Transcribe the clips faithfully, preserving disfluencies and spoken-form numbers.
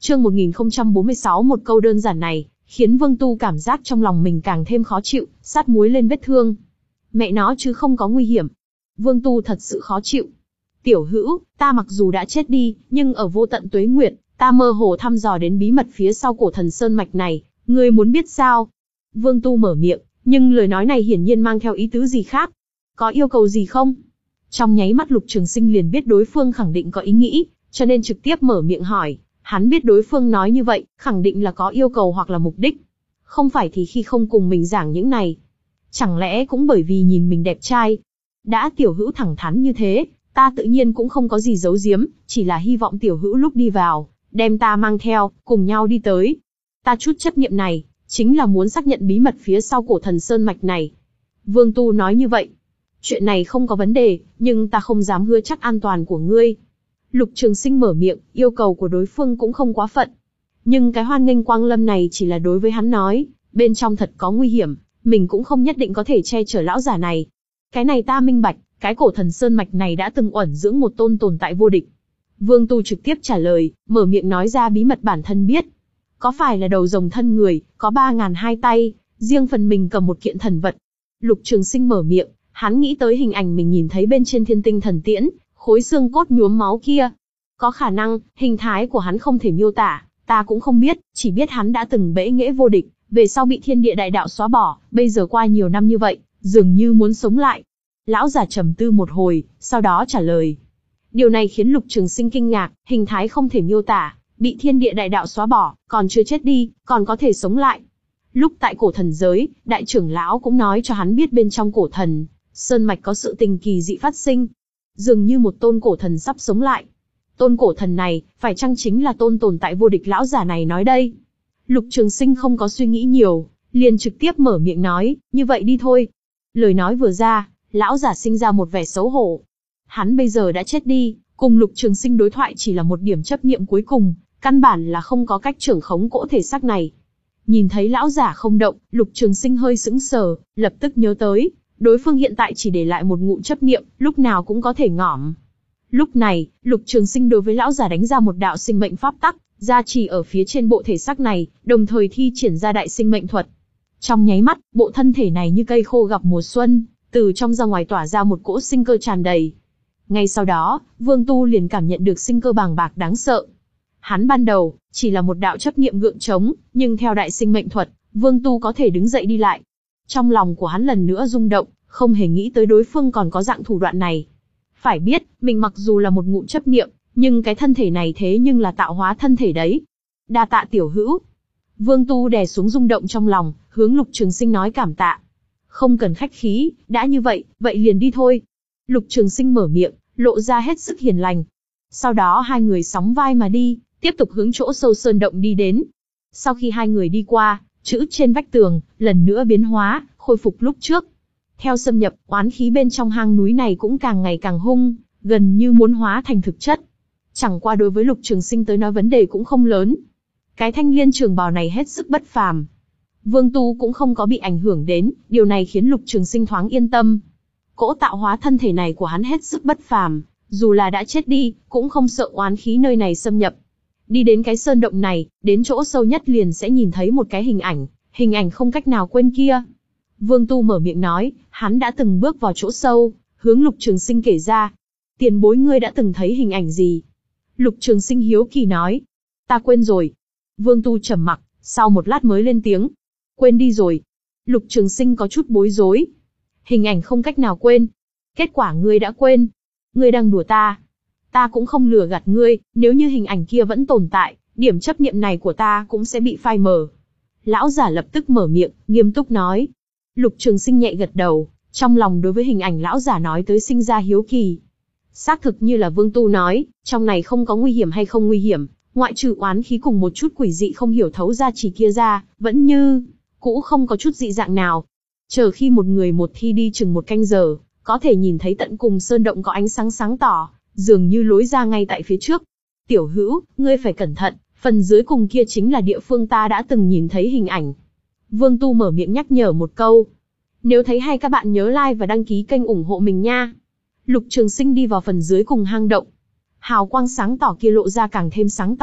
Chương một nghìn không trăm bốn mươi sáu, một câu đơn giản này, khiến Vương Tu cảm giác trong lòng mình càng thêm khó chịu, sát muối lên vết thương. Mẹ nó chứ không có nguy hiểm. Vương Tu thật sự khó chịu. Tiểu Hữu, ta mặc dù đã chết đi, nhưng ở vô tận tuế nguyệt, ta mơ hồ thăm dò đến bí mật phía sau cổ thần sơn mạch này, ngươi muốn biết sao? Vương Tu mở miệng, nhưng lời nói này hiển nhiên mang theo ý tứ gì khác. Có yêu cầu gì không? Trong nháy mắt Lục Trường Sinh liền biết đối phương khẳng định có ý nghĩ, cho nên trực tiếp mở miệng hỏi. Hắn biết đối phương nói như vậy, khẳng định là có yêu cầu hoặc là mục đích. Không phải thì khi không cùng mình giảng những này. Chẳng lẽ cũng bởi vì nhìn mình đẹp trai? Đã Tiểu Hữu thẳng thắn như thế, ta tự nhiên cũng không có gì giấu giếm, chỉ là hy vọng Tiểu Hữu lúc đi vào, đem ta mang theo, cùng nhau đi tới. Ta chút chấp niệm này, chính là muốn xác nhận bí mật phía sau cổ thần sơn mạch này. Vương Tu nói như vậy. Chuyện này không có vấn đề, nhưng ta không dám hứa chắc an toàn của ngươi. Lục Trường Sinh mở miệng, yêu cầu của đối phương cũng không quá phận. Nhưng cái hoan nghênh quang lâm này chỉ là đối với hắn nói, bên trong thật có nguy hiểm, mình cũng không nhất định có thể che chở lão giả này. Cái này ta minh bạch, cái cổ thần sơn mạch này đã từng uẩn dưỡng một tôn tồn tại vô địch. Vương Tu trực tiếp trả lời, mở miệng nói ra bí mật bản thân biết. Có phải là đầu rồng thân người, có ba ngàn hai tay, riêng phần mình cầm một kiện thần vật. Lục Trường Sinh mở miệng, hắn nghĩ tới hình ảnh mình nhìn thấy bên trên thiên tinh thần tiễn, khối xương cốt nhuốm máu kia. Có khả năng, hình thái của hắn không thể miêu tả, ta cũng không biết, chỉ biết hắn đã từng bẽ nghễ vô địch, về sau bị thiên địa đại đạo xóa bỏ, bây giờ qua nhiều năm như vậy, dường như muốn sống lại. Lão giả trầm tư một hồi, sau đó trả lời. Điều này khiến Lục Trường Sinh kinh ngạc, hình thái không thể miêu tả, bị thiên địa đại đạo xóa bỏ, còn chưa chết đi, còn có thể sống lại. Lúc tại cổ thần giới, đại trưởng lão cũng nói cho hắn biết bên trong cổ thần sơn mạch có sự tình kỳ dị phát sinh. Dường như một tôn cổ thần sắp sống lại. Tôn cổ thần này, phải chăng chính là tôn tồn tại vô địch lão giả này nói đây? Lục Trường Sinh không có suy nghĩ nhiều, liền trực tiếp mở miệng nói, như vậy đi thôi. Lời nói vừa ra, lão giả sinh ra một vẻ xấu hổ. Hắn bây giờ đã chết đi, cùng Lục Trường Sinh đối thoại chỉ là một điểm chấp niệm cuối cùng, căn bản là không có cách trưởng khống cỗ thể xác này. Nhìn thấy lão giả không động, Lục Trường Sinh hơi sững sờ, lập tức nhớ tới, đối phương hiện tại chỉ để lại một ngụ chấp niệm, lúc nào cũng có thể ngỏm. Lúc này, Lục Trường Sinh đối với lão giả đánh ra một đạo sinh mệnh pháp tắc, gia trì ở phía trên bộ thể xác này, đồng thời thi triển ra đại sinh mệnh thuật. Trong nháy mắt, bộ thân thể này như cây khô gặp mùa xuân, từ trong ra ngoài tỏa ra một cỗ sinh cơ tràn đầy. Ngay sau đó, Vương Tu liền cảm nhận được sinh cơ bàng bạc đáng sợ. Hắn ban đầu chỉ là một đạo chấp niệm gượng trống, nhưng theo đại sinh mệnh thuật, Vương Tu có thể đứng dậy đi lại. Trong lòng của hắn lần nữa rung động, không hề nghĩ tới đối phương còn có dạng thủ đoạn này. Phải biết, mình mặc dù là một ngụ chấp niệm, nhưng cái thân thể này thế nhưng là tạo hóa thân thể đấy. Đa tạ Tiểu Hữu. Vương Tu đè xuống rung động trong lòng, hướng Lục Trường Sinh nói cảm tạ. Không cần khách khí, đã như vậy, vậy liền đi thôi. Lục Trường Sinh mở miệng, lộ ra hết sức hiền lành. Sau đó hai người sóng vai mà đi, tiếp tục hướng chỗ sâu sơn động đi đến. Sau khi hai người đi qua, chữ trên vách tường, lần nữa biến hóa, khôi phục lúc trước. Theo xâm nhập, oán khí bên trong hang núi này cũng càng ngày càng hung, gần như muốn hóa thành thực chất. Chẳng qua đối với Lục Trường Sinh tới nói vấn đề cũng không lớn. Cái thanh liên trường bào này hết sức bất phàm. Vương Tu cũng không có bị ảnh hưởng đến, điều này khiến Lục Trường Sinh thoáng yên tâm. Cỗ tạo hóa thân thể này của hắn hết sức bất phàm, dù là đã chết đi, cũng không sợ oán khí nơi này xâm nhập. Đi đến cái sơn động này, đến chỗ sâu nhất liền sẽ nhìn thấy một cái hình ảnh, hình ảnh không cách nào quên kia. Vương Tu mở miệng nói, hắn đã từng bước vào chỗ sâu, hướng Lục Trường Sinh kể ra. Tiền bối ngươi đã từng thấy hình ảnh gì? Lục Trường Sinh hiếu kỳ nói. Ta quên rồi. Vương Tu trầm mặc, sau một lát mới lên tiếng. Quên đi rồi. Lục Trường Sinh có chút bối rối. Hình ảnh không cách nào quên. Kết quả ngươi đã quên. Ngươi đang đùa ta. Ta cũng không lừa gạt ngươi, nếu như hình ảnh kia vẫn tồn tại, điểm chấp niệm này của ta cũng sẽ bị phai mờ. Lão giả lập tức mở miệng, nghiêm túc nói. Lục Trường Sinh nhẹ gật đầu, trong lòng đối với hình ảnh lão giả nói tới sinh ra hiếu kỳ. Xác thực như là Vương Tu nói, trong này không có nguy hiểm hay không nguy hiểm, ngoại trừ oán khí cùng một chút quỷ dị không hiểu thấu ra chỉ kia ra, vẫn như cũ không có chút dị dạng nào. Chờ khi một người một thi đi chừng một canh giờ, có thể nhìn thấy tận cùng sơn động có ánh sáng sáng tỏ, dường như lối ra ngay tại phía trước. Tiểu Hữu, ngươi phải cẩn thận, phần dưới cùng kia chính là địa phương ta đã từng nhìn thấy hình ảnh. Vương Tu mở miệng nhắc nhở một câu. Nếu thấy hay các bạn nhớ like và đăng ký kênh ủng hộ mình nha. Lục Trường Sinh đi vào phần dưới cùng hang động. Hào quang sáng tỏ kia lộ ra càng thêm sáng tỏ,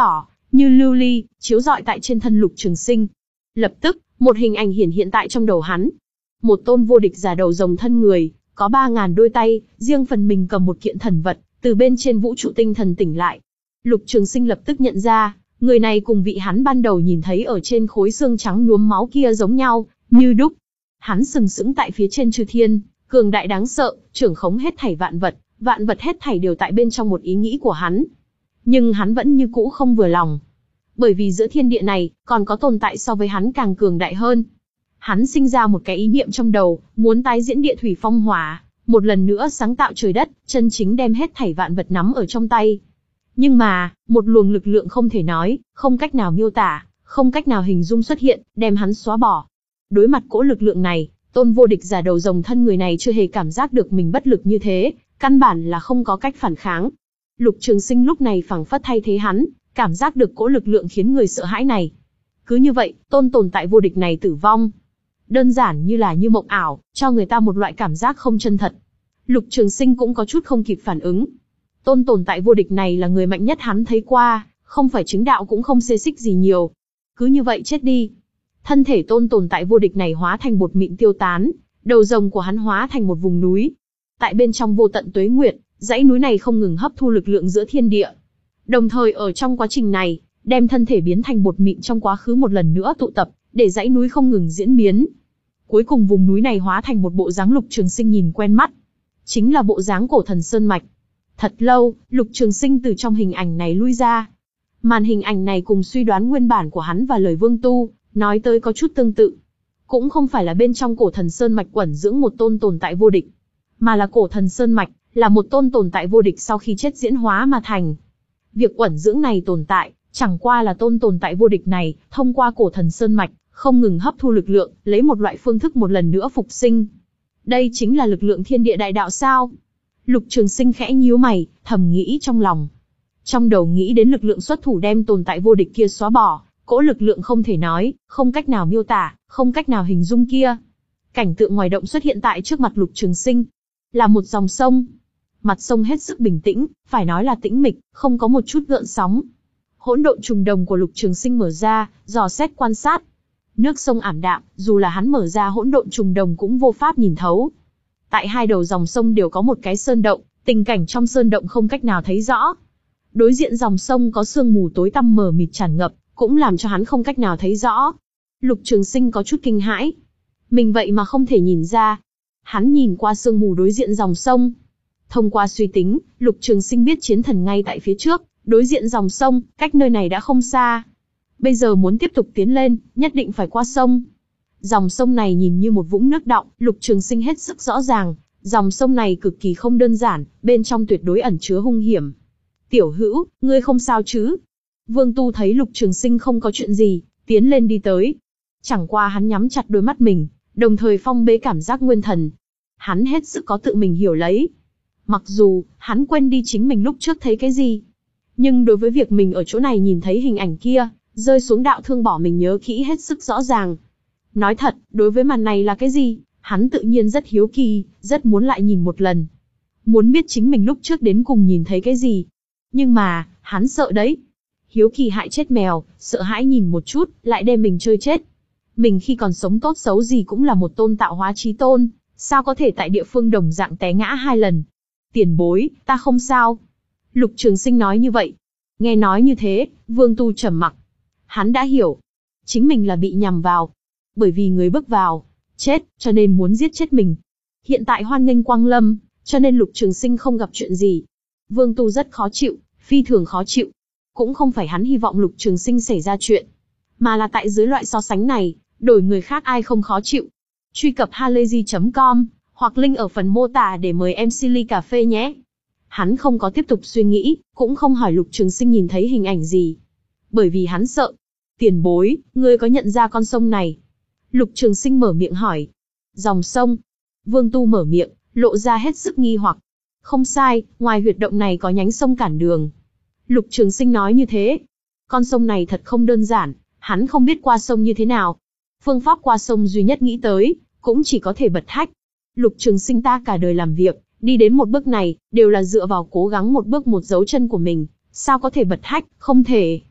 như lưu ly, chiếu rọi tại trên thân Lục Trường Sinh. Lập tức, một hình ảnh hiển hiện tại trong đầu hắn. Một tôn vô địch giả đầu rồng thân người, có ba ngàn đôi tay, riêng phần mình cầm một kiện thần vật, từ bên trên vũ trụ tinh thần tỉnh lại. Lục Trường Sinh lập tức nhận ra, người này cùng vị hắn ban đầu nhìn thấy ở trên khối xương trắng nhuốm máu kia giống nhau, như đúc. Hắn sừng sững tại phía trên chư thiên, cường đại đáng sợ, trưởng khống hết thảy vạn vật, vạn vật hết thảy đều tại bên trong một ý nghĩ của hắn. Nhưng hắn vẫn như cũ không vừa lòng. Bởi vì giữa thiên địa này, còn có tồn tại so với hắn càng cường đại hơn. Hắn sinh ra một cái ý niệm trong đầu, muốn tái diễn địa thủy phong hỏa, một lần nữa sáng tạo trời đất, chân chính đem hết thảy vạn vật nắm ở trong tay. Nhưng mà, một luồng lực lượng không thể nói, không cách nào miêu tả, không cách nào hình dung xuất hiện, đem hắn xóa bỏ. Đối mặt cỗ lực lượng này, tôn vô địch giả đầu rồng thân người này chưa hề cảm giác được mình bất lực như thế, căn bản là không có cách phản kháng. Lục Trường Sinh lúc này phảng phất thay thế hắn, cảm giác được cỗ lực lượng khiến người sợ hãi này. Cứ như vậy, tôn tồn tại vô địch này tử vong. Đơn giản như là như mộng ảo, cho người ta một loại cảm giác không chân thật. Lục Trường Sinh cũng có chút không kịp phản ứng. Tôn tồn tại vô địch này là người mạnh nhất hắn thấy qua, không phải chứng đạo cũng không xê xích gì nhiều. Cứ như vậy chết đi. Thân thể tôn tồn tại vô địch này hóa thành bột mịn tiêu tán, đầu rồng của hắn hóa thành một vùng núi. Tại bên trong vô tận tuế nguyệt, dãy núi này không ngừng hấp thu lực lượng giữa thiên địa. Đồng thời ở trong quá trình này, đem thân thể biến thành bột mịn trong quá khứ một lần nữa tụ tập, để dãy núi không ngừng diễn biến. Cuối cùng vùng núi này hóa thành một bộ dáng Lục Trường Sinh nhìn quen mắt. Chính là bộ dáng cổ thần Sơn Mạch. Thật lâu, Lục Trường Sinh từ trong hình ảnh này lui ra. Màn hình ảnh này cùng suy đoán nguyên bản của hắn và lời Vương Tu, nói tới có chút tương tự. Cũng không phải là bên trong cổ thần Sơn Mạch quẩn dưỡng một tôn tồn tại vô địch, mà là cổ thần Sơn Mạch, là một tôn tồn tại vô địch sau khi chết diễn hóa mà thành. Việc quẩn dưỡng này tồn tại, chẳng qua là tôn tồn tại vô địch này, thông qua cổ thần Sơn Mạch, không ngừng hấp thu lực lượng, lấy một loại phương thức một lần nữa phục sinh. Đây chính là lực lượng thiên địa đại đạo sao? Lục Trường Sinh khẽ nhíu mày, thầm nghĩ trong lòng. Trong đầu nghĩ đến lực lượng xuất thủ đem tồn tại vô địch kia xóa bỏ, cỗ lực lượng không thể nói, không cách nào miêu tả, không cách nào hình dung kia. Cảnh tượng ngoài động xuất hiện tại trước mặt Lục Trường Sinh. Là một dòng sông. Mặt sông hết sức bình tĩnh, phải nói là tĩnh mịch, không có một chút gợn sóng. Hỗn độn trùng đồng của Lục Trường Sinh mở ra, dò xét quan sát. Nước sông ảm đạm, dù là hắn mở ra hỗn độn trùng đồng cũng vô pháp nhìn thấu. Tại hai đầu dòng sông đều có một cái sơn động, tình cảnh trong sơn động không cách nào thấy rõ. Đối diện dòng sông có sương mù tối tăm mờ mịt tràn ngập, cũng làm cho hắn không cách nào thấy rõ. Lục Trường Sinh có chút kinh hãi. Mình vậy mà không thể nhìn ra. Hắn nhìn qua sương mù đối diện dòng sông. Thông qua suy tính, Lục Trường Sinh biết chiến thần ngay tại phía trước, đối diện dòng sông, cách nơi này đã không xa. Bây giờ muốn tiếp tục tiến lên, nhất định phải qua sông. Dòng sông này nhìn như một vũng nước đọng, Lục Trường Sinh hết sức rõ ràng, dòng sông này cực kỳ không đơn giản, bên trong tuyệt đối ẩn chứa hung hiểm. Tiểu hữu, ngươi không sao chứ? Vương Tu thấy Lục Trường Sinh không có chuyện gì, tiến lên đi tới. Chẳng qua hắn nhắm chặt đôi mắt mình, đồng thời phong bế cảm giác nguyên thần. Hắn hết sức có tự mình hiểu lấy. Mặc dù, hắn quên đi chính mình lúc trước thấy cái gì. Nhưng đối với việc mình ở chỗ này nhìn thấy hình ảnh kia, rơi xuống đạo thương bỏ mình nhớ kỹ hết sức rõ ràng. Nói thật, đối với màn này là cái gì, hắn tự nhiên rất hiếu kỳ, rất muốn lại nhìn một lần. Muốn biết chính mình lúc trước đến cùng nhìn thấy cái gì. Nhưng mà, hắn sợ đấy. Hiếu kỳ hại chết mèo, sợ hãi nhìn một chút, lại đem mình chơi chết. Mình khi còn sống tốt xấu gì cũng là một tôn tạo hóa chí tôn, sao có thể tại địa phương đồng dạng té ngã hai lần. Tiền bối, ta không sao. Lục Trường Sinh nói như vậy. Nghe nói như thế, Vương Tu trầm mặc. Hắn đã hiểu. Chính mình là bị nhằm vào. Bởi vì người bước vào, chết, cho nên muốn giết chết mình. Hiện tại hoan nghênh quang lâm, cho nên Lục Trường Sinh không gặp chuyện gì. Vương Tu rất khó chịu, phi thường khó chịu. Cũng không phải hắn hy vọng Lục Trường Sinh xảy ra chuyện, mà là tại dưới loại so sánh này, đổi người khác ai không khó chịu. Truy cập halayzi chấm com, hoặc link ở phần mô tả để mời em xê ly cà phê nhé. Hắn không có tiếp tục suy nghĩ, cũng không hỏi Lục Trường Sinh nhìn thấy hình ảnh gì. Bởi vì hắn sợ. Tiền bối, ngươi có nhận ra con sông này? Lục Trường Sinh mở miệng hỏi. Dòng sông. Vương Tu mở miệng, lộ ra hết sức nghi hoặc. Không sai, ngoài huyệt động này có nhánh sông cản đường. Lục Trường Sinh nói như thế. Con sông này thật không đơn giản, hắn không biết qua sông như thế nào. Phương pháp qua sông duy nhất nghĩ tới, cũng chỉ có thể bật hách. Lục Trường Sinh ta cả đời làm việc, đi đến một bước này, đều là dựa vào cố gắng một bước một dấu chân của mình. Sao có thể bật hách, không thể.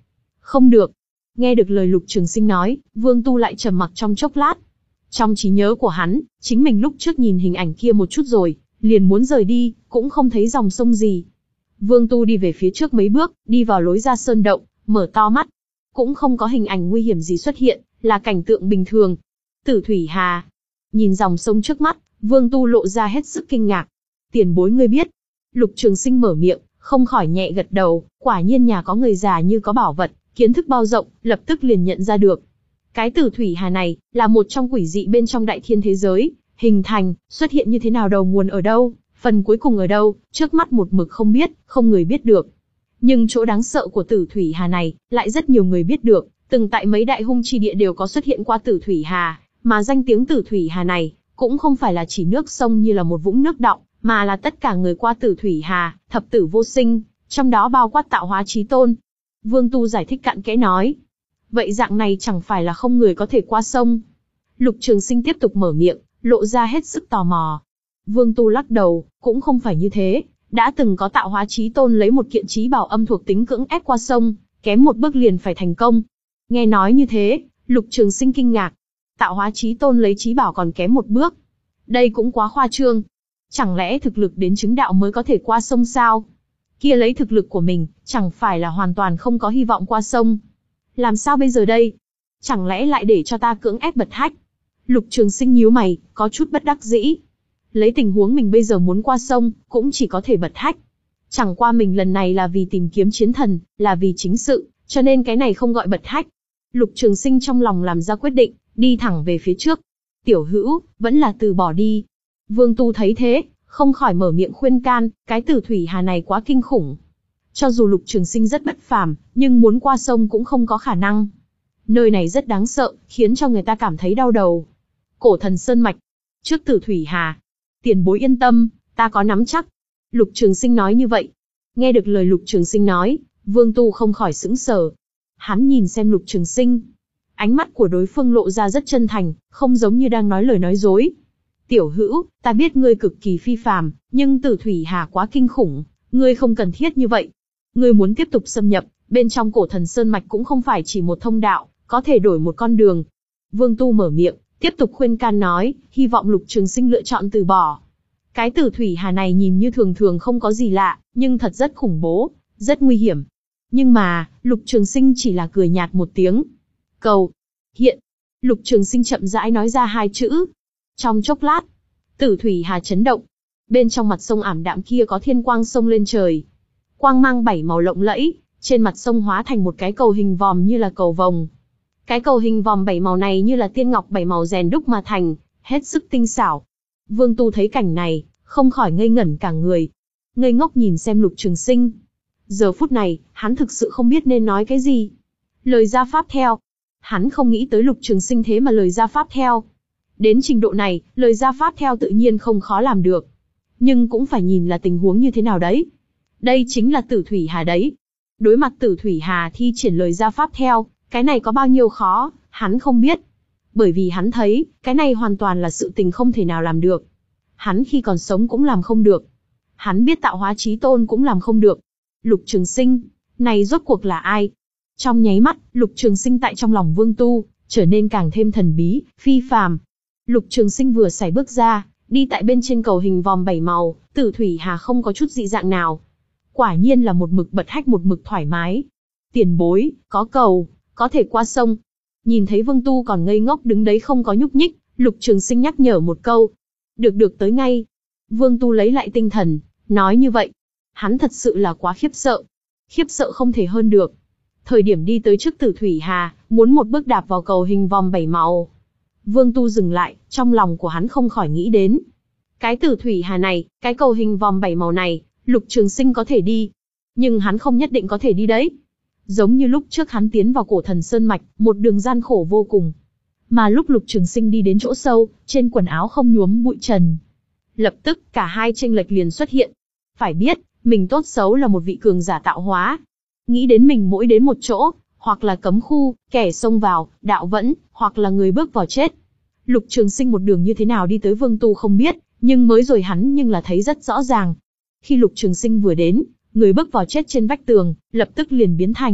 Không được. Nghe được lời Lục Trường Sinh nói, Vương Tu lại trầm mặc trong chốc lát. Trong trí nhớ của hắn, chính mình lúc trước nhìn hình ảnh kia một chút rồi, liền muốn rời đi, cũng không thấy dòng sông gì. Vương Tu đi về phía trước mấy bước, đi vào lối ra sơn động, mở to mắt. Cũng không có hình ảnh nguy hiểm gì xuất hiện, là cảnh tượng bình thường. Tử Thủy Hà. Nhìn dòng sông trước mắt, Vương Tu lộ ra hết sức kinh ngạc. Tiền bối ngươi biết. Lục Trường Sinh mở miệng, không khỏi nhẹ gật đầu, quả nhiên nhà có người già như có bảo vật, kiến thức bao rộng, lập tức liền nhận ra được. Cái Tử Thủy Hà này, là một trong quỷ dị bên trong đại thiên thế giới, hình thành, xuất hiện như thế nào, đầu nguồn ở đâu, phần cuối cùng ở đâu, trước mắt một mực không biết, không người biết được. Nhưng chỗ đáng sợ của Tử Thủy Hà này, lại rất nhiều người biết được, từng tại mấy đại hung chi địa đều có xuất hiện qua Tử Thủy Hà, mà danh tiếng Tử Thủy Hà này, cũng không phải là chỉ nước sông như là một vũng nước đọng, mà là tất cả người qua Tử Thủy Hà, thập tử vô sinh, trong đó bao quát Tạo Hóa Chí Tôn. Vương Tu giải thích cặn kẽ nói. Vậy dạng này chẳng phải là không người có thể qua sông? Lục Trường Sinh tiếp tục mở miệng, lộ ra hết sức tò mò. Vương Tu lắc đầu, cũng không phải như thế, đã từng có Tạo Hóa Chí Tôn lấy một kiện chí bảo âm thuộc tính cưỡng ép qua sông, kém một bước liền phải thành công. Nghe nói như thế, Lục Trường Sinh kinh ngạc. Tạo Hóa Chí Tôn lấy chí bảo còn kém một bước. Đây cũng quá khoa trương. Chẳng lẽ thực lực đến chứng đạo mới có thể qua sông sao? Kia lấy thực lực của mình, chẳng phải là hoàn toàn không có hy vọng qua sông. Làm sao bây giờ đây? Chẳng lẽ lại để cho ta cưỡng ép bật hách? Lục Trường Sinh nhíu mày, có chút bất đắc dĩ. Lấy tình huống mình bây giờ muốn qua sông, cũng chỉ có thể bật hách. Chẳng qua mình lần này là vì tìm kiếm chiến thần, là vì chính sự, cho nên cái này không gọi bật hách. Lục Trường Sinh trong lòng làm ra quyết định, đi thẳng về phía trước. Tiểu hữu, vẫn là từ bỏ đi. Vương Tu thấy thế, không khỏi mở miệng khuyên can, cái Tử Thủy Hà này quá kinh khủng. Cho dù Lục Trường Sinh rất bất phàm, nhưng muốn qua sông cũng không có khả năng. Nơi này rất đáng sợ, khiến cho người ta cảm thấy đau đầu. Cổ Thần Sơn Mạch, trước Tử Thủy Hà. Tiền bối yên tâm, ta có nắm chắc. Lục Trường Sinh nói như vậy. Nghe được lời Lục Trường Sinh nói, Vương Tu không khỏi sững sờ. Hắn nhìn xem Lục Trường Sinh. Ánh mắt của đối phương lộ ra rất chân thành, không giống như đang nói lời nói dối. Tiểu hữu, ta biết ngươi cực kỳ phi phàm, nhưng Tử Thủy Hà quá kinh khủng, ngươi không cần thiết như vậy. Ngươi muốn tiếp tục xâm nhập, bên trong Cổ Thần Sơn Mạch cũng không phải chỉ một thông đạo, có thể đổi một con đường. Vương Tu mở miệng, tiếp tục khuyên can nói, hy vọng Lục Trường Sinh lựa chọn từ bỏ. Cái Tử Thủy Hà này nhìn như thường thường không có gì lạ, nhưng thật rất khủng bố, rất nguy hiểm. Nhưng mà, Lục Trường Sinh chỉ là cười nhạt một tiếng. Cầu, hiện. Lục Trường Sinh chậm rãi nói ra hai chữ. Trong chốc lát, Tử Thủy Hà chấn động. Bên trong mặt sông ảm đạm kia có thiên quang sông lên trời. Quang mang bảy màu lộng lẫy, trên mặt sông hóa thành một cái cầu hình vòm như là cầu vồng. Cái cầu hình vòm bảy màu này như là tiên ngọc bảy màu rèn đúc mà thành, hết sức tinh xảo. Vương Tu thấy cảnh này, không khỏi ngây ngẩn cả người. Ngây ngốc nhìn xem Lục Trường Sinh. Giờ phút này, hắn thực sự không biết nên nói cái gì. Lời ra pháp theo. Hắn không nghĩ tới Lục Trường Sinh thế mà lời ra pháp theo. Đến trình độ này, lời ra pháp theo tự nhiên không khó làm được. Nhưng cũng phải nhìn là tình huống như thế nào đấy. Đây chính là Tử Thủy Hà đấy. Đối mặt Tử Thủy Hà thi triển lời ra pháp theo, cái này có bao nhiêu khó, hắn không biết. Bởi vì hắn thấy, cái này hoàn toàn là sự tình không thể nào làm được. Hắn khi còn sống cũng làm không được. Hắn biết Tạo Hóa Chí Tôn cũng làm không được. Lục Trường Sinh, này rốt cuộc là ai? Trong nháy mắt, Lục Trường Sinh tại trong lòng Vương Tu, trở nên càng thêm thần bí, phi phàm. Lục Trường Sinh vừa sải bước ra, đi tại bên trên cầu hình vòm bảy màu, Tử Thủy Hà không có chút dị dạng nào. Quả nhiên là một mực bật hách một mực thoải mái. Tiền bối, có cầu, có thể qua sông. Nhìn thấy Vương Tu còn ngây ngốc đứng đấy không có nhúc nhích, Lục Trường Sinh nhắc nhở một câu. Được được tới ngay. Vương Tu lấy lại tinh thần, nói như vậy. Hắn thật sự là quá khiếp sợ. Khiếp sợ không thể hơn được. Thời điểm đi tới trước Tử Thủy Hà, muốn một bước đạp vào cầu hình vòm bảy màu. Vương Tu dừng lại, trong lòng của hắn không khỏi nghĩ đến. Cái Tử Thủy Hà này, cái cầu hình vòm bảy màu này, Lục Trường Sinh có thể đi. Nhưng hắn không nhất định có thể đi đấy. Giống như lúc trước hắn tiến vào Cổ Thần Sơn Mạch, một đường gian khổ vô cùng. Mà lúc Lục Trường Sinh đi đến chỗ sâu, trên quần áo không nhuốm bụi trần. Lập tức, cả hai chênh lệch liền xuất hiện. Phải biết, mình tốt xấu là một vị cường giả tạo hóa. Nghĩ đến mình mỗi đến một chỗ, hoặc là cấm khu, kẻ xông vào, đạo vẫn, hoặc là người bước vào chết. Lục Trường Sinh một đường như thế nào đi tới Vương Tu không biết, nhưng mới rồi hắn nhưng là thấy rất rõ ràng. Khi Lục Trường Sinh vừa đến, người bước vào chết trên vách tường, lập tức liền biến thành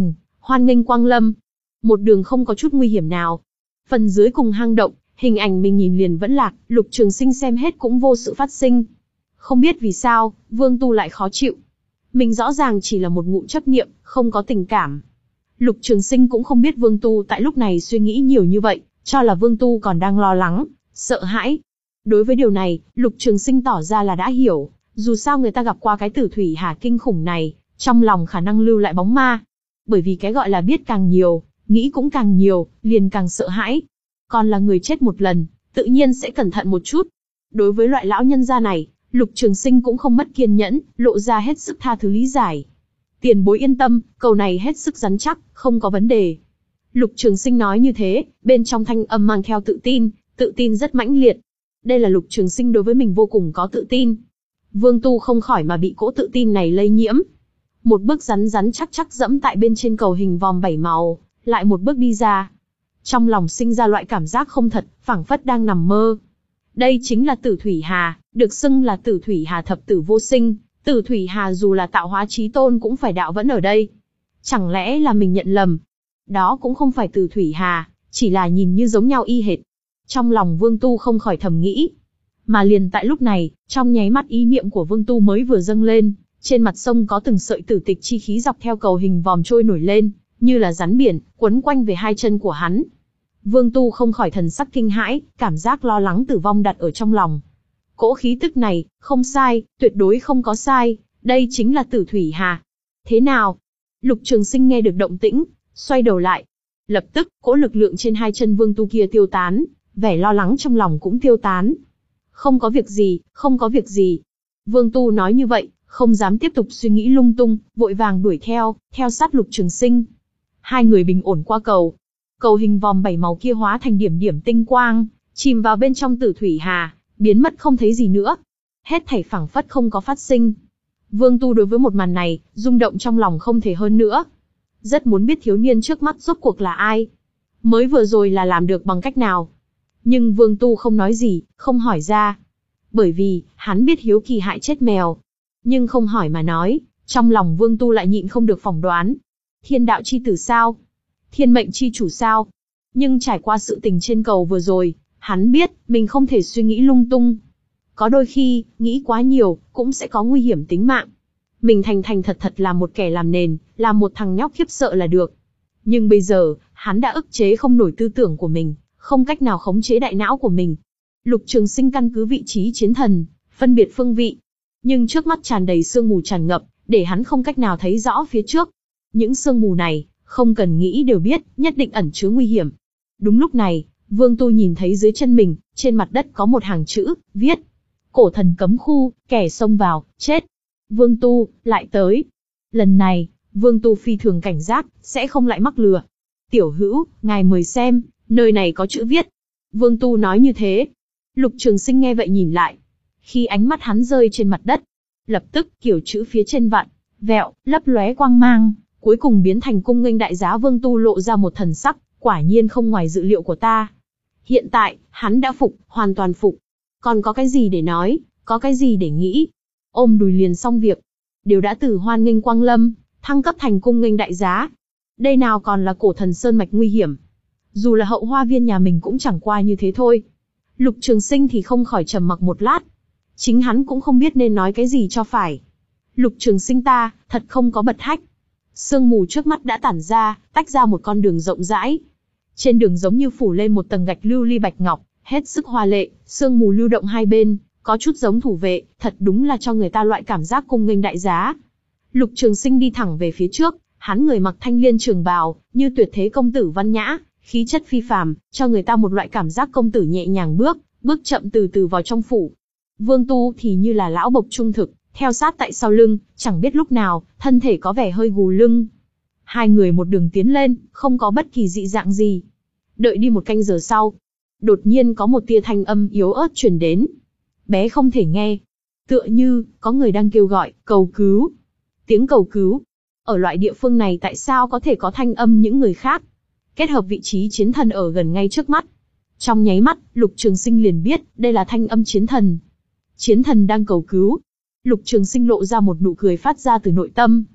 Hoan nghênh quang lâm. Một đường không có chút nguy hiểm nào. Phần dưới cùng hang động, hình ảnh mình nhìn liền vẫn lạc, Lục Trường Sinh xem hết cũng vô sự phát sinh. Không biết vì sao, Vương Tu lại khó chịu. Mình rõ ràng chỉ là một ngụ chấp niệm, không có tình cảm. Lục Trường Sinh cũng không biết Vương Tu tại lúc này suy nghĩ nhiều như vậy, cho là Vương Tu còn đang lo lắng, sợ hãi. Đối với điều này, Lục Trường Sinh tỏ ra là đã hiểu, dù sao người ta gặp qua cái tử thủy hà kinh khủng này, trong lòng khả năng lưu lại bóng ma. Bởi vì cái gọi là biết càng nhiều, nghĩ cũng càng nhiều, liền càng sợ hãi. Còn là người chết một lần, tự nhiên sẽ cẩn thận một chút. Đối với loại lão nhân gia này, Lục Trường Sinh cũng không mất kiên nhẫn, lộ ra hết sức tha thứ lý giải. Tiền bối yên tâm, câu này hết sức rắn chắc, không có vấn đề. Lục Trường Sinh nói như thế, bên trong thanh âm mang theo tự tin, tự tin rất mãnh liệt. Đây là Lục Trường Sinh đối với mình vô cùng có tự tin. Vương Tu không khỏi mà bị cỗ tự tin này lây nhiễm. Một bước rắn rắn chắc chắc dẫm tại bên trên cầu hình vòm bảy màu, lại một bước đi ra. Trong lòng sinh ra loại cảm giác không thật, phảng phất đang nằm mơ. Đây chính là Tử Thủy Hà, được xưng là Tử Thủy Hà thập tử vô sinh. Tử Thủy Hà dù là tạo hóa chí tôn cũng phải đạo vẫn ở đây. Chẳng lẽ là mình nhận lầm? Đó cũng không phải Tử Thủy Hà, chỉ là nhìn như giống nhau y hệt. Trong lòng Vương Tu không khỏi thầm nghĩ. Mà liền tại lúc này, trong nháy mắt ý niệm của Vương Tu mới vừa dâng lên, trên mặt sông có từng sợi tử tịch chi khí dọc theo cầu hình vòm trôi nổi lên, như là rắn biển, quấn quanh về hai chân của hắn. Vương Tu không khỏi thần sắc kinh hãi, cảm giác lo lắng tử vong đặt ở trong lòng. Cỗ khí tức này, không sai, tuyệt đối không có sai, đây chính là Tử Thủy Hà. Thế nào? Lục Trường Sinh nghe được động tĩnh, xoay đầu lại. Lập tức, cỗ lực lượng trên hai chân Vương Tu kia tiêu tán, vẻ lo lắng trong lòng cũng tiêu tán. Không có việc gì, không có việc gì. Vương Tu nói như vậy, không dám tiếp tục suy nghĩ lung tung, vội vàng đuổi theo, theo sát Lục Trường Sinh. Hai người bình ổn qua cầu. Cầu hình vòm bảy màu kia hóa thành điểm điểm tinh quang, chìm vào bên trong Tử Thủy Hà, biến mất không thấy gì nữa. Hết thảy phảng phất không có phát sinh. Vương Tu đối với một màn này, rung động trong lòng không thể hơn nữa. Rất muốn biết thiếu niên trước mắt rốt cuộc là ai. Mới vừa rồi là làm được bằng cách nào. Nhưng Vương Tu không nói gì, không hỏi ra. Bởi vì, hắn biết hiếu kỳ hại chết mèo. Nhưng không hỏi mà nói, trong lòng Vương Tu lại nhịn không được phỏng đoán. Thiên đạo chi tử sao? Thiên mệnh chi chủ sao? Nhưng trải qua sự tình trên cầu vừa rồi, hắn biết, mình không thể suy nghĩ lung tung. Có đôi khi, nghĩ quá nhiều, cũng sẽ có nguy hiểm tính mạng. Mình thành thành thật thật làm một kẻ làm nền, làm một thằng nhóc khiếp sợ là được. Nhưng bây giờ, hắn đã ức chế không nổi tư tưởng của mình, không cách nào khống chế đại não của mình. Lục Trường Sinh căn cứ vị trí chiến thần, phân biệt phương vị. Nhưng trước mắt tràn đầy sương mù tràn ngập, để hắn không cách nào thấy rõ phía trước. Những sương mù này, không cần nghĩ đều biết, nhất định ẩn chứa nguy hiểm. Đúng lúc này, Vương Tu nhìn thấy dưới chân mình, trên mặt đất có một hàng chữ, viết. Cổ thần cấm khu, kẻ xông vào, chết. Vương Tu, lại tới. Lần này, Vương Tu phi thường cảnh giác, sẽ không lại mắc lừa. Tiểu hữu, ngài mời xem, nơi này có chữ viết. Vương Tu nói như thế. Lục Trường Sinh nghe vậy nhìn lại. Khi ánh mắt hắn rơi trên mặt đất, lập tức kiểu chữ phía trên vặn, vẹo, lấp lóe quang mang, cuối cùng biến thành cung nghênh đại giá. Vương Tu lộ ra một thần sắc, quả nhiên không ngoài dự liệu của ta. Hiện tại, hắn đã phục, hoàn toàn phục. Còn có cái gì để nói, có cái gì để nghĩ. Ôm đùi liền xong việc. Đều đã từ hoan nghênh quang lâm, thăng cấp thành cung nghênh đại giá. Đây nào còn là cổ thần sơn mạch nguy hiểm. Dù là hậu hoa viên nhà mình cũng chẳng qua như thế thôi. Lục Trường Sinh thì không khỏi trầm mặc một lát. Chính hắn cũng không biết nên nói cái gì cho phải. Lục Trường Sinh ta, thật không có bật hách. Sương mù trước mắt đã tản ra, tách ra một con đường rộng rãi. Trên đường giống như phủ lên một tầng gạch lưu ly bạch ngọc, hết sức hoa lệ, sương mù lưu động hai bên, có chút giống thủ vệ, thật đúng là cho người ta loại cảm giác cung nghênh đại giá. Lục Trường Sinh đi thẳng về phía trước, hắn người mặc thanh liên trường bào, như tuyệt thế công tử văn nhã, khí chất phi phàm, cho người ta một loại cảm giác công tử nhẹ nhàng bước, bước chậm từ từ vào trong phủ. Vương Tu thì như là lão bộc trung thực, theo sát tại sau lưng, chẳng biết lúc nào, thân thể có vẻ hơi gù lưng. Hai người một đường tiến lên, không có bất kỳ dị dạng gì. Đợi đi một canh giờ sau, đột nhiên có một tia thanh âm yếu ớt truyền đến. Bé không thể nghe. Tựa như, có người đang kêu gọi, cầu cứu. Tiếng cầu cứu. Ở loại địa phương này tại sao có thể có thanh âm những người khác? Kết hợp vị trí chiến thần ở gần ngay trước mắt. Trong nháy mắt, Lục Trường Sinh liền biết, đây là thanh âm chiến thần. Chiến thần đang cầu cứu. Lục Trường Sinh lộ ra một nụ cười phát ra từ nội tâm.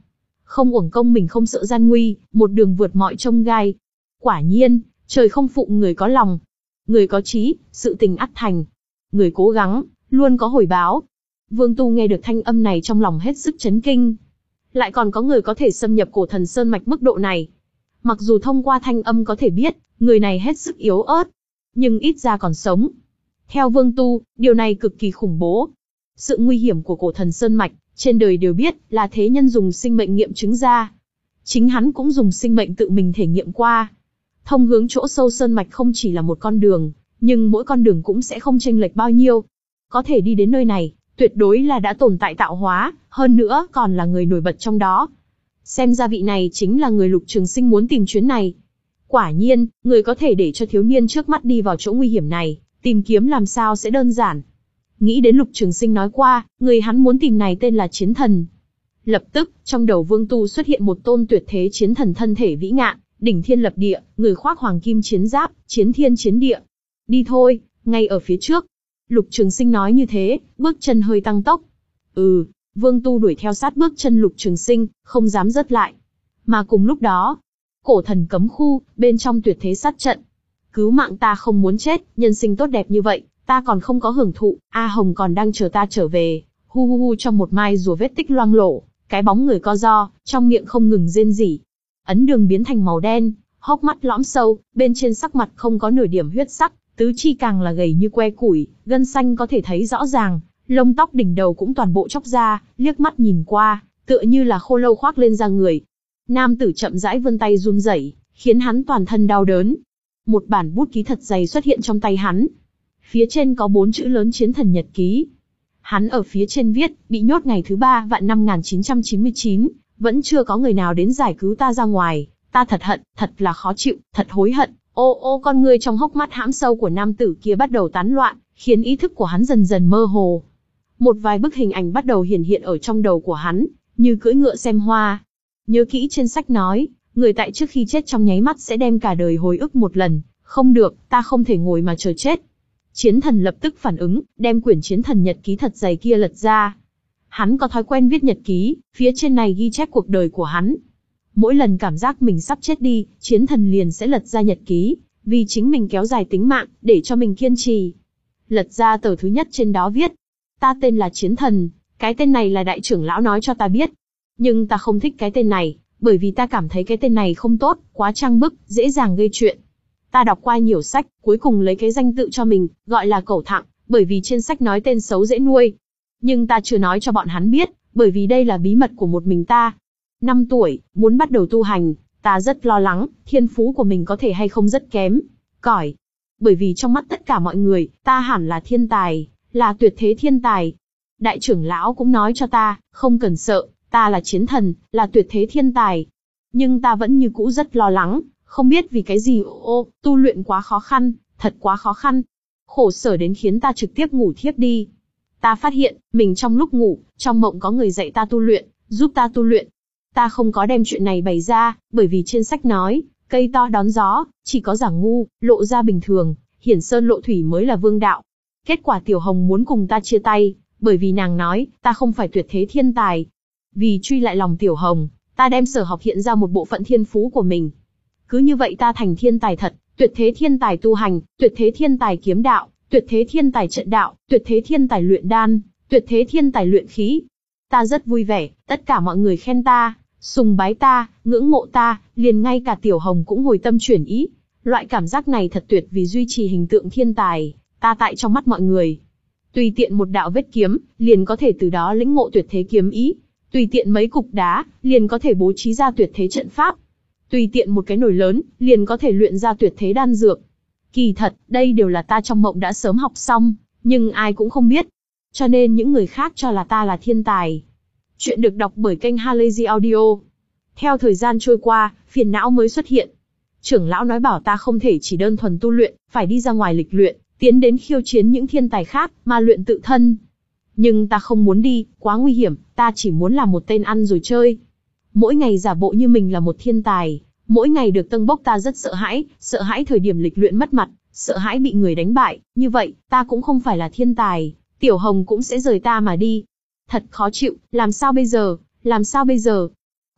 không uổng công mình không sợ gian nguy, một đường vượt mọi chông gai. Quả nhiên, trời không phụ người có lòng. Người có chí, sự tình ắt thành. Người cố gắng, luôn có hồi báo. Vương Tu nghe được thanh âm này trong lòng hết sức chấn kinh. Lại còn có người có thể xâm nhập cổ thần sơn mạch mức độ này. Mặc dù thông qua thanh âm có thể biết, người này hết sức yếu ớt, nhưng ít ra còn sống. Theo Vương Tu, điều này cực kỳ khủng bố. Sự nguy hiểm của cổ thần sơn mạch, trên đời đều biết, là thế nhân dùng sinh mệnh nghiệm chứng ra. Chính hắn cũng dùng sinh mệnh tự mình thể nghiệm qua. Thông hướng chỗ sâu sơn mạch không chỉ là một con đường, nhưng mỗi con đường cũng sẽ không chênh lệch bao nhiêu. Có thể đi đến nơi này, tuyệt đối là đã tồn tại tạo hóa, hơn nữa còn là người nổi bật trong đó. Xem ra vị này chính là người Lục Trường Sinh muốn tìm chuyến này. Quả nhiên, người có thể để cho thiếu niên trước mắt đi vào chỗ nguy hiểm này, tìm kiếm làm sao sẽ đơn giản. Nghĩ đến Lục Trường Sinh nói qua, người hắn muốn tìm này tên là Chiến Thần. Lập tức, trong đầu Vương Tu xuất hiện một tôn tuyệt thế chiến thần thân thể vĩ ngạn, đỉnh thiên lập địa, người khoác hoàng kim chiến giáp, chiến thiên chiến địa. Đi thôi, ngay ở phía trước. Lục Trường Sinh nói như thế, bước chân hơi tăng tốc. Ừ, Vương Tu đuổi theo sát bước chân Lục Trường Sinh, không dám dứt lại. Mà cùng lúc đó, cổ thần cấm khu, bên trong tuyệt thế sát trận. Cứu mạng ta không muốn chết, nhân sinh tốt đẹp như vậy, ta còn không có hưởng thụ, A Hồng còn đang chờ ta trở về. Hu hu hu trong một mai rùa vết tích loang lổ, cái bóng người co ro, trong miệng không ngừng rên rỉ. Ấn đường biến thành màu đen, hốc mắt lõm sâu, bên trên sắc mặt không có nửa điểm huyết sắc, tứ chi càng là gầy như que củi, gân xanh có thể thấy rõ ràng, lông tóc đỉnh đầu cũng toàn bộ chóc ra, liếc mắt nhìn qua, tựa như là khô lâu khoác lên da người. Nam tử chậm rãi vươn tay run rẩy, khiến hắn toàn thân đau đớn. Một bản bút ký thật dày xuất hiện trong tay hắn. Phía trên có bốn chữ lớn Chiến Thần Nhật Ký. Hắn ở phía trên viết, bị nhốt ngày thứ ba vạn năm một nghìn chín trăm chín mươi chín, vẫn chưa có người nào đến giải cứu ta ra ngoài, ta thật hận, thật là khó chịu, thật hối hận. Ô ô con người trong hốc mắt hãm sâu của nam tử kia bắt đầu tán loạn, khiến ý thức của hắn dần dần mơ hồ. Một vài bức hình ảnh bắt đầu hiển hiện ở trong đầu của hắn, như cưỡi ngựa xem hoa. Nhớ kỹ trên sách nói, người tại trước khi chết trong nháy mắt sẽ đem cả đời hồi ức một lần, không được, ta không thể ngồi mà chờ chết. Chiến thần lập tức phản ứng, đem quyển Chiến Thần Nhật Ký thật dày kia lật ra. Hắn có thói quen viết nhật ký, phía trên này ghi chép cuộc đời của hắn. Mỗi lần cảm giác mình sắp chết đi, Chiến Thần liền sẽ lật ra nhật ký, vì chính mình kéo dài tính mạng, để cho mình kiên trì. Lật ra tờ thứ nhất, trên đó viết, ta tên là Chiến Thần, cái tên này là đại trưởng lão nói cho ta biết. Nhưng ta không thích cái tên này, bởi vì ta cảm thấy cái tên này không tốt, quá trang bức, dễ dàng gây chuyện. Ta đọc qua nhiều sách, cuối cùng lấy cái danh tự cho mình, gọi là Cẩu Thặng, bởi vì trên sách nói tên xấu dễ nuôi. Nhưng ta chưa nói cho bọn hắn biết, bởi vì đây là bí mật của một mình ta. Năm tuổi, muốn bắt đầu tu hành, ta rất lo lắng, thiên phú của mình có thể hay không rất kém, cỏi. Bởi vì trong mắt tất cả mọi người, ta hẳn là thiên tài, là tuyệt thế thiên tài. Đại trưởng lão cũng nói cho ta, không cần sợ, ta là chiến thần, là tuyệt thế thiên tài. Nhưng ta vẫn như cũ rất lo lắng, không biết vì cái gì ô, tu luyện quá khó khăn, thật quá khó khăn. Khổ sở đến khiến ta trực tiếp ngủ thiếp đi. Ta phát hiện, mình trong lúc ngủ, trong mộng có người dạy ta tu luyện, giúp ta tu luyện. Ta không có đem chuyện này bày ra, bởi vì trên sách nói, cây to đón gió, chỉ có giả ngu, lộ ra bình thường, hiển sơn lộ thủy mới là vương đạo. Kết quả Tiểu Hồng muốn cùng ta chia tay, bởi vì nàng nói, ta không phải tuyệt thế thiên tài. Vì truy lại lòng Tiểu Hồng, ta đem sở học hiện ra một bộ phận thiên phú của mình. Cứ như vậy ta thành thiên tài thật, tuyệt thế thiên tài tu hành, tuyệt thế thiên tài kiếm đạo, tuyệt thế thiên tài trận đạo, tuyệt thế thiên tài luyện đan, tuyệt thế thiên tài luyện khí. Ta rất vui vẻ, tất cả mọi người khen ta, sùng bái ta, ngưỡng mộ ta, liền ngay cả Tiểu Hồng cũng hồi tâm chuyển ý. Loại cảm giác này thật tuyệt vì duy trì hình tượng thiên tài, ta tại trong mắt mọi người. Tùy tiện một đạo vết kiếm, liền có thể từ đó lĩnh ngộ tuyệt thế kiếm ý. Tùy tiện mấy cục đá, liền có thể bố trí ra tuyệt thế trận pháp. Tùy tiện một cái nồi lớn, liền có thể luyện ra tuyệt thế đan dược. Kỳ thật, đây đều là ta trong mộng đã sớm học xong, nhưng ai cũng không biết. Cho nên những người khác cho là ta là thiên tài. Chuyện được đọc bởi kênh Halazy Audio. Theo thời gian trôi qua, phiền não mới xuất hiện. Trưởng lão nói bảo ta không thể chỉ đơn thuần tu luyện, phải đi ra ngoài lịch luyện, tiến đến khiêu chiến những thiên tài khác, mà luyện tự thân. Nhưng ta không muốn đi, quá nguy hiểm, ta chỉ muốn làm một tên ăn rồi chơi. Mỗi ngày giả bộ như mình là một thiên tài, mỗi ngày được tâng bốc ta rất sợ hãi, sợ hãi thời điểm lịch luyện mất mặt, sợ hãi bị người đánh bại, như vậy, ta cũng không phải là thiên tài, Tiểu Hồng cũng sẽ rời ta mà đi. Thật khó chịu, làm sao bây giờ, làm sao bây giờ?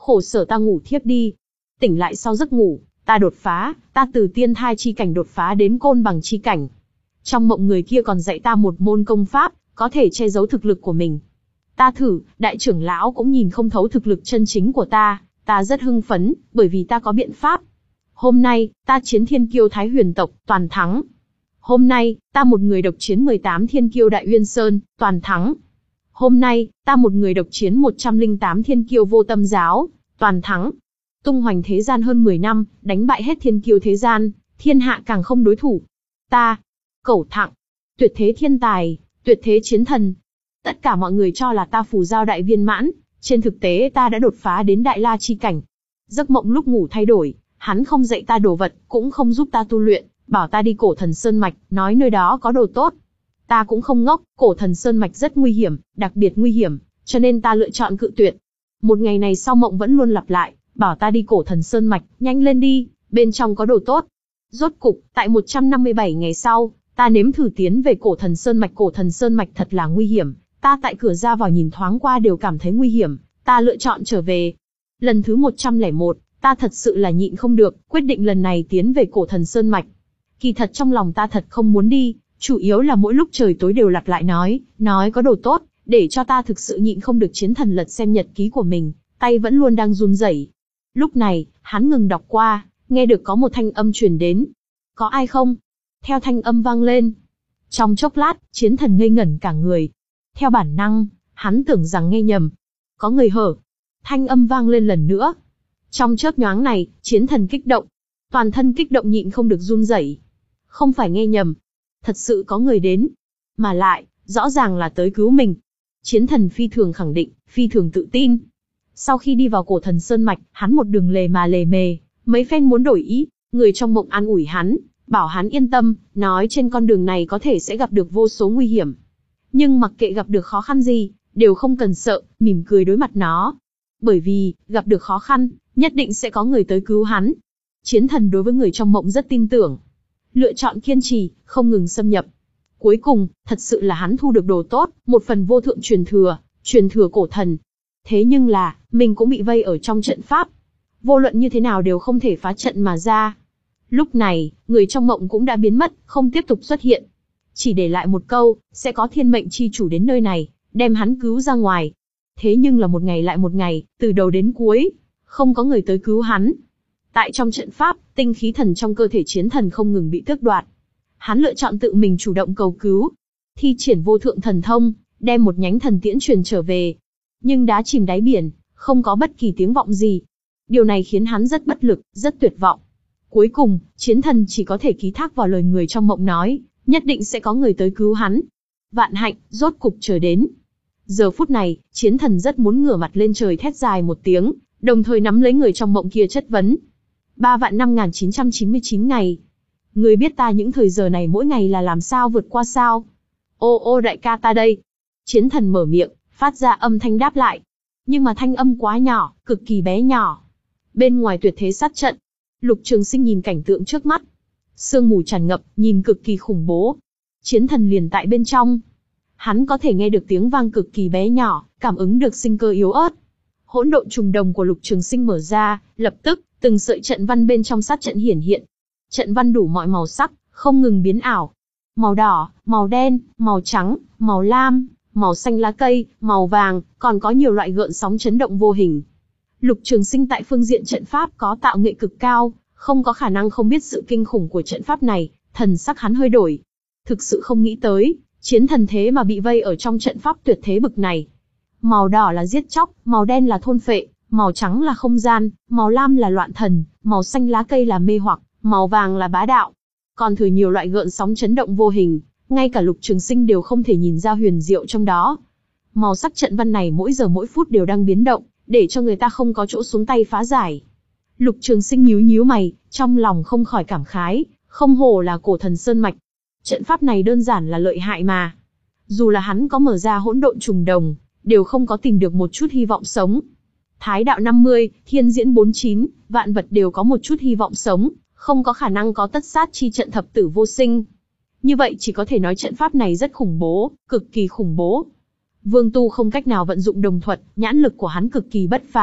khổ sở ta ngủ thiếp đi. Tỉnh lại sau giấc ngủ, ta đột phá, ta từ tiên thai chi cảnh đột phá đến côn bằng chi cảnh. Trong mộng người kia còn dạy ta một môn công pháp, có thể che giấu thực lực của mình. Ta thử, đại trưởng lão cũng nhìn không thấu thực lực chân chính của ta, ta rất hưng phấn, bởi vì ta có biện pháp. Hôm nay, ta chiến thiên kiêu Thái Huyền tộc, toàn thắng. Hôm nay, ta một người độc chiến mười tám thiên kiêu Đại Uyên Sơn, toàn thắng. Hôm nay, ta một người độc chiến một trăm lẻ tám thiên kiêu Vô Tâm giáo, toàn thắng. Tung hoành thế gian hơn mười năm, đánh bại hết thiên kiêu thế gian, thiên hạ càng không đối thủ. Ta, Cẩu Thặng, tuyệt thế thiên tài, tuyệt thế chiến thần. Tất cả mọi người cho là ta phù giao đại viên mãn, trên thực tế ta đã đột phá đến đại la chi cảnh. Giấc mộng lúc ngủ thay đổi, hắn không dạy ta đồ vật, cũng không giúp ta tu luyện, bảo ta đi Cổ Thần Sơn Mạch, nói nơi đó có đồ tốt. Ta cũng không ngốc, Cổ Thần Sơn Mạch rất nguy hiểm, đặc biệt nguy hiểm, cho nên ta lựa chọn cự tuyệt. Một ngày này sau mộng vẫn luôn lặp lại, bảo ta đi Cổ Thần Sơn Mạch, nhanh lên đi, bên trong có đồ tốt. Rốt cục, tại một trăm năm mươi bảy ngày sau, ta nếm thử tiến về Cổ Thần Sơn Mạch. Cổ Thần Sơn Mạch thật là nguy hiểm, ta tại cửa ra vào nhìn thoáng qua đều cảm thấy nguy hiểm, ta lựa chọn trở về. Lần thứ một trăm lẻ một, ta thật sự là nhịn không được, quyết định lần này tiến về Cổ Thần Sơn Mạch. Kỳ thật trong lòng ta thật không muốn đi, chủ yếu là mỗi lúc trời tối đều lặp lại nói, nói có đồ tốt, để cho ta thực sự nhịn không được. Chiến thần lật xem nhật ký của mình, tay vẫn luôn đang run rẩy. Lúc này, hắn ngừng đọc qua, nghe được có một thanh âm truyền đến. Có ai không? Theo thanh âm vang lên. Trong chốc lát, chiến thần ngây ngẩn cả người. Theo bản năng, hắn tưởng rằng nghe nhầm. Có người hở. Thanh âm vang lên lần nữa. Trong chớp nhoáng này, chiến thần kích động. Toàn thân kích động nhịn không được run rẩy. Không phải nghe nhầm. Thật sự có người đến. Mà lại, rõ ràng là tới cứu mình. Chiến thần phi thường khẳng định, phi thường tự tin. Sau khi đi vào Cổ Thần Sơn Mạch, hắn một đường lề mà lề mề, mấy phen muốn đổi ý, người trong mộng an ủi hắn, bảo hắn yên tâm, nói trên con đường này có thể sẽ gặp được vô số nguy hiểm. Nhưng mặc kệ gặp được khó khăn gì, đều không cần sợ, mỉm cười đối mặt nó. Bởi vì, gặp được khó khăn, nhất định sẽ có người tới cứu hắn. Chiến thần đối với người trong mộng rất tin tưởng. Lựa chọn kiên trì, không ngừng xâm nhập. Cuối cùng, thật sự là hắn thu được đồ tốt, một phần vô thượng truyền thừa, truyền thừa cổ thần. Thế nhưng là, mình cũng bị vây ở trong trận pháp. Vô luận như thế nào đều không thể phá trận mà ra. Lúc này, người trong mộng cũng đã biến mất, không tiếp tục xuất hiện. Chỉ để lại một câu, sẽ có thiên mệnh chi chủ đến nơi này, đem hắn cứu ra ngoài. Thế nhưng là một ngày lại một ngày, từ đầu đến cuối, không có người tới cứu hắn. Tại trong trận pháp, tinh khí thần trong cơ thể chiến thần không ngừng bị tước đoạt. Hắn lựa chọn tự mình chủ động cầu cứu. Thi triển vô thượng thần thông, đem một nhánh thần tiễn truyền trở về. Nhưng đá chìm đáy biển, không có bất kỳ tiếng vọng gì. Điều này khiến hắn rất bất lực, rất tuyệt vọng. Cuối cùng, chiến thần chỉ có thể ký thác vào lời người trong mộng nói, nhất định sẽ có người tới cứu hắn. Vạn hạnh, rốt cục chờ đến. Giờ phút này, chiến thần rất muốn ngửa mặt lên trời thét dài một tiếng, đồng thời nắm lấy người trong mộng kia chất vấn. Ba vạn năm nghìn chín trăm chín mươi chín ngày. Người biết ta những thời giờ này mỗi ngày là làm sao vượt qua sao? Ô ô đại ca ta đây. Chiến thần mở miệng, phát ra âm thanh đáp lại. Nhưng mà thanh âm quá nhỏ, cực kỳ bé nhỏ. Bên ngoài tuyệt thế sát trận, Lục Trường Sinh nhìn cảnh tượng trước mắt. Sương mù tràn ngập, nhìn cực kỳ khủng bố. Chiến thần liền tại bên trong. Hắn có thể nghe được tiếng vang cực kỳ bé nhỏ, cảm ứng được sinh cơ yếu ớt. Hỗn độn trùng đồng của Lục Trường Sinh mở ra, lập tức, từng sợi trận văn bên trong sát trận hiển hiện. Trận văn đủ mọi màu sắc, không ngừng biến ảo. Màu đỏ, màu đen, màu trắng, màu lam, màu xanh lá cây, màu vàng, còn có nhiều loại gợn sóng chấn động vô hình. Lục Trường Sinh tại phương diện trận pháp có tạo nghệ cực cao, không có khả năng không biết sự kinh khủng của trận pháp này, thần sắc hắn hơi đổi. Thực sự không nghĩ tới, chiến thần thế mà bị vây ở trong trận pháp tuyệt thế bực này. Màu đỏ là giết chóc, màu đen là thôn phệ, màu trắng là không gian, màu lam là loạn thần, màu xanh lá cây là mê hoặc, màu vàng là bá đạo. Còn thừa nhiều loại gợn sóng chấn động vô hình, ngay cả Lục Trường Sinh đều không thể nhìn ra huyền diệu trong đó. Màu sắc trận văn này mỗi giờ mỗi phút đều đang biến động, để cho người ta không có chỗ xuống tay phá giải. Lục Trường Sinh nhíu nhíu mày, trong lòng không khỏi cảm khái, không hổ là Cổ Thần Sơn Mạch. Trận pháp này đơn giản là lợi hại mà. Dù là hắn có mở ra hỗn độn trùng đồng, đều không có tìm được một chút hy vọng sống. Thái đạo năm mươi, thiên diễn bốn mươi chín, vạn vật đều có một chút hy vọng sống, không có khả năng có tất sát chi trận thập tử vô sinh. Như vậy chỉ có thể nói trận pháp này rất khủng bố, cực kỳ khủng bố. Vương Tu không cách nào vận dụng đồng thuật, nhãn lực của hắn cực kỳ bất phàm,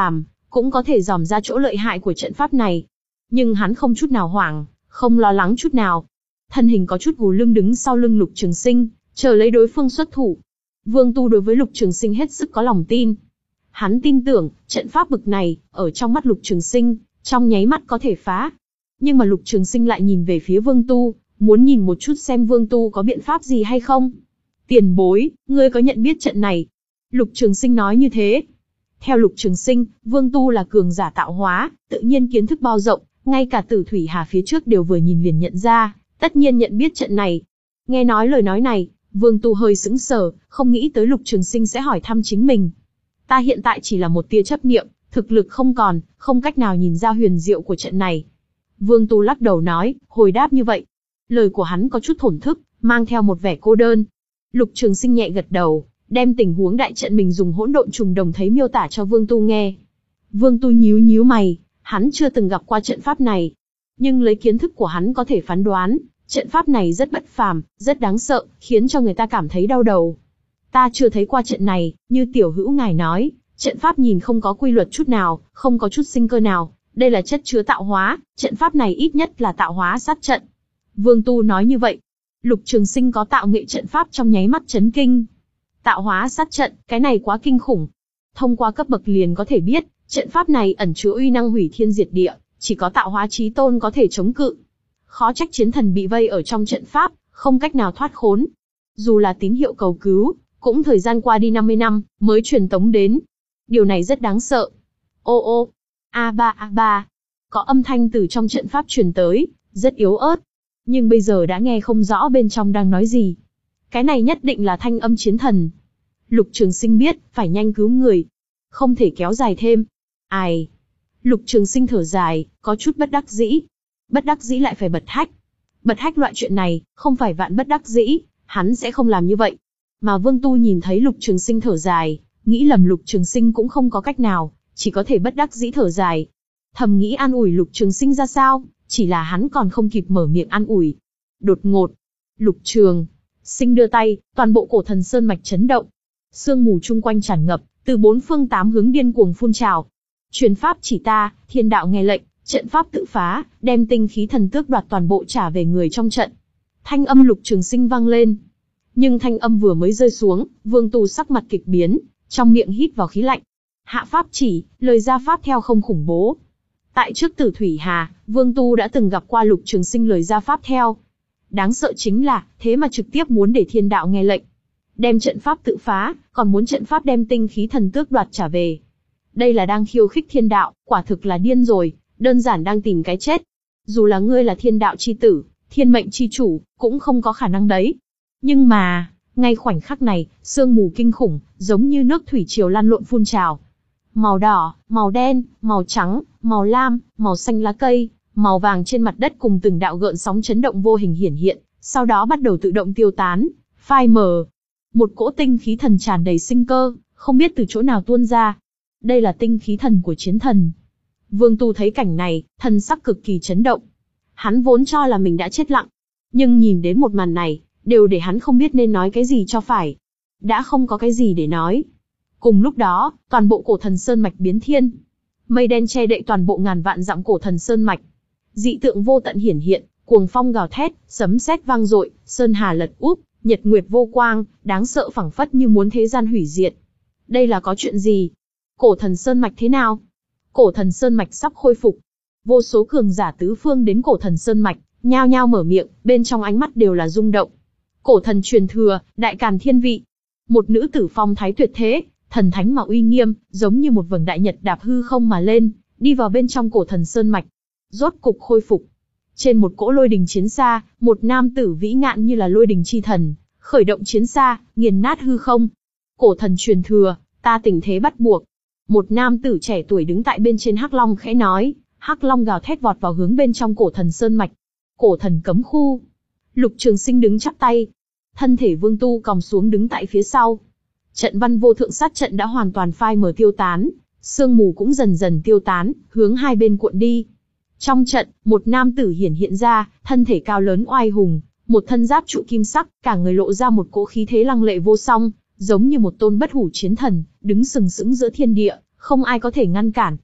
cũng có thể dòm ra chỗ lợi hại của trận pháp này. Nhưng hắn không chút nào hoảng, không lo lắng chút nào. Thân hình có chút gù lưng đứng sau lưng Lục Trường Sinh, chờ lấy đối phương xuất thủ. Vương Tu đối với Lục Trường Sinh hết sức có lòng tin. Hắn tin tưởng, trận pháp bực này, ở trong mắt Lục Trường Sinh, trong nháy mắt có thể phá. Nhưng mà Lục Trường Sinh lại nhìn về phía Vương Tu, muốn nhìn một chút xem Vương Tu có biện pháp gì hay không. Tiền bối, ngươi có nhận biết trận này? Lục Trường Sinh nói như thế. Theo Lục Trường Sinh, Vương Tu là cường giả tạo hóa, tự nhiên kiến thức bao rộng, ngay cả Tử Thủy Hà phía trước đều vừa nhìn liền nhận ra, tất nhiên nhận biết trận này. Nghe nói lời nói này, Vương Tu hơi sững sờ, không nghĩ tới Lục Trường Sinh sẽ hỏi thăm chính mình. Ta hiện tại chỉ là một tia chấp niệm, thực lực không còn, không cách nào nhìn ra huyền diệu của trận này. Vương Tu lắc đầu nói, hồi đáp như vậy. Lời của hắn có chút thổn thức, mang theo một vẻ cô đơn. Lục Trường Sinh nhẹ gật đầu, đem tình huống đại trận mình dùng hỗn độn trùng đồng thấy miêu tả cho Vương Tu nghe. Vương Tu nhíu nhíu mày, hắn chưa từng gặp qua trận pháp này. Nhưng lấy kiến thức của hắn có thể phán đoán, trận pháp này rất bất phàm, rất đáng sợ, khiến cho người ta cảm thấy đau đầu. Ta chưa thấy qua trận này, như tiểu hữu ngài nói, trận pháp nhìn không có quy luật chút nào, không có chút sinh cơ nào, đây là chất chứa tạo hóa, trận pháp này ít nhất là tạo hóa sát trận. Vương Tu nói như vậy. Lục Trường Sinh có tạo nghệ trận pháp trong nháy mắt chấn kinh. Tạo hóa sát trận, cái này quá kinh khủng. Thông qua cấp bậc liền có thể biết, trận pháp này ẩn chứa uy năng hủy thiên diệt địa, chỉ có tạo hóa chí tôn có thể chống cự. Khó trách chiến thần bị vây ở trong trận pháp, không cách nào thoát khốn. Dù là tín hiệu cầu cứu, cũng thời gian qua đi năm mươi năm, mới truyền tống đến. Điều này rất đáng sợ. Ô ô, a ba a ba, có âm thanh từ trong trận pháp truyền tới, rất yếu ớt. Nhưng bây giờ đã nghe không rõ bên trong đang nói gì. Cái này nhất định là thanh âm chiến thần. Lục Trường Sinh biết, phải nhanh cứu người. Không thể kéo dài thêm. Ai? Lục Trường Sinh thở dài, có chút bất đắc dĩ. Bất đắc dĩ lại phải bật hách. Bật hách loại chuyện này, không phải vạn bất đắc dĩ, hắn sẽ không làm như vậy. Mà Vương Tu nhìn thấy Lục Trường Sinh thở dài, nghĩ lầm Lục Trường Sinh cũng không có cách nào, chỉ có thể bất đắc dĩ thở dài. Thầm nghĩ an ủi Lục Trường Sinh ra sao, chỉ là hắn còn không kịp mở miệng an ủi. Đột ngột, Lục Trường Sinh đưa tay, toàn bộ Cổ Thần Sơn mạch chấn động. Sương mù chung quanh tràn ngập, từ bốn phương tám hướng điên cuồng phun trào. Truyền pháp chỉ ta, thiên đạo nghe lệnh, trận pháp tự phá, đem tinh khí thần tước đoạt toàn bộ trả về người trong trận. Thanh âm Lục Trường Sinh vang lên. Nhưng thanh âm vừa mới rơi xuống, Vương Tu sắc mặt kịch biến, trong miệng hít vào khí lạnh. Hạ pháp chỉ, lời ra pháp theo không khủng bố. Tại trước Tử Thủy Hà, Vương Tu đã từng gặp qua Lục Trường Sinh lời ra pháp theo. Đáng sợ chính là, thế mà trực tiếp muốn để thiên đạo nghe lệnh. Đem trận pháp tự phá, còn muốn trận pháp đem tinh khí thần tước đoạt trả về. Đây là đang khiêu khích thiên đạo, quả thực là điên rồi, đơn giản đang tìm cái chết. Dù là ngươi là thiên đạo chi tử, thiên mệnh chi chủ, cũng không có khả năng đấy. Nhưng mà, ngay khoảnh khắc này, sương mù kinh khủng, giống như nước thủy triều lăn lộn phun trào. Màu đỏ, màu đen, màu trắng, màu lam, màu xanh lá cây, màu vàng trên mặt đất cùng từng đạo gợn sóng chấn động vô hình hiển hiện, sau đó bắt đầu tự động tiêu tán, phai mờ. Một cỗ tinh khí thần tràn đầy sinh cơ, không biết từ chỗ nào tuôn ra. Đây là tinh khí thần của chiến thần. Vương Tu thấy cảnh này, thần sắc cực kỳ chấn động. Hắn vốn cho là mình đã chết lặng, nhưng nhìn đến một màn này, đều để hắn không biết nên nói cái gì cho phải. Đã không có cái gì để nói. Cùng lúc đó, toàn bộ Cổ Thần Sơn mạch biến thiên. Mây đen che đậy toàn bộ ngàn vạn dặm Cổ Thần Sơn mạch. Dị tượng vô tận hiển hiện, cuồng phong gào thét, sấm sét vang dội, sơn hà lật úp, nhật nguyệt vô quang, đáng sợ phảng phất như muốn thế gian hủy diệt. Đây là có chuyện gì? Cổ Thần Sơn mạch thế nào? Cổ Thần Sơn mạch sắp khôi phục. Vô số cường giả tứ phương đến Cổ Thần Sơn mạch, nhao nhao mở miệng, bên trong ánh mắt đều là rung động. Cổ thần truyền thừa, đại càn thiên vị. Một nữ tử phong thái tuyệt thế, thần thánh mà uy nghiêm, giống như một vầng đại nhật đạp hư không mà lên, đi vào bên trong Cổ Thần Sơn mạch. Rốt cục khôi phục. Trên một cỗ lôi đình chiến xa, một nam tử vĩ ngạn như là lôi đình chi thần, khởi động chiến xa, nghiền nát hư không. Cổ thần truyền thừa, ta tình thế bắt buộc. Một nam tử trẻ tuổi đứng tại bên trên Hắc Long khẽ nói, Hắc Long gào thét vọt vào hướng bên trong Cổ Thần Sơn mạch. Cổ thần cấm khu. Lục Trường Sinh đứng chắp tay. Thân thể Vương Tu còng xuống đứng tại phía sau. Trận văn vô thượng sát trận đã hoàn toàn phai mờ tiêu tán, sương mù cũng dần dần tiêu tán, hướng hai bên cuộn đi. Trong trận, một nam tử hiển hiện ra, thân thể cao lớn oai hùng, một thân giáp trụ kim sắc, cả người lộ ra một cỗ khí thế lăng lệ vô song, giống như một tôn bất hủ chiến thần, đứng sừng sững giữa thiên địa, không ai có thể ngăn cản.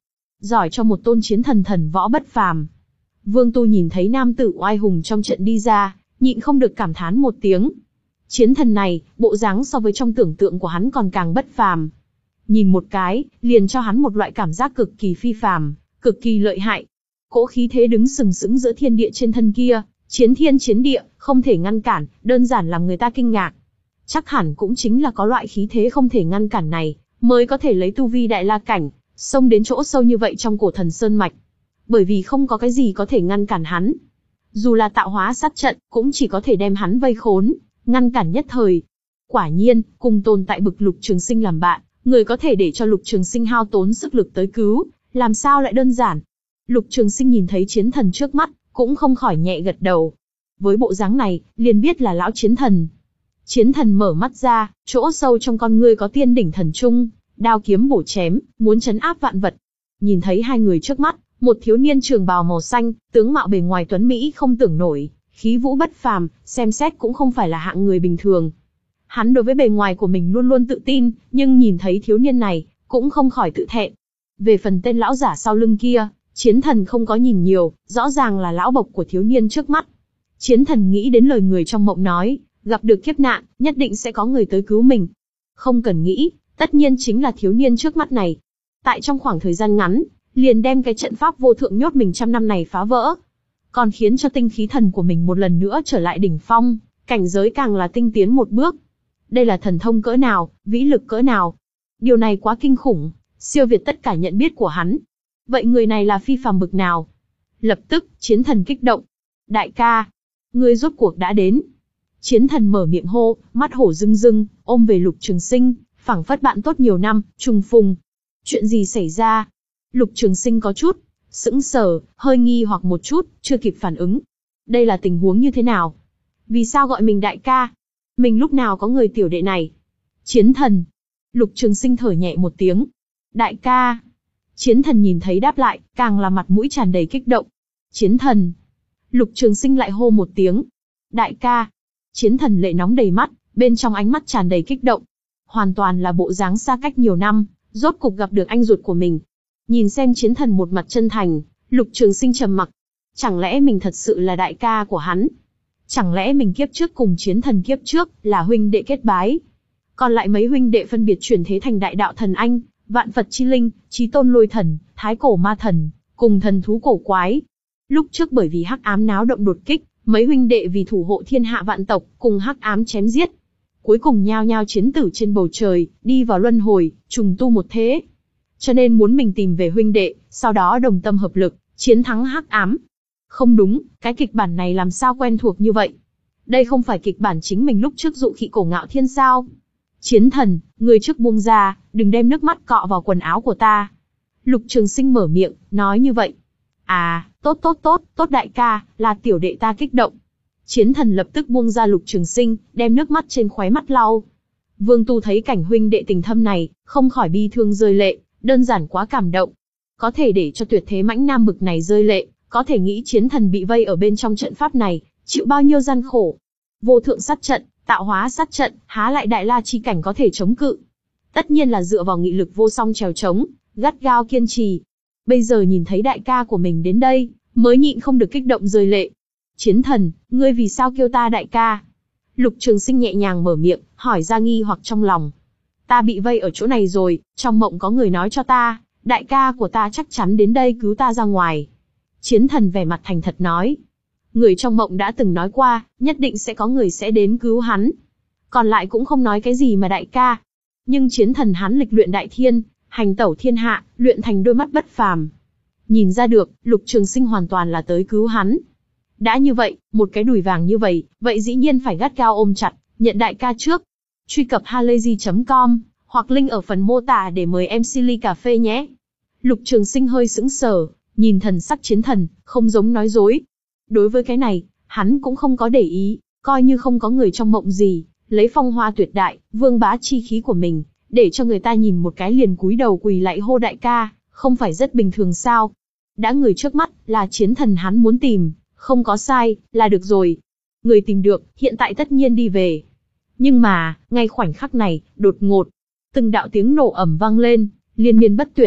giỏi cho một tôn chiến thần thần võ bất phàm. Vương Tu nhìn thấy nam tử oai hùng trong trận đi ra, nhịn không được cảm thán một tiếng. Chiến thần này, bộ dáng so với trong tưởng tượng của hắn còn càng bất phàm. Nhìn một cái, liền cho hắn một loại cảm giác cực kỳ phi phàm, cực kỳ lợi hại. Cỗ khí thế đứng sừng sững giữa thiên địa trên thân kia, chiến thiên chiến địa, không thể ngăn cản, đơn giản làm người ta kinh ngạc. Chắc hẳn cũng chính là có loại khí thế không thể ngăn cản này, mới có thể lấy tu vi đại la cảnh, xông đến chỗ sâu như vậy trong cổ thần sơn mạch. Bởi vì không có cái gì có thể ngăn cản hắn. Dù là tạo hóa sát trận, cũng chỉ có thể đem hắn vây khốn, ngăn cản nhất thời. Quả nhiên, cùng tồn tại bực Lục Trường Sinh làm bạn, người có thể để cho Lục Trường Sinh hao tốn sức lực tới cứu, làm sao lại đơn giản. Lục Trường Sinh nhìn thấy chiến thần trước mắt, cũng không khỏi nhẹ gật đầu. Với bộ dáng này, liền biết là lão chiến thần. Chiến thần mở mắt ra, chỗ sâu trong con ngươi có tiên đỉnh thần trung, đao kiếm bổ chém, muốn trấn áp vạn vật. Nhìn thấy hai người trước mắt, một thiếu niên trường bào màu xanh, tướng mạo bề ngoài tuấn mỹ không tưởng nổi, khí vũ bất phàm, xem xét cũng không phải là hạng người bình thường. Hắn đối với bề ngoài của mình luôn luôn tự tin, nhưng nhìn thấy thiếu niên này, cũng không khỏi tự thẹn. Về phần tên lão giả sau lưng kia, chiến thần không có nhìn nhiều, rõ ràng là lão bộc của thiếu niên trước mắt. Chiến thần nghĩ đến lời người trong mộng nói, gặp được kiếp nạn, nhất định sẽ có người tới cứu mình. Không cần nghĩ, tất nhiên chính là thiếu niên trước mắt này. Tại trong khoảng thời gian ngắn, liền đem cái trận pháp vô thượng nhốt mình trăm năm này phá vỡ. Còn khiến cho tinh khí thần của mình một lần nữa trở lại đỉnh phong, cảnh giới càng là tinh tiến một bước. Đây là thần thông cỡ nào, vĩ lực cỡ nào. Điều này quá kinh khủng, siêu việt tất cả nhận biết của hắn. Vậy người này là phi phàm bực nào? Lập tức, chiến thần kích động. Đại ca, ngươi rốt cuộc đã đến. Chiến thần mở miệng hô, mắt hổ rưng rưng, ôm về Lục Trường Sinh, phảng phất bạn tốt nhiều năm, trùng phùng. Chuyện gì xảy ra? Lục Trường Sinh có chút sững sờ, hơi nghi hoặc một chút, chưa kịp phản ứng. Đây là tình huống như thế nào? Vì sao gọi mình đại ca? Mình lúc nào có người tiểu đệ này? Chiến thần. Lục Trường Sinh thở nhẹ một tiếng. Đại ca. Chiến thần nhìn thấy đáp lại, càng là mặt mũi tràn đầy kích động. Chiến thần. Lục Trường Sinh lại hô một tiếng. Đại ca. Chiến thần lệ nóng đầy mắt, bên trong ánh mắt tràn đầy kích động. Hoàn toàn là bộ dáng xa cách nhiều năm, rốt cục gặp được anh ruột của mình. Nhìn xem chiến thần một mặt chân thành, Lục Trường Sinh trầm mặc. Chẳng lẽ mình thật sự là đại ca của hắn? Chẳng lẽ mình kiếp trước cùng chiến thần kiếp trước là huynh đệ kết bái? Còn lại mấy huynh đệ phân biệt chuyển thế thành đại đạo thần anh, vạn Phật chi linh, chí tôn lôi thần, thái cổ ma thần, cùng thần thú cổ quái. Lúc trước bởi vì hắc ám náo động đột kích, mấy huynh đệ vì thủ hộ thiên hạ vạn tộc, cùng hắc ám chém giết. Cuối cùng nhao nhao chiến tử trên bầu trời, đi vào luân hồi, trùng tu một thế. Cho nên muốn mình tìm về huynh đệ, sau đó đồng tâm hợp lực, chiến thắng hắc ám. Không đúng, cái kịch bản này làm sao quen thuộc như vậy? Đây không phải kịch bản chính mình lúc trước dụ khị cổ ngạo thiên sao? Chiến thần, người trước buông ra, đừng đem nước mắt cọ vào quần áo của ta. Lục Trường Sinh mở miệng, nói như vậy. À, tốt tốt tốt, tốt đại ca, là tiểu đệ ta kích động. Chiến thần lập tức buông ra Lục Trường Sinh, đem nước mắt trên khóe mắt lau. Vương Tu thấy cảnh huynh đệ tình thâm này, không khỏi bi thương rơi lệ, đơn giản quá cảm động. Có thể để cho tuyệt thế mãnh nam bực này rơi lệ, có thể nghĩ chiến thần bị vây ở bên trong trận pháp này, chịu bao nhiêu gian khổ. Vô thượng sát trận, tạo hóa sát trận, há lại đại la chi cảnh có thể chống cự. Tất nhiên là dựa vào nghị lực vô song trèo trống, gắt gao kiên trì. Bây giờ nhìn thấy đại ca của mình đến đây, mới nhịn không được kích động rơi lệ. Chiến thần, ngươi vì sao kêu ta đại ca? Lục Trường Sinh nhẹ nhàng mở miệng, hỏi ra nghi hoặc trong lòng. Ta bị vây ở chỗ này rồi, trong mộng có người nói cho ta, đại ca của ta chắc chắn đến đây cứu ta ra ngoài. Chiến thần vẻ mặt thành thật nói. Người trong mộng đã từng nói qua, nhất định sẽ có người sẽ đến cứu hắn. Còn lại cũng không nói cái gì mà đại ca. Nhưng chiến thần hắn lịch luyện đại thiên, hành tẩu thiên hạ, luyện thành đôi mắt bất phàm. Nhìn ra được, Lục Trường Sinh hoàn toàn là tới cứu hắn. Đã như vậy, một cái đùi vàng như vậy, vậy dĩ nhiên phải gắt gao ôm chặt, nhận đại ca trước. Truy cập halayzi chấm com, hoặc link ở phần mô tả để mời em xê ly cà phê nhé. Lục Trường Sinh hơi sững sờ, nhìn thần sắc chiến thần, không giống nói dối. Đối với cái này, hắn cũng không có để ý, coi như không có người trong mộng gì, lấy phong hoa tuyệt đại, vương bá chi khí của mình, để cho người ta nhìn một cái liền cúi đầu quỳ lạy hô đại ca, không phải rất bình thường sao? Đã người trước mắt là chiến thần hắn muốn tìm, không có sai, là được rồi. Người tìm được, hiện tại tất nhiên đi về. Nhưng mà, ngay khoảnh khắc này, đột ngột, từng đạo tiếng nổ ầm vang lên, liên miên bất tuyệt.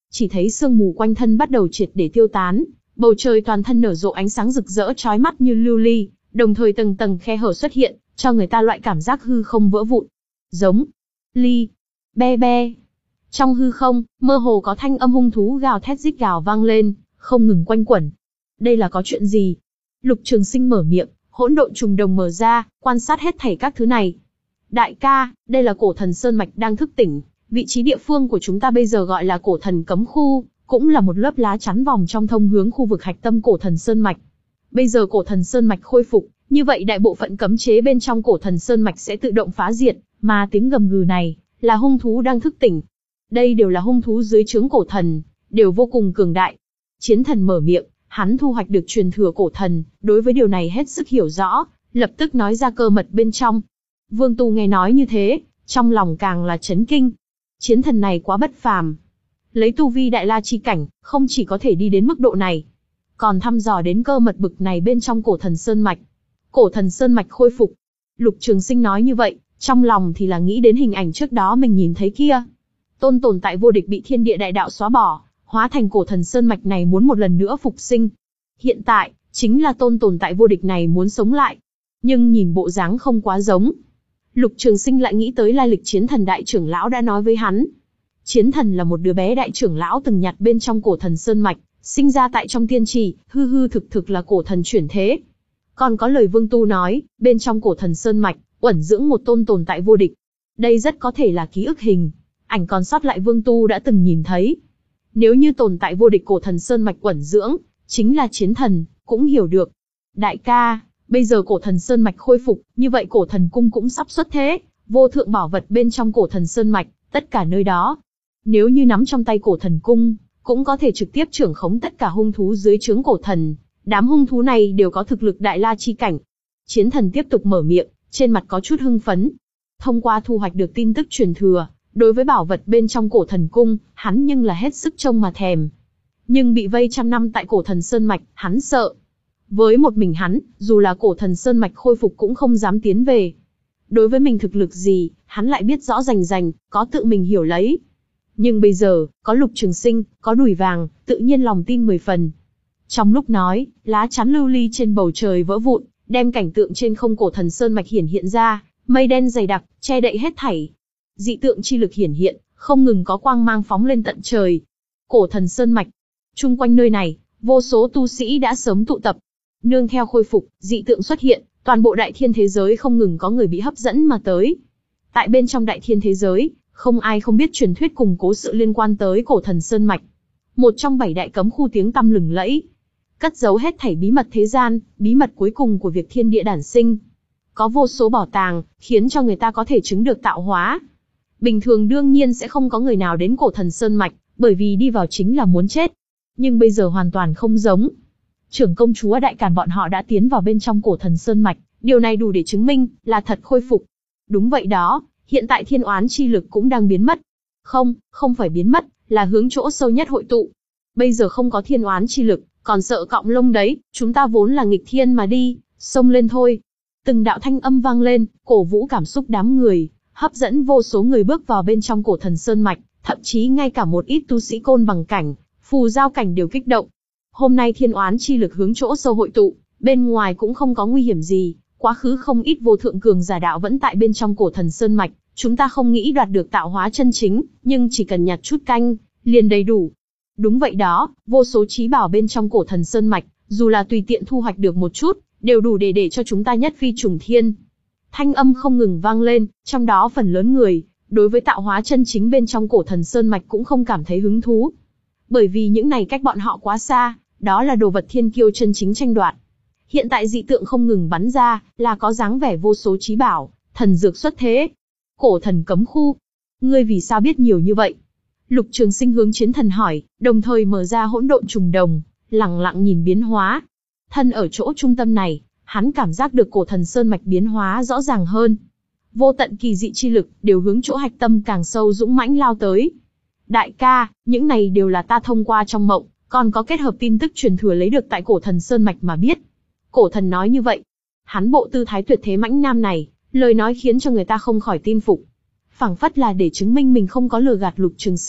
Chỉ thấy sương mù quanh thân bắt đầu triệt để tiêu tán, bầu trời toàn thân nở rộ ánh sáng rực rỡ chói mắt như lưu ly, đồng thời tầng tầng khe hở xuất hiện, cho người ta loại cảm giác hư không vỡ vụn. Giống, ly, be be. Trong hư không, mơ hồ có thanh âm hung thú gào thét rít gào vang lên, không ngừng quanh quẩn. Đây là có chuyện gì? Lục Trường Sinh mở miệng, hỗn độn trùng đồng mở ra, quan sát hết thảy các thứ này. Đại ca, đây là cổ thần sơn mạch đang thức tỉnh, vị trí địa phương của chúng ta bây giờ gọi là cổ thần cấm khu, cũng là một lớp lá chắn vòng trong thông hướng khu vực hạch tâm cổ thần sơn mạch. Bây giờ cổ thần sơn mạch khôi phục, như vậy đại bộ phận cấm chế bên trong cổ thần sơn mạch sẽ tự động phá diệt, mà tiếng gầm gừ này là hung thú đang thức tỉnh. Đây đều là hung thú dưới trướng cổ thần, đều vô cùng cường đại. Chiến thần mở miệng, hắn thu hoạch được truyền thừa cổ thần, đối với điều này hết sức hiểu rõ, lập tức nói ra cơ mật bên trong. Vương Tu nghe nói như thế, trong lòng càng là chấn kinh. Chiến thần này quá bất phàm. Lấy tu vi đại la chi cảnh, không chỉ có thể đi đến mức độ này, còn thăm dò đến cơ mật bực này bên trong cổ thần sơn mạch. Cổ thần sơn mạch khôi phục. Lục Trường Sinh nói như vậy, trong lòng thì là nghĩ đến hình ảnh trước đó mình nhìn thấy kia. Tôn tồn tại vô địch bị thiên địa đại đạo xóa bỏ, hóa thành cổ thần sơn mạch này muốn một lần nữa phục sinh. Hiện tại, chính là tôn tồn tại vô địch này muốn sống lại. Nhưng nhìn bộ dáng không quá giống. Lục Trường Sinh lại nghĩ tới lai lịch chiến thần đại trưởng lão đã nói với hắn. Chiến thần là một đứa bé đại trưởng lão từng nhặt bên trong cổ thần sơn mạch, sinh ra tại trong tiên trì, hư hư thực thực là cổ thần chuyển thế. Còn có lời Vương Tu nói, bên trong cổ thần sơn mạch, uẩn dưỡng một tôn tồn tại vô địch. Đây rất có thể là ký ức hình, ảnh còn sót lại Vương Tu đã từng nhìn thấy. Nếu như tồn tại vô địch cổ thần sơn mạch uẩn dưỡng, chính là chiến thần, cũng hiểu được. Đại ca, bây giờ cổ thần sơn mạch khôi phục, như vậy cổ thần cung cũng sắp xuất thế, vô thượng bảo vật bên trong cổ thần sơn mạch, tất cả nơi đó. Nếu như nắm trong tay cổ thần cung, cũng có thể trực tiếp trưởng khống tất cả hung thú dưới trướng cổ thần. Đám hung thú này đều có thực lực đại la chi cảnh. Chiến thần tiếp tục mở miệng, trên mặt có chút hưng phấn. Thông qua thu hoạch được tin tức truyền thừa, đối với bảo vật bên trong cổ thần cung, hắn nhưng là hết sức trông mà thèm. Nhưng bị vây trăm năm tại cổ thần sơn mạch, hắn sợ. Với một mình hắn, dù là cổ thần sơn mạch khôi phục cũng không dám tiến về. Đối với mình thực lực gì, hắn lại biết rõ rành rành, có tự mình hiểu lấy. Nhưng bây giờ, có Lục Trường Sinh, có đùi vàng, tự nhiên lòng tin mười phần. Trong lúc nói, lá chắn lưu ly trên bầu trời vỡ vụn, đem cảnh tượng trên không cổ thần sơn mạch hiển hiện ra, mây đen dày đặc, che đậy hết thảy. Dị tượng chi lực hiển hiện, không ngừng có quang mang phóng lên tận trời. Cổ thần sơn mạch, chung quanh nơi này, vô số tu sĩ đã sớm tụ tập. Nương theo khôi phục, dị tượng xuất hiện, toàn bộ đại thiên thế giới không ngừng có người bị hấp dẫn mà tới. Tại bên trong đại thiên thế giới, không ai không biết truyền thuyết cùng cố sự liên quan tới cổ thần sơn mạch. Một trong bảy đại cấm khu tiếng tăm lừng lẫy, cất giấu hết thảy bí mật thế gian, bí mật cuối cùng của việc thiên địa đản sinh. Có vô số bảo tàng, khiến cho người ta có thể chứng được tạo hóa. Bình thường đương nhiên sẽ không có người nào đến cổ thần sơn mạch, bởi vì đi vào chính là muốn chết. Nhưng bây giờ hoàn toàn không giống. Trưởng công chúa đại càn bọn họ đã tiến vào bên trong cổ thần sơn mạch, điều này đủ để chứng minh là thật khôi phục. Đúng vậy đó, hiện tại thiên oán chi lực cũng đang biến mất. Không, không phải biến mất, là hướng chỗ sâu nhất hội tụ. Bây giờ không có thiên oán chi lực, còn sợ cọng lông đấy, chúng ta vốn là nghịch thiên mà đi, xông lên thôi. Từng đạo thanh âm vang lên, cổ vũ cảm xúc đám người, hấp dẫn vô số người bước vào bên trong cổ thần sơn mạch, thậm chí ngay cả một ít tu sĩ côn bằng cảnh, phù giao cảnh đều kích động. Hôm nay thiên oán chi lực hướng chỗ sâu hội tụ, bên ngoài cũng không có nguy hiểm gì, quá khứ không ít vô thượng cường giả đạo vẫn tại bên trong cổ thần sơn mạch, chúng ta không nghĩ đoạt được tạo hóa chân chính, nhưng chỉ cần nhặt chút canh, liền đầy đủ. Đúng vậy đó, vô số trí bảo bên trong cổ thần sơn mạch, dù là tùy tiện thu hoạch được một chút, đều đủ để để cho chúng ta nhất phi trùng thiên. Thanh âm không ngừng vang lên, trong đó phần lớn người, đối với tạo hóa chân chính bên trong cổ thần sơn mạch cũng không cảm thấy hứng thú. Bởi vì những này cách bọn họ quá xa, đó là đồ vật thiên kiêu chân chính tranh đoạt. Hiện tại dị tượng không ngừng bắn ra, là có dáng vẻ vô số trí bảo, thần dược xuất thế. Cổ thần cấm khu. Ngươi vì sao biết nhiều như vậy? Lục Trường Sinh hướng chiến thần hỏi, đồng thời mở ra hỗn độn trùng đồng, lặng lặng nhìn biến hóa. Thân ở chỗ trung tâm này, hắn cảm giác được cổ thần sơn mạch biến hóa rõ ràng hơn. Vô tận kỳ dị chi lực đều hướng chỗ hạch tâm càng sâu dũng mãnh lao tới. Đại ca, những này đều là ta thông qua trong mộng, còn có kết hợp tin tức truyền thừa lấy được tại cổ thần sơn mạch mà biết. Cổ thần nói như vậy. Hắn bộ tư thái tuyệt thế mãnh nam này, lời nói khiến cho người ta không khỏi tin phục. Phảng phất là để chứng minh mình không có lừa gạt Lục Trường Sinh,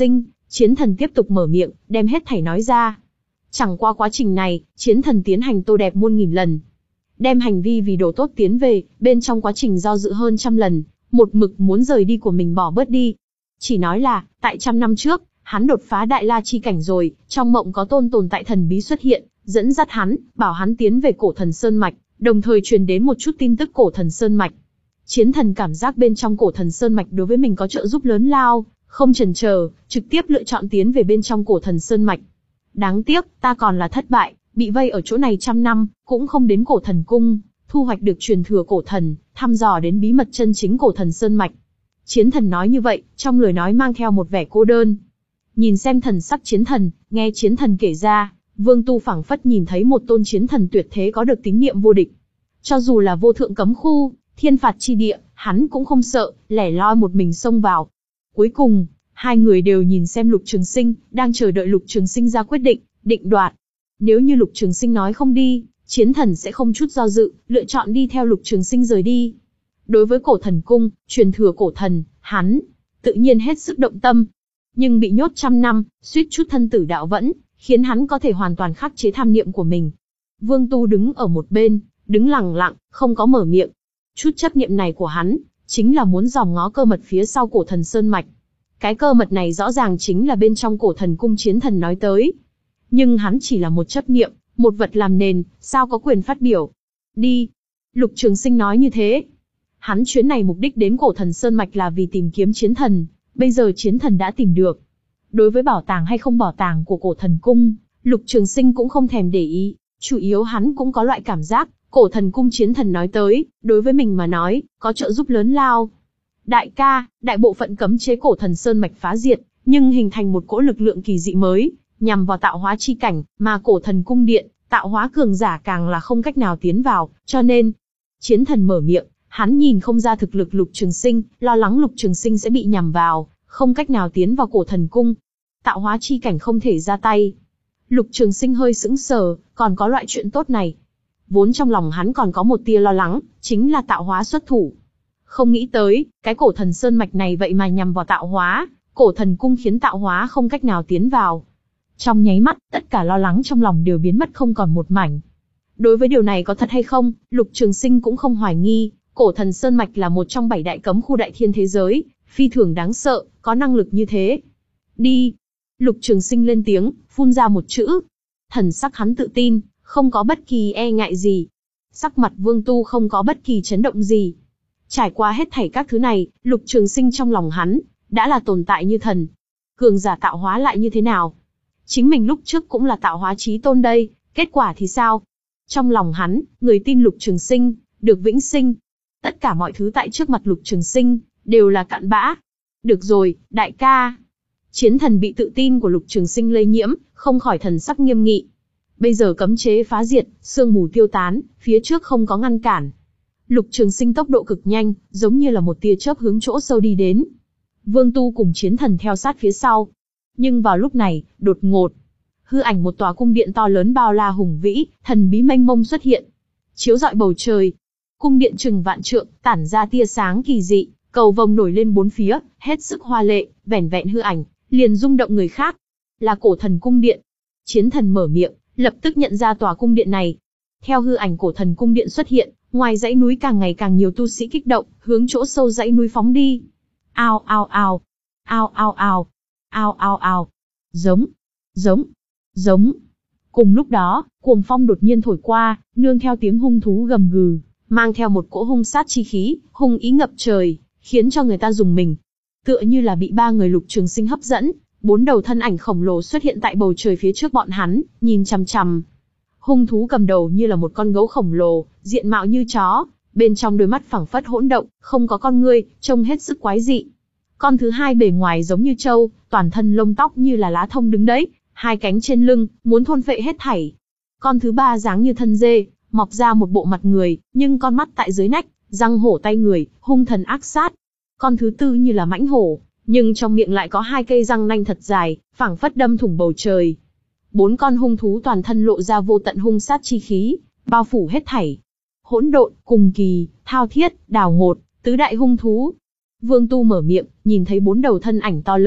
Chiến thần tiếp tục mở miệng, đem hết thảy nói ra. Chẳng qua quá trình này, chiến thần tiến hành tô đẹp muôn nghìn lần. Đem hành vi vì đồ tốt tiến về, bên trong quá trình do dự hơn trăm lần, một mực muốn rời đi của mình bỏ bớt đi. Chỉ nói là, tại trăm năm trước, hắn đột phá đại la chi cảnh rồi, trong mộng có tôn tồn tại thần bí xuất hiện, dẫn dắt hắn, bảo hắn tiến về cổ thần Sơn Mạch, đồng thời truyền đến một chút tin tức cổ thần Sơn Mạch. Chiến thần cảm giác bên trong cổ thần Sơn Mạch đối với mình có trợ giúp lớn lao, không chần chờ, trực tiếp lựa chọn tiến về bên trong cổ thần Sơn Mạch. Đáng tiếc, ta còn là thất bại, bị vây ở chỗ này trăm năm, cũng không đến cổ thần cung, thu hoạch được truyền thừa cổ thần, thăm dò đến bí mật chân chính cổ thần Sơn Mạch. Chiến thần nói như vậy, trong lời nói mang theo một vẻ cô đơn. Nhìn xem thần sắc chiến thần, nghe chiến thần kể ra, Vương Tu phảng phất nhìn thấy một tôn chiến thần tuyệt thế có được tín niệm vô địch. Cho dù là vô thượng cấm khu, thiên phạt chi địa, hắn cũng không sợ, lẻ loi một mình xông vào. Cuối cùng, hai người đều nhìn xem Lục Trường Sinh, đang chờ đợi Lục Trường Sinh ra quyết định, định đoạt. Nếu như Lục Trường Sinh nói không đi, chiến thần sẽ không chút do dự, lựa chọn đi theo Lục Trường Sinh rời đi. Đối với cổ thần cung, truyền thừa cổ thần, hắn tự nhiên hết sức động tâm. Nhưng bị nhốt trăm năm, suýt chút thân tử đạo vẫn, khiến hắn có thể hoàn toàn khắc chế tham niệm của mình. Vương Tu đứng ở một bên, đứng lặng lặng, không có mở miệng. Chút chấp niệm này của hắn, chính là muốn dòm ngó cơ mật phía sau cổ thần Sơn Mạch. Cái cơ mật này rõ ràng chính là bên trong cổ thần cung chiến thần nói tới. Nhưng hắn chỉ là một chấp niệm, một vật làm nền, sao có quyền phát biểu. Đi. Lục Trường Sinh nói như thế. Hắn chuyến này mục đích đến cổ thần Sơn Mạch là vì tìm kiếm chiến thần, bây giờ chiến thần đã tìm được. Đối với bảo tàng hay không bảo tàng của cổ thần cung, Lục Trường Sinh cũng không thèm để ý, chủ yếu hắn cũng có loại cảm giác, cổ thần cung chiến thần nói tới, đối với mình mà nói, có trợ giúp lớn lao. Đại ca, đại bộ phận cấm chế cổ thần Sơn Mạch phá diệt, nhưng hình thành một cỗ lực lượng kỳ dị mới, nhằm vào tạo hóa chi cảnh, mà cổ thần cung điện, tạo hóa cường giả càng là không cách nào tiến vào, cho nên, chiến thần mở miệng, hắn nhìn không ra thực lực Lục Trường Sinh, lo lắng Lục Trường Sinh sẽ bị nhằm vào, không cách nào tiến vào cổ thần cung. Tạo hóa chi cảnh không thể ra tay. Lục Trường Sinh hơi sững sờ, còn có loại chuyện tốt này. Vốn trong lòng hắn còn có một tia lo lắng, chính là tạo hóa xuất thủ. Không nghĩ tới, cái cổ thần Sơn Mạch này vậy mà nhằm vào tạo hóa, cổ thần cung khiến tạo hóa không cách nào tiến vào. Trong nháy mắt, tất cả lo lắng trong lòng đều biến mất không còn một mảnh. Đối với điều này có thật hay không, Lục Trường Sinh cũng không hoài nghi, cổ thần Sơn Mạch là một trong bảy đại cấm khu đại thiên thế giới, phi thường đáng sợ, có năng lực như thế. Đi. Lục Trường Sinh lên tiếng, phun ra một chữ. Thần sắc hắn tự tin, không có bất kỳ e ngại gì. Sắc mặt Vương Tu không có bất kỳ chấn động gì. Trải qua hết thảy các thứ này, Lục Trường Sinh trong lòng hắn, đã là tồn tại như thần. Cường giả tạo hóa lại như thế nào? Chính mình lúc trước cũng là tạo hóa chí tôn đây, kết quả thì sao? Trong lòng hắn, người tin Lục Trường Sinh, được vĩnh sinh. Tất cả mọi thứ tại trước mặt Lục Trường Sinh, đều là cặn bã. Được rồi, đại ca. Chiến thần bị tự tin của Lục Trường Sinh lây nhiễm, không khỏi thần sắc nghiêm nghị. Bây giờ cấm chế phá diệt, sương mù tiêu tán, phía trước không có ngăn cản. Lục Trường Sinh tốc độ cực nhanh, giống như là một tia chớp hướng chỗ sâu đi đến. Vương Tu cùng chiến thần theo sát phía sau. Nhưng vào lúc này, đột ngột, hư ảnh một tòa cung điện to lớn bao la hùng vĩ, thần bí mênh mông xuất hiện, chiếu rọi bầu trời. Cung điện chừng vạn trượng, tản ra tia sáng kỳ dị, cầu vồng nổi lên bốn phía, hết sức hoa lệ, vẻn vẹn hư ảnh, liền rung động người khác. Là cổ thần cung điện. Chiến thần mở miệng, lập tức nhận ra tòa cung điện này. Theo hư ảnh cổ thần cung điện xuất hiện, ngoài dãy núi càng ngày càng nhiều tu sĩ kích động, hướng chỗ sâu dãy núi phóng đi. Ao ao ao, ao ao ao, ao ao ao, giống, giống, giống. Cùng lúc đó, cuồng phong đột nhiên thổi qua, nương theo tiếng hung thú gầm gừ, mang theo một cỗ hung sát chi khí, hung ý ngập trời, khiến cho người ta rùng mình. Tựa như là bị ba người Lục Trường Sinh hấp dẫn, bốn đầu thân ảnh khổng lồ xuất hiện tại bầu trời phía trước bọn hắn, nhìn chằm chằm. Hung thú cầm đầu như là một con gấu khổng lồ, diện mạo như chó, bên trong đôi mắt phẳng phất hỗn động, không có con ngươi, trông hết sức quái dị. Con thứ hai bề ngoài giống như trâu, toàn thân lông tóc như là lá thông đứng đấy, hai cánh trên lưng, muốn thôn phệ hết thảy. Con thứ ba dáng như thân dê, mọc ra một bộ mặt người, nhưng con mắt tại dưới nách, răng hổ tay người, hung thần ác sát. Con thứ tư như là mãnh hổ, nhưng trong miệng lại có hai cây răng nanh thật dài, phảng phất đâm thủng bầu trời. Bốn con hung thú toàn thân lộ ra vô tận hung sát chi khí, bao phủ hết thảy. Hỗn độn, cùng kỳ, thao thiết, đào ngột, tứ đại hung thú. Vương Tu mở miệng, nhìn thấy bốn đầu thân ảnh to lớn,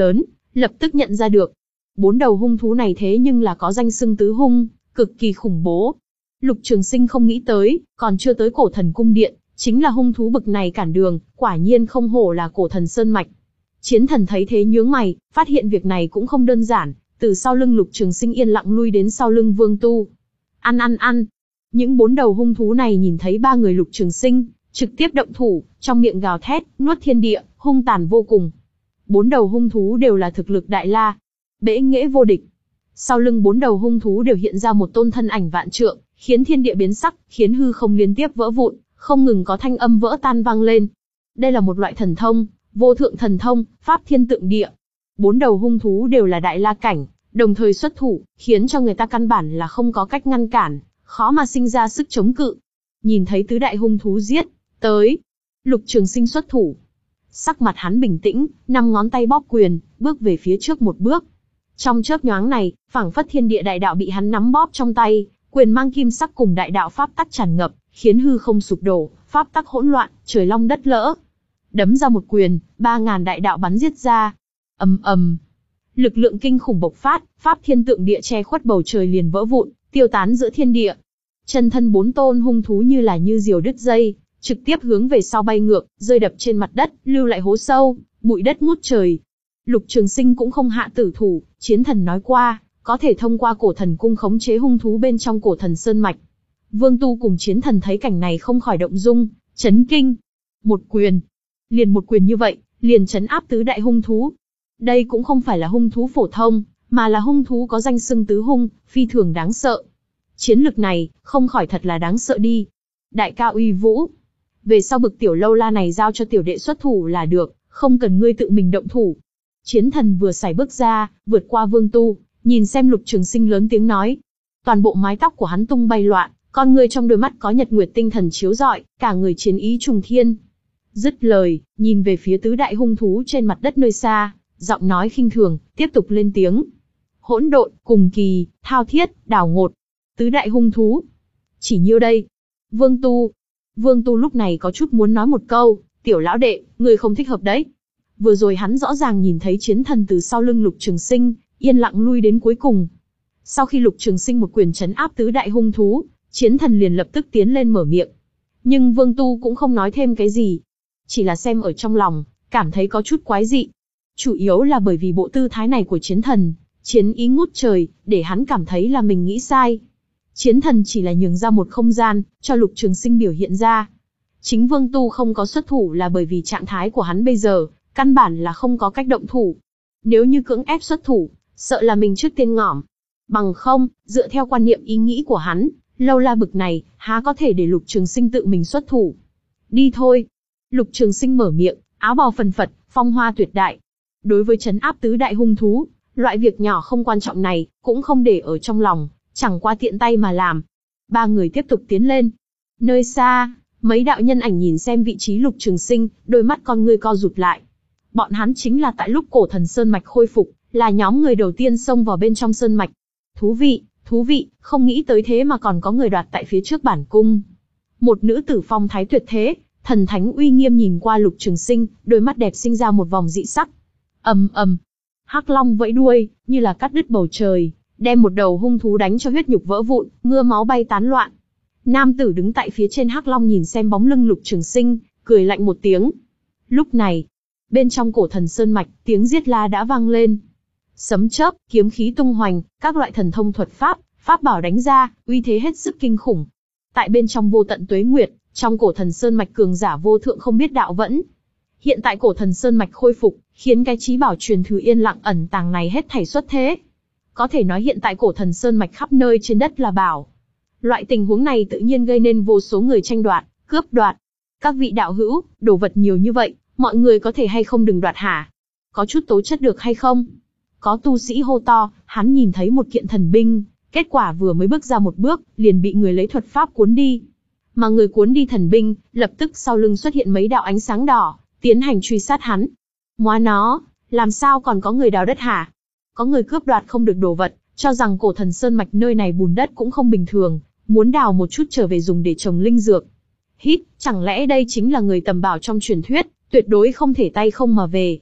lập tức nhận ra được. Bốn đầu hung thú này thế nhưng là có danh xưng tứ hung, cực kỳ khủng bố. Lục Trường Sinh không nghĩ tới, còn chưa tới Cổ Thần Cung Điện, chính là hung thú bực này cản đường, quả nhiên không hổ là Cổ Thần Sơn Mạch. Chiến Thần thấy thế nhướng mày, phát hiện việc này cũng không đơn giản, từ sau lưng Lục Trường Sinh yên lặng lui đến sau lưng Vương Tu. Ăn ăn ăn. Những bốn đầu hung thú này nhìn thấy ba người Lục Trường Sinh, trực tiếp động thủ, trong miệng gào thét, nuốt thiên địa, hung tàn vô cùng. Bốn đầu hung thú đều là thực lực đại la, bẽ nghễ vô địch. Sau lưng bốn đầu hung thú đều hiện ra một tôn thân ảnh vạn trượng, khiến thiên địa biến sắc, khiến hư không liên tiếp vỡ vụn, không ngừng có thanh âm vỡ tan vang lên. Đây là một loại thần thông, vô thượng thần thông, pháp thiên tượng địa. Bốn đầu hung thú đều là đại la cảnh, đồng thời xuất thủ, khiến cho người ta căn bản là không có cách ngăn cản, khó mà sinh ra sức chống cự. Nhìn thấy tứ đại hung thú giết tới, Lục Trường Sinh xuất thủ. Sắc mặt hắn bình tĩnh, năm ngón tay bóp quyền, bước về phía trước một bước. Trong chớp nhoáng này, phảng phất thiên địa đại đạo bị hắn nắm bóp trong tay, quyền mang kim sắc cùng đại đạo pháp tắc tràn ngập, khiến hư không sụp đổ, pháp tắc hỗn loạn, trời long đất lỡ. Đấm ra một quyền, ba ngàn đại đạo bắn giết ra. Ầm ầm, lực lượng kinh khủng bộc phát, pháp thiên tượng địa che khuất bầu trời liền vỡ vụn, tiêu tán giữa thiên địa. Chân thân bốn tôn hung thú như là như diều đứt dây, trực tiếp hướng về sau bay ngược, rơi đập trên mặt đất, lưu lại hố sâu, bụi đất ngút trời. Lục Trường Sinh cũng không hạ tử thủ, Chiến Thần nói qua, có thể thông qua Cổ Thần Cung khống chế hung thú bên trong Cổ Thần Sơn Mạch. Vương Tu cùng Chiến Thần thấy cảnh này không khỏi động dung, chấn kinh. Một quyền, liền một quyền như vậy, liền chấn áp tứ đại hung thú. Đây cũng không phải là hung thú phổ thông, mà là hung thú có danh xưng tứ hung, phi thường đáng sợ. Chiến lực này, không khỏi thật là đáng sợ đi. Đại ca uy vũ. Về sau bực tiểu lâu la này giao cho tiểu đệ xuất thủ là được, không cần ngươi tự mình động thủ. Chiến Thần vừa sải bước ra, vượt qua Vương Tu, nhìn xem Lục Trường Sinh lớn tiếng nói. Toàn bộ mái tóc của hắn tung bay loạn, con người trong đôi mắt có nhật nguyệt tinh thần chiếu rọi, cả người chiến ý trùng thiên. Dứt lời, nhìn về phía tứ đại hung thú trên mặt đất nơi xa, giọng nói khinh thường, tiếp tục lên tiếng. Hỗn độn, cùng kỳ, thao thiết, đảo ngột. Tứ đại hung thú. Chỉ nhiêu đây. Vương Tu. Vương Tu lúc này có chút muốn nói một câu, tiểu lão đệ, ngươi không thích hợp đấy. Vừa rồi hắn rõ ràng nhìn thấy Chiến Thần từ sau lưng Lục Trường Sinh, yên lặng lui đến cuối cùng. Sau khi Lục Trường Sinh một quyền chấn áp tứ đại hung thú, Chiến Thần liền lập tức tiến lên mở miệng. Nhưng Vương Tu cũng không nói thêm cái gì. Chỉ là xem ở trong lòng, cảm thấy có chút quái dị. Chủ yếu là bởi vì bộ tư thái này của Chiến Thần, chiến ý ngút trời, để hắn cảm thấy là mình nghĩ sai. Chiến Thần chỉ là nhường ra một không gian, cho Lục Trường Sinh biểu hiện ra. Chính Vương Tu không có xuất thủ là bởi vì trạng thái của hắn bây giờ, căn bản là không có cách động thủ. Nếu như cưỡng ép xuất thủ, sợ là mình trước tiên ngỏm. Bằng không, dựa theo quan niệm ý nghĩ của hắn, lâu la bực này, há có thể để Lục Trường Sinh tự mình xuất thủ. Đi thôi. Lục Trường Sinh mở miệng, áo bào phần phật, phong hoa tuyệt đại. Đối với trấn áp tứ đại hung thú, loại việc nhỏ không quan trọng này, cũng không để ở trong lòng, chẳng qua tiện tay mà làm. Ba người tiếp tục tiến lên. Nơi xa, mấy đạo nhân ảnh nhìn xem vị trí Lục Trường Sinh, đôi mắt con ngươi co rụt lại. Bọn hắn chính là tại lúc Cổ Thần Sơn Mạch khôi phục, là nhóm người đầu tiên xông vào bên trong Sơn Mạch. Thú vị, thú vị, không nghĩ tới thế mà còn có người đoạt tại phía trước bản cung. Một nữ tử phong thái tuyệt thế, thần thánh uy nghiêm nhìn qua Lục Trường Sinh, đôi mắt đẹp sinh ra một vòng dị sắc. Ầm ầm, hắc long vẫy đuôi, như là cắt đứt bầu trời, đem một đầu hung thú đánh cho huyết nhục vỡ vụn, mưa máu bay tán loạn. Nam tử đứng tại phía trên hắc long nhìn xem bóng lưng Lục Trường Sinh, cười lạnh một tiếng. Lúc này, bên trong Cổ Thần Sơn Mạch, tiếng giết la đã vang lên. Sấm chớp, kiếm khí tung hoành, các loại thần thông thuật pháp, pháp bảo đánh ra, uy thế hết sức kinh khủng. Tại bên trong vô tận tuế nguyệt, trong Cổ Thần Sơn Mạch cường giả vô thượng không biết đạo vẫn. Hiện tại Cổ Thần Sơn Mạch khôi phục, khiến cái chí bảo truyền thừa yên lặng ẩn tàng này hết thảy xuất thế. Có thể nói hiện tại Cổ Thần Sơn Mạch khắp nơi trên đất là bảo. Loại tình huống này tự nhiên gây nên vô số người tranh đoạt, cướp đoạt. Các vị đạo hữu, đồ vật nhiều như vậy, mọi người có thể hay không đừng đoạt hả? Có chút tố chất được hay không? Có tu sĩ hô to, hắn nhìn thấy một kiện thần binh, kết quả vừa mới bước ra một bước, liền bị người lấy thuật pháp cuốn đi. Mà người cuốn đi thần binh, lập tức sau lưng xuất hiện mấy đạo ánh sáng đỏ, tiến hành truy sát hắn. Móa nó, làm sao còn có người đào đất hả? Có người cướp đoạt không được đồ vật, cho rằng Cổ Thần Sơn Mạch nơi này bùn đất cũng không bình thường, muốn đào một chút trở về dùng để trồng linh dược. Hít, chẳng lẽ đây chính là người tầm bảo trong truyền thuyết, tuyệt đối không thể tay không mà về.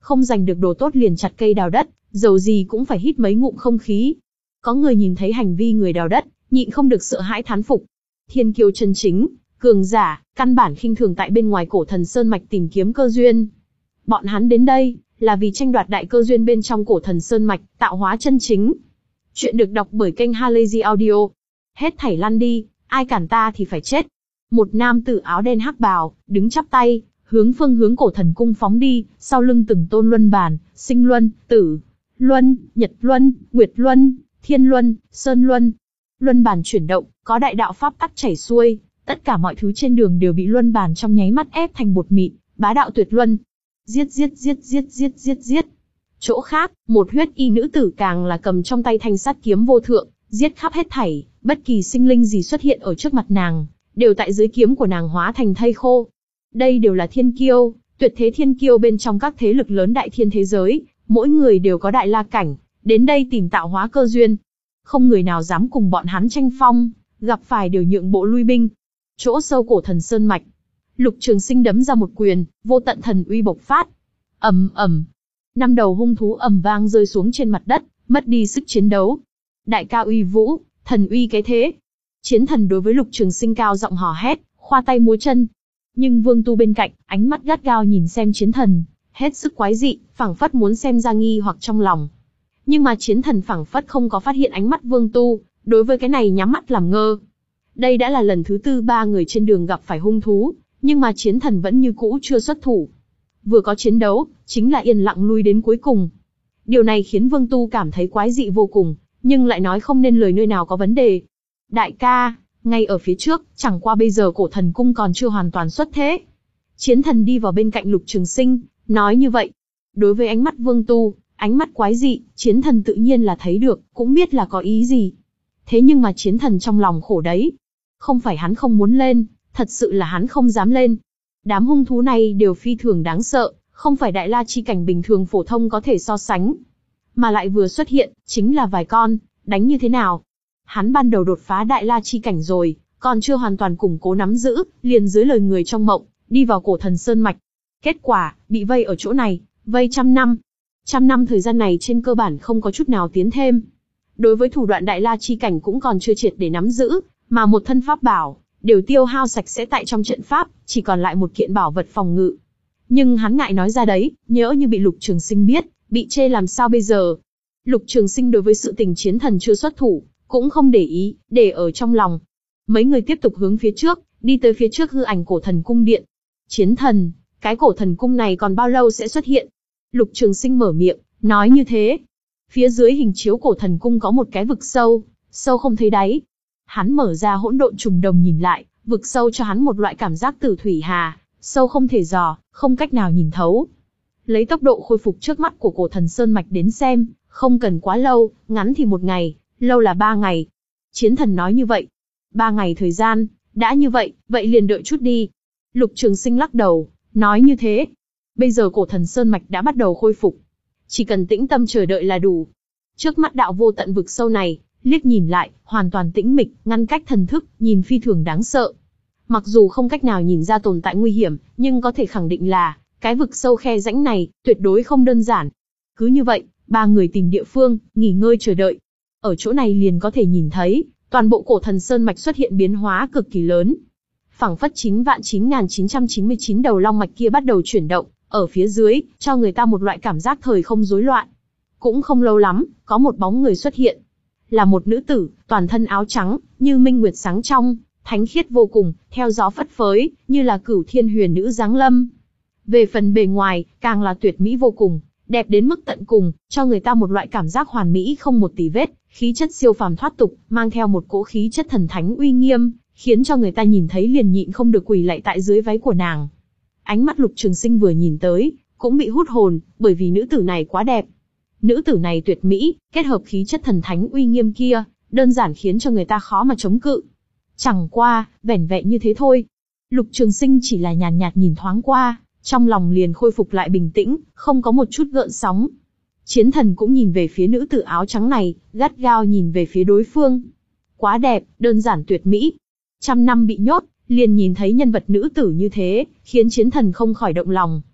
không giành được đồ tốt liền chặt cây đào đất, dầu gì cũng phải hít mấy ngụm không khí. Có người nhìn thấy hành vi người đào đất, nhịn không được sợ hãi thán phục. Thiên kiêu chân chính, cường giả, căn bản khinh thường tại bên ngoài cổ thần sơn mạch tìm kiếm cơ duyên. Bọn hắn đến đây, là vì tranh đoạt đại cơ duyên bên trong cổ thần sơn mạch, tạo hóa chân chính. Chuyện được đọc bởi kênh Halazy Audio. Hết thảy lăn đi, ai cản ta thì phải chết. Một nam tử áo đen hắc bào, đứng chắp tay, hướng phương hướng cổ thần cung phóng đi, sau lưng từng tôn luân bàn, sinh luân, tử luân, nhật luân, nguyệt luân, thiên luân, sơn luân. Luân bàn chuyển động, có đại đạo pháp tắc chảy xuôi, tất cả mọi thứ trên đường đều bị luân bàn trong nháy mắt ép thành bột mịn, bá đạo tuyệt luân. Giết giết giết giết giết giết giết. Chỗ khác, một huyết y nữ tử càng là cầm trong tay thanh sắt kiếm vô thượng, giết khắp hết thảy, bất kỳ sinh linh gì xuất hiện ở trước mặt nàng, đều tại dưới kiếm của nàng hóa thành thây khô. Đây đều là thiên kiêu, tuyệt thế thiên kiêu bên trong các thế lực lớn đại thiên thế giới, mỗi người đều có đại la cảnh, đến đây tìm tạo hóa cơ duyên. Không người nào dám cùng bọn hắn tranh phong, gặp phải đều nhượng bộ lui binh. Chỗ sâu cổ thần sơn mạch, Lục Trường Sinh đấm ra một quyền, vô tận thần uy bộc phát. Ầm ầm, năm đầu hung thú ầm vang rơi xuống trên mặt đất, mất đi sức chiến đấu. Đại ca uy vũ, thần uy cái thế. Chiến thần đối với Lục Trường Sinh cao giọng hò hét, khoa tay múa chân. Nhưng Vương Tu bên cạnh, ánh mắt gắt gao nhìn xem chiến thần, hết sức quái dị, phảng phất muốn xem ra nghi hoặc trong lòng. Nhưng mà chiến thần phảng phất không có phát hiện ánh mắt Vương Tu, đối với cái này nhắm mắt làm ngơ. Đây đã là lần thứ tư ba người trên đường gặp phải hung thú, nhưng mà chiến thần vẫn như cũ chưa xuất thủ. Vừa có chiến đấu, chính là yên lặng lui đến cuối cùng. Điều này khiến Vương Tu cảm thấy quái dị vô cùng, nhưng lại nói không nên lời nơi nào có vấn đề. Đại ca, ngay ở phía trước, chẳng qua bây giờ cổ thần cung còn chưa hoàn toàn xuất thế. Chiến thần đi vào bên cạnh Lục Trường Sinh, nói như vậy. Đối với ánh mắt Vương Tu, ánh mắt quái dị, chiến thần tự nhiên là thấy được, cũng biết là có ý gì. Thế nhưng mà chiến thần trong lòng khổ đấy. Không phải hắn không muốn lên, thật sự là hắn không dám lên. Đám hung thú này đều phi thường đáng sợ, không phải đại la chi cảnh bình thường phổ thông có thể so sánh. Mà lại vừa xuất hiện, chính là vài con, đánh như thế nào? Hắn ban đầu đột phá đại la chi cảnh rồi, còn chưa hoàn toàn củng cố nắm giữ, liền dưới lời người trong mộng, đi vào cổ thần sơn mạch. Kết quả, bị vây ở chỗ này, vây trăm năm. Trăm năm thời gian này trên cơ bản không có chút nào tiến thêm. Đối với thủ đoạn đại la chi cảnh cũng còn chưa triệt để nắm giữ, mà một thân pháp bảo, đều tiêu hao sạch sẽ tại trong trận pháp, chỉ còn lại một kiện bảo vật phòng ngự. Nhưng hắn ngại nói ra đấy, nhỡ như bị Lục Trường Sinh biết, bị chê làm sao bây giờ. Lục Trường Sinh đối với sự tình chiến thần chưa xuất thủ, cũng không để ý, để ở trong lòng. Mấy người tiếp tục hướng phía trước, đi tới phía trước hư ảnh cổ thần cung điện. Chiến thần, cái cổ thần cung này còn bao lâu sẽ xuất hiện? Lục Trường Sinh mở miệng, nói như thế. Phía dưới hình chiếu cổ thần cung có một cái vực sâu, sâu không thấy đáy. Hắn mở ra hỗn độn trùng đồng nhìn lại, vực sâu cho hắn một loại cảm giác tử thủy hà, sâu không thể dò, không cách nào nhìn thấu. Lấy tốc độ khôi phục trước mắt của cổ thần sơn mạch đến xem, không cần quá lâu, ngắn thì một ngày, lâu là ba ngày. Chiến thần nói như vậy. Ba ngày thời gian, đã như vậy, vậy liền đợi chút đi. Lục Trường Sinh lắc đầu, nói như thế. Bây giờ cổ thần sơn mạch đã bắt đầu khôi phục. Chỉ cần tĩnh tâm chờ đợi là đủ. Trước mắt đạo vô tận vực sâu này, liếc nhìn lại, hoàn toàn tĩnh mịch, ngăn cách thần thức, nhìn phi thường đáng sợ. Mặc dù không cách nào nhìn ra tồn tại nguy hiểm, nhưng có thể khẳng định là, cái vực sâu khe rãnh này, tuyệt đối không đơn giản. Cứ như vậy, ba người tìm địa phương, nghỉ ngơi chờ đợi. Ở chỗ này liền có thể nhìn thấy, toàn bộ cổ thần sơn mạch xuất hiện biến hóa cực kỳ lớn. Phảng phất chín vạn chín nghìn chín trăm chín mươi chín đầu long mạch kia bắt đầu chuyển động, ở phía dưới, cho người ta một loại cảm giác thời không rối loạn. Cũng không lâu lắm, có một bóng người xuất hiện. Là một nữ tử, toàn thân áo trắng, như minh nguyệt sáng trong, thánh khiết vô cùng, theo gió phất phới, như là cửu thiên huyền nữ giáng lâm. Về phần bề ngoài, càng là tuyệt mỹ vô cùng, đẹp đến mức tận cùng, cho người ta một loại cảm giác hoàn mỹ không một tì vết, khí chất siêu phàm thoát tục, mang theo một cỗ khí chất thần thánh uy nghiêm, khiến cho người ta nhìn thấy liền nhịn không được quỳ lạy tại dưới váy của nàng. Ánh mắt Lục Trường Sinh vừa nhìn tới, cũng bị hút hồn, bởi vì nữ tử này quá đẹp. Nữ tử này tuyệt mỹ, kết hợp khí chất thần thánh uy nghiêm kia, đơn giản khiến cho người ta khó mà chống cự. Chẳng qua, vẻn vẹn như thế thôi. Lục Trường Sinh chỉ là nhàn nhạt, nhạt nhìn thoáng qua, trong lòng liền khôi phục lại bình tĩnh, không có một chút gợn sóng. Chiến thần cũng nhìn về phía nữ tử áo trắng này, gắt gao nhìn về phía đối phương. Quá đẹp, đơn giản tuyệt mỹ. Trăm năm bị nhốt, liền nhìn thấy nhân vật nữ tử như thế, khiến chiến thần không khỏi động lòng.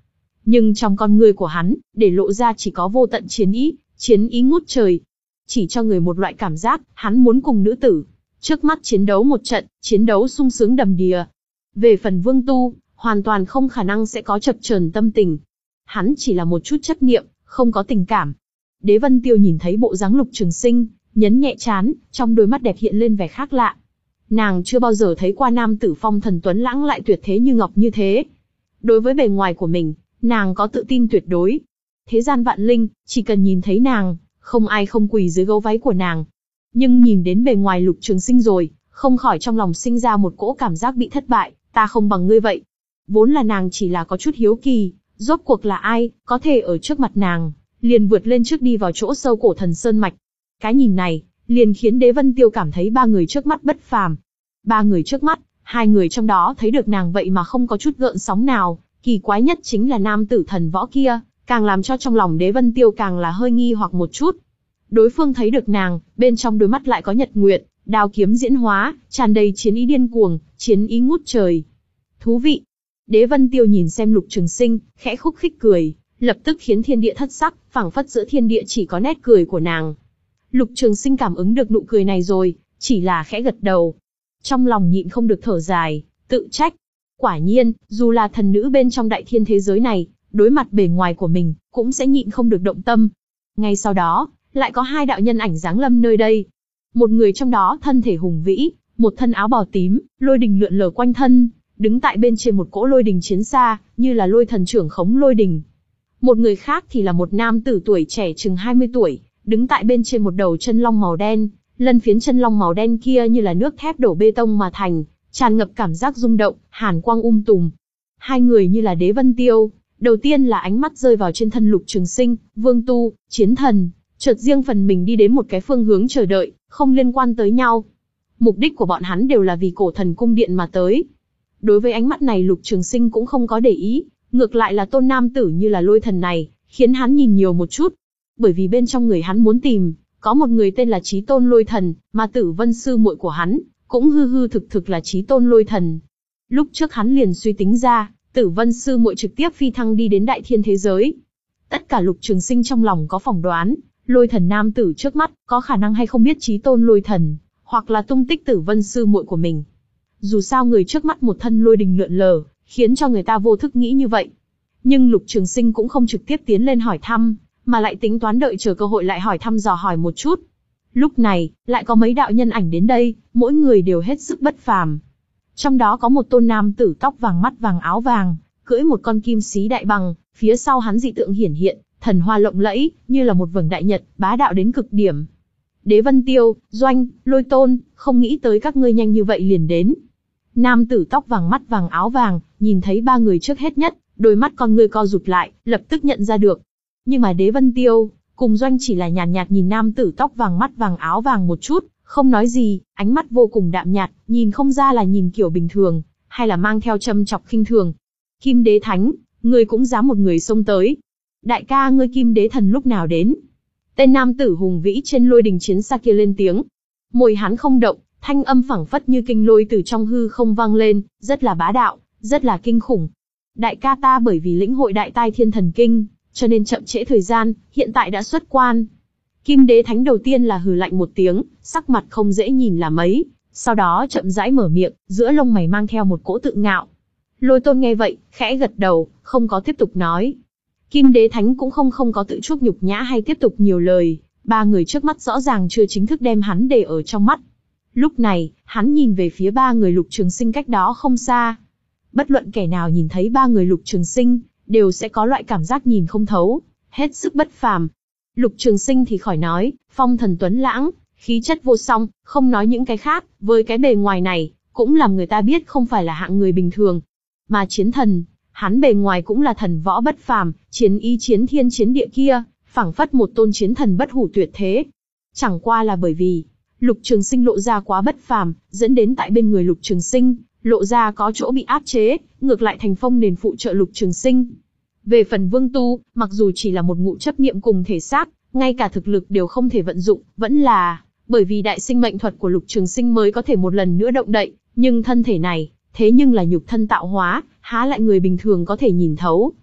Nhưng trong con người của hắn, để lộ ra chỉ có vô tận chiến ý, chiến ý ngút trời. Chỉ cho người một loại cảm giác, hắn muốn cùng nữ tử trước mắt chiến đấu một trận, chiến đấu sung sướng đầm đìa. Về phần Vương Tu, hoàn toàn không khả năng sẽ có chập chờn tâm tình. Hắn chỉ là một chút chấp niệm, không có tình cảm. Đế Vân Tiêu nhìn thấy bộ dáng Lục Trường Sinh, nhấn nhẹ trán, trong đôi mắt đẹp hiện lên vẻ khác lạ. Nàng chưa bao giờ thấy qua nam tử phong thần tuấn lãng lại tuyệt thế như ngọc như thế. Đối với bề ngoài của mình, nàng có tự tin tuyệt đối. Thế gian vạn linh, chỉ cần nhìn thấy nàng, không ai không quỳ dưới gấu váy của nàng. Nhưng nhìn đến bề ngoài Lục Trường Sinh rồi, không khỏi trong lòng sinh ra một cỗ cảm giác bị thất bại, ta không bằng ngươi vậy. Vốn là nàng chỉ là có chút hiếu kỳ, rốt cuộc là ai, có thể ở trước mặt nàng, liền vượt lên trước đi vào chỗ sâu cổ thần sơn mạch. Cái nhìn này, liền khiến Đế Vân Tiêu cảm thấy ba người trước mắt bất phàm. Ba người trước mắt, hai người trong đó thấy được nàng vậy mà không có chút gợn sóng nào, kỳ quái nhất chính là nam tử thần võ kia, càng làm cho trong lòng Đế Vân Tiêu càng là hơi nghi hoặc một chút. Đối phương thấy được nàng, bên trong đôi mắt lại có nhật nguyệt, đao kiếm diễn hóa, tràn đầy chiến ý điên cuồng, chiến ý ngút trời. Thú vị. Đế Vân Tiêu nhìn xem Lục Trường Sinh, khẽ khúc khích cười, lập tức khiến thiên địa thất sắc, phảng phất giữa thiên địa chỉ có nét cười của nàng. Lục Trường Sinh cảm ứng được nụ cười này rồi, chỉ là khẽ gật đầu. Trong lòng nhịn không được thở dài, tự trách. Quả nhiên, dù là thần nữ bên trong đại thiên thế giới này, đối mặt bề ngoài của mình, cũng sẽ nhịn không được động tâm. Ngay sau đó, lại có hai đạo nhân ảnh giáng lâm nơi đây. Một người trong đó thân thể hùng vĩ, một thân áo bào tím, lôi đình lượn lờ quanh thân, đứng tại bên trên một cỗ lôi đình chiến xa, như là lôi thần trưởng khống lôi đình. Một người khác thì là một nam tử tuổi trẻ chừng hai mươi tuổi, đứng tại bên trên một đầu chân long màu đen, lân phiến chân long màu đen kia như là nước thép đổ bê tông mà thành, tràn ngập cảm giác rung động, hàn quang um tùm. Hai người như là Đế Vân Tiêu, đầu tiên là ánh mắt rơi vào trên thân Lục Trường Sinh, Vương Tu, Chiến Thần, chợt riêng phần mình đi đến một cái phương hướng chờ đợi, không liên quan tới nhau. Mục đích của bọn hắn đều là vì cổ thần cung điện mà tới. Đối với ánh mắt này Lục Trường Sinh cũng không có để ý, ngược lại là tôn nam tử như là lôi thần này, khiến hắn nhìn nhiều một chút. Bởi vì bên trong người hắn muốn tìm, có một người tên là Chí Tôn Lôi Thần, mà Tử Vân sư muội của hắn, cũng hư hư thực thực là Chí Tôn Lôi Thần. Lúc trước hắn liền suy tính ra, Tử Vân sư muội trực tiếp phi thăng đi đến đại thiên thế giới. Tất cả Lục Trường Sinh trong lòng có phỏng đoán, Lôi Thần nam tử trước mắt, có khả năng hay không biết Chí Tôn Lôi Thần, hoặc là tung tích Tử Vân sư muội của mình. Dù sao người trước mắt một thân lôi đình lượn lờ, khiến cho người ta vô thức nghĩ như vậy. Nhưng Lục Trường Sinh cũng không trực tiếp tiến lên hỏi thăm, mà lại tính toán đợi chờ cơ hội lại hỏi thăm dò hỏi một chút. Lúc này, lại có mấy đạo nhân ảnh đến đây, mỗi người đều hết sức bất phàm. Trong đó có một tôn nam tử tóc vàng mắt vàng áo vàng, cưỡi một con kim xí đại bằng, phía sau hắn dị tượng hiển hiện, thần hoa lộng lẫy, như là một vầng đại nhật, bá đạo đến cực điểm. Đế Vân Tiêu, Doanh, Lôi Tôn, không nghĩ tới các ngươi nhanh như vậy liền đến. Nam tử tóc vàng mắt vàng áo vàng, nhìn thấy ba người trước hết nhất, đôi mắt con ngươi co rụt lại, lập tức nhận ra được. Nhưng mà Đế Vân Tiêu, cùng Doanh chỉ là nhàn nhạt, nhạt nhìn nam tử tóc vàng mắt vàng áo vàng một chút, không nói gì, ánh mắt vô cùng đạm nhạt, nhìn không ra là nhìn kiểu bình thường, hay là mang theo châm chọc khinh thường. Kim Đế Thánh, ngươi cũng dám một người xông tới. Đại ca ngươi Kim Đế Thần lúc nào đến? Tên nam tử hùng vĩ trên lôi đình chiến xa kia lên tiếng. Môi hắn không động, thanh âm phảng phất như kinh lôi từ trong hư không vang lên, rất là bá đạo, rất là kinh khủng. Đại ca ta bởi vì lĩnh hội đại tai thiên thần kinh, cho nên chậm trễ thời gian, hiện tại đã xuất quan. Kim Đế Thánh đầu tiên là hừ lạnh một tiếng, sắc mặt không dễ nhìn là mấy, sau đó chậm rãi mở miệng, giữa lông mày mang theo một cỗ tự ngạo. Lôi Tôn nghe vậy, khẽ gật đầu, không có tiếp tục nói. Kim Đế Thánh cũng không không có tự chuốc nhục nhã hay tiếp tục nhiều lời, ba người trước mắt rõ ràng chưa chính thức đem hắn để ở trong mắt. Lúc này, hắn nhìn về phía ba người Lục Trường Sinh cách đó không xa. Bất luận kẻ nào nhìn thấy ba người Lục Trường Sinh, đều sẽ có loại cảm giác nhìn không thấu, hết sức bất phàm. Lục Trường Sinh thì khỏi nói, phong thần tuấn lãng, khí chất vô song, không nói những cái khác, với cái bề ngoài này, cũng làm người ta biết không phải là hạng người bình thường. Mà Chiến Thần, hắn bề ngoài cũng là thần võ bất phàm, chiến ý chiến thiên chiến địa kia, phảng phất một tôn chiến thần bất hủ tuyệt thế. Chẳng qua là bởi vì Lục Trường Sinh lộ ra quá bất phàm, dẫn đến tại bên người Lục Trường Sinh, lộ ra có chỗ bị áp chế, ngược lại thành phong nền phụ trợ Lục Trường Sinh. Về phần Vương Tu, mặc dù chỉ là một ngụ chấp niệm cùng thể xác, ngay cả thực lực đều không thể vận dụng, vẫn là bởi vì đại sinh mệnh thuật của Lục Trường Sinh mới có thể một lần nữa động đậy, nhưng thân thể này, thế nhưng là nhục thân tạo hóa, há lại người bình thường có thể nhìn thấu.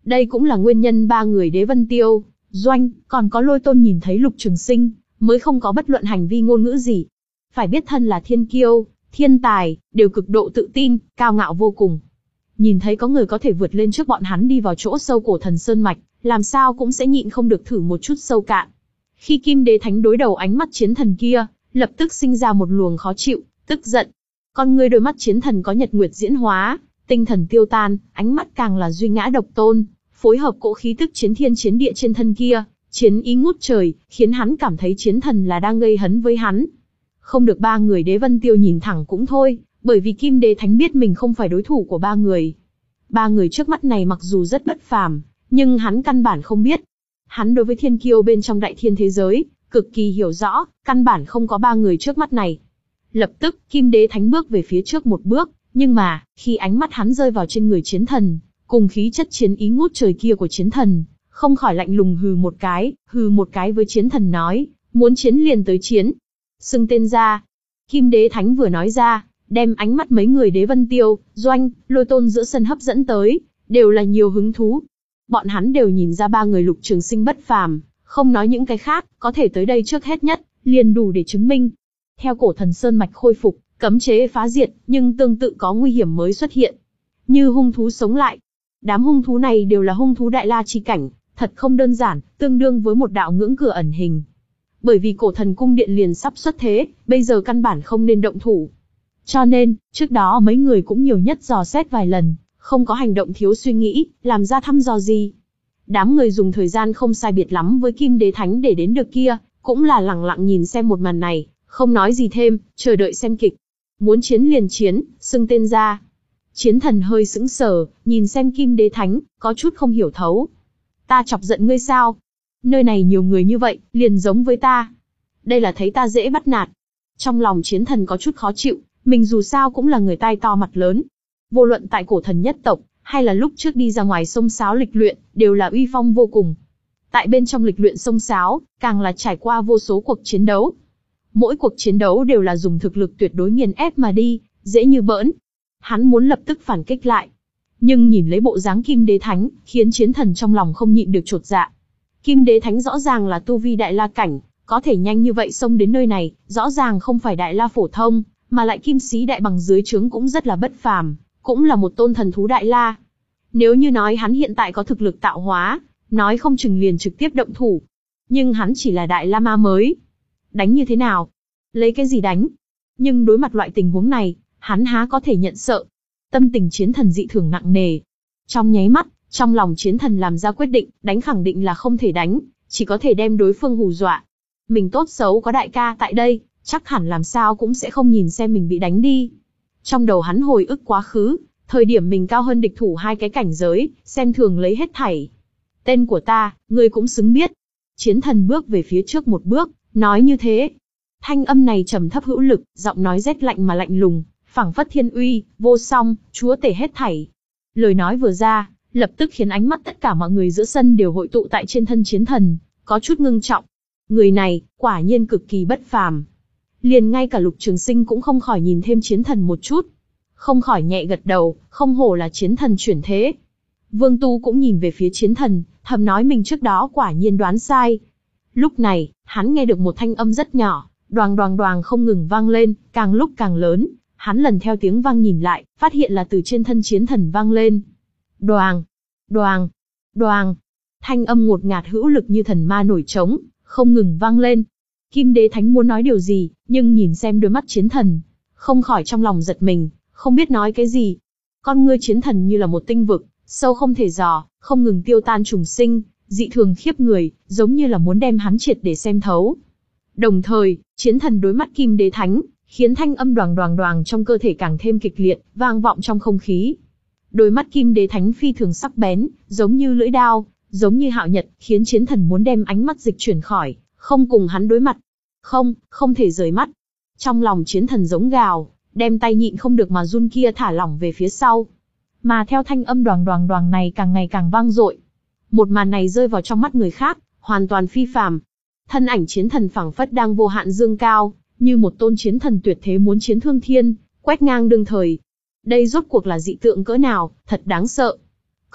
Đây cũng là nguyên nhân ba người Đế Vân Tiêu, Doanh, còn có Lôi Tôn nhìn thấy Lục Trường Sinh, mới không có bất luận hành vi ngôn ngữ gì. Phải biết thân là thiên kiêu, thiên tài, đều cực độ tự tin, cao ngạo vô cùng. Nhìn thấy có người có thể vượt lên trước bọn hắn đi vào chỗ sâu Cổ Thần Sơn Mạch, làm sao cũng sẽ nhịn không được thử một chút sâu cạn. Khi Kim Đế Thánh đối đầu ánh mắt chiến thần kia, lập tức sinh ra một luồng khó chịu, tức giận. Con người đôi mắt chiến thần có nhật nguyệt diễn hóa, tinh thần tiêu tan, ánh mắt càng là duy ngã độc tôn, phối hợp cỗ khí tức chiến thiên chiến địa trên thân kia, chiến ý ngút trời, khiến hắn cảm thấy chiến thần là đang gây hấn với hắn. Không được ba người Đế Vân Tiêu nhìn thẳng cũng thôi, bởi vì Kim Đế Thánh biết mình không phải đối thủ của ba người. Ba người trước mắt này mặc dù rất bất phàm, nhưng hắn căn bản không biết. Hắn đối với thiên kiêu bên trong đại thiên thế giới, cực kỳ hiểu rõ, căn bản không có ba người trước mắt này. Lập tức, Kim Đế Thánh bước về phía trước một bước, nhưng mà, khi ánh mắt hắn rơi vào trên người chiến thần, cùng khí chất chiến ý ngút trời kia của chiến thần, không khỏi lạnh lùng hừ một cái, hừ một cái với chiến thần nói, muốn chiến liền tới chiến. Xưng tên ra. Kim Đế Thánh vừa nói ra, đem ánh mắt mấy người Đế Vân Tiêu, Doanh, Lôi Tôn giữa sân hấp dẫn tới, đều là nhiều hứng thú. Bọn hắn đều nhìn ra ba người Lục Trường Sinh bất phàm, không nói những cái khác, có thể tới đây trước hết nhất, liền đủ để chứng minh. Theo Cổ Thần Sơn Mạch khôi phục, cấm chế phá diệt, nhưng tương tự có nguy hiểm mới xuất hiện. Như hung thú sống lại. Đám hung thú này đều là hung thú đại la chi cảnh, thật không đơn giản, tương đương với một đạo ngưỡng cửa ẩn hình. Bởi vì Cổ Thần Cung Điện liền sắp xuất thế, bây giờ căn bản không nên động thủ. Cho nên, trước đó mấy người cũng nhiều nhất dò xét vài lần, không có hành động thiếu suy nghĩ, làm ra thăm dò gì. Đám người dùng thời gian không sai biệt lắm với Kim Đế Thánh để đến được kia, cũng là lẳng lặng nhìn xem một màn này, không nói gì thêm, chờ đợi xem kịch. Muốn chiến liền chiến, xưng tên ra. Chiến thần hơi sững sờ, nhìn xem Kim Đế Thánh, có chút không hiểu thấu. Ta chọc giận ngươi sao? Nơi này nhiều người như vậy, liền giống với ta. Đây là thấy ta dễ bắt nạt. Trong lòng chiến thần có chút khó chịu, mình dù sao cũng là người tai to mặt lớn. Vô luận tại Cổ Thần nhất tộc, hay là lúc trước đi ra ngoài sông sáo lịch luyện, đều là uy phong vô cùng. Tại bên trong lịch luyện sông sáo, càng là trải qua vô số cuộc chiến đấu. Mỗi cuộc chiến đấu đều là dùng thực lực tuyệt đối nghiền ép mà đi, dễ như bỡn. Hắn muốn lập tức phản kích lại. Nhưng nhìn lấy bộ dáng Kim Đế Thánh, khiến chiến thần trong lòng không nhịn được chột dạ. Kim Đế Thánh rõ ràng là tu vi đại la cảnh, có thể nhanh như vậy xông đến nơi này, rõ ràng không phải đại la phổ thông, mà lại kim sĩ đại bằng dưới trướng cũng rất là bất phàm, cũng là một tôn thần thú đại la. Nếu như nói hắn hiện tại có thực lực tạo hóa, nói không chừng liền trực tiếp động thủ. Nhưng hắn chỉ là đại la ma mới. Đánh như thế nào? Lấy cái gì đánh? Nhưng đối mặt loại tình huống này, hắn há có thể nhận sợ. Tâm tình chiến thần dị thường nặng nề. Trong nháy mắt, trong lòng chiến thần làm ra quyết định, đánh khẳng định là không thể đánh, chỉ có thể đem đối phương hù dọa. Mình tốt xấu có đại ca tại đây, chắc hẳn làm sao cũng sẽ không nhìn xem mình bị đánh đi. Trong đầu hắn hồi ức quá khứ, thời điểm mình cao hơn địch thủ hai cái cảnh giới, xem thường lấy hết thảy. Tên của ta, ngươi cũng xứng biết. Chiến thần bước về phía trước một bước, nói như thế. Thanh âm này trầm thấp hữu lực, giọng nói rét lạnh mà lạnh lùng, phảng phất thiên uy, vô song, chúa tể hết thảy. Lời nói vừa ra, lập tức khiến ánh mắt tất cả mọi người giữa sân đều hội tụ tại trên thân chiến thần, có chút ngưng trọng. Người này, quả nhiên cực kỳ bất phàm. Liền ngay cả Lục Trường Sinh cũng không khỏi nhìn thêm chiến thần một chút. Không khỏi nhẹ gật đầu, không hổ là chiến thần chuyển thế. Vương Tu cũng nhìn về phía chiến thần, thầm nói mình trước đó quả nhiên đoán sai. Lúc này, hắn nghe được một thanh âm rất nhỏ, đoàng đoàng đoàng không ngừng vang lên, càng lúc càng lớn. Hắn lần theo tiếng vang nhìn lại, phát hiện là từ trên thân chiến thần vang lên. Đoàng, đoàng, đoàng. Thanh âm ngột ngạt hữu lực như thần ma nổi trống, không ngừng vang lên. Kim Đế Thánh muốn nói điều gì, nhưng nhìn xem đôi mắt chiến thần, không khỏi trong lòng giật mình, không biết nói cái gì. Con ngươi chiến thần như là một tinh vực, sâu không thể dò, không ngừng tiêu tan trùng sinh, dị thường khiếp người, giống như là muốn đem hắn triệt để xem thấu. Đồng thời, chiến thần đối mắt Kim Đế Thánh, khiến thanh âm đoàng đoàng đoàng trong cơ thể càng thêm kịch liệt, vang vọng trong không khí. Đôi mắt Kim Đế Thánh phi thường sắc bén, giống như lưỡi đao, giống như hạo nhật, khiến chiến thần muốn đem ánh mắt dịch chuyển khỏi, không cùng hắn đối mặt. Không, không thể rời mắt. Trong lòng chiến thần giống gào, đem tay nhịn không được mà run kia thả lỏng về phía sau. Mà theo thanh âm đoàng đoàng đoàng này càng ngày càng vang dội. Một màn này rơi vào trong mắt người khác, hoàn toàn phi phàm. Thân ảnh chiến thần phảng phất đang vô hạn dương cao, như một tôn chiến thần tuyệt thế muốn chiến thương thiên, quét ngang đương thời. Đây rốt cuộc là dị tượng cỡ nào, thật đáng sợ.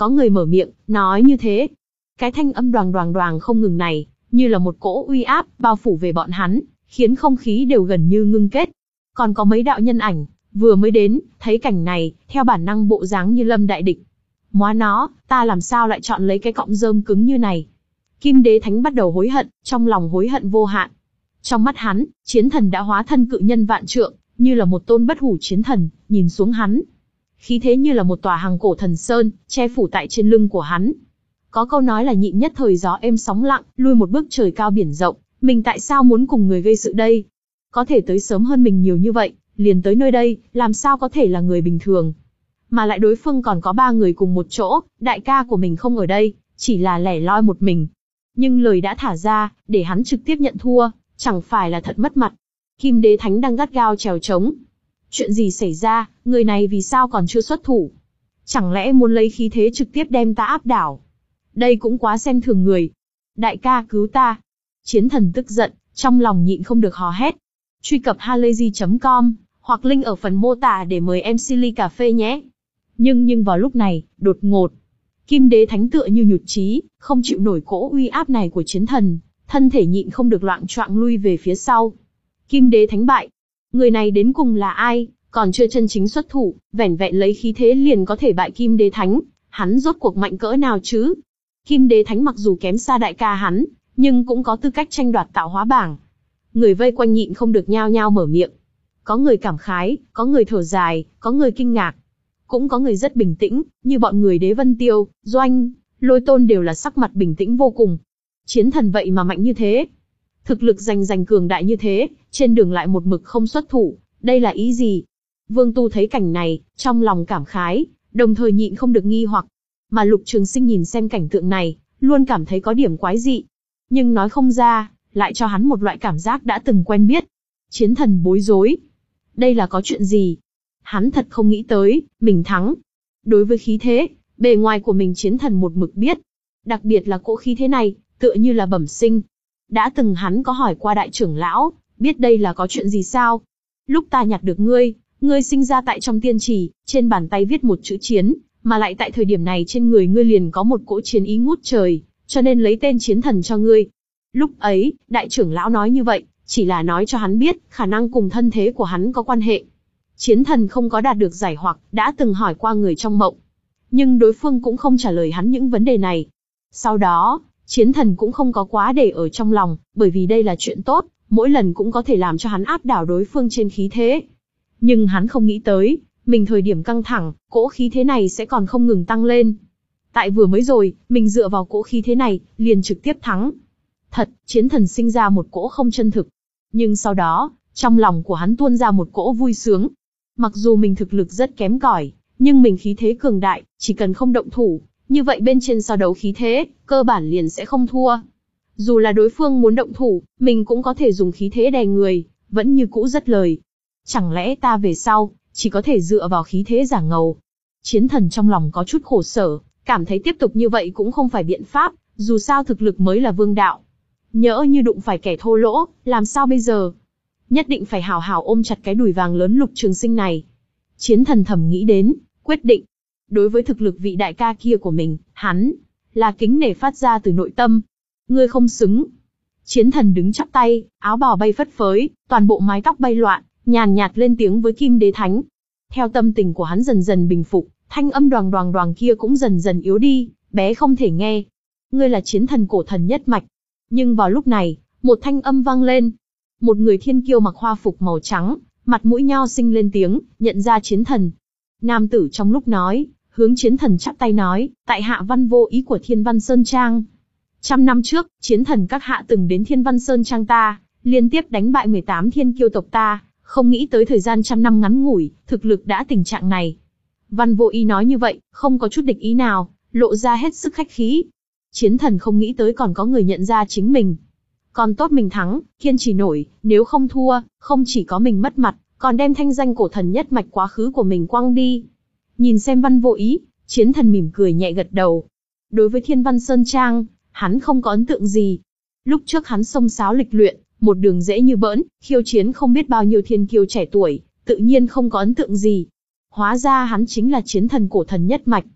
Có người mở miệng, nói như thế. Cái thanh âm đoàng đoàng đoàng không ngừng này, như là một cỗ uy áp, bao phủ về bọn hắn, khiến không khí đều gần như ngưng kết. Còn có mấy đạo nhân ảnh, vừa mới đến, thấy cảnh này, theo bản năng bộ dáng như lâm đại địch. Móa nó, ta làm sao lại chọn lấy cái cọng rơm cứng như này? Kim Đế Thánh bắt đầu hối hận, trong lòng hối hận vô hạn. Trong mắt hắn, chiến thần đã hóa thân cự nhân vạn trượng, như là một tôn bất hủ chiến thần, nhìn xuống hắn. Khí thế như là một tòa hàng cổ thần sơn, che phủ tại trên lưng của hắn. Có câu nói là nhịn nhất thời gió êm sóng lặng, lui một bước trời cao biển rộng, mình tại sao muốn cùng người gây sự đây? Có thể tới sớm hơn mình nhiều như vậy, liền tới nơi đây, làm sao có thể là người bình thường? Mà lại đối phương còn có ba người cùng một chỗ, đại ca của mình không ở đây, chỉ là lẻ loi một mình. Nhưng lời đã thả ra, để hắn trực tiếp nhận thua, chẳng phải là thật mất mặt. Kim Đế Thánh đang gắt gao trèo trống. Chuyện gì xảy ra, người này vì sao còn chưa xuất thủ? Chẳng lẽ muốn lấy khí thế trực tiếp đem ta áp đảo? Đây cũng quá xem thường người. Đại ca cứu ta. Chiến thần tức giận, trong lòng nhịn không được hò hét. Truy cập halayzi chấm com, hoặc link ở phần mô tả để mời em xê ly cà phê nhé. Nhưng nhưng vào lúc này, đột ngột, Kim Đế Thánh tựa như nhụt chí, không chịu nổi cỗ uy áp này của chiến thần, thân thể nhịn không được loạng choạng lui về phía sau. Kim Đế Thánh bại. Người này đến cùng là ai, còn chưa chân chính xuất thủ, vẻn vẹn lấy khí thế liền có thể bại Kim Đế Thánh, hắn rốt cuộc mạnh cỡ nào chứ? Kim Đế Thánh mặc dù kém xa đại ca hắn, nhưng cũng có tư cách tranh đoạt tạo hóa bảng. Người vây quanh nhịn không được nhao nhao mở miệng. Có người cảm khái, có người thở dài, có người kinh ngạc. Cũng có người rất bình tĩnh, như bọn người Đế Vân Tiêu, Doanh, Lôi Tôn đều là sắc mặt bình tĩnh vô cùng. Chiến thần vậy mà mạnh như thế. Thực lực giành giành cường đại như thế, trên đường lại một mực không xuất thủ, đây là ý gì? Vương Tu thấy cảnh này, trong lòng cảm khái, đồng thời nhịn không được nghi hoặc. Mà Lục Trường Sinh nhìn xem cảnh tượng này, luôn cảm thấy có điểm quái dị. Nhưng nói không ra, lại cho hắn một loại cảm giác đã từng quen biết. Chiến thần bối rối. Đây là có chuyện gì? Hắn thật không nghĩ tới, mình thắng. Đối với khí thế, bề ngoài của mình chiến thần một mực biết. Đặc biệt là cỗ khí thế này, tựa như là bẩm sinh. Đã từng hắn có hỏi qua đại trưởng lão, biết đây là có chuyện gì sao? Lúc ta nhặt được ngươi, ngươi sinh ra tại trong tiên trì, trên bàn tay viết một chữ chiến, mà lại tại thời điểm này trên người ngươi liền có một cỗ chiến ý ngút trời, cho nên lấy tên chiến thần cho ngươi. Lúc ấy, đại trưởng lão nói như vậy, chỉ là nói cho hắn biết, khả năng cùng thân thế của hắn có quan hệ. Chiến thần không có đạt được giải hoặc, đã từng hỏi qua người trong mộng. Nhưng đối phương cũng không trả lời hắn những vấn đề này. Sau đó, chiến thần cũng không có quá để ở trong lòng, bởi vì đây là chuyện tốt, mỗi lần cũng có thể làm cho hắn áp đảo đối phương trên khí thế. Nhưng hắn không nghĩ tới, mình thời điểm căng thẳng, cỗ khí thế này sẽ còn không ngừng tăng lên. Tại vừa mới rồi, mình dựa vào cỗ khí thế này, liền trực tiếp thắng. Thật, chiến thần sinh ra một cỗ không chân thực. Nhưng sau đó, trong lòng của hắn tuôn ra một cỗ vui sướng. Mặc dù mình thực lực rất kém cỏi, nhưng mình khí thế cường đại, chỉ cần không động thủ, như vậy bên trên so đấu khí thế, cơ bản liền sẽ không thua. Dù là đối phương muốn động thủ, mình cũng có thể dùng khí thế đè người, vẫn như cũ rất lời. Chẳng lẽ ta về sau, chỉ có thể dựa vào khí thế giả ngầu? Chiến thần trong lòng có chút khổ sở, cảm thấy tiếp tục như vậy cũng không phải biện pháp, dù sao thực lực mới là vương đạo. Nhỡ như đụng phải kẻ thô lỗ, làm sao bây giờ? Nhất định phải hào hào ôm chặt cái đùi vàng lớn Lục Trường Sinh này. Chiến thần thầm nghĩ đến, quyết định. Đối với thực lực vị đại ca kia của mình, hắn là kính nể phát ra từ nội tâm. Ngươi không xứng. Chiến thần đứng chắp tay, áo bào bay phất phới, toàn bộ mái tóc bay loạn, nhàn nhạt lên tiếng với Kim Đế Thánh. Theo tâm tình của hắn dần dần bình phục, thanh âm đoàng đoàng đoàng kia cũng dần dần yếu đi, bé không thể nghe. Ngươi là chiến thần cổ thần nhất mạch. Nhưng vào lúc này, một thanh âm vang lên. Một người thiên kiêu mặc hoa phục màu trắng, mặt mũi nho sinh lên tiếng, nhận ra chiến thần. Nam tử trong lúc nói, hướng chiến thần chắp tay nói, tại hạ Văn Vô Ý của Thiên Văn Sơn Trang. Trăm năm trước, chiến thần các hạ từng đến Thiên Văn Sơn Trang ta, liên tiếp đánh bại mười tám thiên kiêu tộc ta, không nghĩ tới thời gian trăm năm ngắn ngủi, thực lực đã tình trạng này. Văn Vô Ý nói như vậy, không có chút địch ý nào, lộ ra hết sức khách khí. Chiến thần không nghĩ tới còn có người nhận ra chính mình. Còn tốt mình thắng, kiên trì nổi, nếu không thua, không chỉ có mình mất mặt, còn đem thanh danh cổ thần nhất mạch quá khứ của mình quăng đi. Nhìn xem Văn Vô Ý, chiến thần mỉm cười nhẹ gật đầu. Đối với Thiên Văn Sơn Trang, hắn không có ấn tượng gì. Lúc trước hắn xông xáo lịch luyện, một đường dễ như bỡn, khiêu chiến không biết bao nhiêu thiên kiêu trẻ tuổi, tự nhiên không có ấn tượng gì. Hóa ra hắn chính là chiến thần cổ thần nhất mạch.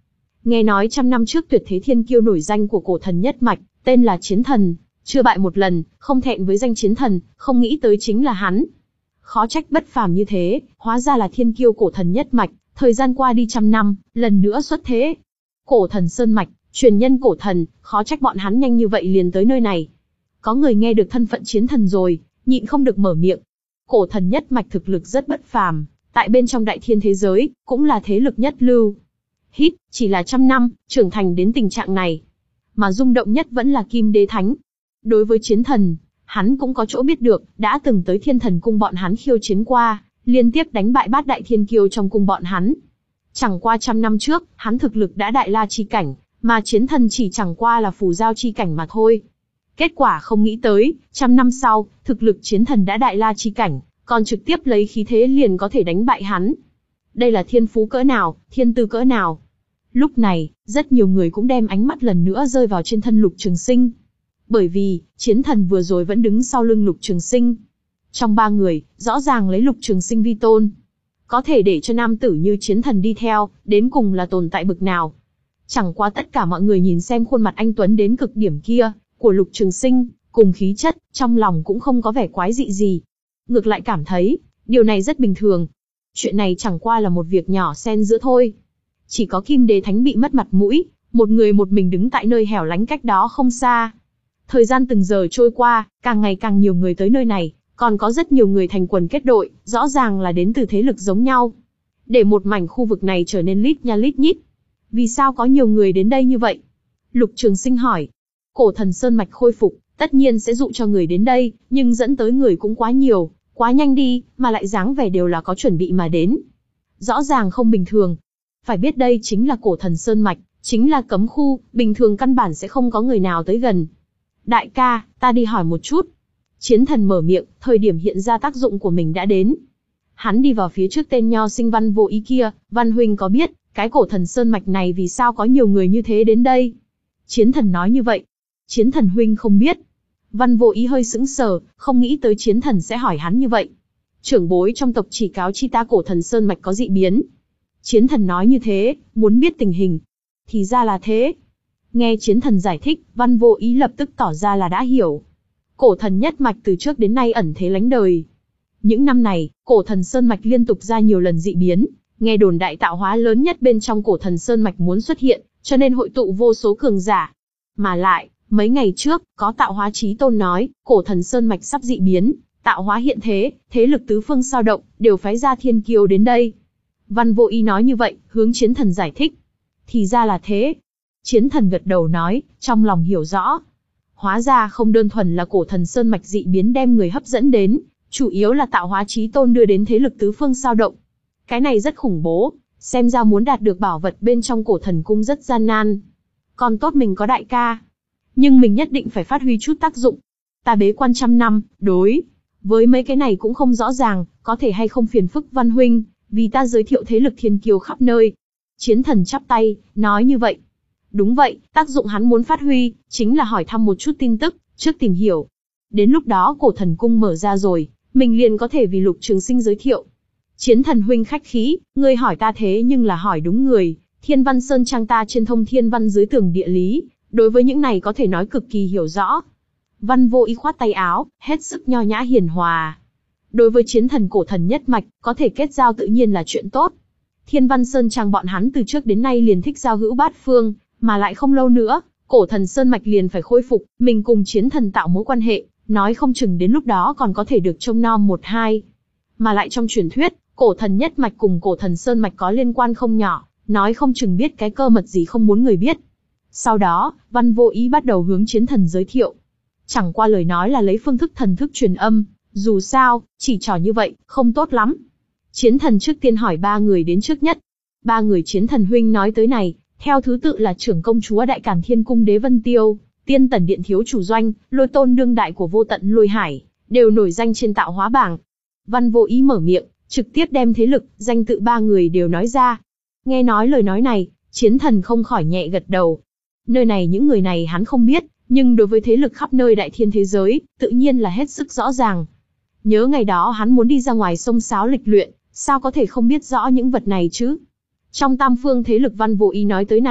Nghe nói trăm năm trước tuyệt thế thiên kiêu nổi danh của cổ thần nhất mạch, tên là Chiến Thần, chưa bại một lần, không thẹn với danh Chiến Thần, không nghĩ tới chính là hắn. Khó trách bất phàm như thế, hóa ra là thiên kiêu cổ thần nhất mạch, thời gian qua đi trăm năm, lần nữa xuất thế. Cổ thần sơn mạch, truyền nhân cổ thần, khó trách bọn hắn nhanh như vậy liền tới nơi này. Có người nghe được thân phận Chiến Thần rồi, nhịn không được mở miệng. Cổ thần nhất mạch thực lực rất bất phàm, tại bên trong đại thiên thế giới, cũng là thế lực nhất lưu. Hít, chỉ là trăm năm, trưởng thành đến tình trạng này. Mà rung động nhất vẫn là Kim Đế Thánh. Đối với Chiến Thần, hắn cũng có chỗ biết được, đã từng tới Thiên Thần cung bọn hắn khiêu chiến qua, liên tiếp đánh bại bát đại thiên kiêu trong cung bọn hắn. Chẳng qua trăm năm trước, hắn thực lực đã đại la chi cảnh, mà Chiến Thần chỉ chẳng qua là phù giao chi cảnh mà thôi. Kết quả không nghĩ tới, trăm năm sau, thực lực Chiến Thần đã đại la chi cảnh, còn trực tiếp lấy khí thế liền có thể đánh bại hắn. Đây là thiên phú cỡ nào, thiên tư cỡ nào. Lúc này, rất nhiều người cũng đem ánh mắt lần nữa rơi vào trên thân Lục Trường Sinh. Bởi vì, Chiến Thần vừa rồi vẫn đứng sau lưng Lục Trường Sinh. Trong ba người, rõ ràng lấy Lục Trường Sinh vi tôn. Có thể để cho nam tử như Chiến Thần đi theo, đến cùng là tồn tại bực nào. Chẳng qua tất cả mọi người nhìn xem khuôn mặt anh tuấn đến cực điểm kia, của Lục Trường Sinh, cùng khí chất, trong lòng cũng không có vẻ quái dị gì. Ngược lại cảm thấy, điều này rất bình thường. Chuyện này chẳng qua là một việc nhỏ xen giữa thôi. Chỉ có Kim Đế Thánh bị mất mặt mũi, một người một mình đứng tại nơi hẻo lánh cách đó không xa. Thời gian từng giờ trôi qua, càng ngày càng nhiều người tới nơi này, còn có rất nhiều người thành quần kết đội, rõ ràng là đến từ thế lực giống nhau. Để một mảnh khu vực này trở nên lít nha lít nhít. Vì sao có nhiều người đến đây như vậy? Lục Trường Sinh hỏi. Cổ thần sơn mạch khôi phục, tất nhiên sẽ dụ cho người đến đây, nhưng dẫn tới người cũng quá nhiều, quá nhanh đi, mà lại dáng vẻ đều là có chuẩn bị mà đến. Rõ ràng không bình thường. Phải biết đây chính là cổ thần sơn mạch, chính là cấm khu, bình thường căn bản sẽ không có người nào tới gần. Đại ca, ta đi hỏi một chút. Chiến Thần mở miệng, thời điểm hiện ra tác dụng của mình đã đến. Hắn đi vào phía trước tên nho sinh Văn Vô Ý kia, Văn huynh có biết, cái cổ thần sơn mạch này vì sao có nhiều người như thế đến đây? Chiến Thần nói như vậy. Chiến Thần huynh không biết. Văn Vô Ý hơi sững sờ, không nghĩ tới Chiến Thần sẽ hỏi hắn như vậy. Trưởng bối trong tộc chỉ cáo chi ta cổ thần sơn mạch có dị biến. Chiến Thần nói như thế, muốn biết tình hình. Thì ra là thế. Nghe Chiến Thần giải thích, Văn Vô Ý lập tức tỏ ra là đã hiểu. Cổ thần nhất mạch từ trước đến nay ẩn thế lánh đời. Những năm này, cổ thần sơn mạch liên tục ra nhiều lần dị biến, nghe đồn đại tạo hóa lớn nhất bên trong cổ thần sơn mạch muốn xuất hiện, cho nên hội tụ vô số cường giả. Mà lại, mấy ngày trước, có tạo hóa chí tôn nói, cổ thần sơn mạch sắp dị biến, tạo hóa hiện thế, thế lực tứ phương sao động, đều phái ra thiên kiêu đến đây. Văn Vô Ý nói như vậy, hướng Chiến Thần giải thích. Thì ra là thế. Chiến Thần gật đầu nói, trong lòng hiểu rõ. Hóa ra không đơn thuần là cổ thần sơn mạch dị biến đem người hấp dẫn đến, chủ yếu là tạo hóa chí tôn đưa đến thế lực tứ phương sao động. Cái này rất khủng bố, xem ra muốn đạt được bảo vật bên trong cổ thần cung rất gian nan. Còn tốt mình có đại ca. Nhưng mình nhất định phải phát huy chút tác dụng. Ta bế quan trăm năm, đối với mấy cái này cũng không rõ ràng, có thể hay không phiền phức Văn huynh, vì ta giới thiệu thế lực thiên kiêu khắp nơi. Chiến Thần chắp tay, nói như vậy. Đúng vậy, tác dụng hắn muốn phát huy, chính là hỏi thăm một chút tin tức, trước tìm hiểu. Đến lúc đó cổ thần cung mở ra rồi, mình liền có thể vì Lục Trường Sinh giới thiệu. Chiến Thần huynh khách khí, ngươi hỏi ta thế nhưng là hỏi đúng người. Thiên Văn Sơn Trang ta trên thông thiên văn dưới tường địa lý, đối với những này có thể nói cực kỳ hiểu rõ. Văn Vô Ý khoát tay áo, hết sức nho nhã hiền hòa. Đối với Chiến Thần cổ thần nhất mạch, có thể kết giao tự nhiên là chuyện tốt. Thiên Văn Sơn Trang bọn hắn từ trước đến nay liền thích giao hữu bát phương, mà lại không lâu nữa, cổ thần sơn mạch liền phải khôi phục, mình cùng Chiến Thần tạo mối quan hệ, nói không chừng đến lúc đó còn có thể được trông nom một hai. Mà lại trong truyền thuyết, cổ thần nhất mạch cùng cổ thần sơn mạch có liên quan không nhỏ, nói không chừng biết cái cơ mật gì không muốn người biết. Sau đó, Văn Vô Ý bắt đầu hướng Chiến Thần giới thiệu. Chẳng qua lời nói là lấy phương thức thần thức truyền âm, dù sao, chỉ trò như vậy, không tốt lắm. Chiến Thần trước tiên hỏi ba người đến trước nhất. Ba người Chiến Thần huynh nói tới này, theo thứ tự là trưởng công chúa Đại Càn Thiên Cung Đế Vân Tiêu, Tiên Tần Điện thiếu chủ Doanh, Lôi Tôn đương đại của Vô Tận Lôi Hải, đều nổi danh trên tạo hóa bảng. Văn Vô Ý mở miệng, trực tiếp đem thế lực, danh tự ba người đều nói ra. Nghe nói lời nói này, Chiến Thần không khỏi nhẹ gật đầu. Nơi này những người này hắn không biết, nhưng đối với thế lực khắp nơi đại thiên thế giới, tự nhiên là hết sức rõ ràng. Nhớ ngày đó hắn muốn đi ra ngoài sông sáo lịch luyện, sao có thể không biết rõ những vật này chứ? Trong tam phương thế lực Văn Vô Ý nói tới này,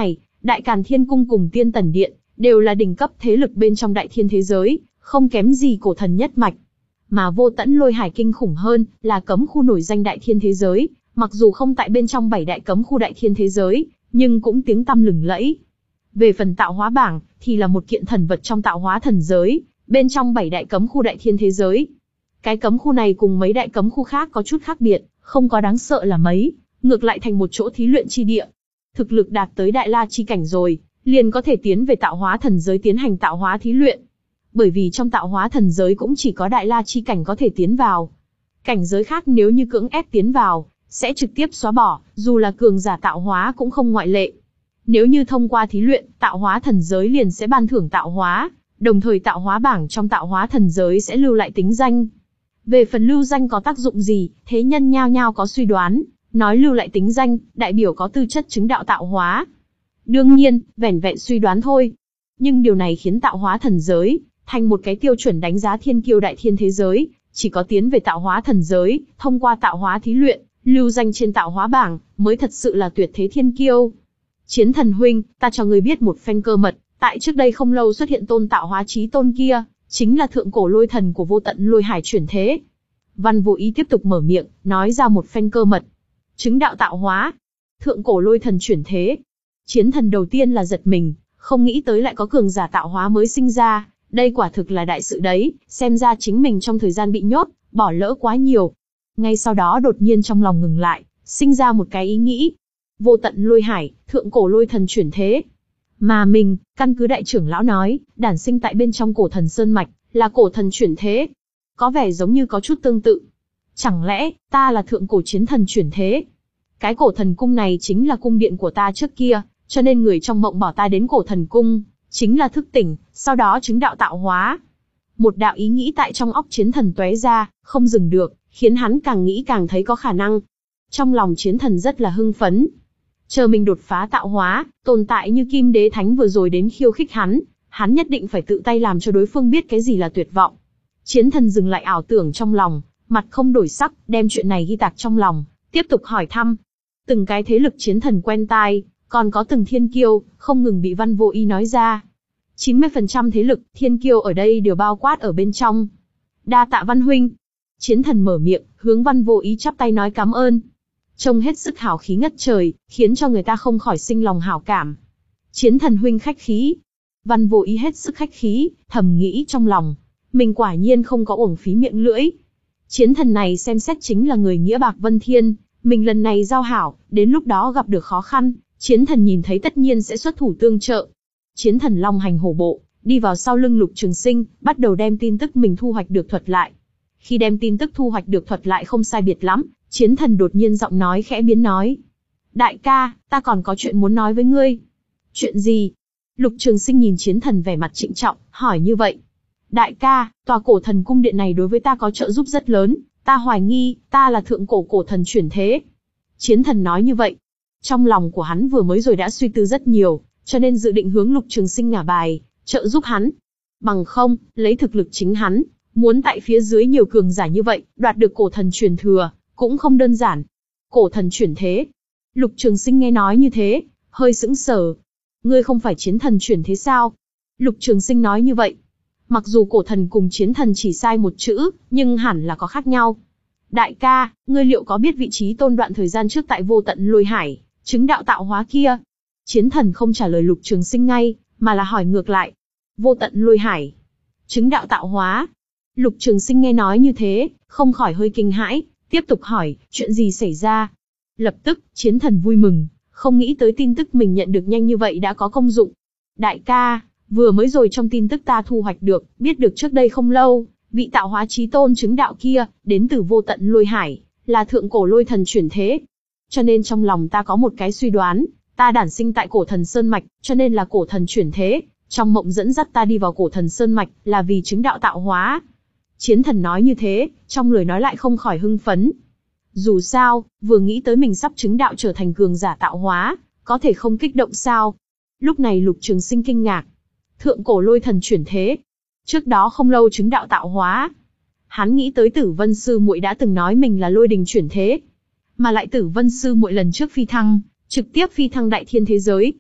Đại Càn Thiên Cung cùng Tiên Tần Điện, đều là đỉnh cấp thế lực bên trong đại thiên thế giới, không kém gì cổ thần nhất mạch. Mà Vô Tẫn Lôi Hải kinh khủng hơn, là cấm khu nổi danh đại thiên thế giới, mặc dù không tại bên trong bảy đại cấm khu đại thiên thế giới, nhưng cũng tiếng tăm lừng lẫy. Về phần tạo hóa bảng, thì là một kiện thần vật trong tạo hóa thần giới, bên trong bảy đại cấm khu đại thiên thế giới. Cái cấm khu này cùng mấy đại cấm khu khác có chút khác biệt, không có đáng sợ là mấy, ngược lại thành một chỗ thí luyện chi địa. Thực lực đạt tới đại la chi cảnh rồi, liền có thể tiến về tạo hóa thần giới tiến hành tạo hóa thí luyện. Bởi vì trong tạo hóa thần giới cũng chỉ có đại la chi cảnh có thể tiến vào. Cảnh giới khác nếu như cưỡng ép tiến vào, sẽ trực tiếp xóa bỏ, dù là cường giả tạo hóa cũng không ngoại lệ. Nếu như thông qua thí luyện, tạo hóa thần giới liền sẽ ban thưởng tạo hóa, đồng thời tạo hóa bảng trong tạo hóa thần giới sẽ lưu lại tính danh. Về phần lưu danh có tác dụng gì, thế nhân nhao nhao có suy đoán, nói lưu lại tính danh, đại biểu có tư chất chứng đạo tạo hóa. Đương nhiên, vẻn vẹn suy đoán thôi. Nhưng điều này khiến tạo hóa thần giới thành một cái tiêu chuẩn đánh giá thiên kiêu đại thiên thế giới, chỉ có tiến về tạo hóa thần giới, thông qua tạo hóa thí luyện, lưu danh trên tạo hóa bảng, mới thật sự là tuyệt thế thiên kiêu. Chiến Thần huynh, ta cho ngươi biết một phen cơ mật, tại trước đây không lâu xuất hiện tôn tạo hóa chí tôn kia, chính là thượng cổ lôi thần của Vô Tận Lôi Hải chuyển thế. Văn Vô Ý tiếp tục mở miệng, nói ra một phen cơ mật. Chứng đạo tạo hóa, thượng cổ lôi thần chuyển thế. Chiến Thần đầu tiên là giật mình, không nghĩ tới lại có cường giả tạo hóa mới sinh ra, đây quả thực là đại sự đấy, xem ra chính mình trong thời gian bị nhốt, bỏ lỡ quá nhiều. Ngay sau đó đột nhiên trong lòng ngừng lại, sinh ra một cái ý nghĩ. Vô Tận Lôi Hải, thượng cổ lôi thần chuyển thế. Mà mình, căn cứ đại trưởng lão nói, đản sinh tại bên trong cổ thần sơn mạch, là cổ thần chuyển thế. Có vẻ giống như có chút tương tự. Chẳng lẽ, ta là thượng cổ chiến thần chuyển thế? Cái cổ thần cung này chính là cung điện của ta trước kia, cho nên người trong mộng bỏ ta đến cổ thần cung, chính là thức tỉnh, sau đó chứng đạo tạo hóa. Một đạo ý nghĩ tại trong óc chiến thần tóe ra, không dừng được, khiến hắn càng nghĩ càng thấy có khả năng. Trong lòng chiến thần rất là hưng phấn. Chờ mình đột phá tạo hóa, tồn tại như Kim Đế Thánh vừa rồi đến khiêu khích hắn, hắn nhất định phải tự tay làm cho đối phương biết cái gì là tuyệt vọng. Chiến thần dừng lại ảo tưởng trong lòng, mặt không đổi sắc, đem chuyện này ghi tạc trong lòng, tiếp tục hỏi thăm. Từng cái thế lực chiến thần quen tai, còn có từng thiên kiêu, không ngừng bị Văn Vô Ý nói ra. chín mươi phần trăm thế lực, thiên kiêu ở đây đều bao quát ở bên trong. Đa tạ Văn huynh. Chiến thần mở miệng, hướng Văn Vô Ý chắp tay nói cảm ơn. Trông hết sức hào khí ngất trời, khiến cho người ta không khỏi sinh lòng hảo cảm. Chiến thần huynh khách khí. Văn Vô Ý hết sức khách khí, thầm nghĩ trong lòng. Mình quả nhiên không có uổng phí miệng lưỡi. Chiến thần này xem xét chính là người nghĩa bạc vân thiên. Mình lần này giao hảo, đến lúc đó gặp được khó khăn, chiến thần nhìn thấy tất nhiên sẽ xuất thủ tương trợ. Chiến thần long hành hổ bộ, đi vào sau lưng Lục Trường Sinh, bắt đầu đem tin tức mình thu hoạch được thuật lại. Khi đem tin tức thu hoạch được thuật lại không sai biệt lắm, chiến thần đột nhiên giọng nói khẽ biến nói. Đại ca, ta còn có chuyện muốn nói với ngươi. Chuyện gì? Lục Trường Sinh nhìn chiến thần vẻ mặt trịnh trọng, hỏi như vậy. Đại ca, tòa cổ thần cung điện này đối với ta có trợ giúp rất lớn, ta hoài nghi, ta là thượng cổ cổ thần chuyển thế. Chiến thần nói như vậy. Trong lòng của hắn vừa mới rồi đã suy tư rất nhiều, cho nên dự định hướng Lục Trường Sinh ngả bài, trợ giúp hắn. Bằng không, lấy thực lực chính hắn, muốn tại phía dưới nhiều cường giả như vậy, đoạt được cổ thần truyền thừa, cũng không đơn giản. Cổ thần chuyển thế. Lục Trường Sinh nghe nói như thế, hơi sững sờ. Ngươi không phải chiến thần chuyển thế sao? Lục Trường Sinh nói như vậy. Mặc dù cổ thần cùng chiến thần chỉ sai một chữ, nhưng hẳn là có khác nhau. Đại ca, ngươi liệu có biết vị trí tôn đoạn thời gian trước tại Vô Tận Lôi Hải, chứng đạo tạo hóa kia? Chiến thần không trả lời Lục Trường Sinh ngay, mà là hỏi ngược lại. Vô Tận Lôi Hải, chứng đạo tạo hóa. Lục Trường Sinh nghe nói như thế, không khỏi hơi kinh hãi, tiếp tục hỏi, chuyện gì xảy ra? Lập tức, chiến thần vui mừng, không nghĩ tới tin tức mình nhận được nhanh như vậy đã có công dụng. Đại ca, vừa mới rồi trong tin tức ta thu hoạch được, biết được trước đây không lâu, vị tạo hóa chí tôn chứng đạo kia, đến từ Vô Tận Lôi Hải, là thượng cổ lôi thần chuyển thế. Cho nên trong lòng ta có một cái suy đoán, ta đản sinh tại cổ thần Sơn Mạch, cho nên là cổ thần chuyển thế, trong mộng dẫn dắt ta đi vào cổ thần Sơn Mạch, là vì chứng đạo tạo hóa. Chiến thần nói như thế, trong lời nói lại không khỏi hưng phấn. Dù sao, vừa nghĩ tới mình sắp chứng đạo trở thành cường giả tạo hóa, có thể không kích động sao? Lúc này Lục Trường Sinh kinh ngạc. Thượng cổ lôi thần chuyển thế. Trước đó không lâu chứng đạo tạo hóa. Hắn nghĩ tới Tử Vân Sư muội đã từng nói mình là lôi đình chuyển thế. Mà lại Tử Vân Sư muội lần trước phi thăng, trực tiếp phi thăng đại thiên thế giới.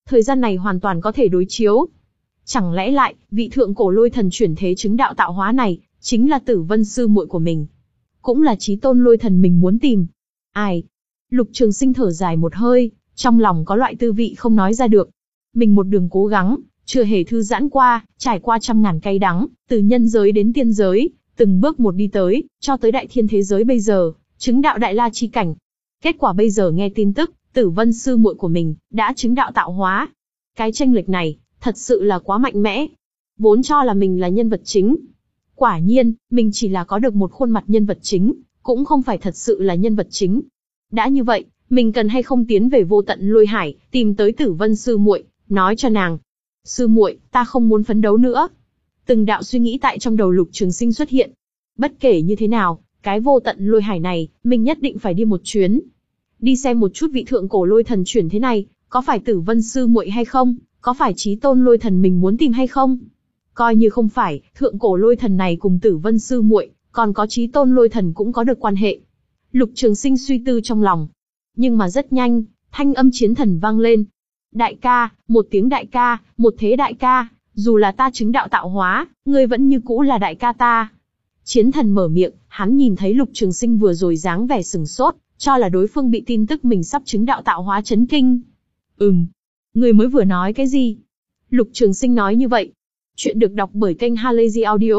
Thời gian này hoàn toàn có thể đối chiếu. Chẳng lẽ lại, vị thượng cổ lôi thần chuyển thế chứng đạo tạo hóa này, chính là Tử Vân sư muội của mình. Cũng là chí tôn lôi thần mình muốn tìm. Ai? Lục Trường Sinh thở dài một hơi, trong lòng có loại tư vị không nói ra được. Mình một đường cố gắng, chưa hề thư giãn qua, trải qua trăm ngàn cay đắng, từ nhân giới đến tiên giới, từng bước một đi tới, cho tới đại thiên thế giới bây giờ, chứng đạo đại la chi cảnh. Kết quả bây giờ nghe tin tức, Tử Vân sư muội của mình, đã chứng đạo tạo hóa. Cái chênh lệch này, thật sự là quá mạnh mẽ. Vốn cho là mình là nhân vật chính. Quả nhiên, mình chỉ là có được một khuôn mặt nhân vật chính, cũng không phải thật sự là nhân vật chính. Đã như vậy, mình cần hay không tiến về vô tận lôi hải, tìm tới Tử Vân sư muội, nói cho nàng. Sư muội, ta không muốn phấn đấu nữa. Từng đạo suy nghĩ tại trong đầu Lục Trường Sinh xuất hiện. Bất kể như thế nào, cái vô tận lôi hải này, mình nhất định phải đi một chuyến. Đi xem một chút vị thượng cổ lôi thần chuyển thế này, có phải Tử Vân sư muội hay không, có phải chí tôn lôi thần mình muốn tìm hay không? Coi như không phải, thượng cổ lôi thần này cùng Tử Vân sư muội, còn có chí tôn lôi thần cũng có được quan hệ. Lục Trường Sinh suy tư trong lòng. Nhưng mà rất nhanh, thanh âm chiến thần vang lên. Đại ca, một tiếng đại ca, một thế đại ca, dù là ta chứng đạo tạo hóa, ngươi vẫn như cũ là đại ca ta. Chiến thần mở miệng, hắn nhìn thấy Lục Trường Sinh vừa rồi dáng vẻ sừng sốt, cho là đối phương bị tin tức mình sắp chứng đạo tạo hóa chấn kinh. Ừm, ngươi mới vừa nói cái gì? Lục Trường Sinh nói như vậy. Chuyện được đọc bởi kênh Halazy Audio.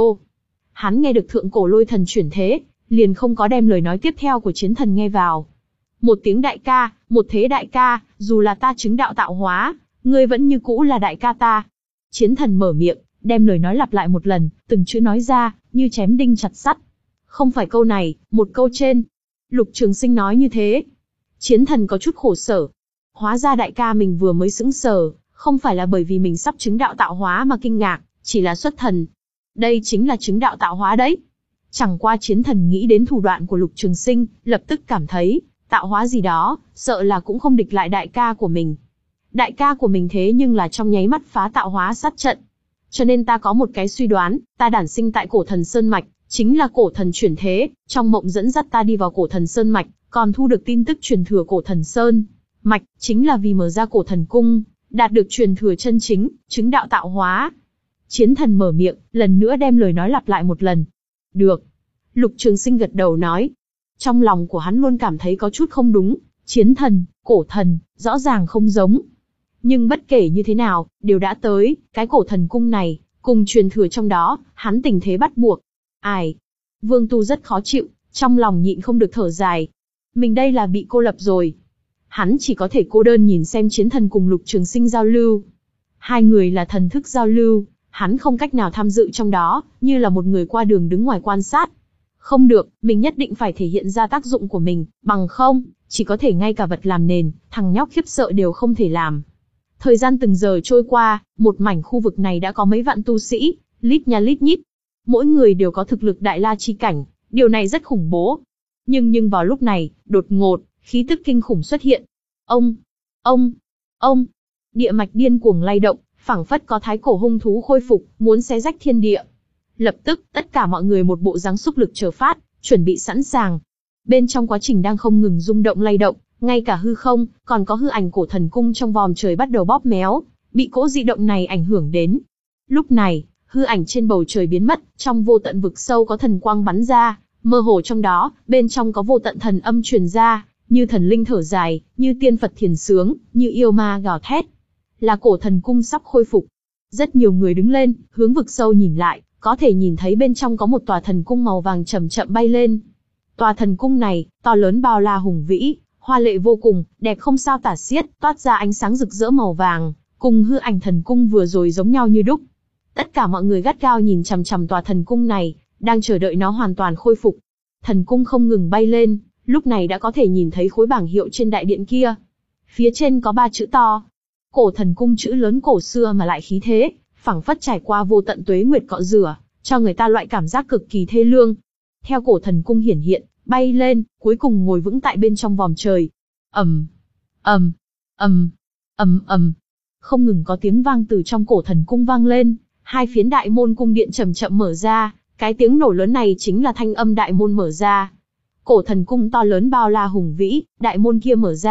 Hắn nghe được thượng cổ lôi thần chuyển thế, liền không có đem lời nói tiếp theo của chiến thần nghe vào. Một tiếng đại ca, một thế đại ca, dù là ta chứng đạo tạo hóa, ngươi vẫn như cũ là đại ca ta. Chiến thần mở miệng, đem lời nói lặp lại một lần, từng chữ nói ra, như chém đinh chặt sắt. Không phải câu này, một câu trên. Lục Trường Sinh nói như thế. Chiến thần có chút khổ sở. Hóa ra đại ca mình vừa mới sững sờ, không phải là bởi vì mình sắp chứng đạo tạo hóa mà kinh ngạc, chỉ là xuất thần. Đây chính là chứng đạo tạo hóa đấy. Chẳng qua chiến thần nghĩ đến thủ đoạn của Lục Trường Sinh, lập tức cảm thấy, tạo hóa gì đó, sợ là cũng không địch lại đại ca của mình. Đại ca của mình thế nhưng là trong nháy mắt phá tạo hóa sát trận. Cho nên ta có một cái suy đoán, ta đản sinh tại cổ thần Sơn Mạch, chính là cổ thần chuyển thế, trong mộng dẫn dắt ta đi vào cổ thần Sơn Mạch, còn thu được tin tức truyền thừa cổ thần Sơn Mạch, chính là vì mở ra cổ thần cung, đạt được truyền thừa chân chính, chứng đạo tạo hóa. Chiến thần mở miệng, lần nữa đem lời nói lặp lại một lần. Được. Lục Trường Sinh gật đầu nói. Trong lòng của hắn luôn cảm thấy có chút không đúng, chiến thần, cổ thần, rõ ràng không giống. Nhưng bất kể như thế nào, đều đã tới, cái cổ thần cung này, cùng truyền thừa trong đó, hắn tình thế bắt buộc. Ai? Vương Tu rất khó chịu, trong lòng nhịn không được thở dài. Mình đây là bị cô lập rồi. Hắn chỉ có thể cô đơn nhìn xem chiến thần cùng Lục Trường Sinh giao lưu. Hai người là thần thức giao lưu, hắn không cách nào tham dự trong đó, như là một người qua đường đứng ngoài quan sát. Không được, mình nhất định phải thể hiện ra tác dụng của mình, bằng không, chỉ có thể ngay cả vật làm nền, thằng nhóc khiếp sợ đều không thể làm. Thời gian từng giờ trôi qua, một mảnh khu vực này đã có mấy vạn tu sĩ, lít nha lít nhít. Mỗi người đều có thực lực đại la chi cảnh, điều này rất khủng bố. Nhưng nhưng vào lúc này, đột ngột, khí tức kinh khủng xuất hiện. Ông, ông, ông, địa mạch điên cuồng lay động, phảng phất có thái cổ hung thú khôi phục, muốn xé rách thiên địa. Lập tức, tất cả mọi người một bộ dáng xúc lực chờ phát, chuẩn bị sẵn sàng. Bên trong quá trình đang không ngừng rung động lay động, ngay cả hư không, còn có hư ảnh cổ thần cung trong vòm trời bắt đầu bóp méo, bị cỗ dị động này ảnh hưởng đến. Lúc này, hư ảnh trên bầu trời biến mất, trong vô tận vực sâu có thần quang bắn ra, mơ hồ trong đó, bên trong có vô tận thần âm truyền ra, như thần linh thở dài, như tiên Phật thiền sướng, như yêu ma gào thét. Là cổ thần cung sắp khôi phục. Rất nhiều người đứng lên, hướng vực sâu nhìn lại, có thể nhìn thấy bên trong có một tòa thần cung màu vàng chậm chậm bay lên. Tòa thần cung này, to lớn bao la hùng vĩ, hoa lệ vô cùng, đẹp không sao tả xiết, toát ra ánh sáng rực rỡ màu vàng, cùng hư ảnh thần cung vừa rồi giống nhau như đúc. Tất cả mọi người gắt gao nhìn chằm chằm tòa thần cung này, đang chờ đợi nó hoàn toàn khôi phục. Thần cung không ngừng bay lên, lúc này đã có thể nhìn thấy khối bảng hiệu trên đại điện kia. Phía trên có ba chữ to. Cổ thần cung chữ lớn cổ xưa mà lại khí thế, phảng phất trải qua vô tận tuế nguyệt cọ rửa, cho người ta loại cảm giác cực kỳ thê lương. Theo cổ thần cung hiển hiện, bay lên, cuối cùng ngồi vững tại bên trong vòm trời. ầm, ầm, ầm, ầm ầm, không ngừng có tiếng vang từ trong cổ thần cung vang lên, hai phiến đại môn cung điện chậm chậm mở ra, cái tiếng nổ lớn này chính là thanh âm đại môn mở ra. Cổ thần cung to lớn bao la hùng vĩ, đại môn kia mở ra,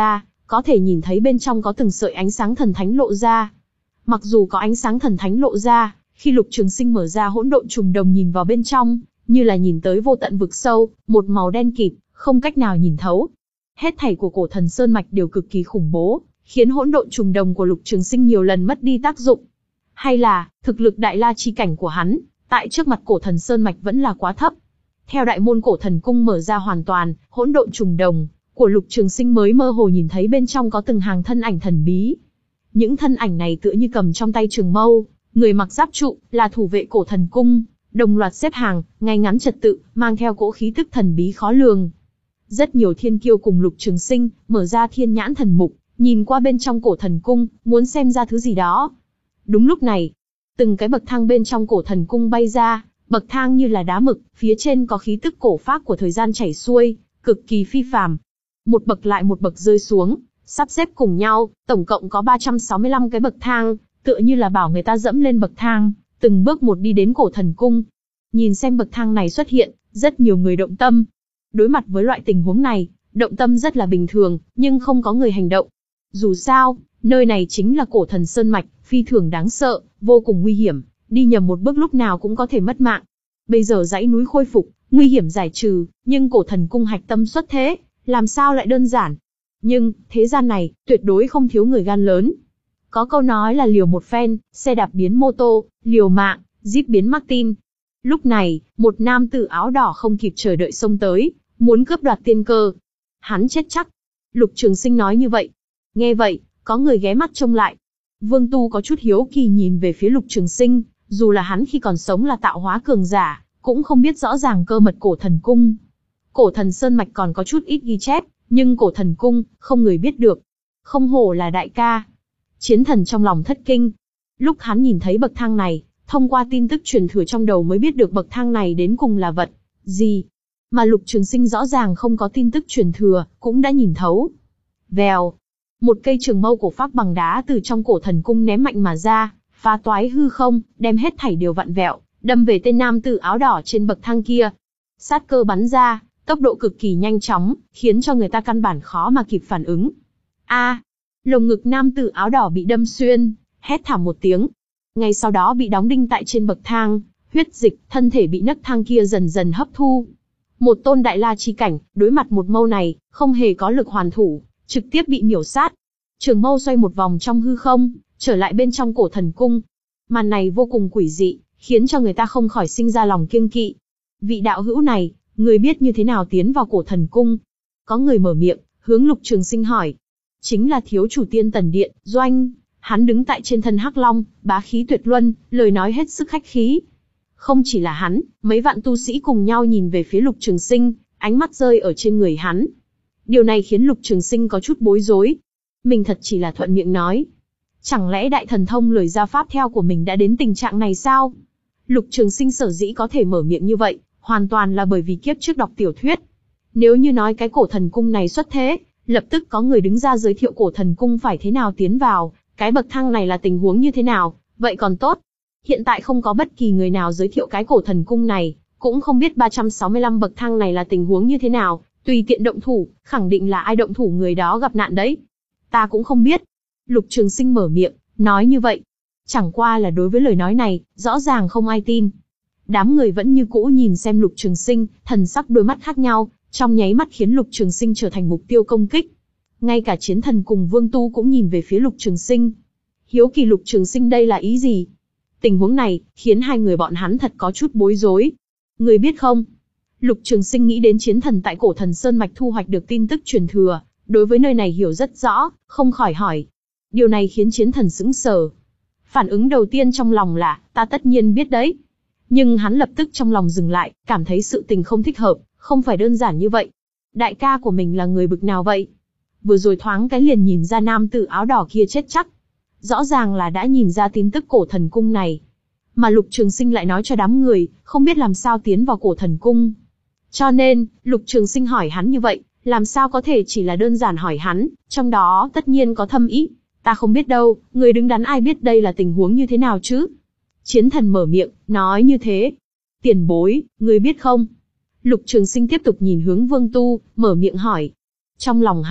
có thể nhìn thấy bên trong có từng sợi ánh sáng thần thánh lộ ra. Mặc dù có ánh sáng thần thánh lộ ra, khi Lục Trường Sinh mở ra hỗn độn trùng đồng nhìn vào bên trong, như là nhìn tới vô tận vực sâu, một màu đen kịt, không cách nào nhìn thấu. Hết thảy của cổ thần sơn mạch đều cực kỳ khủng bố, khiến hỗn độn trùng đồng của Lục Trường Sinh nhiều lần mất đi tác dụng. Hay là, thực lực đại la chi cảnh của hắn, tại trước mặt cổ thần sơn mạch vẫn là quá thấp. Theo đại môn cổ thần cung mở ra hoàn toàn, hỗn độn trùng đồng của Lục Trường Sinh mới mơ hồ nhìn thấy bên trong có từng hàng thân ảnh thần bí. Những thân ảnh này tựa như cầm trong tay trường mâu, người mặc giáp trụ, là thủ vệ cổ thần cung, đồng loạt xếp hàng, ngay ngắn trật tự, mang theo cỗ khí tức thần bí khó lường. Rất nhiều thiên kiêu cùng Lục Trường Sinh mở ra thiên nhãn thần mục, nhìn qua bên trong cổ thần cung, muốn xem ra thứ gì đó. Đúng lúc này, từng cái bậc thang bên trong cổ thần cung bay ra, bậc thang như là đá mực, phía trên có khí tức cổ phác của thời gian chảy xuôi, cực kỳ phi phàm. Một bậc lại một bậc rơi xuống, sắp xếp cùng nhau, tổng cộng có ba trăm sáu mươi lăm cái bậc thang, tựa như là bảo người ta dẫm lên bậc thang, từng bước một đi đến cổ thần cung. Nhìn xem bậc thang này xuất hiện, rất nhiều người động tâm. Đối mặt với loại tình huống này, động tâm rất là bình thường, nhưng không có người hành động. Dù sao, nơi này chính là cổ thần sơn mạch, phi thường đáng sợ, vô cùng nguy hiểm, đi nhầm một bước lúc nào cũng có thể mất mạng. Bây giờ dãy núi khôi phục, nguy hiểm giải trừ, nhưng cổ thần cung hạch tâm xuất thế, làm sao lại đơn giản. Nhưng, thế gian này, tuyệt đối không thiếu người gan lớn. Có câu nói là liều một phen, xe đạp biến mô tô, liều mạng, Jeep biến Martin. Lúc này, một nam tử áo đỏ không kịp chờ đợi xông tới, muốn cướp đoạt tiên cơ. Hắn chết chắc. Lục Trường Sinh nói như vậy. Nghe vậy, có người ghé mắt trông lại. Vương Tu có chút hiếu kỳ nhìn về phía Lục Trường Sinh, dù là hắn khi còn sống là tạo hóa cường giả, cũng không biết rõ ràng cơ mật cổ thần cung. Cổ thần sơn mạch còn có chút ít ghi chép, nhưng cổ thần cung, không người biết được. Không hổ là đại ca. Chiến thần trong lòng thất kinh. Lúc hắn nhìn thấy bậc thang này, thông qua tin tức truyền thừa trong đầu mới biết được bậc thang này đến cùng là vật gì. Mà Lục Trường Sinh rõ ràng không có tin tức truyền thừa, cũng đã nhìn thấu. Vèo. Một cây trường mâu cổ phác bằng đá từ trong cổ thần cung ném mạnh mà ra, phá toái hư không, đem hết thảy đều vặn vẹo, đâm về tên nam tử áo đỏ trên bậc thang kia. Sát cơ bắn ra, tốc độ cực kỳ nhanh chóng, khiến cho người ta căn bản khó mà kịp phản ứng. A, lồng ngực nam tử áo đỏ bị đâm xuyên, hét thảm một tiếng. Ngay sau đó bị đóng đinh tại trên bậc thang, huyết dịch, thân thể bị nấc thang kia dần dần hấp thu. Một tôn đại la chi cảnh, đối mặt một mâu này, không hề có lực hoàn thủ, trực tiếp bị miểu sát. Trường mâu xoay một vòng trong hư không, trở lại bên trong cổ thần cung. Màn này vô cùng quỷ dị, khiến cho người ta không khỏi sinh ra lòng kiêng kỵ. Vị đạo hữu này, người biết như thế nào tiến vào cổ thần cung? Có người mở miệng, hướng Lục Trường Sinh hỏi. Chính là thiếu chủ Tiên Tần Điện, Doanh. Hắn đứng tại trên thân hắc long, bá khí tuyệt luân, lời nói hết sức khách khí. Không chỉ là hắn, mấy vạn tu sĩ cùng nhau nhìn về phía Lục Trường Sinh, ánh mắt rơi ở trên người hắn. Điều này khiến Lục Trường Sinh có chút bối rối. Mình thật chỉ là thuận miệng nói. Chẳng lẽ đại thần thông lời gia pháp theo của mình đã đến tình trạng này sao? Lục Trường Sinh sở dĩ có thể mở miệng như vậy, hoàn toàn là bởi vì kiếp trước đọc tiểu thuyết. Nếu như nói cái cổ thần cung này xuất thế, lập tức có người đứng ra giới thiệu cổ thần cung phải thế nào tiến vào, cái bậc thang này là tình huống như thế nào, vậy còn tốt. Hiện tại không có bất kỳ người nào giới thiệu cái cổ thần cung này, cũng không biết ba trăm sáu mươi lăm bậc thang này là tình huống như thế nào, tùy tiện động thủ, khẳng định là ai động thủ người đó gặp nạn đấy. Ta cũng không biết. Lục Trường Sinh mở miệng, nói như vậy. Chẳng qua là đối với lời nói này, rõ ràng không ai tin. Đám người vẫn như cũ nhìn xem Lục Trường Sinh, thần sắc đôi mắt khác nhau, trong nháy mắt khiến Lục Trường Sinh trở thành mục tiêu công kích. Ngay cả Chiến Thần cùng Vương Tu cũng nhìn về phía Lục Trường Sinh. Hiếu kỳ Lục Trường Sinh đây là ý gì? Tình huống này, khiến hai người bọn hắn thật có chút bối rối. Người biết không? Lục Trường Sinh nghĩ đến Chiến Thần tại cổ thần Sơn Mạch thu hoạch được tin tức truyền thừa, đối với nơi này hiểu rất rõ, không khỏi hỏi. Điều này khiến Chiến Thần sững sờ. Phản ứng đầu tiên trong lòng là, ta tất nhiên biết đấy. Nhưng hắn lập tức trong lòng dừng lại, cảm thấy sự tình không thích hợp, không phải đơn giản như vậy. Đại ca của mình là người bực nào vậy? Vừa rồi thoáng cái liền nhìn ra nam tử áo đỏ kia chết chắc. Rõ ràng là đã nhìn ra tin tức cổ thần cung này. Mà Lục Trường Sinh lại nói cho đám người, không biết làm sao tiến vào cổ thần cung. Cho nên, Lục Trường Sinh hỏi hắn như vậy, làm sao có thể chỉ là đơn giản hỏi hắn, trong đó tất nhiên có thâm ý. Ta không biết đâu, người đứng đắn ai biết đây là tình huống như thế nào chứ? Chiến Thần mở miệng, nói như thế. Tiền bối, người biết không? Lục Trường Sinh tiếp tục nhìn hướng Vương Tu, mở miệng hỏi. Trong lòng hắn,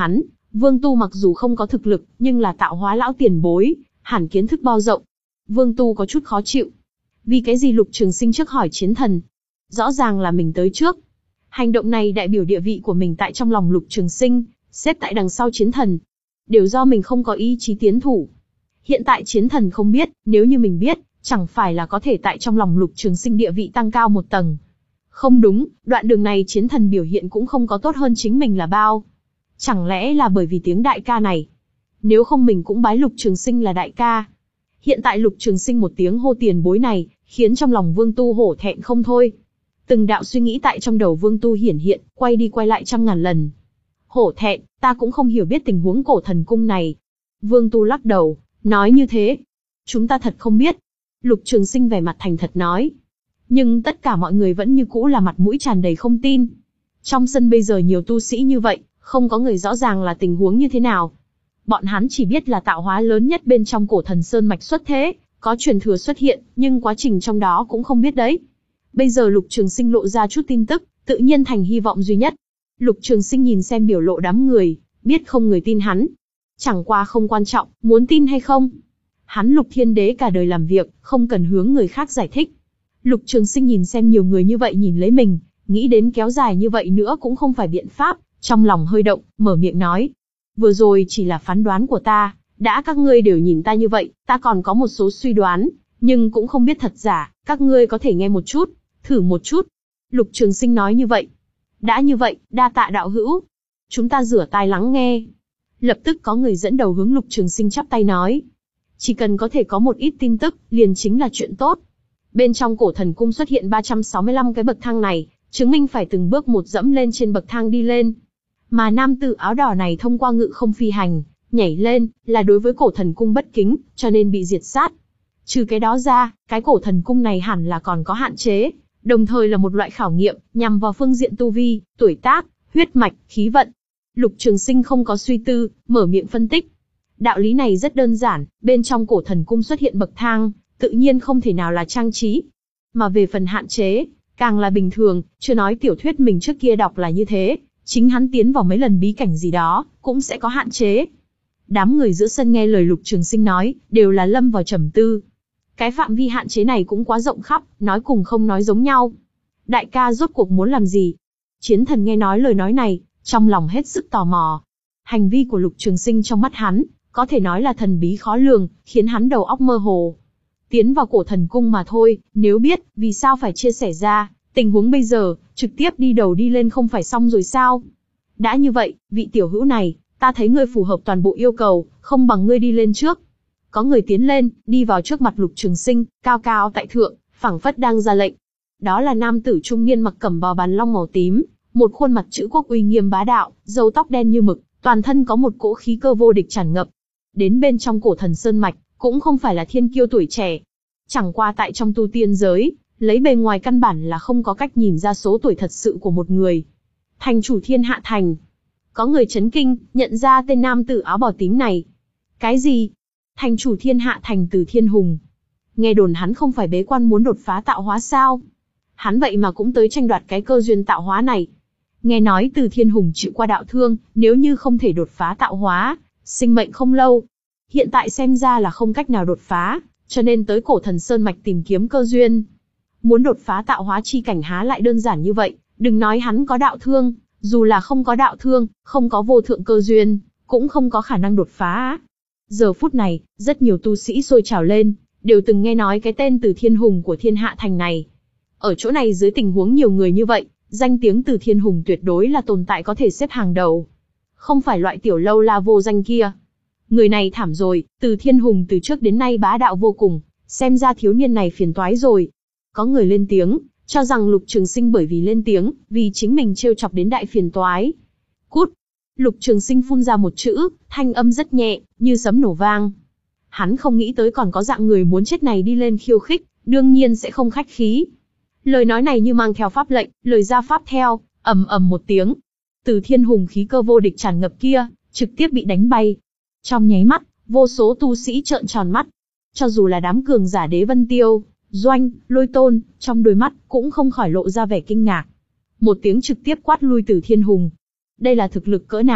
Vương Tu mặc dù không có thực lực, nhưng là tạo hóa lão tiền bối, hẳn kiến thức bao rộng. Vương Tu có chút khó chịu. Vì cái gì Lục Trường Sinh trước hỏi chiến thần? Rõ ràng là mình tới trước. Hành động này đại biểu địa vị của mình tại trong lòng Lục Trường Sinh, xếp tại đằng sau chiến thần. Đều do mình không có ý chí tiến thủ. Hiện tại chiến thần không biết, nếu như mình biết, chẳng phải là có thể tại trong lòng Lục Trường Sinh địa vị tăng cao một tầng. Không đúng, đoạn đường này chiến thần biểu hiện cũng không có tốt hơn chính mình là bao. Chẳng lẽ là bởi vì tiếng đại ca này? Nếu không mình cũng bái Lục Trường Sinh là đại ca. Hiện tại Lục Trường Sinh một tiếng hô tiền bối này, khiến trong lòng Vương Tu hổ thẹn không thôi. Từng đạo suy nghĩ tại trong đầu Vương Tu hiển hiện, quay đi quay lại trăm ngàn lần. Hổ thẹn, ta cũng không hiểu biết tình huống cổ thần cung này. Vương Tu lắc đầu, nói như thế. Chúng ta thật không biết. Lục Trường Sinh vẻ mặt thành thật nói. Nhưng tất cả mọi người vẫn như cũ là mặt mũi tràn đầy không tin. Trong sân bây giờ nhiều tu sĩ như vậy, không có người rõ ràng là tình huống như thế nào. Bọn hắn chỉ biết là tạo hóa lớn nhất bên trong cổ thần sơn mạch xuất thế, có truyền thừa xuất hiện, nhưng quá trình trong đó cũng không biết đấy. Bây giờ Lục Trường Sinh lộ ra chút tin tức, tự nhiên thành hy vọng duy nhất. Lục Trường Sinh nhìn xem biểu lộ đám người, biết không người tin hắn. Chẳng qua không quan trọng, muốn tin hay không. Hắn Lục Thiên Đế cả đời làm việc, không cần hướng người khác giải thích. Lục Trường Sinh nhìn xem nhiều người như vậy nhìn lấy mình, nghĩ đến kéo dài như vậy nữa cũng không phải biện pháp, trong lòng hơi động, mở miệng nói. Vừa rồi chỉ là phán đoán của ta, đã các ngươi đều nhìn ta như vậy, ta còn có một số suy đoán, nhưng cũng không biết thật giả, các ngươi có thể nghe một chút, thử một chút. Lục Trường Sinh nói như vậy. Đã như vậy, đa tạ đạo hữu. Chúng ta rửa tai lắng nghe. Lập tức có người dẫn đầu hướng Lục Trường Sinh chắp tay nói. Chỉ cần có thể có một ít tin tức, liền chính là chuyện tốt. Bên trong cổ thần cung xuất hiện ba trăm sáu mươi lăm cái bậc thang này, chứng minh phải từng bước một dẫm lên trên bậc thang đi lên. Mà nam tử áo đỏ này thông qua ngự không phi hành, nhảy lên, là đối với cổ thần cung bất kính, cho nên bị diệt sát. Trừ cái đó ra, cái cổ thần cung này hẳn là còn có hạn chế, đồng thời là một loại khảo nghiệm, nhằm vào phương diện tu vi, tuổi tác, huyết mạch, khí vận. Lục Trường Sinh không có suy tư, mở miệng phân tích. Đạo lý này rất đơn giản, bên trong cổ thần cung xuất hiện bậc thang, tự nhiên không thể nào là trang trí. Mà về phần hạn chế, càng là bình thường, chưa nói tiểu thuyết mình trước kia đọc là như thế, chính hắn tiến vào mấy lần bí cảnh gì đó, cũng sẽ có hạn chế. Đám người giữa sân nghe lời Lục Trường Sinh nói, đều là lâm vào trầm tư. Cái phạm vi hạn chế này cũng quá rộng khắp, nói cùng không nói giống nhau. Đại ca rốt cuộc muốn làm gì? Chiến thần nghe nói lời nói này, trong lòng hết sức tò mò. Hành vi của Lục Trường Sinh trong mắt hắn, có thể nói là thần bí khó lường, khiến hắn đầu óc mơ hồ. Tiến vào cổ thần cung mà thôi, nếu biết, vì sao phải chia sẻ ra, tình huống bây giờ, trực tiếp đi đầu đi lên không phải xong rồi sao? Đã như vậy, vị tiểu hữu này, ta thấy ngươi phù hợp toàn bộ yêu cầu, không bằng ngươi đi lên trước. Có người tiến lên, đi vào trước mặt Lục Trường Sinh, cao cao tại thượng, phảng phất đang ra lệnh. Đó là nam tử trung niên mặc cẩm bào bàn long màu tím, một khuôn mặt chữ quốc uy nghiêm bá đạo, râu tóc đen như mực, toàn thân có một cỗ khí cơ vô địch tràn ngập. Đến bên trong cổ thần sơn mạch, cũng không phải là thiên kiêu tuổi trẻ. Chẳng qua tại trong tu tiên giới, lấy bề ngoài căn bản là không có cách nhìn ra số tuổi thật sự của một người. Thành chủ Thiên Hạ Thành. Có người chấn kinh, nhận ra tên nam tử áo bào tím này. Cái gì? Thành chủ Thiên Hạ Thành Từ Thiên Hùng. Nghe đồn hắn không phải bế quan muốn đột phá tạo hóa sao? Hắn vậy mà cũng tới tranh đoạt cái cơ duyên tạo hóa này. Nghe nói Từ Thiên Hùng chịu qua đạo thương, nếu như không thể đột phá tạo hóa, sinh mệnh không lâu. Hiện tại xem ra là không cách nào đột phá, cho nên tới cổ thần sơn mạch tìm kiếm cơ duyên. Muốn đột phá tạo hóa chi cảnh há lại đơn giản như vậy, đừng nói hắn có đạo thương, dù là không có đạo thương, không có vô thượng cơ duyên, cũng không có khả năng đột phá. Giờ phút này, rất nhiều tu sĩ sôi trào lên, đều từng nghe nói cái tên Từ Thiên Hùng của Thiên Hạ Thành này. Ở chỗ này dưới tình huống nhiều người như vậy, danh tiếng Từ Thiên Hùng tuyệt đối là tồn tại có thể xếp hàng đầu. Không phải loại tiểu lâu la vô danh kia. Người này thảm rồi, Từ Thiên Hùng từ trước đến nay bá đạo vô cùng, xem ra thiếu niên này phiền toái rồi. Có người lên tiếng, cho rằng Lục Trường Sinh bởi vì lên tiếng, vì chính mình trêu chọc đến đại phiền toái. Cút! Lục Trường Sinh phun ra một chữ, thanh âm rất nhẹ, như sấm nổ vang. Hắn không nghĩ tới còn có dạng người muốn chết này đi lên khiêu khích, đương nhiên sẽ không khách khí. Lời nói này như mang theo pháp lệnh, lời ra pháp theo, ầm ầm một tiếng. Từ Thiên Hùng khí cơ vô địch tràn ngập kia, trực tiếp bị đánh bay. Trong nháy mắt, vô số tu sĩ trợn tròn mắt. Cho dù là đám cường giả Đế Vân Tiêu, Doanh, Lôi Tôn, trong đôi mắt cũng không khỏi lộ ra vẻ kinh ngạc. Một tiếng trực tiếp quát lui Từ Thiên Hùng. Đây là thực lực cỡ nào,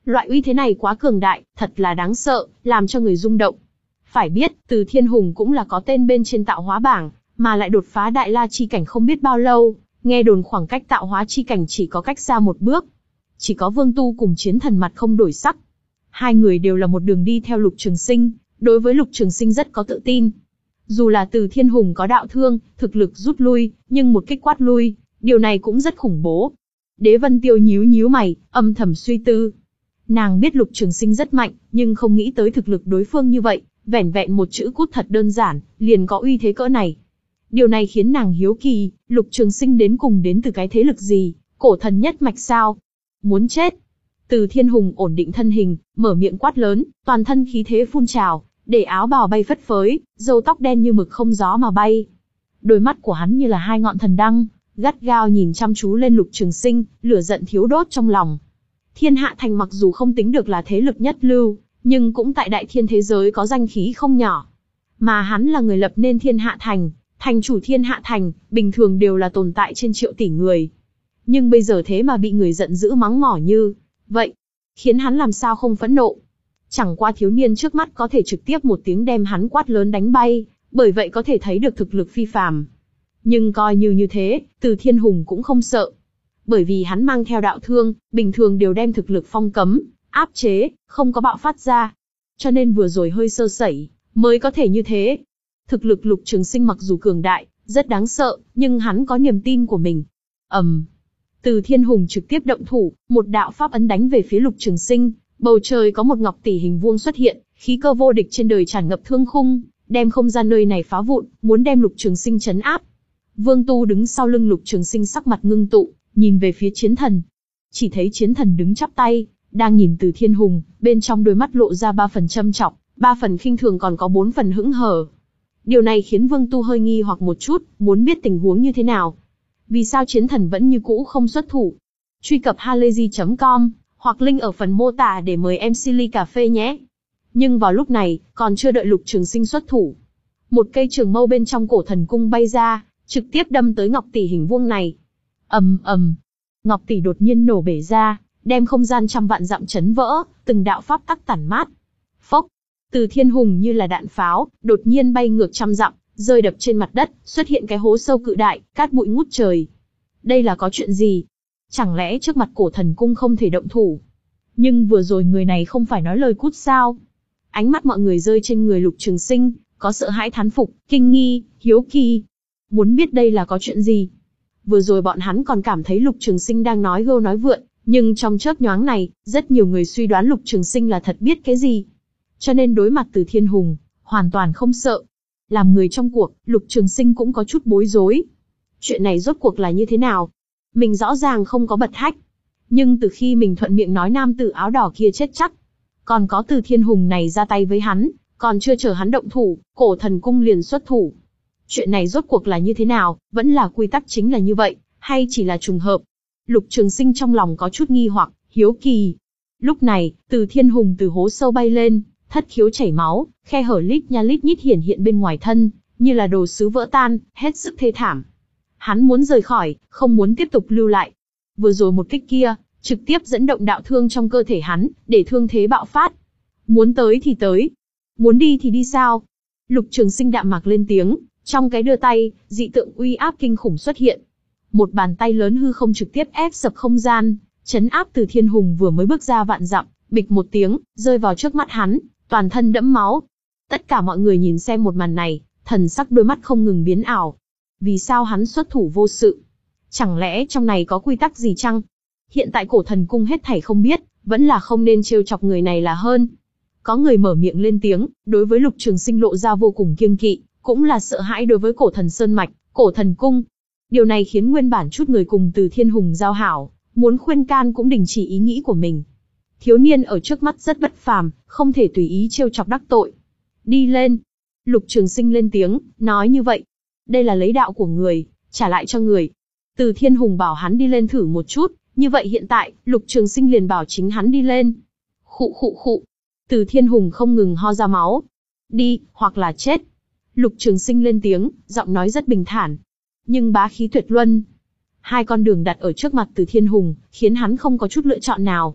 Loại uy thế này quá cường đại, thật là đáng sợ, làm cho người rung động. Phải biết, Từ Thiên Hùng cũng là có tên bên trên tạo hóa bảng, mà lại đột phá đại la chi cảnh không biết bao lâu, nghe đồn khoảng cách tạo hóa chi cảnh chỉ có cách xa một bước. Chỉ có Vương Tu cùng Chiến Thần mặt không đổi sắc. Hai người đều là một đường đi theo Lục Trường Sinh, đối với Lục Trường Sinh rất có tự tin. Dù là Từ Thiên Hùng có đạo thương, thực lực rút lui, nhưng một kích quát lui, điều này cũng rất khủng bố. Đế Vân Tiêu nhíu nhíu mày, âm thầm suy tư. Nàng biết Lục Trường Sinh rất mạnh, nhưng không nghĩ tới thực lực đối phương như vậy, vẻn vẹn một chữ cút thật đơn giản, liền có uy thế cỡ này. Điều này khiến nàng hiếu kỳ, Lục Trường Sinh đến cùng đến từ cái thế lực gì, cổ thần nhất mạch sao? Muốn chết. Từ Thiên Hùng ổn định thân hình, mở miệng quát lớn, toàn thân khí thế phun trào, để áo bào bay phất phới, râu tóc đen như mực không gió mà bay. Đôi mắt của hắn như là hai ngọn thần đăng, gắt gao nhìn chăm chú lên Lục Trường Sinh, lửa giận thiếu đốt trong lòng. Thiên Hạ Thành mặc dù không tính được là thế lực nhất lưu, nhưng cũng tại đại thiên thế giới có danh khí không nhỏ. Mà hắn là người lập nên Thiên Hạ Thành, thành chủ Thiên Hạ Thành, bình thường đều là tồn tại trên triệu tỷ người. Nhưng bây giờ thế mà bị người giận dữ mắng mỏ như vậy, khiến hắn làm sao không phẫn nộ. Chẳng qua thiếu niên trước mắt có thể trực tiếp một tiếng đem hắn quát lớn đánh bay, bởi vậy có thể thấy được thực lực phi phàm. Nhưng coi như như thế, Từ Thiên Hùng cũng không sợ. Bởi vì hắn mang theo đạo thương, bình thường đều đem thực lực phong cấm, áp chế, không có bạo phát ra. Cho nên vừa rồi hơi sơ sẩy, mới có thể như thế. Thực lực Lục Trường Sinh mặc dù cường đại, rất đáng sợ, nhưng hắn có niềm tin của mình. ầm, um, Từ Thiên Hùng trực tiếp động thủ, một đạo pháp ấn đánh về phía Lục Trường Sinh. Bầu trời có một ngọc tỷ hình vuông xuất hiện, khí cơ vô địch trên đời tràn ngập thương khung, đem không gian nơi này phá vụn, muốn đem Lục Trường Sinh trấn áp. Vương Tu đứng sau lưng Lục Trường Sinh sắc mặt ngưng tụ, nhìn về phía Chiến Thần. Chỉ thấy Chiến Thần đứng chắp tay, đang nhìn Từ Thiên Hùng, bên trong đôi mắt lộ ra ba phần châm chọc, ba phần khinh thường còn có bốn phần hững hờ. Điều này khiến Vương Tu hơi nghi hoặc một chút, muốn biết tình huống như thế nào. Vì sao Chiến Thần vẫn như cũ không xuất thủ? Truy cập halayzi chấm com hoặc link ở phần mô tả để mời em xê ly cà phê nhé. Nhưng vào lúc này, còn chưa đợi Lục Trường Sinh xuất thủ, một cây trường mâu bên trong cổ thần cung bay ra, trực tiếp đâm tới ngọc tỷ hình vuông này. ầm ầm, ngọc tỷ đột nhiên nổ bể ra, đem không gian trăm vạn dặm chấn vỡ, từng đạo pháp tắc tản mát. Phốc, Từ Thiên Hùng như là đạn pháo, đột nhiên bay ngược trăm dặm, rơi đập trên mặt đất, xuất hiện cái hố sâu cự đại, cát bụi ngút trời. Đây là có chuyện gì? Chẳng lẽ trước mặt cổ thần cung không thể động thủ? Nhưng vừa rồi người này không phải nói lời cút sao? Ánh mắt mọi người rơi trên người Lục Trường Sinh, có sợ hãi thán phục, kinh nghi, hiếu kỳ. Muốn biết đây là có chuyện gì? Vừa rồi bọn hắn còn cảm thấy Lục Trường Sinh đang nói gâu nói vượn, nhưng trong chớp nhoáng này, rất nhiều người suy đoán Lục Trường Sinh là thật biết cái gì. Cho nên đối mặt Từ Thiên Hùng, hoàn toàn không sợ. Làm người trong cuộc, Lục Trường Sinh cũng có chút bối rối. Chuyện này rốt cuộc là như thế nào? Mình rõ ràng không có bật hách. Nhưng từ khi mình thuận miệng nói nam tử áo đỏ kia chết chắc, còn có Từ Thiên Hùng này ra tay với hắn, còn chưa chờ hắn động thủ, cổ thần cung liền xuất thủ. Chuyện này rốt cuộc là như thế nào, vẫn là quy tắc chính là như vậy, hay chỉ là trùng hợp? Lục Trường Sinh trong lòng có chút nghi hoặc, hiếu kỳ. Lúc này, Từ Thiên Hùng từ hố sâu bay lên, thất khiếu chảy máu, khe hở lít nha lít nhít hiển hiện bên ngoài thân, như là đồ sứ vỡ tan, hết sức thê thảm. Hắn muốn rời khỏi, không muốn tiếp tục lưu lại. Vừa rồi một kích kia, trực tiếp dẫn động đạo thương trong cơ thể hắn, để thương thế bạo phát. Muốn tới thì tới, muốn đi thì đi sao? Lục Trường Sinh đạm mạc lên tiếng, trong cái đưa tay, dị tượng uy áp kinh khủng xuất hiện. Một bàn tay lớn hư không trực tiếp ép sập không gian, chấn áp Từ Thiên Hùng vừa mới bước ra vạn dặm, bịch một tiếng, rơi vào trước mắt hắn, toàn thân đẫm máu. Tất cả mọi người nhìn xem một màn này, thần sắc đôi mắt không ngừng biến ảo. Vì sao hắn xuất thủ vô sự? Chẳng lẽ trong này có quy tắc gì chăng? Hiện tại cổ thần cung hết thảy không biết, vẫn là không nên trêu chọc người này là hơn. Có người mở miệng lên tiếng, đối với Lục Trường Sinh lộ ra vô cùng kiêng kỵ, cũng là sợ hãi đối với cổ thần sơn mạch, cổ thần cung. Điều này khiến nguyên bản chút người cùng Từ Thiên Hùng giao hảo, muốn khuyên can cũng đình chỉ ý nghĩ của mình. Thiếu niên ở trước mắt rất bất phàm, không thể tùy ý trêu chọc đắc tội. Đi lên. Lục Trường Sinh lên tiếng, nói như vậy. Đây là lấy đạo của người, trả lại cho người. Từ Thiên Hùng bảo hắn đi lên thử một chút, như vậy hiện tại, Lục Trường Sinh liền bảo chính hắn đi lên. Khụ khụ khụ. Từ Thiên Hùng không ngừng ho ra máu. Đi, hoặc là chết. Lục Trường Sinh lên tiếng, giọng nói rất bình thản. Nhưng bá khí tuyệt luân. Hai con đường đặt ở trước mặt Từ Thiên Hùng, khiến hắn không có chút lựa chọn nào.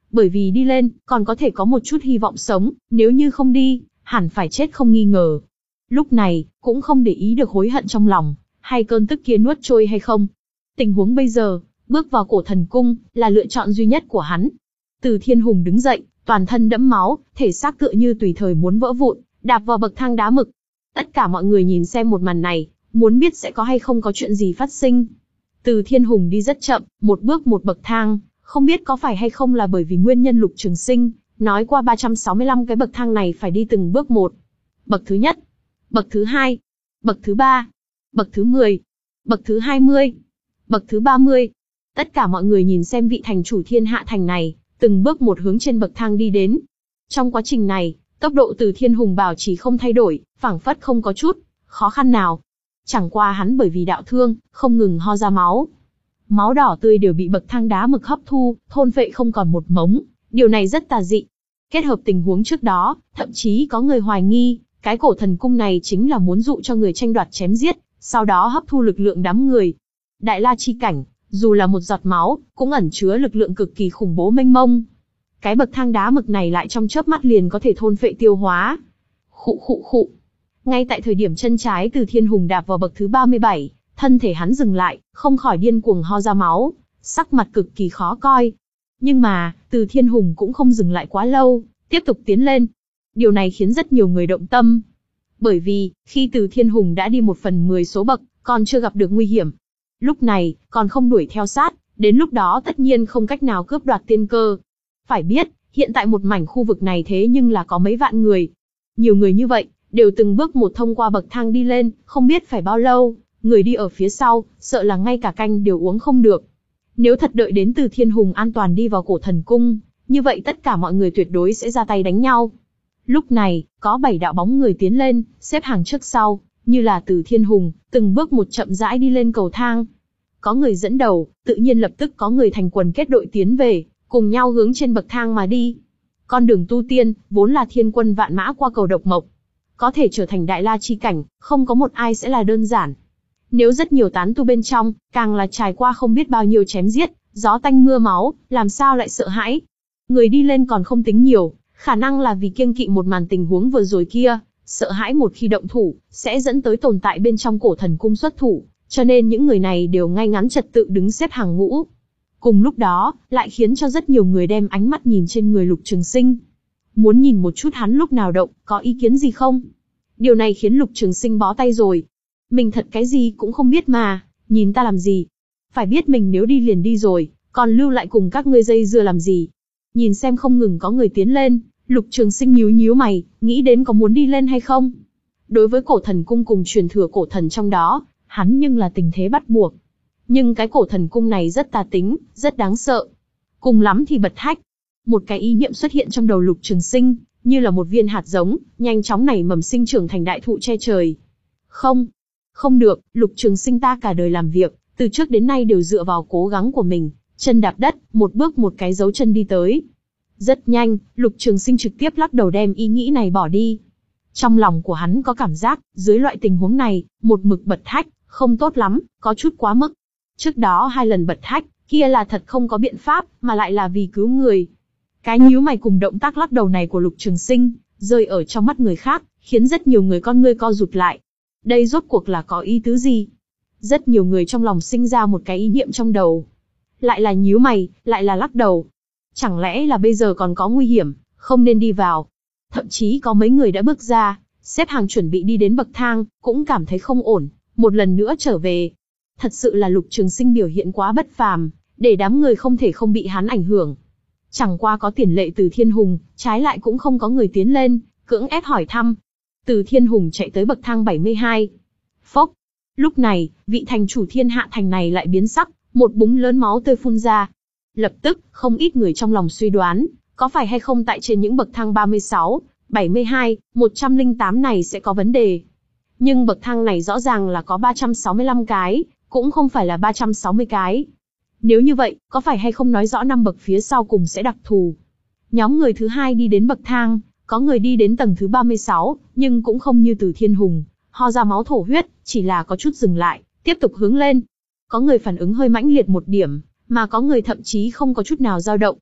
Bởi vì đi lên, còn có thể có một chút hy vọng sống, nếu như không đi, hẳn phải chết không nghi ngờ. Lúc này, cũng không để ý được hối hận trong lòng, hay cơn tức kia nuốt trôi hay không. Tình huống bây giờ, bước vào cổ thần cung, là lựa chọn duy nhất của hắn. Từ Thiên Hùng đứng dậy, toàn thân đẫm máu, thể xác tựa như tùy thời muốn vỡ vụn, đạp vào bậc thang đá mực. Tất cả mọi người nhìn xem một màn này, muốn biết sẽ có hay không có chuyện gì phát sinh. Từ Thiên Hùng đi rất chậm, một bước một bậc thang, không biết có phải hay không là bởi vì nguyên nhân Lục Trường Sinh nói qua ba trăm sáu mươi lăm cái bậc thang này phải đi từng bước một. Bậc thứ nhất, bậc thứ hai, bậc thứ ba, bậc thứ mười, bậc thứ hai mươi, bậc thứ ba mươi. Tất cả mọi người nhìn xem vị thành chủ thiên hạ thành này, từng bước một hướng trên bậc thang đi đến. Trong quá trình này, tốc độ Từ Thiên Hùng bảo trì không thay đổi, phảng phất không có chút khó khăn nào. Chẳng qua hắn bởi vì đạo thương, không ngừng ho ra máu. Máu đỏ tươi đều bị bậc thang đá mực hấp thu, thôn phệ không còn một mống. Điều này rất tà dị. Kết hợp tình huống trước đó, thậm chí có người hoài nghi, cái cổ thần cung này chính là muốn dụ cho người tranh đoạt chém giết, sau đó hấp thu lực lượng đám người. Đại La chi cảnh, dù là một giọt máu, cũng ẩn chứa lực lượng cực kỳ khủng bố mênh mông. Cái bậc thang đá mực này lại trong chớp mắt liền có thể thôn phệ tiêu hóa. Khụ khụ khụ. Ngay tại thời điểm chân trái Từ Thiên Hùng đạp vào bậc thứ ba mươi bảy, thân thể hắn dừng lại, không khỏi điên cuồng ho ra máu, sắc mặt cực kỳ khó coi. Nhưng mà, Từ Thiên Hùng cũng không dừng lại quá lâu, tiếp tục tiến lên. Điều này khiến rất nhiều người động tâm. Bởi vì, khi Từ Thiên Hùng đã đi một phần mười số bậc, còn chưa gặp được nguy hiểm. Lúc này, còn không đuổi theo sát, đến lúc đó tất nhiên không cách nào cướp đoạt tiên cơ. Phải biết, hiện tại một mảnh khu vực này thế nhưng là có mấy vạn người. Nhiều người như vậy, đều từng bước một thông qua bậc thang đi lên, không biết phải bao lâu, người đi ở phía sau, sợ là ngay cả canh đều uống không được. Nếu thật đợi đến Từ Thiên Hùng an toàn đi vào cổ thần cung, như vậy tất cả mọi người tuyệt đối sẽ ra tay đánh nhau. Lúc này, có bảy đạo bóng người tiến lên, xếp hàng trước sau, như là Từ Thiên Hùng, từng bước một chậm rãi đi lên cầu thang. Có người dẫn đầu, tự nhiên lập tức có người thành quần kết đội tiến về, cùng nhau hướng trên bậc thang mà đi. Con đường tu tiên, vốn là thiên quân vạn mã qua cầu độc mộc. Có thể trở thành đại la chi cảnh, không có một ai sẽ là đơn giản. Nếu rất nhiều tán tu bên trong, càng là trải qua không biết bao nhiêu chém giết, gió tanh mưa máu, làm sao lại sợ hãi. Người đi lên còn không tính nhiều, khả năng là vì kiêng kỵ một màn tình huống vừa rồi kia, sợ hãi một khi động thủ, sẽ dẫn tới tồn tại bên trong cổ thần cung xuất thủ, cho nên những người này đều ngay ngắn trật tự đứng xếp hàng ngũ. Cùng lúc đó, lại khiến cho rất nhiều người đem ánh mắt nhìn trên người Lục Trường Sinh. Muốn nhìn một chút hắn lúc nào động, có ý kiến gì không? Điều này khiến Lục Trường Sinh bó tay rồi. Mình thật cái gì cũng không biết mà, nhìn ta làm gì? Phải biết mình nếu đi liền đi rồi, còn lưu lại cùng các ngươi dây dưa làm gì? Nhìn xem không ngừng có người tiến lên, Lục Trường Sinh nhíu nhíu mày, nghĩ đến có muốn đi lên hay không? Đối với cổ thần cung cùng truyền thừa cổ thần trong đó, hắn nhưng là tình thế bắt buộc. Nhưng cái cổ thần cung này rất tà tính, rất đáng sợ. Cùng lắm thì bật hách. Một cái ý niệm xuất hiện trong đầu Lục Trường Sinh, như là một viên hạt giống, nhanh chóng nảy mầm sinh trưởng thành đại thụ che trời. Không, không được, Lục Trường Sinh ta cả đời làm việc, từ trước đến nay đều dựa vào cố gắng của mình, chân đạp đất, một bước một cái dấu chân đi tới. Rất nhanh, Lục Trường Sinh trực tiếp lắc đầu đem ý nghĩ này bỏ đi. Trong lòng của hắn có cảm giác, dưới loại tình huống này, một mực bật hách, không tốt lắm, có chút quá mức. Trước đó hai lần bật hách, kia là thật không có biện pháp, mà lại là vì cứu người. Cái nhíu mày cùng động tác lắc đầu này của Lục Trường Sinh, rơi ở trong mắt người khác, khiến rất nhiều người con ngươi co rụt lại. Đây rốt cuộc là có ý tứ gì? Rất nhiều người trong lòng sinh ra một cái ý niệm trong đầu. Lại là nhíu mày, lại là lắc đầu. Chẳng lẽ là bây giờ còn có nguy hiểm, không nên đi vào? Thậm chí có mấy người đã bước ra, xếp hàng chuẩn bị đi đến bậc thang, cũng cảm thấy không ổn, một lần nữa trở về. Thật sự là Lục Trường Sinh biểu hiện quá bất phàm, để đám người không thể không bị hắn ảnh hưởng. Chẳng qua có tiền lệ Từ Thiên Hùng, trái lại cũng không có người tiến lên, cưỡng ép hỏi thăm. Từ Thiên Hùng chạy tới bậc thang bảy mươi hai. Phốc. Lúc này, vị thành chủ thiên hạ thành này lại biến sắc, một búng lớn máu tươi phun ra. Lập tức, không ít người trong lòng suy đoán, có phải hay không tại trên những bậc thang ba mươi sáu, bảy mươi hai, một trăm lẻ tám này sẽ có vấn đề. Nhưng bậc thang này rõ ràng là có ba trăm sáu mươi lăm cái, cũng không phải là ba trăm sáu mươi cái. Nếu như vậy, có phải hay không nói rõ năm bậc phía sau cùng sẽ đặc thù? Nhóm người thứ hai đi đến bậc thang, có người đi đến tầng thứ ba mươi sáu, nhưng cũng không như Từ Thiên Hùng, ho ra máu thổ huyết, chỉ là có chút dừng lại, tiếp tục hướng lên. Có người phản ứng hơi mãnh liệt một điểm, mà có người thậm chí không có chút nào dao động.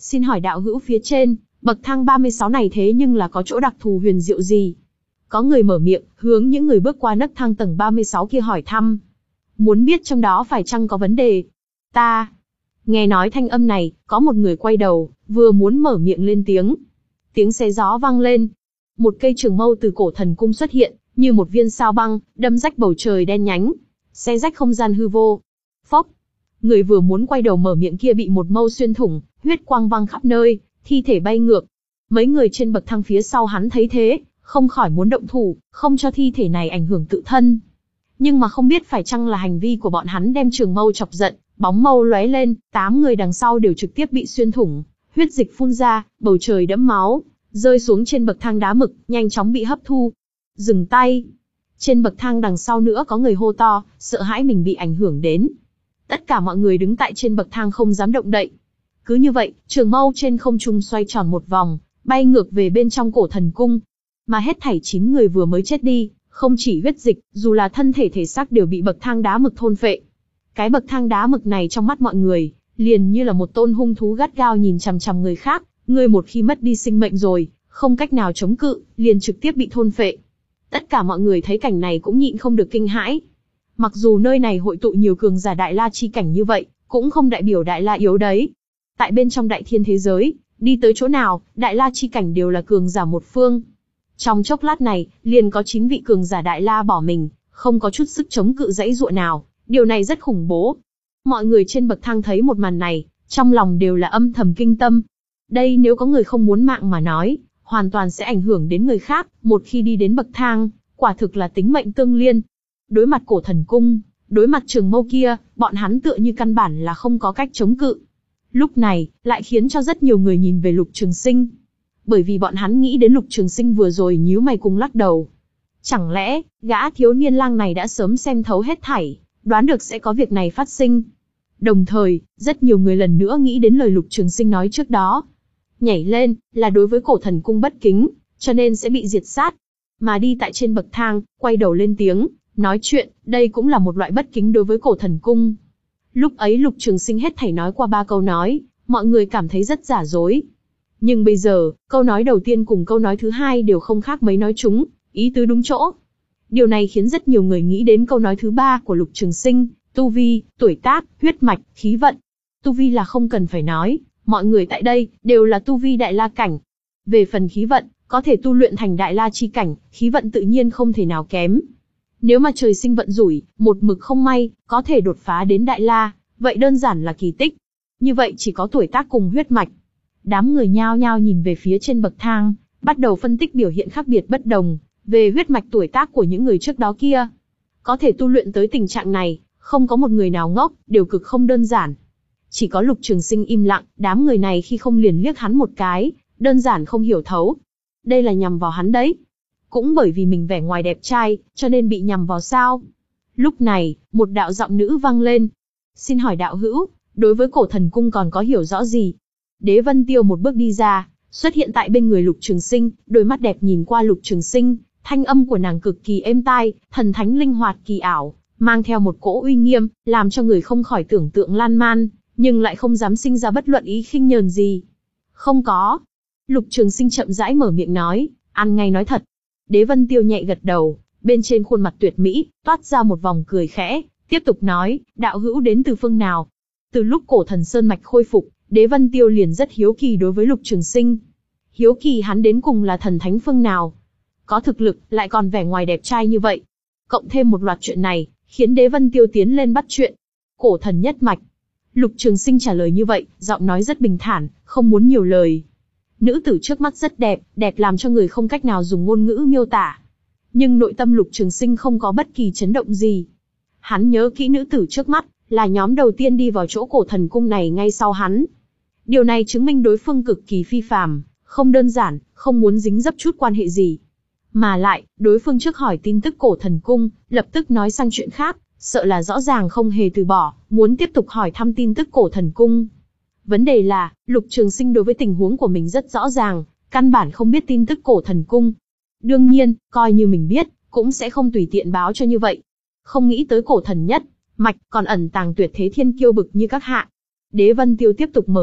Xin hỏi đạo hữu phía trên, bậc thang ba mươi sáu này thế nhưng là có chỗ đặc thù huyền diệu gì? Có người mở miệng, hướng những người bước qua nấc thang tầng ba mươi sáu kia hỏi thăm. Muốn biết trong đó phải chăng có vấn đề? Ta. Nghe nói thanh âm này, có một người quay đầu, vừa muốn mở miệng lên tiếng. Tiếng xé gió vang lên. Một cây trường mâu từ cổ thần cung xuất hiện, như một viên sao băng, đâm rách bầu trời đen nhánh, xé rách không gian hư vô. Phốc. Người vừa muốn quay đầu mở miệng kia bị một mâu xuyên thủng, huyết quang văng khắp nơi, thi thể bay ngược. Mấy người trên bậc thang phía sau hắn thấy thế, không khỏi muốn động thủ, không cho thi thể này ảnh hưởng tự thân. Nhưng mà không biết phải chăng là hành vi của bọn hắn đem trường mâu chọc giận, bóng mâu lóe lên, tám người đằng sau đều trực tiếp bị xuyên thủng, huyết dịch phun ra, bầu trời đẫm máu, rơi xuống trên bậc thang đá mực, nhanh chóng bị hấp thu. Dừng tay. Trên bậc thang đằng sau nữa có người hô to, sợ hãi mình bị ảnh hưởng đến. Tất cả mọi người đứng tại trên bậc thang không dám động đậy. Cứ như vậy, trường mâu trên không trung xoay tròn một vòng, bay ngược về bên trong cổ thần cung. Mà hết thảy chín người vừa mới chết đi, không chỉ huyết dịch, dù là thân thể thể xác đều bị bậc thang đá mực thôn phệ. Cái bậc thang đá mực này trong mắt mọi người, liền như là một tôn hung thú gắt gao nhìn chằm chằm người khác, người một khi mất đi sinh mệnh rồi, không cách nào chống cự, liền trực tiếp bị thôn phệ. Tất cả mọi người thấy cảnh này cũng nhịn không được kinh hãi. Mặc dù nơi này hội tụ nhiều cường giả Đại La chi cảnh như vậy, cũng không đại biểu Đại La yếu đấy. Tại bên trong đại thiên thế giới, đi tới chỗ nào, Đại La chi cảnh đều là cường giả một phương. Trong chốc lát này, liền có chín vị cường giả Đại La bỏ mình, không có chút sức chống cự dãy dụa nào, điều này rất khủng bố. Mọi người trên bậc thang thấy một màn này, trong lòng đều là âm thầm kinh tâm. Đây nếu có người không muốn mạng mà nói, hoàn toàn sẽ ảnh hưởng đến người khác, một khi đi đến bậc thang, quả thực là tính mệnh tương liên. Đối mặt cổ thần cung, đối mặt trường mâu kia, bọn hắn tựa như căn bản là không có cách chống cự. Lúc này, lại khiến cho rất nhiều người nhìn về Lục Trường Sinh. Bởi vì bọn hắn nghĩ đến Lục Trường Sinh vừa rồi nhíu mày cùng lắc đầu. Chẳng lẽ, gã thiếu niên lang này đã sớm xem thấu hết thảy, đoán được sẽ có việc này phát sinh. Đồng thời, rất nhiều người lần nữa nghĩ đến lời Lục Trường Sinh nói trước đó. Nhảy lên, là đối với cổ thần cung bất kính, cho nên sẽ bị diệt sát. Mà đi tại trên bậc thang, quay đầu lên tiếng, nói chuyện, đây cũng là một loại bất kính đối với cổ thần cung. Lúc ấy Lục Trường Sinh hết thảy nói qua ba câu nói, mọi người cảm thấy rất giả dối. Nhưng bây giờ, câu nói đầu tiên cùng câu nói thứ hai đều không khác mấy nói chúng, ý tứ đúng chỗ. Điều này khiến rất nhiều người nghĩ đến câu nói thứ ba của Lục Trường Sinh, tu vi, tuổi tác, huyết mạch, khí vận. Tu vi là không cần phải nói, mọi người tại đây đều là tu vi Đại La cảnh. Về phần khí vận, có thể tu luyện thành Đại La chi cảnh, khí vận tự nhiên không thể nào kém. Nếu mà trời sinh vận rủi, một mực không may, có thể đột phá đến Đại La, vậy đơn giản là kỳ tích. Như vậy chỉ có tuổi tác cùng huyết mạch. Đám người nhao nhao nhìn về phía trên bậc thang, bắt đầu phân tích biểu hiện khác biệt bất đồng, về huyết mạch tuổi tác của những người trước đó kia. Có thể tu luyện tới tình trạng này, không có một người nào ngốc, đều cực không đơn giản. Chỉ có Lục Trường Sinh im lặng, đám người này khi không liền liếc hắn một cái, đơn giản không hiểu thấu. Đây là nhằm vào hắn đấy. Cũng bởi vì mình vẻ ngoài đẹp trai, cho nên bị nhằm vào sao. Lúc này, một đạo giọng nữ vang lên. Xin hỏi đạo hữu, đối với cổ thần cung còn có hiểu rõ gì? Đế Vân Tiêu một bước đi ra, xuất hiện tại bên người Lục Trường Sinh, đôi mắt đẹp nhìn qua Lục Trường Sinh, thanh âm của nàng cực kỳ êm tai, thần thánh linh hoạt kỳ ảo, mang theo một cỗ uy nghiêm, làm cho người không khỏi tưởng tượng lan man, nhưng lại không dám sinh ra bất luận ý khinh nhờn gì. Không có. Lục Trường Sinh chậm rãi mở miệng nói, ăn ngay nói thật. Đế Vân Tiêu nhẹ gật đầu, bên trên khuôn mặt tuyệt mỹ, toát ra một vòng cười khẽ, tiếp tục nói, đạo hữu đến từ phương nào? Từ lúc cổ thần sơn mạch khôi phục, Đế Vân Tiêu liền rất hiếu kỳ đối với Lục Trường Sinh. Hiếu kỳ hắn đến cùng là thần thánh phương nào? Có thực lực, lại còn vẻ ngoài đẹp trai như vậy. Cộng thêm một loạt chuyện này, khiến Đế Vân Tiêu tiến lên bắt chuyện. Cổ thần nhất mạch. Lục Trường Sinh trả lời như vậy, giọng nói rất bình thản, không muốn nhiều lời. Nữ tử trước mắt rất đẹp, đẹp làm cho người không cách nào dùng ngôn ngữ miêu tả. Nhưng nội tâm Lục Trường Sinh không có bất kỳ chấn động gì. Hắn nhớ kỹ nữ tử trước mắt, là nhóm đầu tiên đi vào chỗ cổ thần cung này ngay sau hắn. Điều này chứng minh đối phương cực kỳ phi phàm, không đơn giản, không muốn dính dấp chút quan hệ gì. Mà lại, đối phương trước hỏi tin tức cổ thần cung, lập tức nói sang chuyện khác, sợ là rõ ràng không hề từ bỏ, muốn tiếp tục hỏi thăm tin tức cổ thần cung. Vấn đề là, Lục Trường Sinh đối với tình huống của mình rất rõ ràng, căn bản không biết tin tức cổ thần cung. Đương nhiên, coi như mình biết, cũng sẽ không tùy tiện báo cho như vậy. Không nghĩ tới cổ thần nhất mạch còn ẩn tàng tuyệt thế thiên kiêu bực như các hạ. Đế Vân Tiêu tiếp tục mở miệng,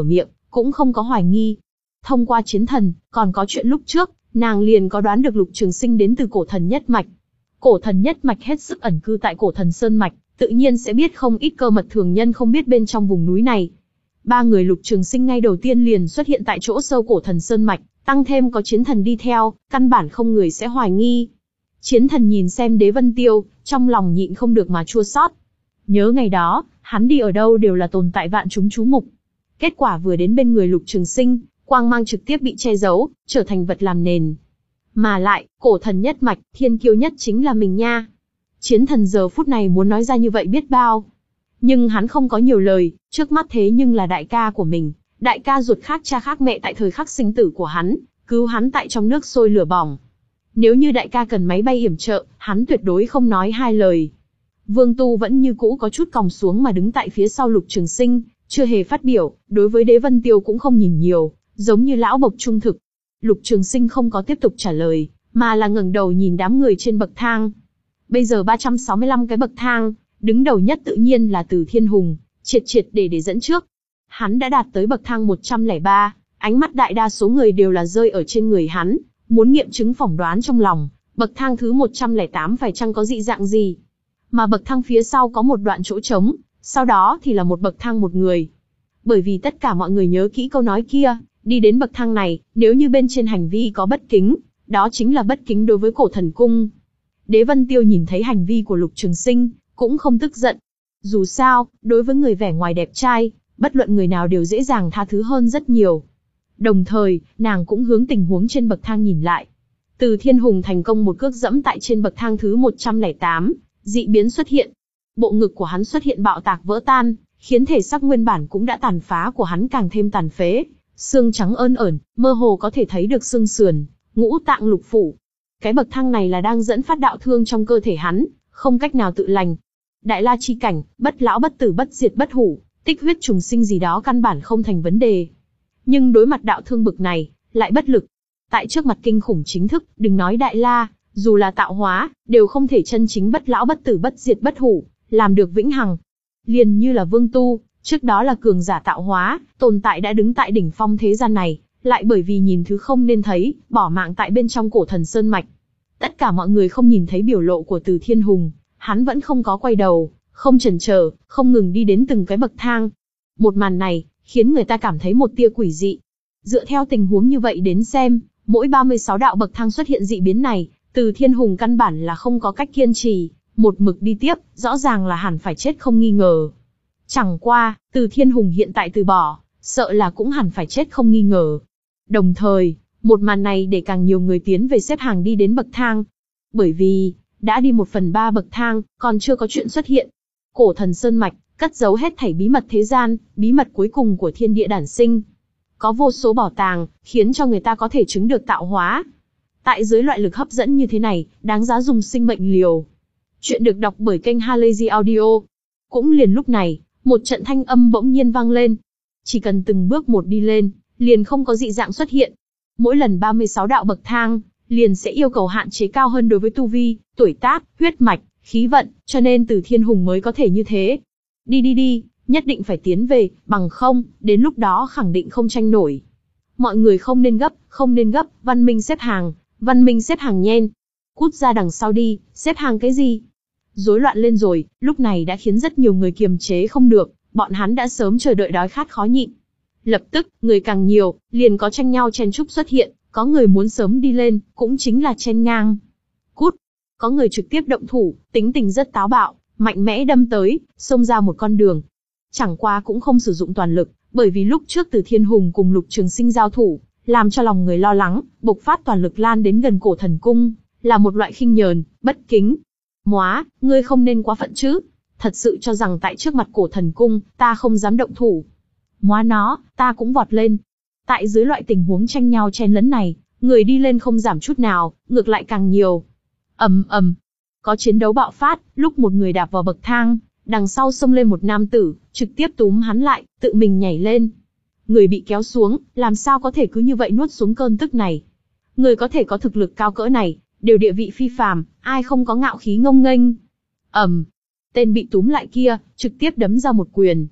cũng không có hoài nghi. Thông qua chiến thần, còn có chuyện lúc trước, nàng liền có đoán được Lục Trường Sinh đến từ cổ thần nhất mạch. Cổ thần nhất mạch hết sức ẩn cư tại cổ thần sơn mạch, tự nhiên sẽ biết không ít cơ mật thường nhân không biết bên trong vùng núi này. Ba người Lục Trường Sinh ngay đầu tiên liền xuất hiện tại chỗ sâu cổ thần sơn mạch, tăng thêm có chiến thần đi theo, căn bản không người sẽ hoài nghi. Chiến thần nhìn xem Đế Vân Tiêu, trong lòng nhịn không được mà chua xót. Nhớ ngày đó, hắn đi ở đâu đều là tồn tại vạn chúng chú mục. Kết quả vừa đến bên người Lục Trường Sinh, quang mang trực tiếp bị che giấu, trở thành vật làm nền. Mà lại, cổ thần nhất mạch, thiên kiêu nhất chính là mình nha. Chiến thần giờ phút này muốn nói ra như vậy biết bao. Nhưng hắn không có nhiều lời, trước mắt thế nhưng là đại ca của mình, đại ca ruột khác cha khác mẹ tại thời khắc sinh tử của hắn, cứu hắn tại trong nước sôi lửa bỏng. Nếu như đại ca cần máy bay yểm trợ, hắn tuyệt đối không nói hai lời. Vương Tu vẫn như cũ có chút còng xuống mà đứng tại phía sau Lục Trường Sinh, chưa hề phát biểu, đối với Đế Vân Tiêu cũng không nhìn nhiều, giống như lão bộc trung thực. Lục Trường Sinh không có tiếp tục trả lời, mà là ngẩng đầu nhìn đám người trên bậc thang. Bây giờ ba trăm sáu mươi lăm cái bậc thang, đứng đầu nhất tự nhiên là Từ Thiên Hùng, triệt triệt để để dẫn trước. Hắn đã đạt tới bậc thang một trăm lẻ ba, ánh mắt đại đa số người đều là rơi ở trên người hắn, muốn nghiệm chứng phỏng đoán trong lòng, bậc thang thứ một trăm lẻ tám phải chăng có dị dạng gì. Mà bậc thang phía sau có một đoạn chỗ trống, sau đó thì là một bậc thang một người. Bởi vì tất cả mọi người nhớ kỹ câu nói kia, đi đến bậc thang này, nếu như bên trên hành vi có bất kính, đó chính là bất kính đối với cổ thần cung. Đế Vân Tiêu nhìn thấy hành vi của Lục Trường Sinh, cũng không tức giận. Dù sao, đối với người vẻ ngoài đẹp trai, bất luận người nào đều dễ dàng tha thứ hơn rất nhiều. Đồng thời, nàng cũng hướng tình huống trên bậc thang nhìn lại. Từ Thiên Hùng thành công một cước dẫm tại trên bậc thang thứ một trăm lẻ tám, dị biến xuất hiện. Bộ ngực của hắn xuất hiện bạo tạc vỡ tan, khiến thể xác nguyên bản cũng đã tàn phá của hắn càng thêm tàn phế. Xương trắng ơn ởn, mơ hồ có thể thấy được xương sườn, ngũ tạng lục phủ. Cái bậc thang này là đang dẫn phát đạo thương trong cơ thể hắn, không cách nào tự lành. Đại la chi cảnh, bất lão bất tử bất diệt bất hủ, tích huyết trùng sinh gì đó căn bản không thành vấn đề. Nhưng đối mặt đạo thương bực này, lại bất lực. Tại trước mặt kinh khủng chính thức, đừng nói đại la, dù là tạo hóa, đều không thể chân chính bất lão bất tử bất diệt bất hủ, làm được vĩnh hằng. Liền như là Vương Tu, trước đó là cường giả tạo hóa, tồn tại đã đứng tại đỉnh phong thế gian này, lại bởi vì nhìn thứ không nên thấy, bỏ mạng tại bên trong cổ thần sơn mạch. Tất cả mọi người không nhìn thấy biểu lộ của Từ Thiên Hùng, hắn vẫn không có quay đầu, không chần chờ, không ngừng đi đến từng cái bậc thang. Một màn này, khiến người ta cảm thấy một tia quỷ dị. Dựa theo tình huống như vậy đến xem, mỗi ba mươi sáu đạo bậc thang xuất hiện dị biến này, Từ Thiên Hùng căn bản là không có cách kiên trì, một mực đi tiếp, rõ ràng là hẳn phải chết không nghi ngờ. Chẳng qua, Từ Thiên Hùng hiện tại từ bỏ, sợ là cũng hẳn phải chết không nghi ngờ. Đồng thời, một màn này để càng nhiều người tiến về xếp hàng đi đến bậc thang. Bởi vì, đã đi một phần ba bậc thang, còn chưa có chuyện xuất hiện. Cổ thần sơn mạch, cất giấu hết thảy bí mật thế gian, bí mật cuối cùng của thiên địa đản sinh. Có vô số bảo tàng, khiến cho người ta có thể chứng được tạo hóa. Tại dưới loại lực hấp dẫn như thế này, đáng giá dùng sinh mệnh liều. Chuyện được đọc bởi kênh Halazy Audio. Cũng liền lúc này, một trận thanh âm bỗng nhiên vang lên. Chỉ cần từng bước một đi lên, liền không có dị dạng xuất hiện. Mỗi lần ba mươi sáu đạo bậc thang, liền sẽ yêu cầu hạn chế cao hơn đối với tu vi, tuổi tác, huyết mạch, khí vận, cho nên Từ Thiên Hùng mới có thể như thế. Đi đi đi, nhất định phải tiến về, bằng không, đến lúc đó khẳng định không tranh nổi. Mọi người không nên gấp, không nên gấp, văn minh xếp hàng, văn minh xếp hàng nhen. Cút ra đằng sau đi, xếp hàng cái gì? Rối loạn lên rồi, lúc này đã khiến rất nhiều người kiềm chế không được, bọn hắn đã sớm chờ đợi đói khát khó nhịn. Lập tức, người càng nhiều, liền có tranh nhau chen chúc xuất hiện, có người muốn sớm đi lên, cũng chính là chen ngang. Cút! Có người trực tiếp động thủ, tính tình rất táo bạo, mạnh mẽ đâm tới, xông ra một con đường. Chẳng qua cũng không sử dụng toàn lực, bởi vì lúc trước Từ Thiên Hùng cùng Lục Trường Sinh giao thủ, làm cho lòng người lo lắng, bộc phát toàn lực lan đến gần cổ thần cung, là một loại khinh nhờn, bất kính. Móa, ngươi không nên quá phận chứ, thật sự cho rằng tại trước mặt cổ thần cung, ta không dám động thủ. Móa nó, ta cũng vọt lên. Tại dưới loại tình huống tranh nhau chen lấn này, người đi lên không giảm chút nào, ngược lại càng nhiều. Ầm ầm, có chiến đấu bạo phát, lúc một người đạp vào bậc thang, đằng sau xông lên một nam tử, trực tiếp túm hắn lại, tự mình nhảy lên. Người bị kéo xuống, làm sao có thể cứ như vậy nuốt xuống cơn tức này. Người có thể có thực lực cao cỡ này, đều địa vị phi phàm, ai không có ngạo khí ngông nghênh. Ầm, tên bị túm lại kia, trực tiếp đấm ra một quyền.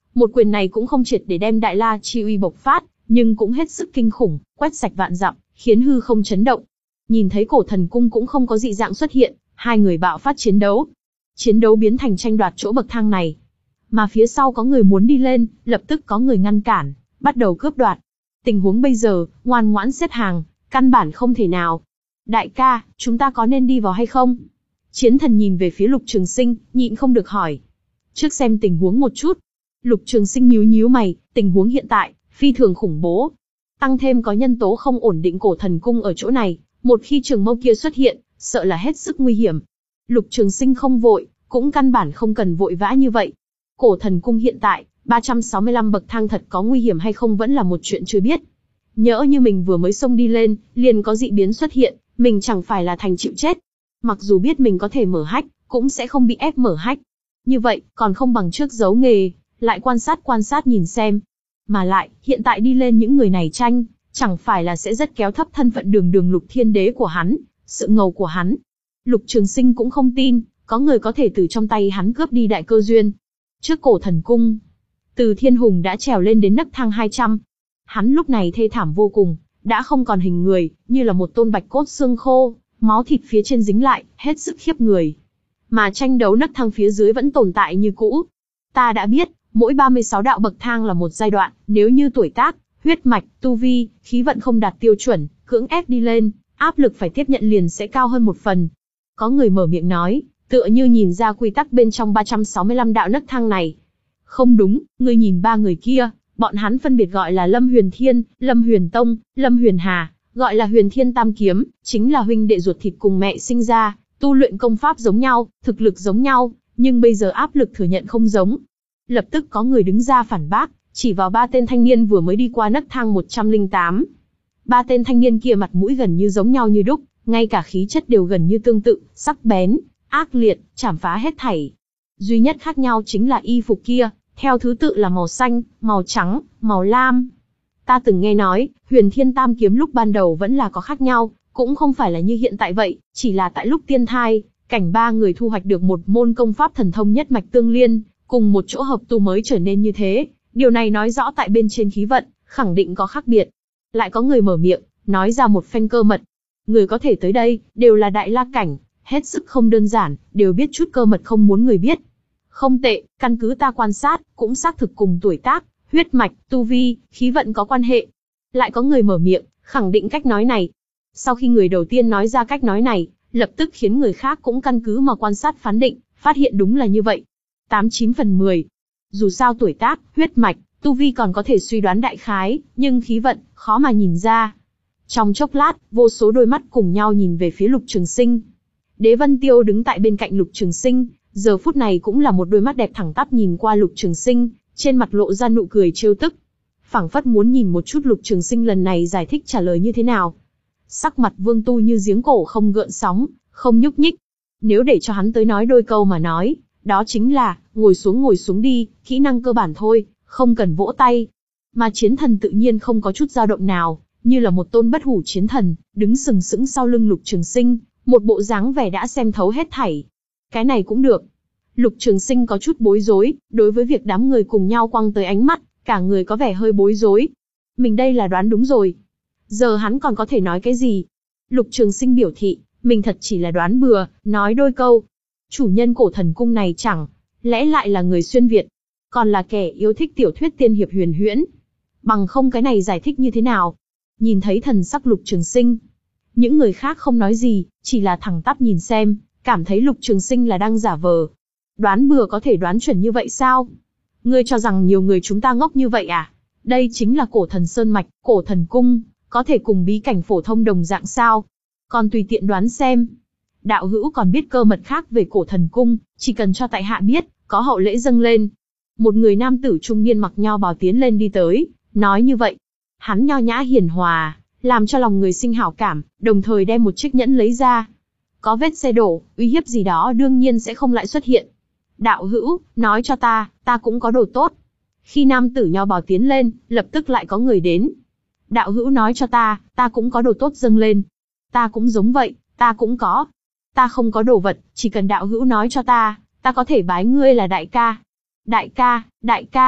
Một quyền này cũng không triệt để đem Đại La chi uy bộc phát, nhưng cũng hết sức kinh khủng, quét sạch vạn dặm, khiến hư không chấn động. Nhìn thấy Cổ Thần Cung cũng không có dị dạng xuất hiện, hai người bạo phát chiến đấu. Chiến đấu biến thành tranh đoạt chỗ bậc thang này. Mà phía sau có người muốn đi lên, lập tức có người ngăn cản, bắt đầu cướp đoạt. Tình huống bây giờ, ngoan ngoãn xếp hàng, căn bản không thể nào. Đại ca, chúng ta có nên đi vào hay không? Chiến thần nhìn về phía Lục Trường Sinh, nhịn không được hỏi. Trước xem tình huống một chút. Lục Trường Sinh nhíu nhíu mày, tình huống hiện tại, phi thường khủng bố. Tăng thêm có nhân tố không ổn định Cổ Thần Cung ở chỗ này, một khi trường mâu kia xuất hiện, sợ là hết sức nguy hiểm. Lục Trường Sinh không vội, cũng căn bản không cần vội vã như vậy. Cổ Thần Cung hiện tại, ba trăm sáu mươi lăm bậc thang thật có nguy hiểm hay không vẫn là một chuyện chưa biết. Nhỡ như mình vừa mới xông đi lên, liền có dị biến xuất hiện, mình chẳng phải là thành chịu chết. Mặc dù biết mình có thể mở hách, cũng sẽ không bị ép mở hách. Như vậy, còn không bằng trước giấu nghề, lại quan sát quan sát nhìn xem. Mà lại, hiện tại đi lên những người này tranh, chẳng phải là sẽ rất kéo thấp thân phận đường đường Lục Thiên Đế của hắn, sự ngầu của hắn. Lục Trường Sinh cũng không tin, có người có thể từ trong tay hắn cướp đi đại cơ duyên. Trước Cổ Thần Cung, Từ Thiên Hùng đã trèo lên đến nấc thang hai trăm. Hắn lúc này thê thảm vô cùng, đã không còn hình người, như là một tôn bạch cốt xương khô, máu thịt phía trên dính lại, hết sức khiếp người. Mà tranh đấu nấc thang phía dưới vẫn tồn tại như cũ. Ta đã biết, mỗi ba mươi sáu đạo bậc thang là một giai đoạn, nếu như tuổi tác, huyết mạch, tu vi, khí vận không đạt tiêu chuẩn, cưỡng ép đi lên, áp lực phải tiếp nhận liền sẽ cao hơn một phần. Có người mở miệng nói, tựa như nhìn ra quy tắc bên trong ba trăm sáu mươi lăm đạo nấc thang này. Không đúng, ngươi nhìn ba người kia, bọn hắn phân biệt gọi là Lâm Huyền Thiên, Lâm Huyền Tông, Lâm Huyền Hà, gọi là Huyền Thiên Tam Kiếm, chính là huynh đệ ruột thịt cùng mẹ sinh ra, tu luyện công pháp giống nhau, thực lực giống nhau, nhưng bây giờ áp lực thừa nhận không giống. Lập tức có người đứng ra phản bác, chỉ vào ba tên thanh niên vừa mới đi qua nấc thang một trăm lẻ tám. Ba tên thanh niên kia mặt mũi gần như giống nhau như đúc, ngay cả khí chất đều gần như tương tự, sắc bén, ác liệt, chảm phá hết thảy. Duy nhất khác nhau chính là y phục kia, theo thứ tự là màu xanh, màu trắng, màu lam. Ta từng nghe nói, Huyền Thiên Tam Kiếm lúc ban đầu vẫn là có khác nhau, cũng không phải là như hiện tại vậy, chỉ là tại lúc tiên thai, cảnh ba người thu hoạch được một môn công pháp thần thông nhất mạch tương liên, cùng một chỗ hợp tu mới trở nên như thế. Điều này nói rõ tại bên trên khí vận, khẳng định có khác biệt. Lại có người mở miệng, nói ra một phen cơ mật. Người có thể tới đây, đều là đại la cảnh, hết sức không đơn giản, đều biết chút cơ mật không muốn người biết. Không tệ, căn cứ ta quan sát, cũng xác thực cùng tuổi tác, huyết mạch, tu vi, khí vận có quan hệ. Lại có người mở miệng, khẳng định cách nói này. Sau khi người đầu tiên nói ra cách nói này, lập tức khiến người khác cũng căn cứ mà quan sát phán định, phát hiện đúng là như vậy. tám chín phần mười. Dù sao tuổi tác, huyết mạch, tu vi còn có thể suy đoán đại khái, nhưng khí vận, khó mà nhìn ra. Trong chốc lát, vô số đôi mắt cùng nhau nhìn về phía Lục Trường Sinh. Đế Vân Tiêu đứng tại bên cạnh Lục Trường Sinh, giờ phút này cũng là một đôi mắt đẹp thẳng tắp nhìn qua Lục Trường Sinh, trên mặt lộ ra nụ cười trêu tức. Phảng phất muốn nhìn một chút Lục Trường Sinh lần này giải thích trả lời như thế nào. Sắc mặt Vương Tu như giếng cổ không gợn sóng, không nhúc nhích. Nếu để cho hắn tới nói đôi câu mà nói, đó chính là, ngồi xuống ngồi xuống đi, kỹ năng cơ bản thôi, không cần vỗ tay. Mà chiến thần tự nhiên không có chút dao động nào, như là một tôn bất hủ chiến thần, đứng sừng sững sau lưng Lục Trường Sinh, một bộ dáng vẻ đã xem thấu hết thảy. Cái này cũng được. Lục Trường Sinh có chút bối rối, đối với việc đám người cùng nhau quăng tới ánh mắt, cả người có vẻ hơi bối rối. Mình đây là đoán đúng rồi. Giờ hắn còn có thể nói cái gì? Lục Trường Sinh biểu thị, mình thật chỉ là đoán bừa, nói đôi câu. Chủ nhân Cổ Thần Cung này chẳng lẽ lại là người xuyên Việt, còn là kẻ yêu thích tiểu thuyết tiên hiệp huyền huyễn. Bằng không cái này giải thích như thế nào? Nhìn thấy thần sắc Lục Trường Sinh, những người khác không nói gì, chỉ là thẳng tắp nhìn xem, cảm thấy Lục Trường Sinh là đang giả vờ. Đoán bừa có thể đoán chuẩn như vậy sao? Ngươi cho rằng nhiều người chúng ta ngốc như vậy à? Đây chính là Cổ Thần Sơn Mạch, Cổ Thần Cung, có thể cùng bí cảnh phổ thông đồng dạng sao? Còn tùy tiện đoán xem. Đạo hữu còn biết cơ mật khác về Cổ Thần Cung, chỉ cần cho tại hạ biết, có hậu lễ dâng lên. Một người nam tử trung niên mặc nho bào tiến lên đi tới, nói như vậy. Hắn nho nhã hiền hòa, làm cho lòng người sinh hảo cảm, đồng thời đem một chiếc nhẫn lấy ra. Có vết xe đổ, uy hiếp gì đó đương nhiên sẽ không lại xuất hiện. Đạo hữu, nói cho ta, ta cũng có đồ tốt. Khi nam tử nho bào tiến lên, lập tức lại có người đến. Đạo hữu nói cho ta, ta cũng có đồ tốt dâng lên. Ta cũng giống vậy, ta cũng có. Ta không có đồ vật, chỉ cần đạo hữu nói cho ta, ta có thể bái ngươi là đại ca. Đại ca, đại ca,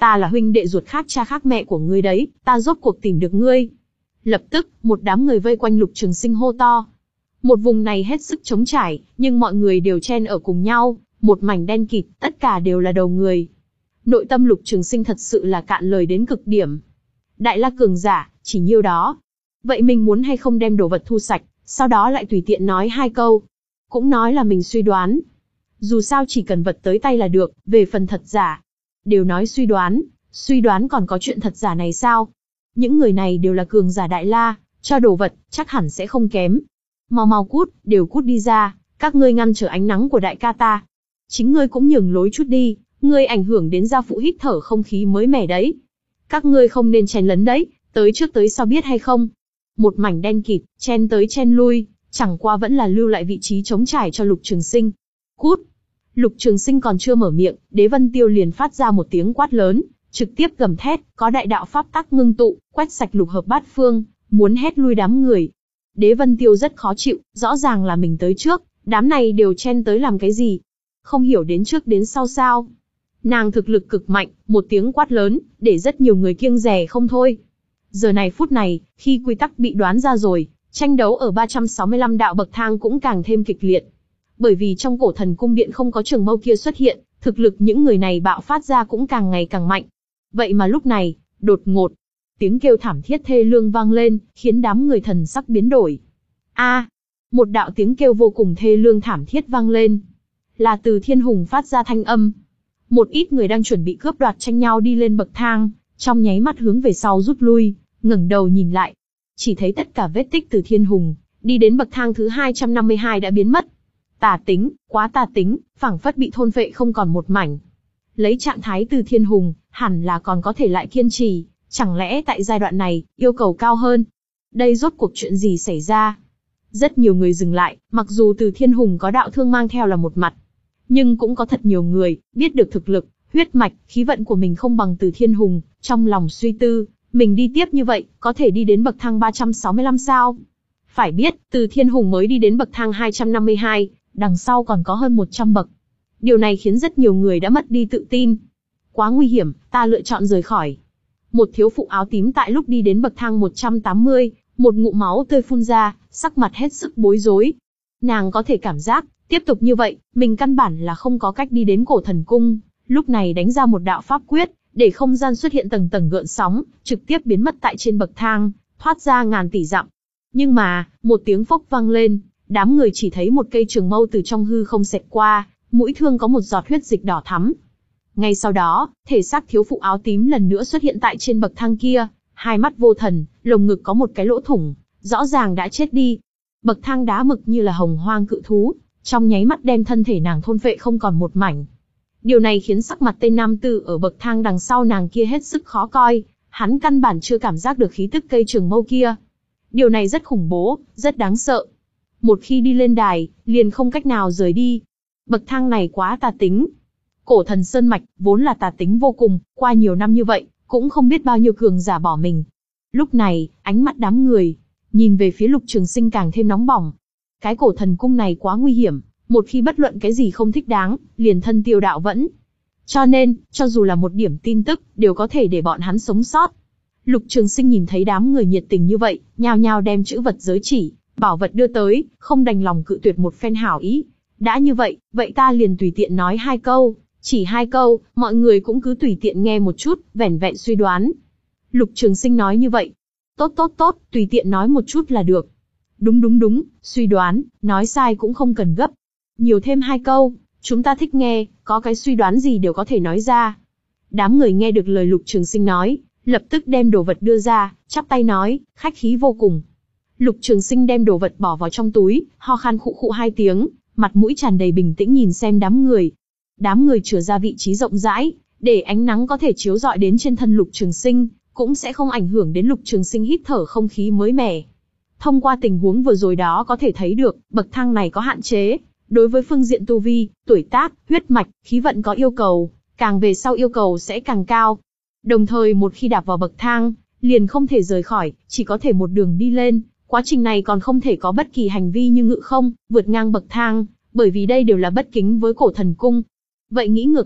Ta là huynh đệ ruột khác cha khác mẹ của ngươi đấy, ta rốt cuộc tìm được ngươi. Lập tức, một đám người vây quanh Lục Trường Sinh hô to. Một vùng này hết sức trống trải, nhưng mọi người đều chen ở cùng nhau, một mảnh đen kịt, tất cả đều là đầu người. Nội tâm Lục Trường Sinh thật sự là cạn lời đến cực điểm. Đại La cường giả, chỉ nhiêu đó. Vậy mình muốn hay không đem đồ vật thu sạch, sau đó lại tùy tiện nói hai câu. Cũng nói là mình suy đoán. Dù sao chỉ cần vật tới tay là được, về phần thật giả. Đều nói suy đoán, suy đoán còn có chuyện thật giả này sao? Những người này đều là cường giả Đại La, cho đồ vật, chắc hẳn sẽ không kém. Mau mau cút, đều cút đi ra, các ngươi ngăn trở ánh nắng của đại ca ta. Chính ngươi cũng nhường lối chút đi, ngươi ảnh hưởng đến gia phụ hít thở không khí mới mẻ đấy. Các ngươi không nên chen lấn đấy, tới trước tới sau biết hay không. Một mảnh đen kịt, chen tới chen lui, chẳng qua vẫn là lưu lại vị trí trống trải cho Lục Trường Sinh. Cút! Lục Trường Sinh còn chưa mở miệng, Đế Vân Tiêu liền phát ra một tiếng quát lớn, trực tiếp gầm thét, có đại đạo pháp tắc ngưng tụ, quét sạch lục hợp bát phương, muốn hét lui đám người. Đế Vân Tiêu rất khó chịu, rõ ràng là mình tới trước, đám này đều chen tới làm cái gì? Không hiểu đến trước đến sau sao? Nàng thực lực cực mạnh, một tiếng quát lớn, để rất nhiều người kiêng dè không thôi. Giờ này phút này, khi quy tắc bị đoán ra rồi, tranh đấu ở ba trăm sáu mươi lăm đạo bậc thang cũng càng thêm kịch liệt. Bởi vì trong cổ thần cung điện không có trường mâu kia xuất hiện, thực lực những người này bạo phát ra cũng càng ngày càng mạnh. Vậy mà lúc này, đột ngột, tiếng kêu thảm thiết thê lương vang lên, khiến đám người thần sắc biến đổi. A, một đạo tiếng kêu vô cùng thê lương thảm thiết vang lên. Là từ Thiên Hùng phát ra thanh âm. Một ít người đang chuẩn bị cướp đoạt tranh nhau đi lên bậc thang, trong nháy mắt hướng về sau rút lui, ngẩng đầu nhìn lại. Chỉ thấy tất cả vết tích từ Thiên Hùng, đi đến bậc thang thứ hai trăm năm mươi hai đã biến mất. Tà tính, quá tà tính, phảng phất bị thôn phệ không còn một mảnh. Lấy trạng thái từ Thiên Hùng, hẳn là còn có thể lại kiên trì, chẳng lẽ tại giai đoạn này, yêu cầu cao hơn? Đây rốt cuộc chuyện gì xảy ra? Rất nhiều người dừng lại, mặc dù từ Thiên Hùng có đạo thương mang theo là một mặt. Nhưng cũng có thật nhiều người, biết được thực lực, huyết mạch, khí vận của mình không bằng từ Thiên Hùng, trong lòng suy tư, mình đi tiếp như vậy, có thể đi đến bậc thang ba trăm sáu mươi lăm sao? Phải biết, từ Thiên Hùng mới đi đến bậc thang hai trăm năm mươi hai, đằng sau còn có hơn một trăm bậc. Điều này khiến rất nhiều người đã mất đi tự tin. Quá nguy hiểm, ta lựa chọn rời khỏi. Một thiếu phụ áo tím tại lúc đi đến bậc thang một trăm tám mươi, một ngụm máu tươi phun ra, sắc mặt hết sức bối rối. Nàng có thể cảm giác, tiếp tục như vậy, mình căn bản là không có cách đi đến cổ thần cung. Lúc này đánh ra một đạo pháp quyết, để không gian xuất hiện tầng tầng gợn sóng, trực tiếp biến mất tại trên bậc thang, thoát ra ngàn tỷ dặm. Nhưng mà, một tiếng phốc vang lên, đám người chỉ thấy một cây trường mâu từ trong hư không xẹt qua, mũi thương có một giọt huyết dịch đỏ thắm. Ngay sau đó, thể xác thiếu phụ áo tím lần nữa xuất hiện tại trên bậc thang kia, hai mắt vô thần, lồng ngực có một cái lỗ thủng, rõ ràng đã chết đi. Bậc thang đá mực như là hồng hoang cự thú, trong nháy mắt đem thân thể nàng thôn phệ không còn một mảnh. Điều này khiến sắc mặt tên nam tử ở bậc thang đằng sau nàng kia hết sức khó coi, hắn căn bản chưa cảm giác được khí tức cây trường mâu kia. Điều này rất khủng bố, rất đáng sợ. Một khi đi lên đài, liền không cách nào rời đi. Bậc thang này quá tà tính. Cổ thần sơn mạch, vốn là tà tính vô cùng, qua nhiều năm như vậy, cũng không biết bao nhiêu cường giả bỏ mình. Lúc này, ánh mắt đám người, nhìn về phía Lục Trường Sinh càng thêm nóng bỏng. Cái cổ thần cung này quá nguy hiểm, một khi bất luận cái gì không thích đáng, liền thân tiêu đạo vẫn. Cho nên, cho dù là một điểm tin tức, đều có thể để bọn hắn sống sót. Lục Trường Sinh nhìn thấy đám người nhiệt tình như vậy, nhao nhao đem chữ vật giới chỉ, bảo vật đưa tới, không đành lòng cự tuyệt một phen hảo ý. Đã như vậy, vậy ta liền tùy tiện nói hai câu, chỉ hai câu, mọi người cũng cứ tùy tiện nghe một chút, vẻn vẹn suy đoán. Lục Trường Sinh nói như vậy. Tốt tốt tốt, tùy tiện nói một chút là được. Đúng đúng đúng, suy đoán, nói sai cũng không cần gấp. Nhiều thêm hai câu, chúng ta thích nghe, có cái suy đoán gì đều có thể nói ra. Đám người nghe được lời Lục Trường Sinh nói, lập tức đem đồ vật đưa ra, chắp tay nói, khách khí vô cùng. Lục Trường Sinh đem đồ vật bỏ vào trong túi, ho khan khụ khụ hai tiếng, mặt mũi tràn đầy bình tĩnh nhìn xem đám người. Đám người chừa ra vị trí rộng rãi, để ánh nắng có thể chiếu rọi đến trên thân Lục Trường Sinh, cũng sẽ không ảnh hưởng đến Lục Trường Sinh hít thở không khí mới mẻ. Thông qua tình huống vừa rồi đó có thể thấy được, bậc thang này có hạn chế, đối với phương diện tu vi, tuổi tác, huyết mạch, khí vận có yêu cầu, càng về sau yêu cầu sẽ càng cao. Đồng thời một khi đạp vào bậc thang, liền không thể rời khỏi, chỉ có thể một đường đi lên, quá trình này còn không thể có bất kỳ hành vi như ngự không, vượt ngang bậc thang, bởi vì đây đều là bất kính với cổ thần cung. Vậy nghĩ ngược lại,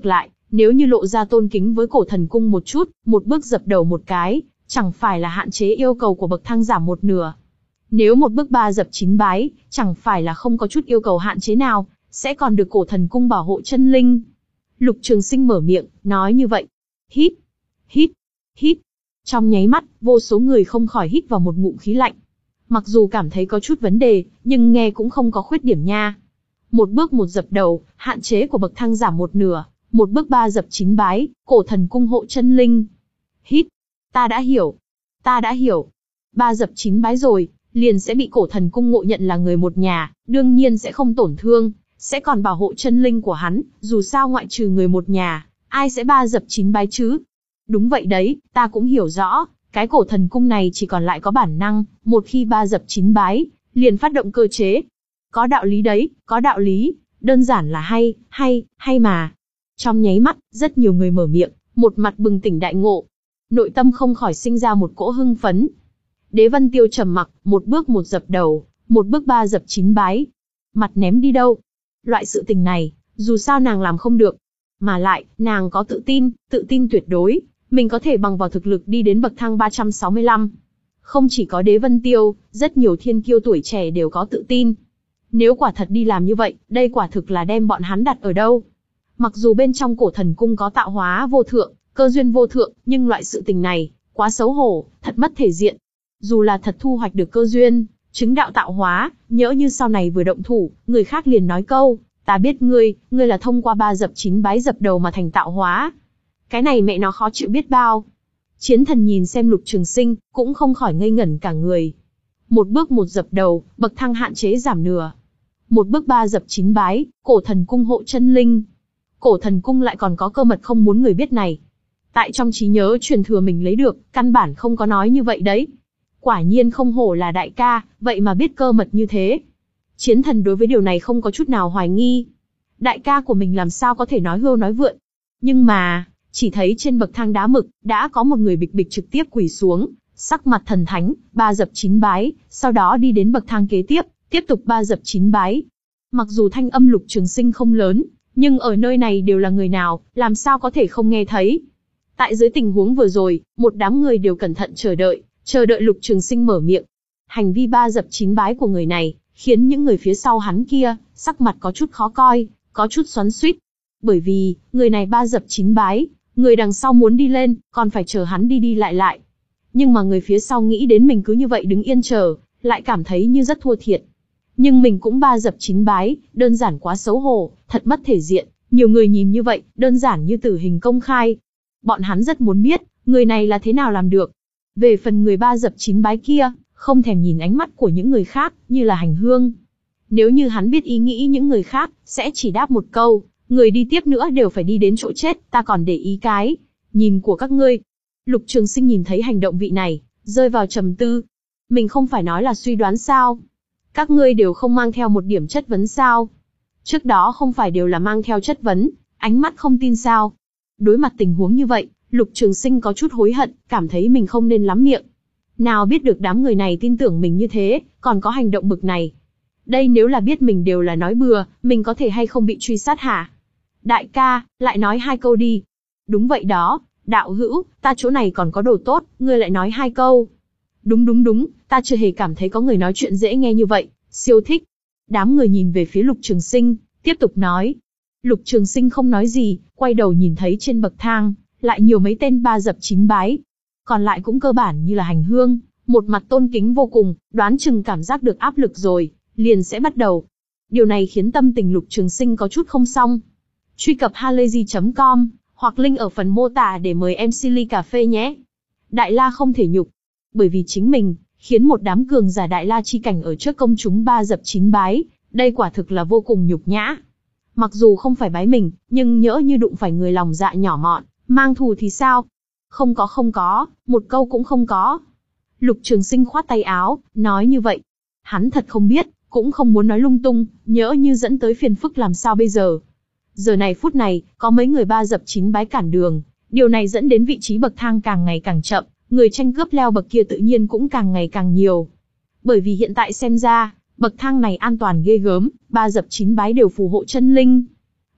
Nếu như lộ ra tôn kính với cổ thần cung một chút, một bước dập đầu một cái, chẳng phải là hạn chế yêu cầu của bậc thang giảm một nửa. Nếu một bước ba dập chín bái, chẳng phải là không có chút yêu cầu hạn chế nào, sẽ còn được cổ thần cung bảo hộ chân linh. Lục Trường Sinh mở miệng, nói như vậy. Hít, hít, hít. Trong nháy mắt, vô số người không khỏi hít vào một ngụm khí lạnh. Mặc dù cảm thấy có chút vấn đề, nhưng nghe cũng không có khuyết điểm nha. Một bước một dập đầu, hạn chế của bậc thang giảm một nửa. Một bước ba dập chín bái, cổ thần cung hộ chân linh. Hít. Ta đã hiểu. Ta đã hiểu. Ba dập chín bái rồi, liền sẽ bị cổ thần cung ngộ nhận là người một nhà, đương nhiên sẽ không tổn thương, sẽ còn bảo hộ chân linh của hắn, dù sao ngoại trừ người một nhà, ai sẽ ba dập chín bái chứ? Đúng vậy đấy, ta cũng hiểu rõ, cái cổ thần cung này chỉ còn lại có bản năng, một khi ba dập chín bái, liền phát động cơ chế. Có đạo lý đấy, có đạo lý, đơn giản là hay, hay, hay mà. Trong nháy mắt, rất nhiều người mở miệng, một mặt bừng tỉnh đại ngộ. Nội tâm không khỏi sinh ra một cỗ hưng phấn. Đế Vân Tiêu trầm mặc, một bước một dập đầu, một bước ba dập chín bái. Mặt ném đi đâu? Loại sự tình này, dù sao nàng làm không được. Mà lại, nàng có tự tin, tự tin tuyệt đối, mình có thể bằng vào thực lực đi đến bậc thang ba trăm sáu mươi lăm. Không chỉ có Đế Vân Tiêu, rất nhiều thiên kiêu tuổi trẻ đều có tự tin. Nếu quả thật đi làm như vậy, đây quả thực là đem bọn hắn đặt ở đâu? Mặc dù bên trong cổ thần cung có tạo hóa vô thượng, cơ duyên vô thượng, nhưng loại sự tình này, quá xấu hổ, thật mất thể diện. Dù là thật thu hoạch được cơ duyên, chứng đạo tạo hóa, nhỡ như sau này vừa động thủ, người khác liền nói câu, ta biết ngươi, ngươi là thông qua ba dập chín bái dập đầu mà thành tạo hóa. Cái này mẹ nó khó chịu biết bao. Chiến thần nhìn xem Lục Trường Sinh, cũng không khỏi ngây ngẩn cả người. Một bước một dập đầu, bậc thang hạn chế giảm nửa. Một bước ba dập chín bái, cổ thần cung hộ chân linh. Cổ thần cung lại còn có cơ mật không muốn người biết này. Tại trong trí nhớ truyền thừa mình lấy được, căn bản không có nói như vậy đấy. Quả nhiên không hổ là đại ca, vậy mà biết cơ mật như thế. Chiến thần đối với điều này không có chút nào hoài nghi. Đại ca của mình làm sao có thể nói hưu nói vượn. Nhưng mà, chỉ thấy trên bậc thang đá mực, đã có một người bịch bịch trực tiếp quỳ xuống, sắc mặt thần thánh, ba dập chín bái, sau đó đi đến bậc thang kế tiếp, tiếp tục ba dập chín bái. Mặc dù thanh âm Lục Trường Sinh không lớn, nhưng ở nơi này đều là người nào, làm sao có thể không nghe thấy. Tại dưới tình huống vừa rồi, một đám người đều cẩn thận chờ đợi, chờ đợi Lục Trường Sinh mở miệng. Hành vi ba dập chín bái của người này, khiến những người phía sau hắn kia, sắc mặt có chút khó coi, có chút xoắn xuýt. Bởi vì, người này ba dập chín bái, người đằng sau muốn đi lên, còn phải chờ hắn đi đi lại lại. Nhưng mà người phía sau nghĩ đến mình cứ như vậy đứng yên chờ, lại cảm thấy như rất thua thiệt. Nhưng mình cũng ba dập chín bái, đơn giản quá xấu hổ, thật mất thể diện. Nhiều người nhìn như vậy, đơn giản như tử hình công khai. Bọn hắn rất muốn biết, người này là thế nào làm được. Về phần người ba dập chín bái kia, không thèm nhìn ánh mắt của những người khác, như là hành hương. Nếu như hắn biết ý nghĩ những người khác, sẽ chỉ đáp một câu, người đi tiếp nữa đều phải đi đến chỗ chết, ta còn để ý cái nhìn của các ngươi. Lục Trường Sinh nhìn thấy hành động vị này, rơi vào trầm tư. Mình không phải nói là suy đoán sao? Các ngươi đều không mang theo một điểm chất vấn sao? Trước đó không phải đều là mang theo chất vấn, ánh mắt không tin sao? Đối mặt tình huống như vậy, Lục Trường Sinh có chút hối hận, cảm thấy mình không nên lắm miệng. Nào biết được đám người này tin tưởng mình như thế, còn có hành động bực này. Đây nếu là biết mình đều là nói bừa, mình có thể hay không bị truy sát hả? Đại ca, lại nói hai câu đi. Đúng vậy đó, đạo hữu, ta chỗ này còn có đồ tốt, ngươi lại nói hai câu. Đúng đúng đúng, ta chưa hề cảm thấy có người nói chuyện dễ nghe như vậy, siêu thích. Đám người nhìn về phía Lục Trường Sinh, tiếp tục nói. Lục Trường Sinh không nói gì, quay đầu nhìn thấy trên bậc thang, lại nhiều mấy tên ba dập chín bái. Còn lại cũng cơ bản như là hành hương, một mặt tôn kính vô cùng, đoán chừng cảm giác được áp lực rồi, liền sẽ bắt đầu. Điều này khiến tâm tình Lục Trường Sinh có chút không xong. Truy cập halayzi chấm com, hoặc link ở phần mô tả để mời em xê ly cà phê nhé. Đại La không thể nhục, bởi vì chính mình, khiến một đám cường giả Đại La chi cảnh ở trước công chúng ba dập chín bái, đây quả thực là vô cùng nhục nhã. Mặc dù không phải bái mình, nhưng nhỡ như đụng phải người lòng dạ nhỏ mọn, mang thù thì sao? Không có không có, một câu cũng không có. Lục Trường Sinh khoát tay áo, nói như vậy. Hắn thật không biết, cũng không muốn nói lung tung, nhỡ như dẫn tới phiền phức làm sao bây giờ. Giờ này phút này, có mấy người ba dập chín bái cản đường, điều này dẫn đến vị trí bậc thang càng ngày càng chậm, người tranh cướp leo bậc kia tự nhiên cũng càng ngày càng nhiều. Bởi vì hiện tại xem ra, bậc thang này an toàn ghê gớm, ba dập chín bái đều phù hộ chân linh.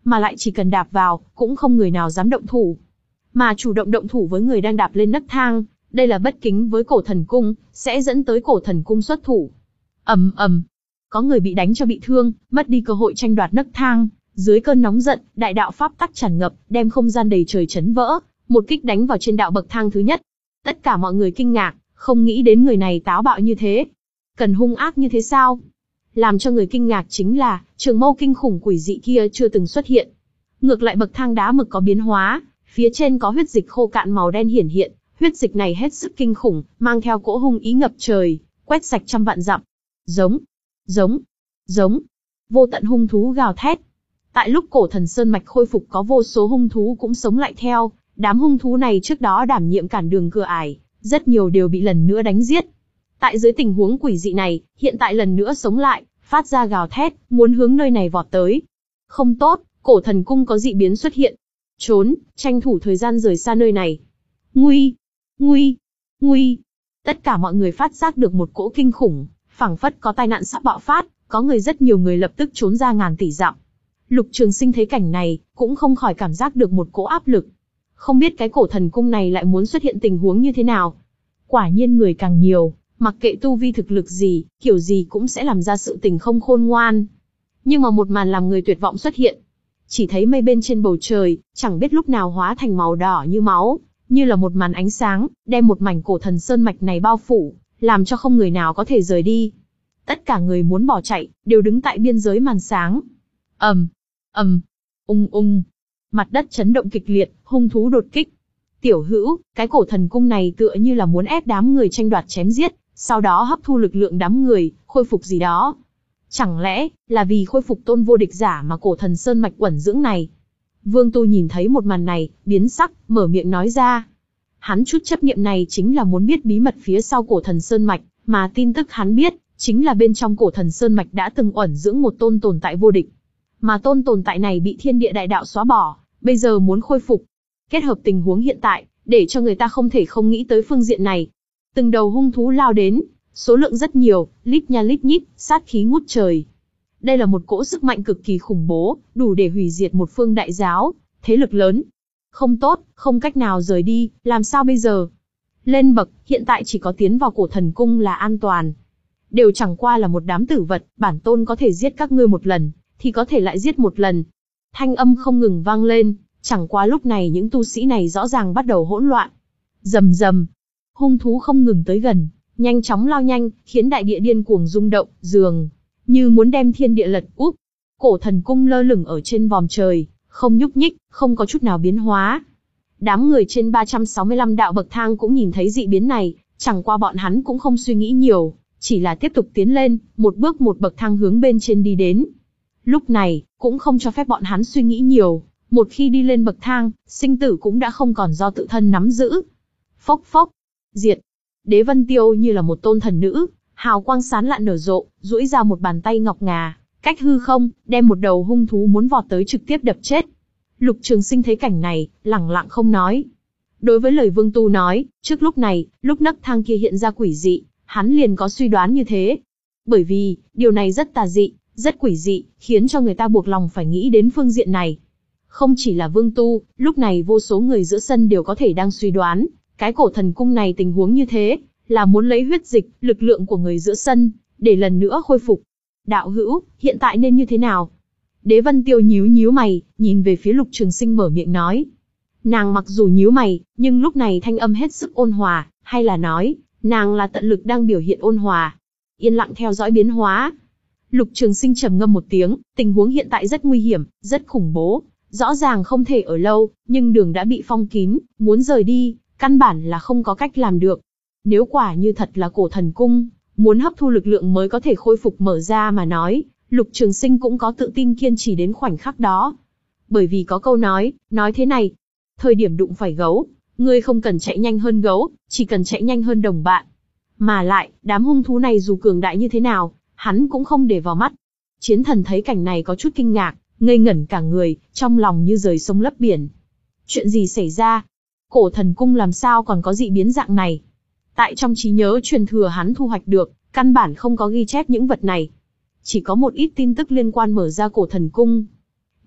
mà lại chỉ cần đạp vào, cũng không người nào dám động thủ. Mà chủ động động thủ với người đang đạp lên nấc thang, đây là bất kính với cổ thần cung, sẽ dẫn tới cổ thần cung xuất thủ. Ầm ầm, có người bị đánh cho bị thương, mất đi cơ hội tranh đoạt nấc thang, dưới cơn nóng giận, đại đạo pháp tắc tràn ngập, đem không gian đầy trời chấn vỡ, một kích đánh vào trên đạo bậc thang thứ nhất. Tất cả mọi người kinh ngạc, không nghĩ đến người này táo bạo như thế. Cần hung ác như thế sao? Làm cho người kinh ngạc chính là, trường mâu kinh khủng quỷ dị kia chưa từng xuất hiện. Ngược lại bậc thang đá mực có biến hóa, phía trên có huyết dịch khô cạn màu đen hiển hiện, huyết dịch này hết sức kinh khủng, mang theo cỗ hung ý ngập trời, quét sạch trăm vạn dặm. Giống, giống, giống, vô tận hung thú gào thét. Tại lúc cổ thần sơn mạch khôi phục có vô số hung thú cũng sống lại theo, đám hung thú này trước đó đảm nhiệm cản đường cửa ải, rất nhiều đều bị lần nữa đánh giết. Tại dưới tình huống quỷ dị này, hiện tại lần nữa sống lại, phát ra gào thét, muốn hướng nơi này vọt tới. Không tốt, cổ thần cung có dị biến xuất hiện. Trốn, tranh thủ thời gian rời xa nơi này. Nguy, nguy, nguy. Tất cả mọi người phát giác được một cỗ kinh khủng, phảng phất có tai nạn sắp bạo phát, có người rất nhiều người lập tức trốn ra ngàn tỷ dặm. Lục Trường Sinh thấy cảnh này, cũng không khỏi cảm giác được một cỗ áp lực. Không biết cái cổ thần cung này lại muốn xuất hiện tình huống như thế nào. Quả nhiên người càng nhiều, mặc kệ tu vi thực lực gì, kiểu gì cũng sẽ làm ra sự tình không khôn ngoan. Nhưng mà một màn làm người tuyệt vọng xuất hiện. Chỉ thấy mây bên trên bầu trời, chẳng biết lúc nào hóa thành màu đỏ như máu, như là một màn ánh sáng, đem một mảnh cổ thần sơn mạch này bao phủ, làm cho không người nào có thể rời đi. Tất cả người muốn bỏ chạy, đều đứng tại biên giới màn sáng. ầm, ầm, ung ung, mặt đất chấn động kịch liệt, hung thú đột kích. Tiểu Hữu, cái cổ thần cung này tựa như là muốn ép đám người tranh đoạt chém giết, sau đó hấp thu lực lượng đám người, khôi phục gì đó. Chẳng lẽ là vì khôi phục tôn vô địch giả mà cổ thần sơn mạch uẩn dưỡng này? Vương Tu nhìn thấy một màn này, biến sắc, mở miệng nói ra. Hắn chút chấp niệm này chính là muốn biết bí mật phía sau cổ thần sơn mạch, mà tin tức hắn biết, chính là bên trong cổ thần sơn mạch đã từng uẩn dưỡng một tôn tồn tại vô địch. Mà tôn tồn tại này bị thiên địa đại đạo xóa bỏ, bây giờ muốn khôi phục. Kết hợp tình huống hiện tại, để cho người ta không thể không nghĩ tới phương diện này. Từng đầu hung thú lao đến, số lượng rất nhiều, lít nha lít nhít, sát khí ngút trời. Đây là một cỗ sức mạnh cực kỳ khủng bố, đủ để hủy diệt một phương đại giáo, thế lực lớn. Không tốt, không cách nào rời đi, làm sao bây giờ? Lên bậc, hiện tại chỉ có tiến vào cổ thần cung là an toàn. Đều chẳng qua là một đám tử vật, bản tôn có thể giết các ngươi một lần, thì có thể lại giết một lần. Thanh âm không ngừng vang lên, chẳng qua lúc này những tu sĩ này rõ ràng bắt đầu hỗn loạn. Rầm rầm, hung thú không ngừng tới gần, nhanh chóng lao nhanh, khiến đại địa điên cuồng rung động, dường như muốn đem thiên địa lật úp. Cổ thần cung lơ lửng ở trên vòm trời, không nhúc nhích, không có chút nào biến hóa. Đám người trên ba trăm sáu mươi lăm đạo bậc thang cũng nhìn thấy dị biến này, chẳng qua bọn hắn cũng không suy nghĩ nhiều, chỉ là tiếp tục tiến lên, một bước một bậc thang hướng bên trên đi đến. Lúc này, cũng không cho phép bọn hắn suy nghĩ nhiều, một khi đi lên bậc thang, sinh tử cũng đã không còn do tự thân nắm giữ. Phốc phốc, diệt. Đế Vân Tiêu như là một tôn thần nữ, hào quang sáng lạn nở rộ, duỗi ra một bàn tay ngọc ngà, cách hư không, đem một đầu hung thú muốn vọt tới trực tiếp đập chết. Lục Trường Sinh thấy cảnh này, lẳng lặng không nói. Đối với lời Vương Tu nói, trước lúc này, lúc nấc thang kia hiện ra quỷ dị, hắn liền có suy đoán như thế. Bởi vì, điều này rất tà dị, rất quỷ dị, khiến cho người ta buộc lòng phải nghĩ đến phương diện này. Không chỉ là Vương Tu, lúc này vô số người giữa sân đều có thể đang suy đoán, cái cổ thần cung này tình huống như thế, là muốn lấy huyết dịch, lực lượng của người giữa sân, để lần nữa khôi phục. Đạo hữu, hiện tại nên như thế nào? Đế Vân Tiêu nhíu nhíu mày, nhìn về phía Lục Trường Sinh mở miệng nói. Nàng mặc dù nhíu mày, nhưng lúc này thanh âm hết sức ôn hòa, hay là nói, nàng là tận lực đang biểu hiện ôn hòa. Yên lặng theo dõi biến hóa. Lục Trường Sinh trầm ngâm một tiếng, tình huống hiện tại rất nguy hiểm, rất khủng bố, rõ ràng không thể ở lâu, nhưng đường đã bị phong kín, muốn rời đi, căn bản là không có cách làm được. Nếu quả như thật là cổ thần cung, muốn hấp thu lực lượng mới có thể khôi phục mở ra mà nói, Lục Trường Sinh cũng có tự tin kiên trì đến khoảnh khắc đó. Bởi vì có câu nói, nói thế này, thời điểm đụng phải gấu, ngươi không cần chạy nhanh hơn gấu, chỉ cần chạy nhanh hơn đồng bạn. Mà lại, đám hung thú này dù cường đại như thế nào, hắn cũng không để vào mắt. Chiến thần thấy cảnh này có chút kinh ngạc, ngây ngẩn cả người, trong lòng như rời sông lấp biển. Chuyện gì xảy ra? Cổ thần cung làm sao còn có dị biến dạng này? Tại trong trí nhớ truyền thừa hắn thu hoạch được, căn bản không có ghi chép những vật này. Chỉ có một ít tin tức liên quan mở ra cổ thần cung.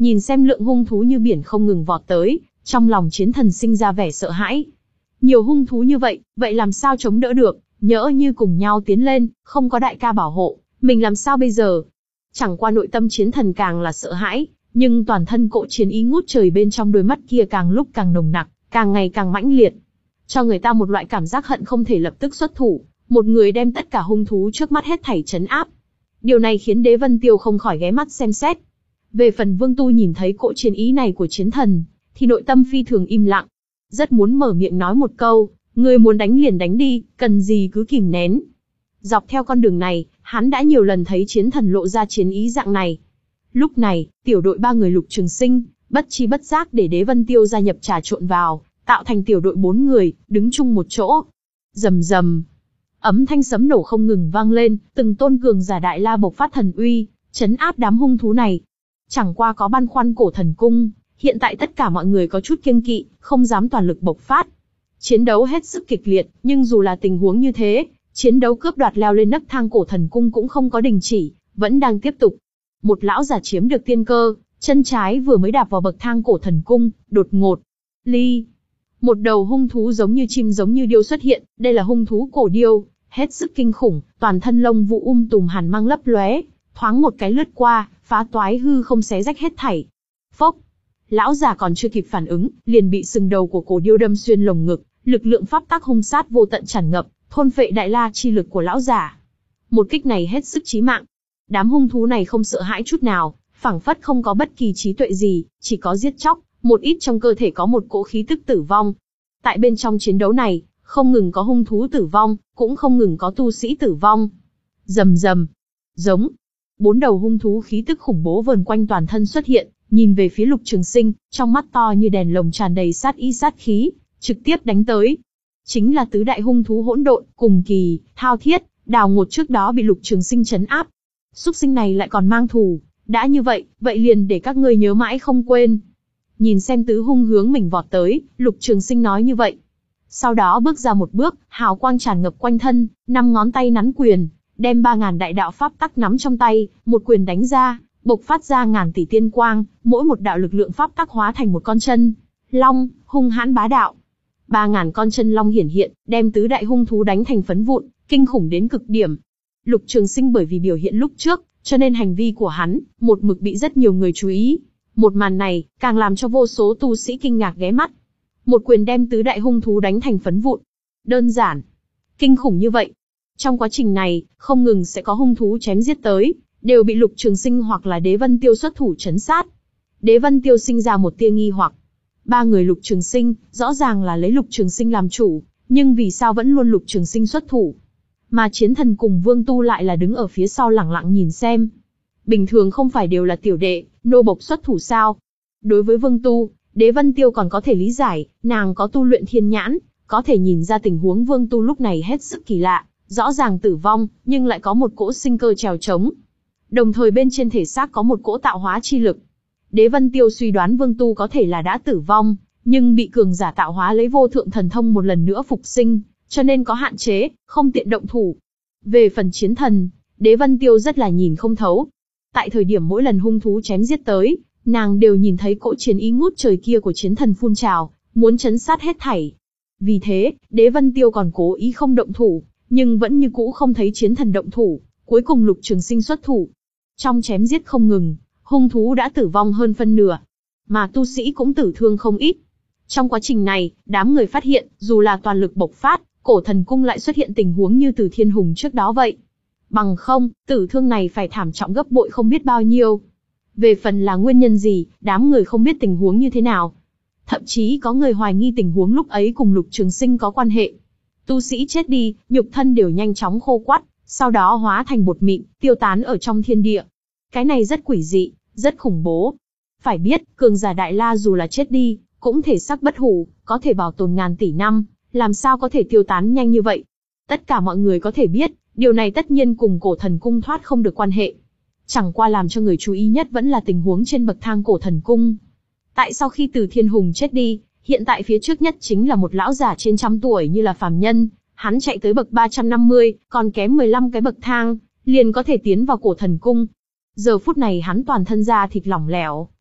Nhìn xem lượng hung thú như biển không ngừng vọt tới, trong lòng chiến thần sinh ra vẻ sợ hãi. Nhiều hung thú như vậy, vậy làm sao chống đỡ được, nhỡ như cùng nhau tiến lên, không có đại ca bảo hộ, mình làm sao bây giờ? Chẳng qua nội tâm chiến thần càng là sợ hãi, nhưng toàn thân cỗ chiến ý ngút trời bên trong đôi mắt kia càng lúc càng nồng nặc, càng ngày càng mãnh liệt. Cho người ta một loại cảm giác hận không thể lập tức xuất thủ, một người đem tất cả hung thú trước mắt hết thảy trấn áp. Điều này khiến Đế Vân Tiêu không khỏi ghé mắt xem xét. Về phần Vương Tu nhìn thấy cỗ chiến ý này của chiến thần, thì nội tâm phi thường im lặng. Rất muốn mở miệng nói một câu, người muốn đánh liền đánh đi, cần gì cứ kìm nén. Dọc theo con đường này, hắn đã nhiều lần thấy chiến thần lộ ra chiến ý dạng này. Lúc này, tiểu đội ba người Lục Trường Sinh, bất chi bất giác để Đế Vân Tiêu gia nhập trà trộn vào, tạo thành tiểu đội bốn người, đứng chung một chỗ. Rầm rầm, ấm thanh sấm nổ không ngừng vang lên, từng tôn cường giả đại la bộc phát thần uy, trấn áp đám hung thú này. Chẳng qua có băn khoăn Cổ Thần Cung, hiện tại tất cả mọi người có chút kiêng kỵ, không dám toàn lực bộc phát. Chiến đấu hết sức kịch liệt, nhưng dù là tình huống như thế, chiến đấu cướp đoạt leo lên nấc thang Cổ Thần Cung cũng không có đình chỉ, vẫn đang tiếp tục. Một lão giả chiếm được tiên cơ, chân trái vừa mới đạp vào bậc thang Cổ Thần Cung, đột ngột, ly, một đầu hung thú giống như chim giống như điêu xuất hiện. Đây là hung thú cổ điêu, hết sức kinh khủng, toàn thân lông vũ um tùm hàn mang lấp lóe, thoáng một cái lướt qua, phá toái hư không xé rách hết thảy. Phốc, lão giả còn chưa kịp phản ứng, liền bị sừng đầu của cổ điêu đâm xuyên lồng ngực, lực lượng pháp tắc hung sát vô tận tràn ngập, thôn phệ đại la chi lực của lão giả. Một kích này hết sức chí mạng. Đám hung thú này không sợ hãi chút nào, phảng phất không có bất kỳ trí tuệ gì, chỉ có giết chóc, một ít trong cơ thể có một cỗ khí tức tử vong. Tại bên trong chiến đấu này, không ngừng có hung thú tử vong, cũng không ngừng có tu sĩ tử vong. Rầm rầm, giống, bốn đầu hung thú khí tức khủng bố vờn quanh toàn thân xuất hiện, nhìn về phía Lục Trường Sinh, trong mắt to như đèn lồng tràn đầy sát ý sát khí, trực tiếp đánh tới. Chính là tứ đại hung thú hỗn độn, cùng kỳ, thao thiết, đào ngột trước đó bị Lục Trường Sinh trấn áp. Súc sinh này lại còn mang thù, đã như vậy, vậy liền để các ngươi nhớ mãi không quên. Nhìn xem tứ hung hướng mình vọt tới, Lục Trường Sinh nói như vậy. Sau đó bước ra một bước, hào quang tràn ngập quanh thân, năm ngón tay nắn quyền, đem ba ngàn đại đạo pháp tắc nắm trong tay, một quyền đánh ra, bộc phát ra ngàn tỷ tiên quang, mỗi một đạo lực lượng pháp tắc hóa thành một con chân long, hung hãn bá đạo. Ba ngàn con chân long hiển hiện, đem tứ đại hung thú đánh thành phấn vụn, kinh khủng đến cực điểm. Lục Trường Sinh bởi vì biểu hiện lúc trước, cho nên hành vi của hắn, một mực bị rất nhiều người chú ý. Một màn này, càng làm cho vô số tu sĩ kinh ngạc ghé mắt. Một quyền đem tứ đại hung thú đánh thành phấn vụn. Đơn giản, kinh khủng như vậy. Trong quá trình này, không ngừng sẽ có hung thú chém giết tới, đều bị Lục Trường Sinh hoặc là Đế Vân Tiêu xuất thủ trấn sát. Đế Vân Tiêu sinh ra một tia nghi hoặc. Ba người Lục Trường Sinh, rõ ràng là lấy Lục Trường Sinh làm chủ, nhưng vì sao vẫn luôn Lục Trường Sinh xuất thủ? Mà Chiến Thần cùng Vương Tu lại là đứng ở phía sau lẳng lặng nhìn xem. Bình thường không phải đều là tiểu đệ, nô bộc xuất thủ sao? Đối với Vương Tu, Đế Vân Tiêu còn có thể lý giải, nàng có tu luyện thiên nhãn, có thể nhìn ra tình huống Vương Tu lúc này hết sức kỳ lạ, rõ ràng tử vong, nhưng lại có một cỗ sinh cơ trèo trống. Đồng thời bên trên thể xác có một cỗ tạo hóa chi lực. Đế Vân Tiêu suy đoán Vương Tu có thể là đã tử vong, nhưng bị cường giả tạo hóa lấy vô thượng thần thông một lần nữa phục sinh, cho nên có hạn chế, không tiện động thủ. Về phần Chiến Thần, Đế Vân Tiêu rất là nhìn không thấu. Tại thời điểm mỗi lần hung thú chém giết tới, nàng đều nhìn thấy cỗ chiến ý ngút trời kia của Chiến Thần phun trào, muốn chấn sát hết thảy. Vì thế, Đế Vân Tiêu còn cố ý không động thủ, nhưng vẫn như cũ không thấy Chiến Thần động thủ, cuối cùng Lục Trường Sinh xuất thủ. Trong chém giết không ngừng, hung thú đã tử vong hơn phân nửa, mà tu sĩ cũng tử thương không ít. Trong quá trình này, đám người phát hiện, dù là toàn lực bộc phát, Cổ Thần Cung lại xuất hiện tình huống như Từ Thiên Hùng trước đó vậy. Bằng không, tử thương này phải thảm trọng gấp bội không biết bao nhiêu. Về phần là nguyên nhân gì, đám người không biết tình huống như thế nào. Thậm chí có người hoài nghi tình huống lúc ấy cùng Lục Trường Sinh có quan hệ. Tu sĩ chết đi, nhục thân đều nhanh chóng khô quắt, sau đó hóa thành bột mịn, tiêu tán ở trong thiên địa. Cái này rất quỷ dị, rất khủng bố. Phải biết, cường giả đại la dù là chết đi, cũng thể xác bất hủ, có thể bảo tồn ngàn tỷ năm, làm sao có thể tiêu tán nhanh như vậy. Tất cả mọi người có thể biết, điều này tất nhiên cùng Cổ Thần Cung thoát không được quan hệ. Chẳng qua làm cho người chú ý nhất vẫn là tình huống trên bậc thang Cổ Thần Cung. Tại sau khi Từ Thiên Hùng chết đi, hiện tại phía trước nhất chính là một lão giả trên trăm tuổi như là phàm nhân, hắn chạy tới bậc ba trăm năm mươi, còn kém mười lăm cái bậc thang, liền có thể tiến vào Cổ Thần Cung. Giờ phút này hắn toàn thân da thịt lỏng lẻo,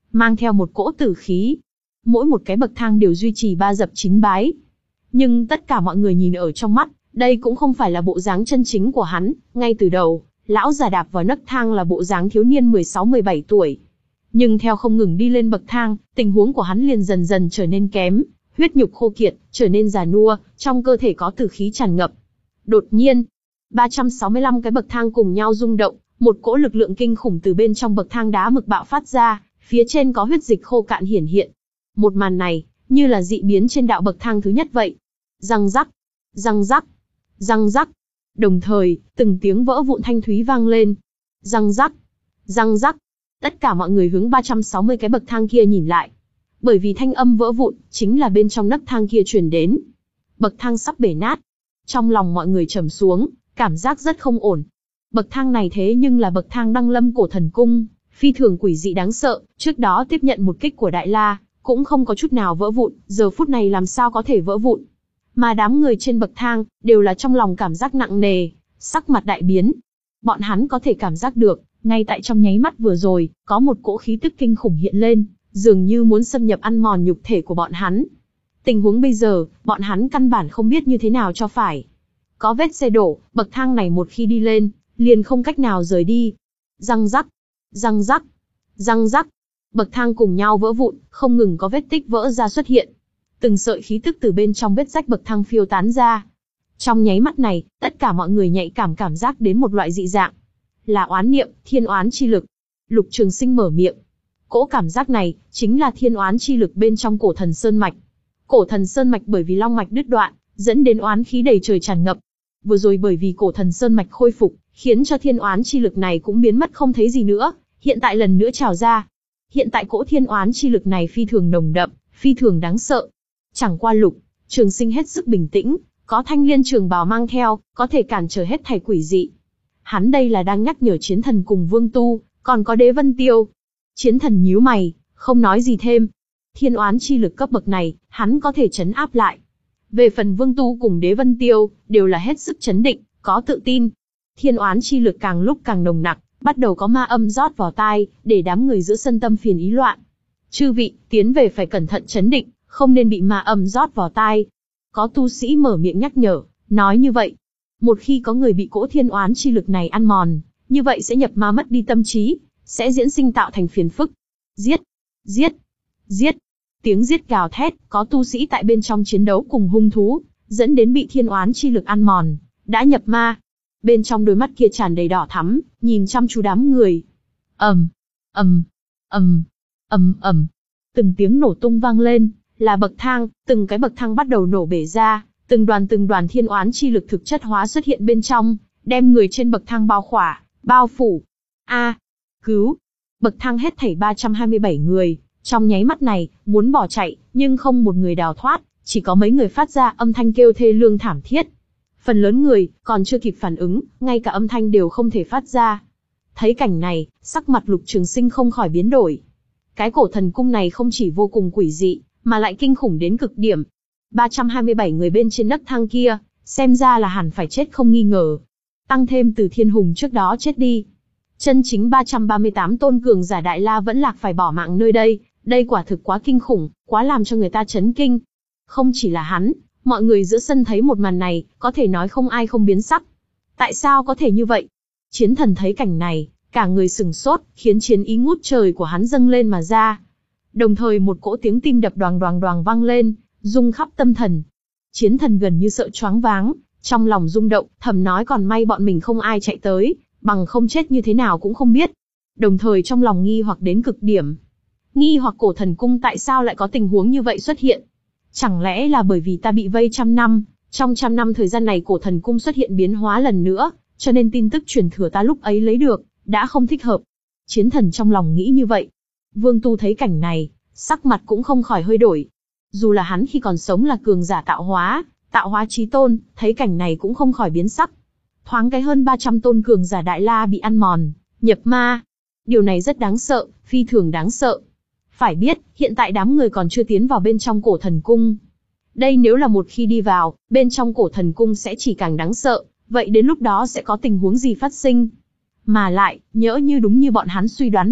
mang theo một cỗ tử khí. Mỗi một cái bậc thang đều duy trì ba dập chín bái. Nhưng tất cả mọi người nhìn ở trong mắt, đây cũng không phải là bộ dáng chân chính của hắn, ngay từ đầu, lão già đạp vào nấc thang là bộ dáng thiếu niên mười sáu mười bảy tuổi. Nhưng theo không ngừng đi lên bậc thang, tình huống của hắn liền dần dần trở nên kém, huyết nhục khô kiệt, trở nên già nua, trong cơ thể có tử khí tràn ngập. Đột nhiên, ba trăm sáu mươi lăm cái bậc thang cùng nhau rung động, một cỗ lực lượng kinh khủng từ bên trong bậc thang đá mực bạo phát ra, phía trên có huyết dịch khô cạn hiển hiện. Một màn này, như là dị biến trên đạo bậc thang thứ nhất vậy. Răng rắc, răng rắc, răng rắc. Đồng thời, từng tiếng vỡ vụn thanh thúy vang lên. Răng rắc, răng rắc. Tất cả mọi người hướng ba trăm sáu mươi cái bậc thang kia nhìn lại. Bởi vì thanh âm vỡ vụn, chính là bên trong nấc thang kia truyền đến. Bậc thang sắp bể nát. Trong lòng mọi người trầm xuống, cảm giác rất không ổn. Bậc thang này thế nhưng là bậc thang Đăng Lâm Cổ Thần Cung, phi thường quỷ dị đáng sợ, trước đó tiếp nhận một kích của Đại La, cũng không có chút nào vỡ vụn, giờ phút này làm sao có thể vỡ vụn. Mà đám người trên bậc thang, đều là trong lòng cảm giác nặng nề, sắc mặt đại biến. Bọn hắn có thể cảm giác được, ngay tại trong nháy mắt vừa rồi, có một cỗ khí tức kinh khủng hiện lên, dường như muốn xâm nhập ăn mòn nhục thể của bọn hắn. Tình huống bây giờ, bọn hắn căn bản không biết như thế nào cho phải. Có vết xe đổ, bậc thang này một khi đi lên, liền không cách nào rời đi. Răng rắc, răng rắc, răng rắc. Bậc thang cùng nhau vỡ vụn, không ngừng có vết tích vỡ ra xuất hiện. Từng sợi khí tức từ bên trong vết rách bậc thang phiêu tán ra. Trong nháy mắt này, tất cả mọi người nhạy cảm cảm giác đến một loại dị dạng. Là oán niệm, thiên oán chi lực. Lục Trường Sinh mở miệng. Cỗ cảm giác này, chính là thiên oán chi lực bên trong cổ thần sơn mạch. Cổ thần sơn mạch bởi vì long mạch đứt đoạn, dẫn đến oán khí đầy trời tràn ngập. Vừa rồi bởi vì cổ thần sơn mạch khôi phục, khiến cho thiên oán chi lực này cũng biến mất không thấy gì nữa, hiện tại lần nữa trào ra. Hiện tại cỗ thiên oán chi lực này phi thường nồng đậm, phi thường đáng sợ. Chẳng qua Lục Trường Sinh hết sức bình tĩnh, có thanh liên trường bào mang theo, có thể cản trở hết thảy quỷ dị. Hắn đây là đang nhắc nhở Chiến Thần cùng Vương Tu, còn có Đế Vân Tiêu. Chiến Thần nhíu mày, không nói gì thêm. Thiên oán chi lực cấp bậc này, hắn có thể trấn áp lại. Về phần Vương Tu cùng Đế Vân Tiêu, đều là hết sức chấn định, có tự tin. Thiên oán chi lực càng lúc càng nồng nặc, bắt đầu có ma âm rót vào tai, để đám người giữa sân tâm phiền ý loạn. Chư vị, tiến về phải cẩn thận chấn định, không nên bị ma âm rót vào tai. Có tu sĩ mở miệng nhắc nhở, nói như vậy. Một khi có người bị cỗ thiên oán chi lực này ăn mòn, như vậy sẽ nhập ma mất đi tâm trí, sẽ diễn sinh tạo thành phiền phức. Giết! Giết! Giết! Tiếng giết gào thét, có tu sĩ tại bên trong chiến đấu cùng hung thú, dẫn đến bị thiên oán chi lực ăn mòn, đã nhập ma. Bên trong đôi mắt kia tràn đầy đỏ thắm, nhìn chăm chú đám người. ầm, ầm, ầm, ầm ầm, từng tiếng nổ tung vang lên, là bậc thang, từng cái bậc thang bắt đầu nổ bể ra, từng đoàn từng đoàn thiên oán chi lực thực chất hóa xuất hiện bên trong, đem người trên bậc thang bao khỏa, bao phủ. A, cứu! Bậc thang hết thảy ba trăm hai mươi bảy người, trong nháy mắt này, muốn bỏ chạy, nhưng không một người đào thoát, chỉ có mấy người phát ra âm thanh kêu thê lương thảm thiết. Phần lớn người, còn chưa kịp phản ứng, ngay cả âm thanh đều không thể phát ra. Thấy cảnh này, sắc mặt Lục Trường Sinh không khỏi biến đổi. Cái cổ thần cung này không chỉ vô cùng quỷ dị, mà lại kinh khủng đến cực điểm. ba trăm hai mươi bảy người bên trên nấc thang kia, xem ra là hẳn phải chết không nghi ngờ. Tăng thêm Từ Thiên Hùng trước đó chết đi. Chân chính ba trăm ba mươi tám tôn cường giả Đại La vẫn lạc phải bỏ mạng nơi đây, đây quả thực quá kinh khủng, quá làm cho người ta chấn kinh. Không chỉ là hắn, mọi người giữa sân thấy một màn này, có thể nói không ai không biến sắc. Tại sao có thể như vậy? Chiến Thần thấy cảnh này, cả người sừng sốt, khiến chiến ý ngút trời của hắn dâng lên mà ra. Đồng thời một cỗ tiếng tim đập đoàng đoàng đoàng vang lên, rung khắp tâm thần. Chiến Thần gần như sợ choáng váng, trong lòng rung động, thầm nói còn may bọn mình không ai chạy tới, bằng không chết như thế nào cũng không biết. Đồng thời trong lòng nghi hoặc đến cực điểm. Nghi hoặc cổ thần cung tại sao lại có tình huống như vậy xuất hiện? Chẳng lẽ là bởi vì ta bị vây trăm năm, trong trăm năm thời gian này cổ thần cung xuất hiện biến hóa lần nữa, cho nên tin tức truyền thừa ta lúc ấy lấy được, đã không thích hợp. Chiến Thần trong lòng nghĩ như vậy. Vương Tu thấy cảnh này, sắc mặt cũng không khỏi hơi đổi. Dù là hắn khi còn sống là cường giả tạo hóa, tạo hóa chí tôn, thấy cảnh này cũng không khỏi biến sắc. Thoáng cái hơn ba trăm tôn cường giả Đại La bị ăn mòn, nhập ma. Điều này rất đáng sợ, phi thường đáng sợ. Phải biết, hiện tại đám người còn chưa tiến vào bên trong cổ thần cung. Đây nếu là một khi đi vào, bên trong cổ thần cung sẽ chỉ càng đáng sợ, vậy đến lúc đó sẽ có tình huống gì phát sinh? Mà lại, nhỡ như đúng như bọn hắn suy đoán vậy,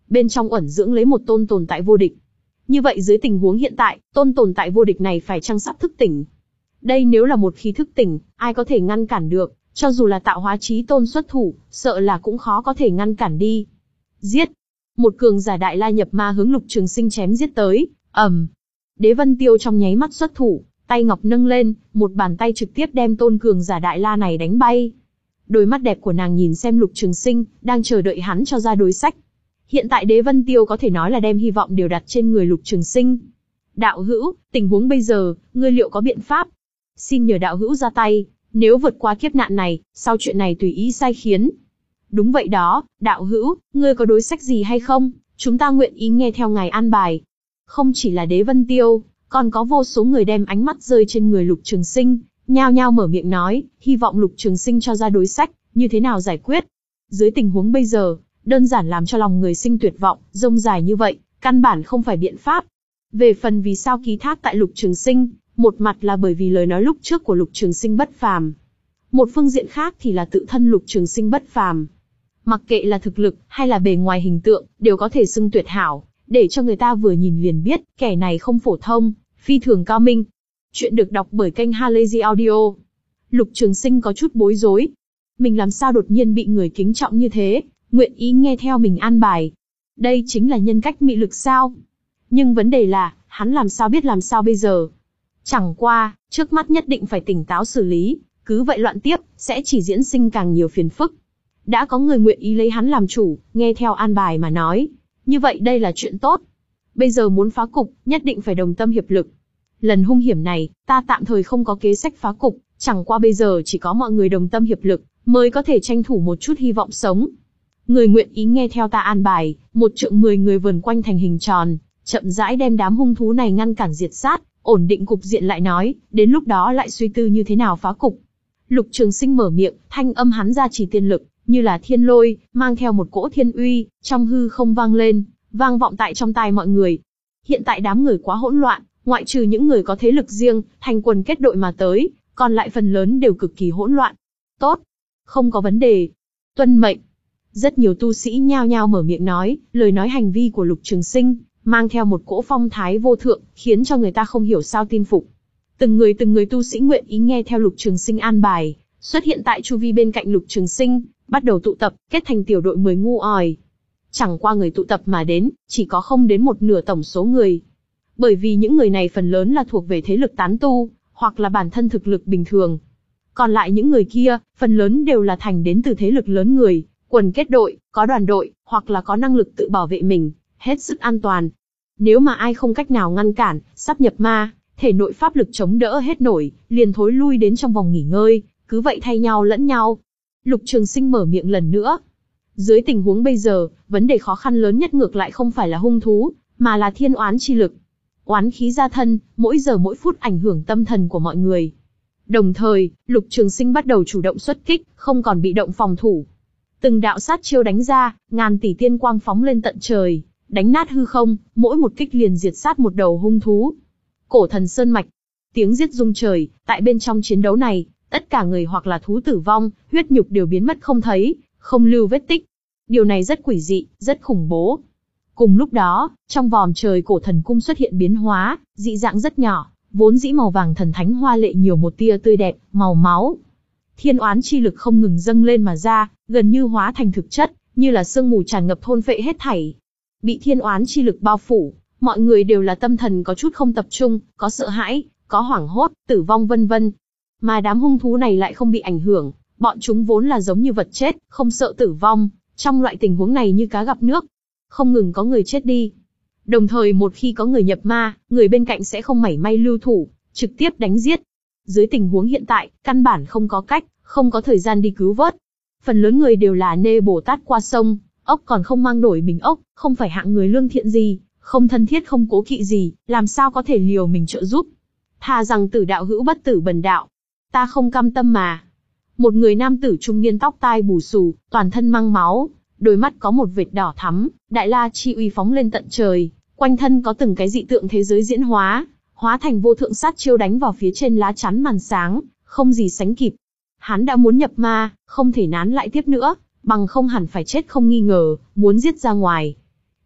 bên trong ẩn dưỡng lấy một tôn tồn tại vô địch. Như vậy dưới tình huống hiện tại, tôn tồn tại vô địch này phải chăng sắp thức tỉnh? Đây nếu là một khi thức tỉnh, ai có thể ngăn cản được, cho dù là tạo hóa chí tôn xuất thủ, sợ là cũng khó có thể ngăn cản đi. Giết! Một cường giả đại la nhập ma hướng Lục Trường Sinh chém giết tới, ầm. Đế Vân Tiêu trong nháy mắt xuất thủ, tay ngọc nâng lên, một bàn tay trực tiếp đem tôn cường giả đại la này đánh bay. Đôi mắt đẹp của nàng nhìn xem Lục Trường Sinh, đang chờ đợi hắn cho ra đối sách. Hiện tại Đế Vân Tiêu có thể nói là đem hy vọng đều đặt trên người Lục Trường Sinh. Đạo hữu, tình huống bây giờ, ngươi liệu có biện pháp? Xin nhờ đạo hữu ra tay, nếu vượt qua kiếp nạn này, sau chuyện này tùy ý sai khiến. Đúng vậy đó, đạo hữu, ngươi có đối sách gì hay không? Chúng ta nguyện ý nghe theo ngài an bài. Không chỉ là Đế Vân Tiêu, còn có vô số người đem ánh mắt rơi trên người Lục Trường Sinh, nhao nhao mở miệng nói, hy vọng Lục Trường Sinh cho ra đối sách, như thế nào giải quyết. Dưới tình huống bây giờ, đơn giản làm cho lòng người sinh tuyệt vọng, rông dài như vậy, căn bản không phải biện pháp. Về phần vì sao ký thác tại Lục Trường Sinh, một mặt là bởi vì lời nói lúc trước của Lục Trường Sinh bất phàm. Một phương diện khác thì là tự thân Lục Trường Sinh bất phàm. Mặc kệ là thực lực, hay là bề ngoài hình tượng, đều có thể xưng tuyệt hảo, để cho người ta vừa nhìn liền biết, kẻ này không phổ thông, phi thường cao minh. Chuyện được đọc bởi kênh Halazy Audio. Lục Trường Sinh có chút bối rối. Mình làm sao đột nhiên bị người kính trọng như thế, nguyện ý nghe theo mình an bài. Đây chính là nhân cách mị lực sao? Nhưng vấn đề là, hắn làm sao biết làm sao bây giờ? Chẳng qua, trước mắt nhất định phải tỉnh táo xử lý, cứ vậy loạn tiếp, sẽ chỉ diễn sinh càng nhiều phiền phức. Đã có người nguyện ý lấy hắn làm chủ, nghe theo an bài mà nói. Như vậy đây là chuyện tốt. Bây giờ muốn phá cục, nhất định phải đồng tâm hiệp lực. Lần hung hiểm này, ta tạm thời không có kế sách phá cục, chẳng qua bây giờ chỉ có mọi người đồng tâm hiệp lực, mới có thể tranh thủ một chút hy vọng sống. Người nguyện ý nghe theo ta an bài, một trượng mười người vườn quanh thành hình tròn, chậm rãi đem đám hung thú này ngăn cản diệt sát, ổn định cục diện lại nói, đến lúc đó lại suy tư như thế nào phá cục. Lục Trường Sinh mở miệng, thanh âm hắn ra chỉ tiên lực, như là thiên lôi, mang theo một cỗ thiên uy, trong hư không vang lên, vang vọng tại trong tai mọi người. Hiện tại đám người quá hỗn loạn, ngoại trừ những người có thế lực riêng, thành quần kết đội mà tới, còn lại phần lớn đều cực kỳ hỗn loạn. Tốt, không có vấn đề. Tuân mệnh. Rất nhiều tu sĩ nhao nhao mở miệng nói, lời nói hành vi của Lục Trường Sinh, mang theo một cỗ phong thái vô thượng, khiến cho người ta không hiểu sao tin phục. Từng người từng người tu sĩ nguyện ý nghe theo Lục Trường Sinh an bài, xuất hiện tại chu vi bên cạnh Lục Trường Sinh, bắt đầu tụ tập, kết thành tiểu đội mười ngu ỏi. Chẳng qua người tụ tập mà đến, chỉ có không đến một nửa tổng số người. Bởi vì những người này phần lớn là thuộc về thế lực tán tu, hoặc là bản thân thực lực bình thường. Còn lại những người kia, phần lớn đều là thành đến từ thế lực lớn người, quần kết đội, có đoàn đội, hoặc là có năng lực tự bảo vệ mình, hết sức an toàn. Nếu mà ai không cách nào ngăn cản, sắp nhập ma, thể nội pháp lực chống đỡ hết nổi, liền thối lui đến trong vòng nghỉ ngơi, cứ vậy thay nhau lẫn nhau. Lục Trường Sinh mở miệng lần nữa. Dưới tình huống bây giờ, vấn đề khó khăn lớn nhất ngược lại không phải là hung thú, mà là thiên oán chi lực. Oán khí ra thân, mỗi giờ mỗi phút ảnh hưởng tâm thần của mọi người. Đồng thời, Lục Trường Sinh bắt đầu chủ động xuất kích, không còn bị động phòng thủ. Từng đạo sát chiêu đánh ra, ngàn tỷ tiên quang phóng lên tận trời, đánh nát hư không, mỗi một kích liền diệt sát một đầu hung thú. Cổ Thần Sơn Mạch, tiếng giết rung trời, tại bên trong chiến đấu này, tất cả người hoặc là thú tử vong, huyết nhục đều biến mất không thấy, không lưu vết tích. Điều này rất quỷ dị, rất khủng bố. Cùng lúc đó, trong vòm trời Cổ Thần Cung xuất hiện biến hóa, dị dạng rất nhỏ, vốn dĩ màu vàng thần thánh hoa lệ nhiều một tia tươi đẹp, màu máu. Thiên oán chi lực không ngừng dâng lên mà ra, gần như hóa thành thực chất, như là sương mù tràn ngập thôn phệ hết thảy. Bị thiên oán chi lực bao phủ, mọi người đều là tâm thần có chút không tập trung, có sợ hãi, có hoảng hốt, tử vong vân vân. Mà đám hung thú này lại không bị ảnh hưởng, bọn chúng vốn là giống như vật chết, không sợ tử vong, trong loại tình huống này như cá gặp nước. Không ngừng có người chết đi. Đồng thời một khi có người nhập ma, người bên cạnh sẽ không mảy may lưu thủ, trực tiếp đánh giết. Dưới tình huống hiện tại, căn bản không có cách, không có thời gian đi cứu vớt. Phần lớn người đều là nê Bồ Tát qua sông, ốc còn không mang nổi mình ốc, không phải hạng người lương thiện gì, không thân thiết không cố kỵ gì, làm sao có thể liều mình trợ giúp. Thà rằng tử đạo hữu bất tử bần đạo. Ta không cam tâm mà. Một người nam tử trung niên tóc tai bù xù, toàn thân mang máu, đôi mắt có một vệt đỏ thắm, đại la chi uy phóng lên tận trời, quanh thân có từng cái dị tượng thế giới diễn hóa, hóa thành vô thượng sát chiêu đánh vào phía trên lá chắn màn sáng, không gì sánh kịp. Hắn đã muốn nhập ma, không thể nán lại tiếp nữa, bằng không hẳn phải chết không nghi ngờ, muốn giết ra ngoài.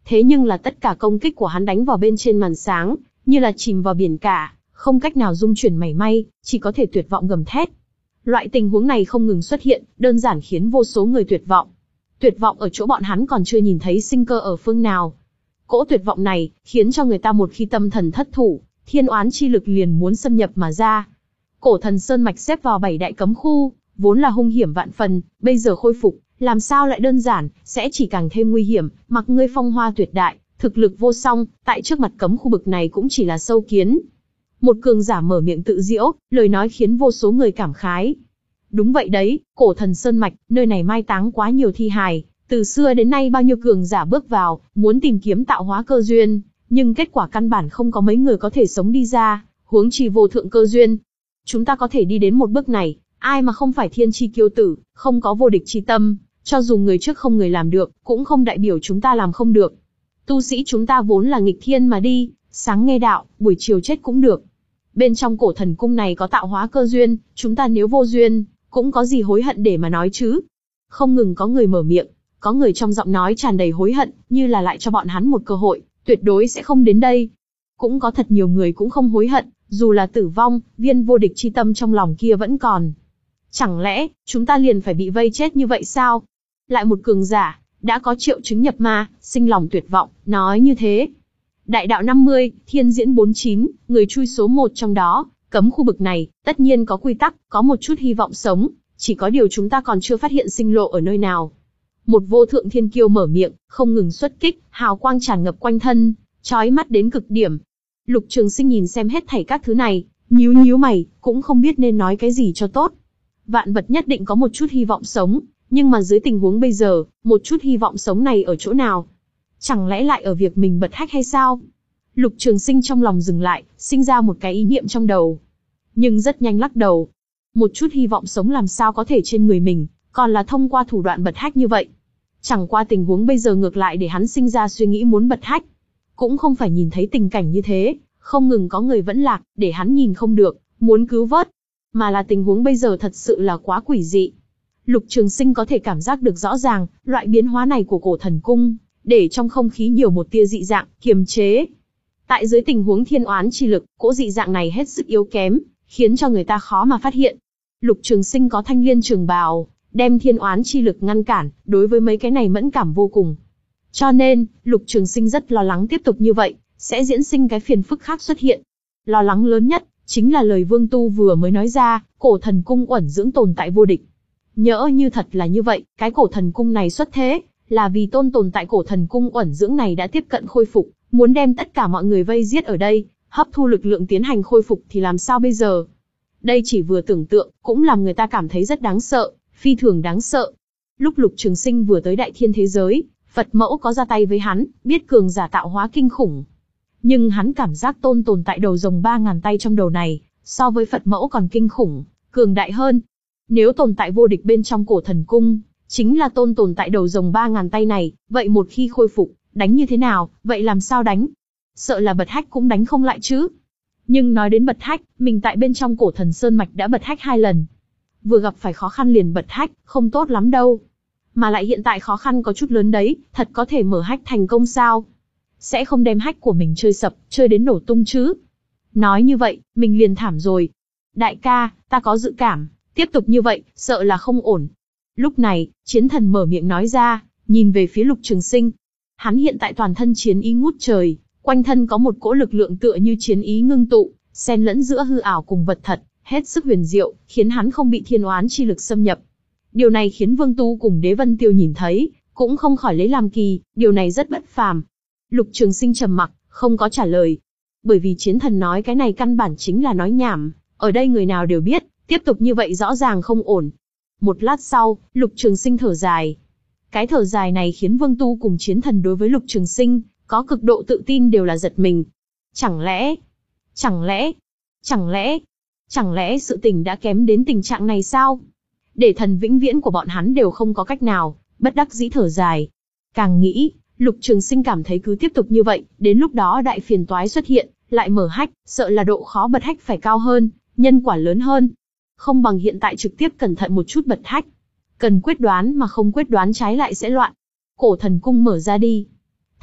thế nhưng là tất cả công kích của hắn đánh vào bên trên màn sáng, như là chìm vào biển cả, không cách nào dung chuyển mảy may, chỉ có thể tuyệt vọng gầm thét. Loại tình huống này không ngừng xuất hiện, đơn giản khiến vô số người tuyệt vọng. Tuyệt vọng ở chỗ bọn hắn còn chưa nhìn thấy sinh cơ ở phương nào. Cỗ tuyệt vọng này, khiến cho người ta một khi tâm thần thất thủ, thiên oán chi lực liền muốn xâm nhập mà ra. Cổ thần sơn mạch xếp vào bảy đại cấm khu, vốn là hung hiểm vạn phần, bây giờ khôi phục, làm sao lại đơn giản, sẽ chỉ càng thêm nguy hiểm, mặc ngươi phong hoa tuyệt đại, thực lực vô song, tại trước mặt cấm khu bực này cũng chỉ là sâu kiến. Một cường giả mở miệng tự diễu, lời nói khiến vô số người cảm khái. Đúng vậy đấy, cổ thần sơn mạch, nơi này mai táng quá nhiều thi hài, từ xưa đến nay bao nhiêu cường giả bước vào, muốn tìm kiếm tạo hóa cơ duyên, nhưng kết quả căn bản không có mấy người có thể sống đi ra, huống chi vô thượng cơ duyên. Chúng ta có thể đi đến một bước này, ai mà không phải thiên chi kiêu tử, không có vô địch chi tâm, cho dù người trước không người làm được, cũng không đại biểu chúng ta làm không được. Tu sĩ chúng ta vốn là nghịch thiên mà đi, sáng nghe đạo, buổi chiều chết cũng được. Bên trong cổ thần cung này có tạo hóa cơ duyên, chúng ta nếu vô duyên, cũng có gì hối hận để mà nói chứ. Không ngừng có người mở miệng, có người trong giọng nói tràn đầy hối hận, như là lại cho bọn hắn một cơ hội, tuyệt đối sẽ không đến đây. Cũng có thật nhiều người cũng không hối hận, dù là tử vong, viên vô địch chi tâm trong lòng kia vẫn còn. Chẳng lẽ, chúng ta liền phải bị vây chết như vậy sao? Lại một cường giả, đã có triệu chứng nhập ma, sinh lòng tuyệt vọng, nói như thế. Đại đạo năm mươi, thiên diễn bốn mươi chín, người chui số một trong đó, cấm khu vực này, tất nhiên có quy tắc, có một chút hy vọng sống, chỉ có điều chúng ta còn chưa phát hiện sinh lộ ở nơi nào. Một vô thượng thiên kiêu mở miệng, không ngừng xuất kích, hào quang tràn ngập quanh thân, chói mắt đến cực điểm. Lục Trường Sinh nhìn xem hết thảy các thứ này, nhíu nhíu mày, cũng không biết nên nói cái gì cho tốt. Vạn vật nhất định có một chút hy vọng sống, nhưng mà dưới tình huống bây giờ, một chút hy vọng sống này ở chỗ nào? Chẳng lẽ lại ở việc mình bật hách hay sao? Lục Trường Sinh trong lòng dừng lại, sinh ra một cái ý niệm trong đầu. Nhưng rất nhanh lắc đầu. Một chút hy vọng sống làm sao có thể trên người mình, còn là thông qua thủ đoạn bật hách như vậy. Chẳng qua tình huống bây giờ ngược lại để hắn sinh ra suy nghĩ muốn bật hách. Cũng không phải nhìn thấy tình cảnh như thế, không ngừng có người vẫn lạc, để hắn nhìn không được, muốn cứu vớt. Mà là tình huống bây giờ thật sự là quá quỷ dị. Lục Trường Sinh có thể cảm giác được rõ ràng, loại biến hóa này của cổ thần cung, để trong không khí nhiều một tia dị dạng, kiềm chế. Tại dưới tình huống thiên oán chi lực, cỗ dị dạng này hết sức yếu kém, khiến cho người ta khó mà phát hiện. Lục Trường Sinh có thanh liên trường bào, đem thiên oán chi lực ngăn cản, đối với mấy cái này mẫn cảm vô cùng. Cho nên, Lục Trường Sinh rất lo lắng tiếp tục như vậy, sẽ diễn sinh cái phiền phức khác xuất hiện. Lo lắng lớn nhất, chính là lời Vương Tu vừa mới nói ra, cổ thần cung uẩn dưỡng tồn tại vô địch. Nhỡ như thật là như vậy, cái cổ thần cung này xuất thế, là vì tôn tồn tại cổ thần cung uẩn dưỡng này đã tiếp cận khôi phục, muốn đem tất cả mọi người vây giết ở đây, hấp thu lực lượng tiến hành khôi phục thì làm sao bây giờ? Đây chỉ vừa tưởng tượng, cũng làm người ta cảm thấy rất đáng sợ, phi thường đáng sợ. Lúc Lục Trường Sinh vừa tới đại thiên thế giới, Phật mẫu có ra tay với hắn, biết cường giả tạo hóa kinh khủng. Nhưng hắn cảm giác tôn tồn tại đầu rồng ba ngàn tay trong đầu này, so với Phật mẫu còn kinh khủng, cường đại hơn. Nếu tồn tại vô địch bên trong cổ thần cung, chính là tôn tồn tại đầu rồng ba ngàn tay này, vậy một khi khôi phục, đánh như thế nào, vậy làm sao đánh? Sợ là bật hách cũng đánh không lại chứ. Nhưng nói đến bật hách, mình tại bên trong cổ thần sơn mạch đã bật hách hai lần. Vừa gặp phải khó khăn liền bật hách, không tốt lắm đâu. Mà lại hiện tại khó khăn có chút lớn đấy, thật có thể mở hách thành công sao? Sẽ không đem hách của mình chơi sập, chơi đến nổ tung chứ? Nói như vậy, mình liền thảm rồi. Đại ca, ta có dự cảm, tiếp tục như vậy, sợ là không ổn. Lúc này, chiến thần mở miệng nói ra, nhìn về phía Lục Trường Sinh. Hắn hiện tại toàn thân chiến ý ngút trời, quanh thân có một cỗ lực lượng tựa như chiến ý ngưng tụ, xen lẫn giữa hư ảo cùng vật thật, hết sức huyền diệu, khiến hắn không bị thiên oán chi lực xâm nhập. Điều này khiến Vương Tu cùng Đế Vân Tiêu nhìn thấy, cũng không khỏi lấy làm kỳ, điều này rất bất phàm. Lục Trường Sinh trầm mặc, không có trả lời. Bởi vì chiến thần nói cái này căn bản chính là nói nhảm, ở đây người nào đều biết, tiếp tục như vậy rõ ràng không ổn. Một lát sau, Lục Trường Sinh thở dài. Cái thở dài này khiến Vương Tu cùng chiến thần đối với Lục Trường Sinh, có cực độ tự tin đều là giật mình. Chẳng lẽ, chẳng lẽ, chẳng lẽ, chẳng lẽ sự tình đã kém đến tình trạng này sao? Để thần vĩnh viễn của bọn hắn đều không có cách nào, bất đắc dĩ thở dài. Càng nghĩ, Lục Trường Sinh cảm thấy cứ tiếp tục như vậy, đến lúc đó đại phiền toái xuất hiện, lại mở hách, sợ là độ khó bật hách phải cao hơn, nhân quả lớn hơn. Không bằng hiện tại trực tiếp cẩn thận một chút bật hách. Cần quyết đoán mà không quyết đoán trái lại sẽ loạn. Cổ thần cung mở ra đi.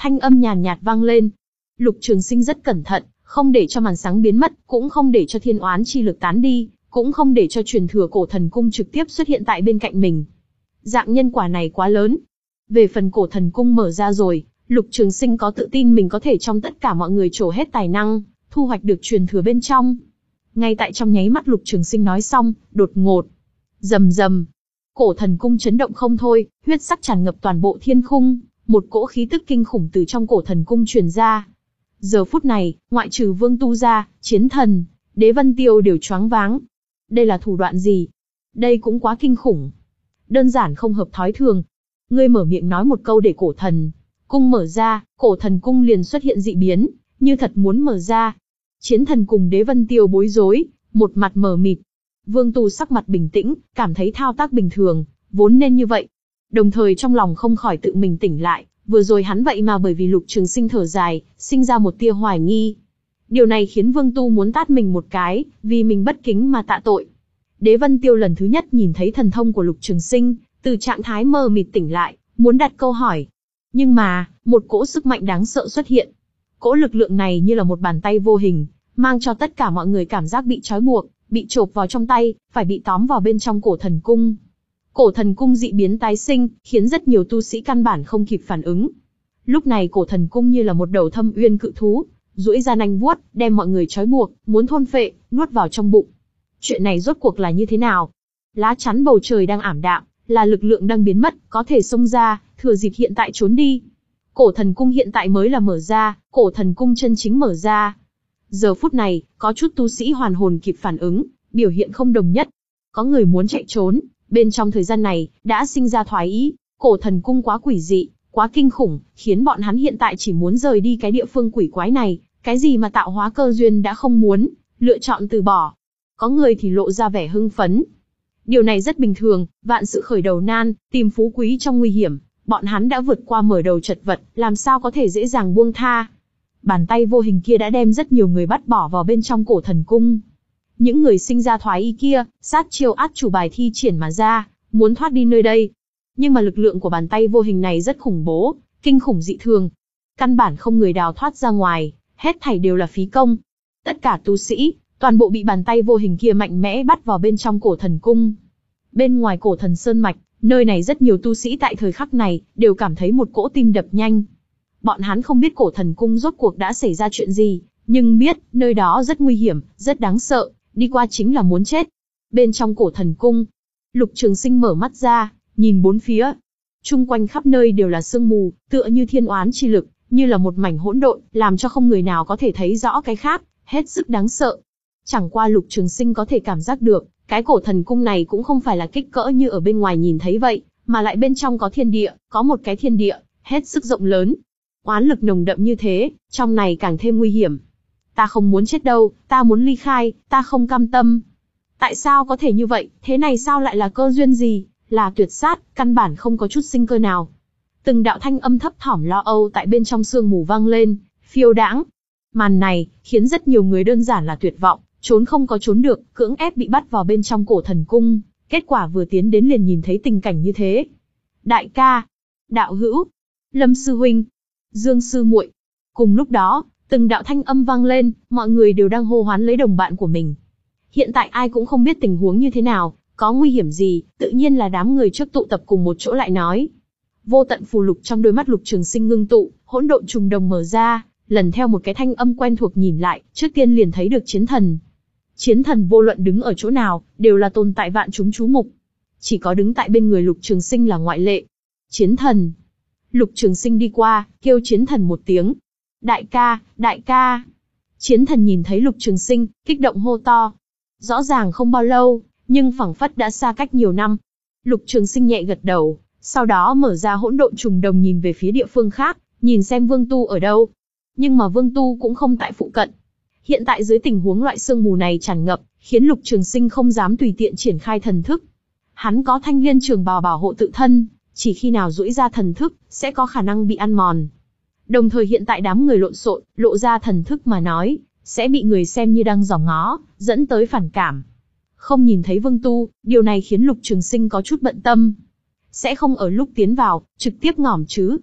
Thanh âm nhàn nhạt vang lên. Lục Trường Sinh rất cẩn thận, không để cho màn sáng biến mất, cũng không để cho thiên oán chi lực tán đi, cũng không để cho truyền thừa cổ thần cung trực tiếp xuất hiện tại bên cạnh mình. Dạng nhân quả này quá lớn. Về phần cổ thần cung mở ra rồi, Lục Trường Sinh có tự tin mình có thể trong tất cả mọi người trổ hết tài năng, thu hoạch được truyền thừa bên trong. Ngay tại trong nháy mắt Lục Trường Sinh nói xong, đột ngột, rầm rầm, cổ thần cung chấn động không thôi, huyết sắc tràn ngập toàn bộ thiên khung, một cỗ khí tức kinh khủng từ trong cổ thần cung truyền ra. Giờ phút này, ngoại trừ Vương Tu ra, Chiến Thần, Đế Vân Tiêu đều choáng váng. Đây là thủ đoạn gì? Đây cũng quá kinh khủng. Đơn giản không hợp thói thường. Ngươi mở miệng nói một câu để cổ thần cung mở ra, cổ thần cung liền xuất hiện dị biến, như thật muốn mở ra. Chiến Thần cùng Đế Vân Tiêu bối rối, một mặt mờ mịt. Vương Tu sắc mặt bình tĩnh, cảm thấy thao tác bình thường, vốn nên như vậy. Đồng thời trong lòng không khỏi tự mình tỉnh lại, vừa rồi hắn vậy mà bởi vì Lục Trường Sinh thở dài, sinh ra một tia hoài nghi. Điều này khiến Vương Tu muốn tát mình một cái, vì mình bất kính mà tạ tội. Đế Vân Tiêu lần thứ nhất nhìn thấy thần thông của Lục Trường Sinh, từ trạng thái mờ mịt tỉnh lại, muốn đặt câu hỏi. Nhưng mà, một cỗ sức mạnh đáng sợ xuất hiện. Cỗ lực lượng này như là một bàn tay vô hình, mang cho tất cả mọi người cảm giác bị trói buộc, bị chộp vào trong tay, phải bị tóm vào bên trong cổ thần cung. Cổ thần cung dị biến tái sinh, khiến rất nhiều tu sĩ căn bản không kịp phản ứng. Lúc này cổ thần cung như là một đầu thâm uyên cự thú, duỗi ra nanh vuốt, đem mọi người trói buộc, muốn thôn phệ, nuốt vào trong bụng. Chuyện này rốt cuộc là như thế nào? Lá chắn bầu trời đang ảm đạm, là lực lượng đang biến mất, có thể xông ra, thừa dịp hiện tại trốn đi. Cổ thần cung hiện tại mới là mở ra, cổ thần cung chân chính mở ra. Giờ phút này, có chút tu sĩ hoàn hồn kịp phản ứng, biểu hiện không đồng nhất. Có người muốn chạy trốn, bên trong thời gian này, đã sinh ra thoái ý. Cổ thần cung quá quỷ dị, quá kinh khủng, khiến bọn hắn hiện tại chỉ muốn rời đi cái địa phương quỷ quái này. Cái gì mà tạo hóa cơ duyên đã không muốn, lựa chọn từ bỏ. Có người thì lộ ra vẻ hưng phấn. Điều này rất bình thường, vạn sự khởi đầu nan, tìm phú quý trong nguy hiểm. Bọn hắn đã vượt qua mở đầu chật vật, làm sao có thể dễ dàng buông tha. Bàn tay vô hình kia đã đem rất nhiều người bắt bỏ vào bên trong cổ thần cung. Những người sinh ra thoái ý kia, sát chiêu át chủ bài thi triển mà ra, muốn thoát đi nơi đây. Nhưng mà lực lượng của bàn tay vô hình này rất khủng bố, kinh khủng dị thường. Căn bản không người đào thoát ra ngoài, hết thảy đều là phí công. Tất cả tu sĩ, toàn bộ bị bàn tay vô hình kia mạnh mẽ bắt vào bên trong cổ thần cung. Bên ngoài cổ thần sơn mạch, nơi này rất nhiều tu sĩ tại thời khắc này, đều cảm thấy một cỗ tim đập nhanh. Bọn hắn không biết cổ thần cung rốt cuộc đã xảy ra chuyện gì, nhưng biết, nơi đó rất nguy hiểm, rất đáng sợ, đi qua chính là muốn chết. Bên trong cổ thần cung, Lục Trường Sinh mở mắt ra, nhìn bốn phía. Chung quanh khắp nơi đều là sương mù, tựa như thiên oán chi lực, như là một mảnh hỗn độn, làm cho không người nào có thể thấy rõ cái khác, hết sức đáng sợ. Chẳng qua Lục Trường Sinh có thể cảm giác được, cái cổ thần cung này cũng không phải là kích cỡ như ở bên ngoài nhìn thấy vậy, mà lại bên trong có thiên địa, có một cái thiên địa, hết sức rộng lớn. Oán lực nồng đậm như thế, trong này càng thêm nguy hiểm. Ta không muốn chết đâu, ta muốn ly khai, ta không cam tâm. Tại sao có thể như vậy, thế này sao lại là cơ duyên gì, là tuyệt sát, căn bản không có chút sinh cơ nào. Từng đạo thanh âm thấp thỏm lo âu tại bên trong sương mù vang lên, phiêu đãng. Màn này, khiến rất nhiều người đơn giản là tuyệt vọng, trốn không có trốn được, cưỡng ép bị bắt vào bên trong cổ thần cung, kết quả vừa tiến đến liền nhìn thấy tình cảnh như thế. Đại ca, đạo hữu, Lâm sư huynh, Dương sư muội. Cùng lúc đó, từng đạo thanh âm vang lên, mọi người đều đang hô hoán lấy đồng bạn của mình. Hiện tại ai cũng không biết tình huống như thế nào, có nguy hiểm gì, tự nhiên là đám người trước tụ tập cùng một chỗ lại nói. Vô tận phù lục trong đôi mắt Lục Trường Sinh ngưng tụ, hỗn độn trùng đồng mở ra, lần theo một cái thanh âm quen thuộc nhìn lại, trước tiên liền thấy được Chiến Thần. Chiến Thần vô luận đứng ở chỗ nào, đều là tồn tại vạn chúng chú mục. Chỉ có đứng tại bên người Lục Trường Sinh là ngoại lệ. Chiến Thần. Lục Trường Sinh đi qua, kêu Chiến Thần một tiếng. Đại ca, đại ca. Chiến Thần nhìn thấy Lục Trường Sinh, kích động hô to. Rõ ràng không bao lâu, nhưng phảng phất đã xa cách nhiều năm. Lục Trường Sinh nhẹ gật đầu, sau đó mở ra hỗn độn trùng đồng nhìn về phía địa phương khác, nhìn xem Vương Tu ở đâu. Nhưng mà Vương Tu cũng không tại phụ cận. Hiện tại dưới tình huống loại sương mù này tràn ngập, khiến Lục Trường Sinh không dám tùy tiện triển khai thần thức. Hắn có thanh liên trường bào bảo hộ tự thân, chỉ khi nào duỗi ra thần thức, sẽ có khả năng bị ăn mòn. Đồng thời hiện tại đám người lộn xộn, lộ ra thần thức mà nói, sẽ bị người xem như đang dòm ngó, dẫn tới phản cảm. Không nhìn thấy Vương Tu, điều này khiến Lục Trường Sinh có chút bận tâm. Sẽ không ở lúc tiến vào, trực tiếp ngỏm chứ.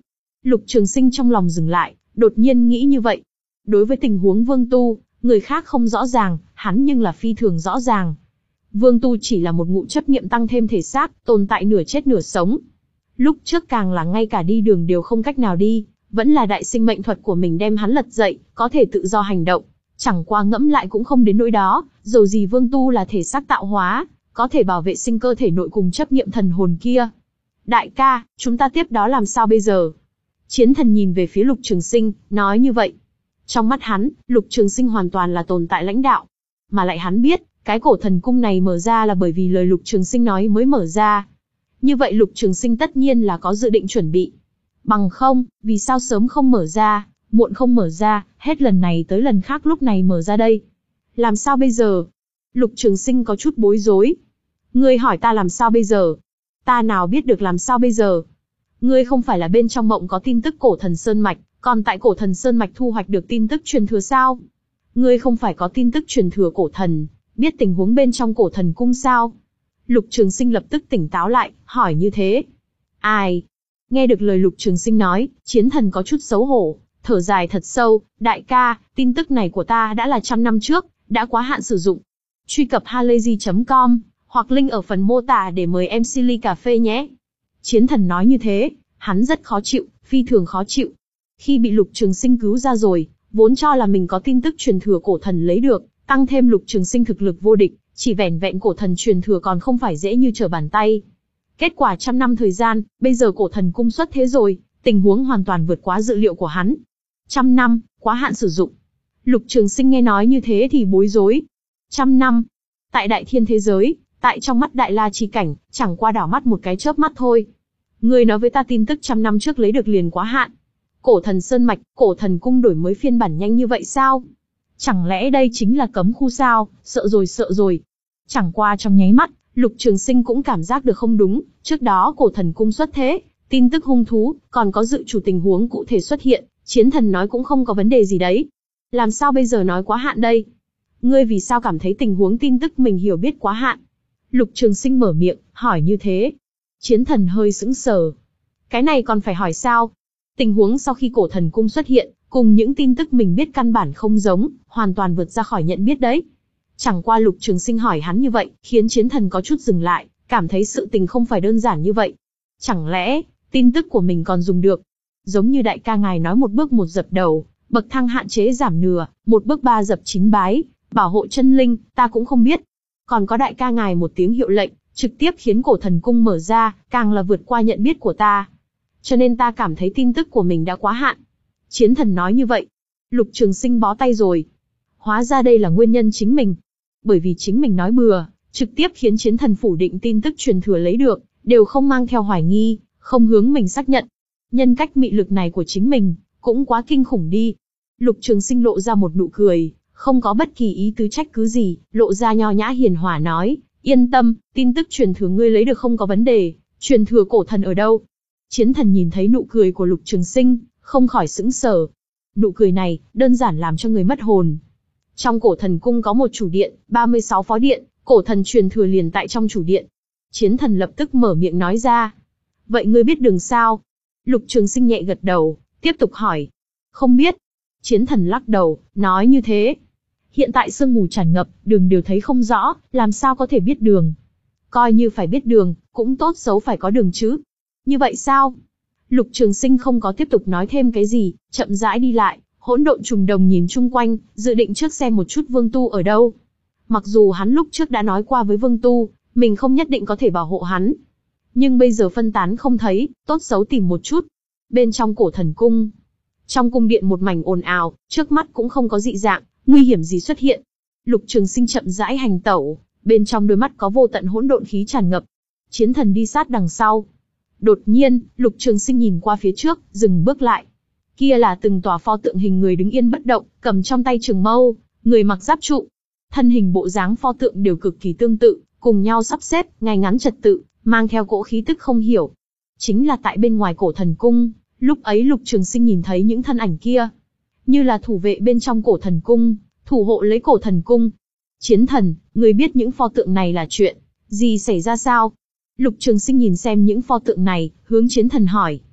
Lục Trường Sinh trong lòng dừng lại, đột nhiên nghĩ như vậy. Đối với tình huống Vương Tu, người khác không rõ ràng, hắn nhưng là phi thường rõ ràng. Vương Tu chỉ là một ngụ chấp niệm tăng thêm thể xác, tồn tại nửa chết nửa sống. Lúc trước càng là ngay cả đi đường đều không cách nào đi, vẫn là đại sinh mệnh thuật của mình đem hắn lật dậy, có thể tự do hành động. Chẳng qua ngẫm lại cũng không đến nỗi đó, dầu gì Vương Tu là thể xác tạo hóa, có thể bảo vệ sinh cơ thể nội cùng chấp niệm thần hồn kia. Đại ca, chúng ta tiếp đó làm sao bây giờ? Chiến Thần nhìn về phía Lục Trường Sinh, nói như vậy. Trong mắt hắn, Lục Trường Sinh hoàn toàn là tồn tại lãnh đạo. Mà lại hắn biết, cái cổ thần cung này mở ra là bởi vì lời Lục Trường Sinh nói mới mở ra. Như vậy Lục Trường Sinh tất nhiên là có dự định chuẩn bị. Bằng không, vì sao sớm không mở ra, muộn không mở ra, hết lần này tới lần khác lúc này mở ra đây? Làm sao bây giờ? Lục Trường Sinh có chút bối rối. Ngươi hỏi ta làm sao bây giờ? Ta nào biết được làm sao bây giờ? Ngươi không phải là bên trong mộng có tin tức cổ thần Sơn Mạch, còn tại cổ thần Sơn Mạch thu hoạch được tin tức truyền thừa sao? Ngươi không phải có tin tức truyền thừa cổ thần, biết tình huống bên trong cổ thần cung sao? Lục Trường Sinh lập tức tỉnh táo lại, hỏi như thế. Ai? Nghe được lời Lục Trường Sinh nói, Chiến Thần có chút xấu hổ, thở dài thật sâu, đại ca, tin tức này của ta đã là trăm năm trước, đã quá hạn sử dụng. Truy cập halayzi chấm com, hoặc link ở phần mô tả để mời em xê ly cà phê nhé. Chiến Thần nói như thế, hắn rất khó chịu, phi thường khó chịu. Khi bị Lục Trường Sinh cứu ra rồi, vốn cho là mình có tin tức truyền thừa cổ thần lấy được, tăng thêm Lục Trường Sinh thực lực vô địch, chỉ vẻn vẹn cổ thần truyền thừa còn không phải dễ như trở bàn tay. Kết quả trăm năm thời gian, bây giờ cổ thần cung xuất thế rồi, tình huống hoàn toàn vượt quá dự liệu của hắn. Trăm năm, quá hạn sử dụng. Lục Trường Sinh nghe nói như thế thì bối rối. Trăm năm. Tại đại thiên thế giới, tại trong mắt đại la chi cảnh, chẳng qua đảo mắt một cái chớp mắt thôi. Ngươi nói với ta tin tức trăm năm trước lấy được liền quá hạn. Cổ thần Sơn Mạch, cổ thần cung đổi mới phiên bản nhanh như vậy sao? Chẳng lẽ đây chính là cấm khu sao? Sợ rồi sợ rồi. Chẳng qua trong nháy mắt, Lục Trường Sinh cũng cảm giác được không đúng, trước đó cổ thần cung xuất thế, tin tức hung thú, còn có dự chủ tình huống cụ thể xuất hiện, Chiến Thần nói cũng không có vấn đề gì đấy. Làm sao bây giờ nói quá hạn đây? Ngươi vì sao cảm thấy tình huống tin tức mình hiểu biết quá hạn? Lục Trường Sinh mở miệng, hỏi như thế. Chiến Thần hơi sững sờ. Cái này còn phải hỏi sao? Tình huống sau khi cổ thần cung xuất hiện, cùng những tin tức mình biết căn bản không giống, hoàn toàn vượt ra khỏi nhận biết đấy. Chẳng qua Lục Trường Sinh hỏi hắn như vậy, khiến Chiến Thần có chút dừng lại, cảm thấy sự tình không phải đơn giản như vậy. Chẳng lẽ, tin tức của mình còn dùng được? Giống như đại ca ngài nói một bước một dập đầu, bậc thang hạn chế giảm nửa, một bước ba dập chín bái, bảo hộ chân linh, ta cũng không biết. Còn có đại ca ngài một tiếng hiệu lệnh, trực tiếp khiến cổ thần cung mở ra, càng là vượt qua nhận biết của ta. Cho nên ta cảm thấy tin tức của mình đã quá hạn. Chiến Thần nói như vậy. Lục Trường Sinh bó tay rồi. Hóa ra đây là nguyên nhân chính mình. Bởi vì chính mình nói bừa, trực tiếp khiến Chiến Thần phủ định tin tức truyền thừa lấy được, đều không mang theo hoài nghi, không hướng mình xác nhận. Nhân cách mị lực này của chính mình, cũng quá kinh khủng đi. Lục Trường Sinh lộ ra một nụ cười, không có bất kỳ ý tứ trách cứ gì, lộ ra nho nhã hiền hòa nói, yên tâm, tin tức truyền thừa ngươi lấy được không có vấn đề, truyền thừa cổ thần ở đâu? Chiến Thần nhìn thấy nụ cười của Lục Trường Sinh, không khỏi sững sờ. Nụ cười này, đơn giản làm cho người mất hồn. Trong cổ thần cung có một chủ điện, ba mươi sáu phó điện, cổ thần truyền thừa liền tại trong chủ điện. Chiến Thần lập tức mở miệng nói ra. Vậy ngươi biết đường sao? Lục Trường Sinh nhẹ gật đầu, tiếp tục hỏi. Không biết. Chiến Thần lắc đầu, nói như thế. Hiện tại sương mù tràn ngập, đường đều thấy không rõ, làm sao có thể biết đường? Coi như phải biết đường, cũng tốt xấu phải có đường chứ. Như vậy sao? Lục Trường Sinh không có tiếp tục nói thêm cái gì, chậm rãi đi lại, hỗn độn trùng đồng nhìn chung quanh, dự định trước xem một chút Vương Tu ở đâu. Mặc dù hắn lúc trước đã nói qua với Vương Tu, mình không nhất định có thể bảo hộ hắn. Nhưng bây giờ phân tán không thấy, tốt xấu tìm một chút. Bên trong cổ thần cung. Trong cung điện một mảnh ồn ào, trước mắt cũng không có dị dạng, nguy hiểm gì xuất hiện. Lục Trường Sinh chậm rãi hành tẩu, bên trong đôi mắt có vô tận hỗn độn khí tràn ngập. Chiến Thần đi sát đằng sau. Đột nhiên, Lục Trường Sinh nhìn qua phía trước, dừng bước lại. Kia là từng tòa pho tượng hình người đứng yên bất động, cầm trong tay trường mâu, người mặc giáp trụ. Thân hình bộ dáng pho tượng đều cực kỳ tương tự, cùng nhau sắp xếp, ngay ngắn trật tự, mang theo cỗ khí tức không hiểu. Chính là tại bên ngoài cổ thần cung, lúc ấy Lục Trường Sinh nhìn thấy những thân ảnh kia. Như là thủ vệ bên trong cổ thần cung, thủ hộ lấy cổ thần cung. Chiến Thần, người biết những pho tượng này là chuyện gì xảy ra sao? Lục Trường Sinh nhìn xem những pho tượng này, hướng Chiến Thần hỏi.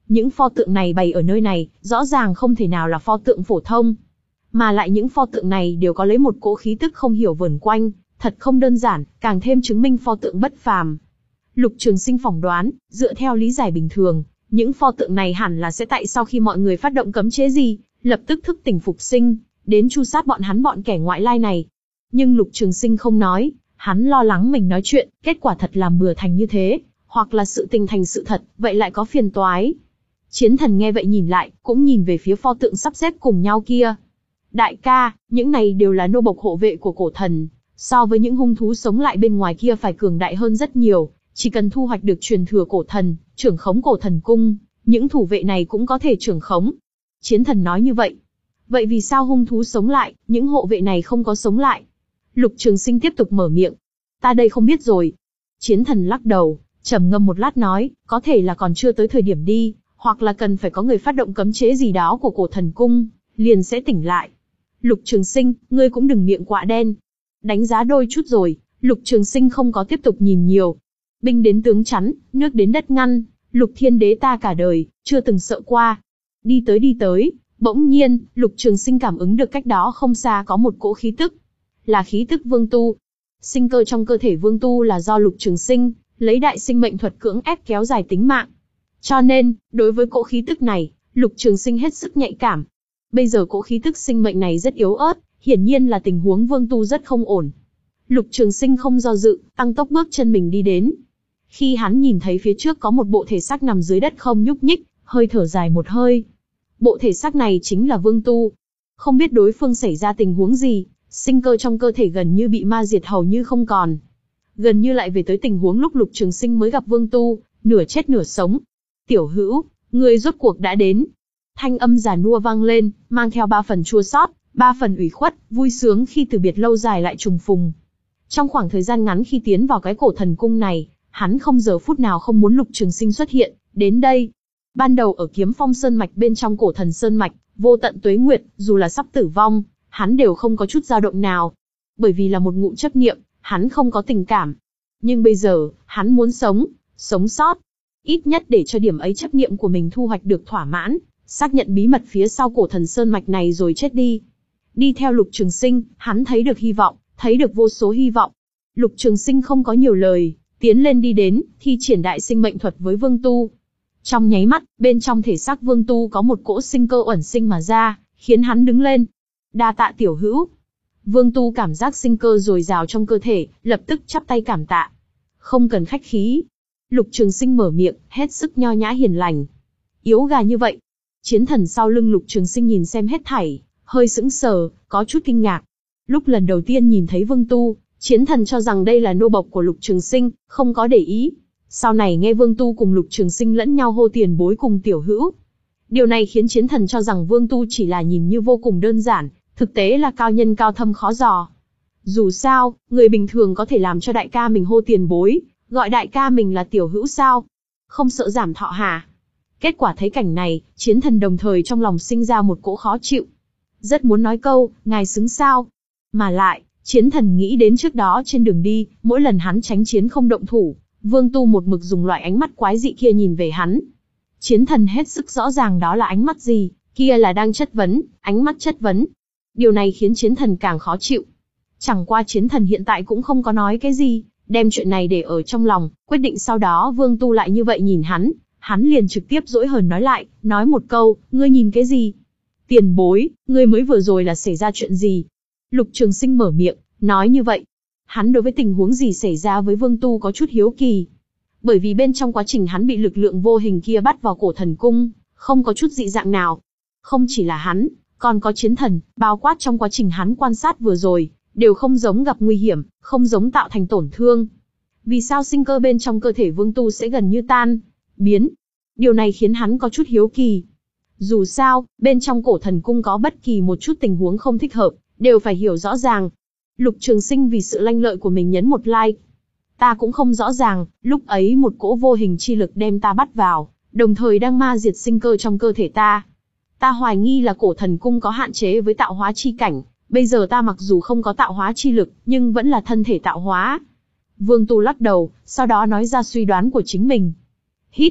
Những pho tượng này bày ở nơi này, rõ ràng không thể nào là pho tượng phổ thông. Mà lại những pho tượng này đều có lấy một cỗ khí tức không hiểu vờn quanh, thật không đơn giản, càng thêm chứng minh pho tượng bất phàm. Lục Trường Sinh phỏng đoán, dựa theo lý giải bình thường, những pho tượng này hẳn là sẽ tại sau khi mọi người phát động cấm chế gì, lập tức thức tỉnh phục sinh, đến tru sát bọn hắn bọn kẻ ngoại lai này. Nhưng Lục Trường Sinh không nói, hắn lo lắng mình nói chuyện, kết quả thật làm bừa thành như thế, hoặc là sự tình thành sự thật, vậy lại có phiền toái. Chiến Thần nghe vậy nhìn lại, cũng nhìn về phía pho tượng sắp xếp cùng nhau kia. Đại ca, những này đều là nô bộc hộ vệ của cổ thần, so với những hung thú sống lại bên ngoài kia phải cường đại hơn rất nhiều, chỉ cần thu hoạch được truyền thừa cổ thần, trưởng khống cổ thần cung, những thủ vệ này cũng có thể trưởng khống. Chiến Thần nói như vậy. Vậy vì sao hung thú sống lại, những hộ vệ này không có sống lại? Lục Trường Sinh tiếp tục mở miệng. Ta đây không biết rồi. Chiến Thần lắc đầu, trầm ngâm một lát nói, có thể là còn chưa tới thời điểm đi, hoặc là cần phải có người phát động cấm chế gì đó của cổ thần cung, liền sẽ tỉnh lại. Lục Trường Sinh, ngươi cũng đừng miệng quạ đen. Đánh giá đôi chút rồi, Lục Trường Sinh không có tiếp tục nhìn nhiều. Binh đến tướng chắn, nước đến đất ngăn, Lục Thiên Đế ta cả đời, chưa từng sợ qua. Đi tới đi tới, bỗng nhiên, Lục Trường Sinh cảm ứng được cách đó không xa có một cỗ khí tức. Là khí tức Vương Tu. Sinh cơ trong cơ thể Vương Tu là do Lục Trường Sinh lấy đại sinh mệnh thuật cưỡng ép kéo dài tính mạng. Cho nên, đối với cỗ khí tức này, Lục Trường Sinh hết sức nhạy cảm. Bây giờ cỗ khí tức sinh mệnh này rất yếu ớt, hiển nhiên là tình huống Vương Tu rất không ổn. Lục Trường Sinh không do dự, tăng tốc bước chân mình đi đến. Khi hắn nhìn thấy phía trước có một bộ thể xác nằm dưới đất không nhúc nhích, hơi thở dài một hơi. Bộ thể xác này chính là Vương Tu. Không biết đối phương xảy ra tình huống gì, sinh cơ trong cơ thể gần như bị ma diệt hầu như không còn. Gần như lại về tới tình huống lúc Lục Trường Sinh mới gặp Vương Tu, nửa chết nửa sống. Tiểu hữu, ngươi rốt cuộc đã đến. Thanh âm già nua vang lên, mang theo ba phần chua xót, ba phần ủy khuất, vui sướng khi từ biệt lâu dài lại trùng phùng. Trong khoảng thời gian ngắn khi tiến vào cái cổ thần cung này, hắn không giờ phút nào không muốn Lục Trường Sinh xuất hiện, đến đây. Ban đầu ở Kiếm Phong Sơn Mạch bên trong cổ thần Sơn Mạch, vô tận tuế nguyệt, dù là sắp tử vong, hắn đều không có chút dao động nào. Bởi vì là một ngụm chấp niệm, hắn không có tình cảm. Nhưng bây giờ, hắn muốn sống, sống sót. Ít nhất để cho điểm ấy chấp niệm của mình thu hoạch được thỏa mãn, xác nhận bí mật phía sau cổ thần Sơn Mạch này rồi chết đi. Đi theo Lục Trường Sinh, hắn thấy được hy vọng, thấy được vô số hy vọng. Lục Trường Sinh không có nhiều lời, tiến lên đi đến, thi triển đại sinh mệnh thuật với Vương Tu. Trong nháy mắt, bên trong thể xác Vương Tu có một cỗ sinh cơ ẩn sinh mà ra, khiến hắn đứng lên. Đa tạ tiểu hữu. Vương Tu cảm giác sinh cơ dồi dào trong cơ thể, lập tức chắp tay cảm tạ. Không cần khách khí. Lục Trường Sinh mở miệng, hết sức nho nhã hiền lành. Yếu gà như vậy. Chiến Thần sau lưng Lục Trường Sinh nhìn xem hết thảy, hơi sững sờ, có chút kinh ngạc. Lúc lần đầu tiên nhìn thấy Vương Tu, Chiến Thần cho rằng đây là nô bộc của Lục Trường Sinh, không có để ý. Sau này nghe Vương Tu cùng Lục Trường Sinh lẫn nhau hô tiền bối cùng tiểu hữu. Điều này khiến Chiến Thần cho rằng Vương Tu chỉ là nhìn như vô cùng đơn giản, thực tế là cao nhân cao thâm khó dò. Dù sao, người bình thường có thể làm cho đại ca mình hô tiền bối, gọi đại ca mình là tiểu hữu sao? Không sợ giảm thọ hả? Kết quả thấy cảnh này, Chiến Thần đồng thời trong lòng sinh ra một cỗ khó chịu. Rất muốn nói câu, ngài xứng sao? Mà lại, Chiến Thần nghĩ đến trước đó trên đường đi, mỗi lần hắn tránh chiến không động thủ, Vương Tu một mực dùng loại ánh mắt quái dị kia nhìn về hắn. Chiến Thần hết sức rõ ràng đó là ánh mắt gì, kia là đang chất vấn, ánh mắt chất vấn. Điều này khiến Chiến Thần càng khó chịu. Chẳng qua Chiến Thần hiện tại cũng không có nói cái gì, đem chuyện này để ở trong lòng, quyết định sau đó Vương Tu lại như vậy nhìn hắn, hắn liền trực tiếp dỗi hờn nói lại, nói một câu, ngươi nhìn cái gì? Tiền bối, ngươi mới vừa rồi là xảy ra chuyện gì? Lục Trường Sinh mở miệng, nói như vậy. Hắn đối với tình huống gì xảy ra với Vương Tu có chút hiếu kỳ. Bởi vì bên trong quá trình hắn bị lực lượng vô hình kia bắt vào cổ thần cung, không có chút dị dạng nào. Không chỉ là hắn, còn có Chiến Thần, bao quát trong quá trình hắn quan sát vừa rồi, đều không giống gặp nguy hiểm, không giống tạo thành tổn thương. Vì sao sinh cơ bên trong cơ thể Vương Tu sẽ gần như tan biến? Điều này khiến hắn có chút hiếu kỳ. Dù sao, bên trong cổ thần cung có bất kỳ một chút tình huống không thích hợp, đều phải hiểu rõ ràng. Lục Trường Sinh vì sự lanh lợi của mình nhấn một like. Ta cũng không rõ ràng, lúc ấy một cỗ vô hình chi lực đem ta bắt vào, đồng thời đang ma diệt sinh cơ trong cơ thể ta. Ta hoài nghi là cổ thần cung có hạn chế với tạo hóa chi cảnh, bây giờ ta mặc dù không có tạo hóa chi lực, nhưng vẫn là thân thể tạo hóa. Vương Tu lắc đầu, sau đó nói ra suy đoán của chính mình. Hít.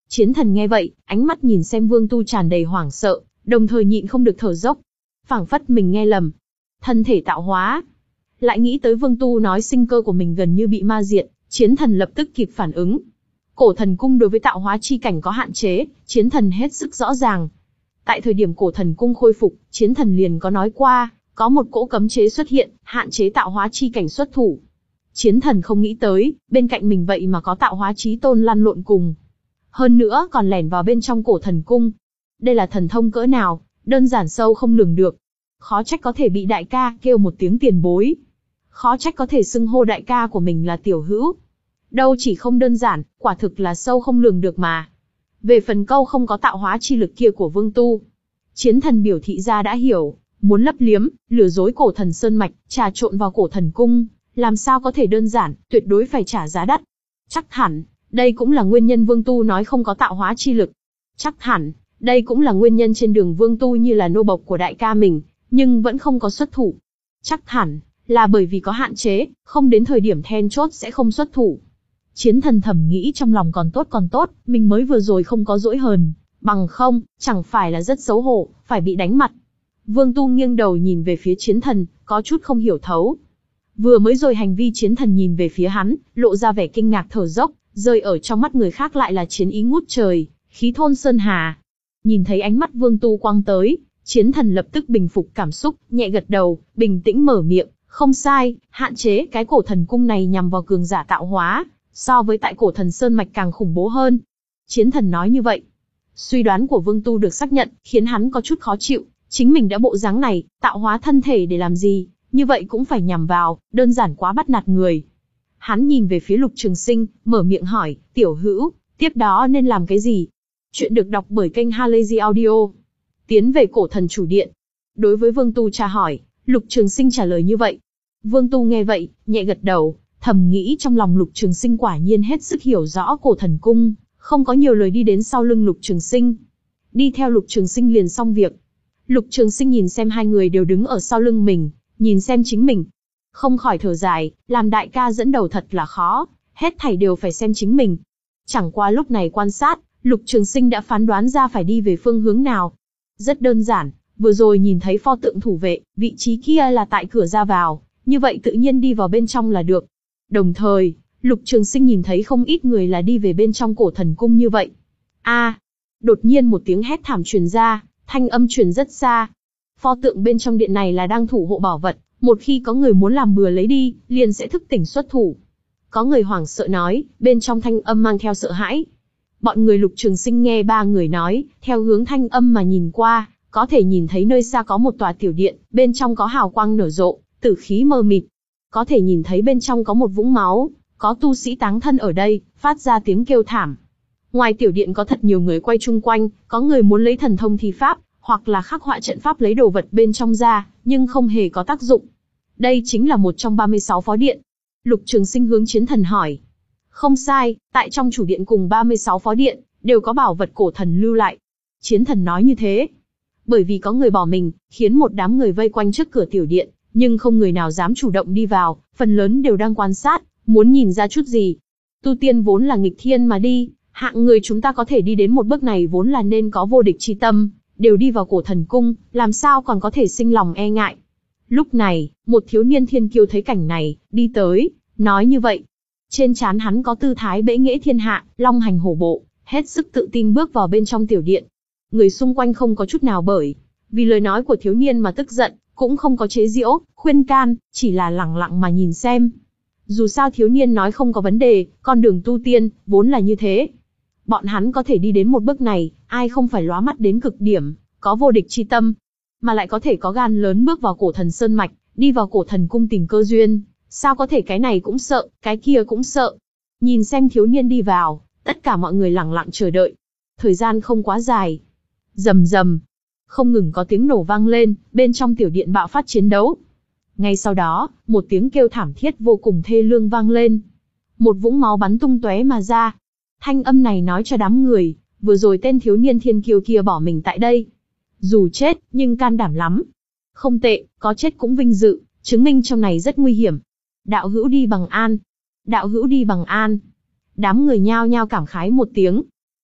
Chiến thần nghe vậy, ánh mắt nhìn xem Vương Tu tràn đầy hoảng sợ, đồng thời nhịn không được thở dốc. Phảng phất mình nghe lầm. Thân thể tạo hóa. Lại nghĩ tới Vương Tu nói sinh cơ của mình gần như bị ma diệt, chiến thần lập tức kịp phản ứng. Cổ thần cung đối với tạo hóa chi cảnh có hạn chế, chiến thần hết sức rõ ràng. Tại thời điểm cổ thần cung khôi phục, chiến thần liền có nói qua, có một cỗ cấm chế xuất hiện, hạn chế tạo hóa chi cảnh xuất thủ. Chiến thần không nghĩ tới, bên cạnh mình vậy mà có tạo hóa chí tôn lăn lộn cùng. Hơn nữa còn lẻn vào bên trong cổ thần cung. Đây là thần thông cỡ nào, đơn giản sâu không lường được. Khó trách có thể bị đại ca kêu một tiếng tiền bối. Khó trách có thể xưng hô đại ca của mình là tiểu hữu. Đâu chỉ không đơn giản, quả thực là sâu không lường được mà. Về phần câu không có tạo hóa chi lực kia của Vương Tu, chiến thần biểu thị ra đã hiểu, muốn lấp liếm, lừa dối cổ thần sơn mạch, trà trộn vào cổ thần cung, làm sao có thể đơn giản, tuyệt đối phải trả giá đắt. Chắc hẳn, đây cũng là nguyên nhân Vương Tu nói không có tạo hóa chi lực. Chắc hẳn, đây cũng là nguyên nhân trên đường Vương Tu như là nô bộc của đại ca mình, nhưng vẫn không có xuất thủ. Chắc hẳn, là bởi vì có hạn chế, không đến thời điểm then chốt sẽ không xuất thủ. Chiến thần thầm nghĩ trong lòng còn tốt còn tốt, mình mới vừa rồi không có dỗi hờn, bằng không, chẳng phải là rất xấu hổ, phải bị đánh mặt. Vương Tu nghiêng đầu nhìn về phía chiến thần, có chút không hiểu thấu. Vừa mới rồi hành vi chiến thần nhìn về phía hắn, lộ ra vẻ kinh ngạc thở dốc, rơi ở trong mắt người khác lại là chiến ý ngút trời, khí thôn sơn hà. Nhìn thấy ánh mắt Vương Tu quang tới, chiến thần lập tức bình phục cảm xúc, nhẹ gật đầu, bình tĩnh mở miệng, không sai, hạn chế cái cổ thần cung này nhằm vào cường giả tạo hóa, so với tại cổ thần sơn mạch càng khủng bố hơn. Chiến thần nói như vậy. Suy đoán của Vương Tu được xác nhận, khiến hắn có chút khó chịu, chính mình đã bộ dáng này, tạo hóa thân thể để làm gì, như vậy cũng phải nhằm vào, đơn giản quá bắt nạt người. Hắn nhìn về phía Lục Trường Sinh, mở miệng hỏi, tiểu hữu, tiếp đó nên làm cái gì? Chuyện được đọc bởi kênh Halazy Audio. Tiến về cổ thần chủ điện. Đối với Vương Tu tra hỏi, Lục Trường Sinh trả lời như vậy. Vương Tu nghe vậy, nhẹ gật đầu, thầm nghĩ trong lòng Lục Trường Sinh quả nhiên hết sức hiểu rõ cổ thần cung, không có nhiều lời đi đến sau lưng Lục Trường Sinh. Đi theo Lục Trường Sinh liền xong việc. Lục Trường Sinh nhìn xem hai người đều đứng ở sau lưng mình, nhìn xem chính mình. Không khỏi thở dài, làm đại ca dẫn đầu thật là khó, hết thảy đều phải xem chính mình. Chẳng qua lúc này quan sát, Lục Trường Sinh đã phán đoán ra phải đi về phương hướng nào. Rất đơn giản, vừa rồi nhìn thấy pho tượng thủ vệ, vị trí kia là tại cửa ra vào, như vậy tự nhiên đi vào bên trong là được. Đồng thời, Lục Trường Sinh nhìn thấy không ít người là đi về bên trong cổ thần cung như vậy. A! Đột nhiên một tiếng hét thảm truyền ra, thanh âm truyền rất xa. Pho tượng bên trong điện này là đang thủ hộ bảo vật, một khi có người muốn làm bừa lấy đi, liền sẽ thức tỉnh xuất thủ. Có người hoảng sợ nói, bên trong thanh âm mang theo sợ hãi. Bọn người Lục Trường Sinh nghe ba người nói, theo hướng thanh âm mà nhìn qua, có thể nhìn thấy nơi xa có một tòa tiểu điện, bên trong có hào quang nở rộ, tử khí mờ mịt. Có thể nhìn thấy bên trong có một vũng máu, có tu sĩ táng thân ở đây, phát ra tiếng kêu thảm. Ngoài tiểu điện có thật nhiều người quay chung quanh, có người muốn lấy thần thông thi pháp, hoặc là khắc họa trận pháp lấy đồ vật bên trong ra, nhưng không hề có tác dụng. Đây chính là một trong ba mươi sáu phó điện. Lục Trường Sinh hướng chiến thần hỏi. Không sai, tại trong chủ điện cùng ba mươi sáu phó điện, đều có bảo vật cổ thần lưu lại. Chiến thần nói như thế. Bởi vì có người bỏ mình, khiến một đám người vây quanh trước cửa tiểu điện, nhưng không người nào dám chủ động đi vào, phần lớn đều đang quan sát, muốn nhìn ra chút gì. Tu tiên vốn là nghịch thiên mà đi, hạng người chúng ta có thể đi đến một bước này vốn là nên có vô địch chi tâm, đều đi vào cổ thần cung, làm sao còn có thể sinh lòng e ngại. Lúc này, một thiếu niên thiên kiêu thấy cảnh này, đi tới, nói như vậy. Trên trán hắn có tư thái bệ nghệ thiên hạ, long hành hổ bộ, hết sức tự tin bước vào bên trong tiểu điện. Người xung quanh không có chút nào bởi vì lời nói của thiếu niên mà tức giận, cũng không có chế giễu, khuyên can, chỉ là lẳng lặng mà nhìn xem. Dù sao thiếu niên nói không có vấn đề, con đường tu tiên, vốn là như thế. Bọn hắn có thể đi đến một bước này, ai không phải lóa mắt đến cực điểm, có vô địch chi tâm, mà lại có thể có gan lớn bước vào cổ thần sơn mạch, đi vào cổ thần cung tìm cơ duyên, sao có thể cái này cũng sợ, cái kia cũng sợ. Nhìn xem thiếu niên đi vào, tất cả mọi người lẳng lặng chờ đợi. Thời gian không quá dài. Rầm rầm, không ngừng có tiếng nổ vang lên, bên trong tiểu điện bạo phát chiến đấu. Ngay sau đó, một tiếng kêu thảm thiết vô cùng thê lương vang lên. Một vũng máu bắn tung tóe mà ra. Thanh âm này nói cho đám người, vừa rồi tên thiếu niên thiên kiêu kia bỏ mình tại đây. Dù chết, nhưng can đảm lắm. Không tệ, có chết cũng vinh dự, chứng minh trong này rất nguy hiểm. Đạo hữu đi bằng an. Đạo hữu đi bằng an. Đám người nhao nhao cảm khái một tiếng.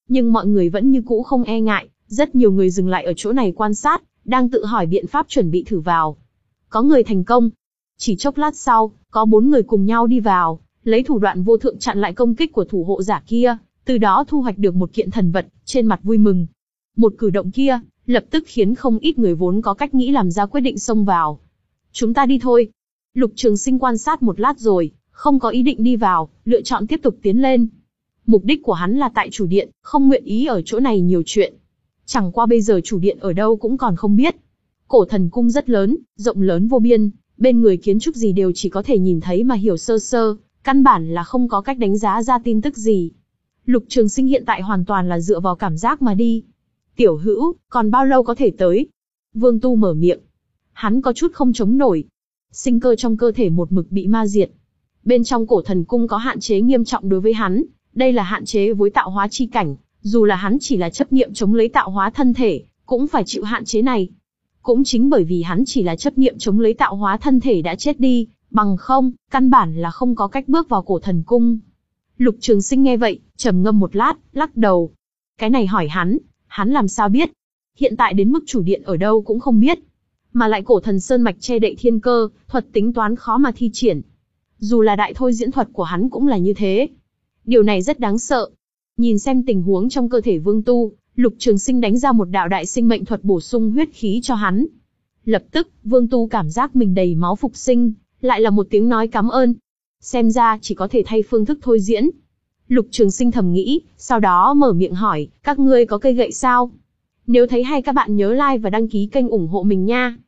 Nhưng mọi người vẫn như cũ không e ngại, rất nhiều người dừng lại ở chỗ này quan sát, đang tự hỏi biện pháp chuẩn bị thử vào. Có người thành công. Chỉ chốc lát sau, có bốn người cùng nhau đi vào, lấy thủ đoạn vô thượng chặn lại công kích của thủ hộ giả kia, từ đó thu hoạch được một kiện thần vật, trên mặt vui mừng. Một cử động kia, lập tức khiến không ít người vốn có cách nghĩ làm ra quyết định xông vào. Chúng ta đi thôi. Lục Trường Sinh quan sát một lát rồi, không có ý định đi vào, lựa chọn tiếp tục tiến lên. Mục đích của hắn là tại chủ điện, không nguyện ý ở chỗ này nhiều chuyện. Chẳng qua bây giờ chủ điện ở đâu cũng còn không biết. Cổ thần cung rất lớn, rộng lớn vô biên, bên người kiến trúc gì đều chỉ có thể nhìn thấy mà hiểu sơ sơ, căn bản là không có cách đánh giá ra tin tức gì. Lục Trường Sinh hiện tại hoàn toàn là dựa vào cảm giác mà đi. Tiểu hữu, còn bao lâu có thể tới? Vương Tu mở miệng. Hắn có chút không chống nổi. Sinh cơ trong cơ thể một mực bị ma diệt. Bên trong cổ thần cung có hạn chế nghiêm trọng đối với hắn, đây là hạn chế với tạo hóa chi cảnh, dù là hắn chỉ là chấp niệm chống lấy tạo hóa thân thể, cũng phải chịu hạn chế này. Cũng chính bởi vì hắn chỉ là chấp niệm chống lấy tạo hóa thân thể đã chết đi, bằng không, căn bản là không có cách bước vào cổ thần cung. Lục Trường Sinh nghe vậy, trầm ngâm một lát, lắc đầu. Cái này hỏi hắn, hắn làm sao biết? Hiện tại đến mức chủ điện ở đâu cũng không biết. Mà lại cổ thần sơn mạch che đậy thiên cơ, thuật tính toán khó mà thi triển. Dù là đại thôi diễn thuật của hắn cũng là như thế. Điều này rất đáng sợ. Nhìn xem tình huống trong cơ thể Vương Tu, Lục Trường Sinh đánh ra một đạo đại sinh mệnh thuật bổ sung huyết khí cho hắn. Lập tức, Vương Tu cảm giác mình đầy máu phục sinh, lại là một tiếng nói cảm ơn. Xem ra chỉ có thể thay phương thức thôi diễn. Lục Trường Sinh thầm nghĩ, sau đó mở miệng hỏi, các ngươi có cây gậy sao? Nếu thấy hay các bạn nhớ like và đăng ký kênh ủng hộ mình nha.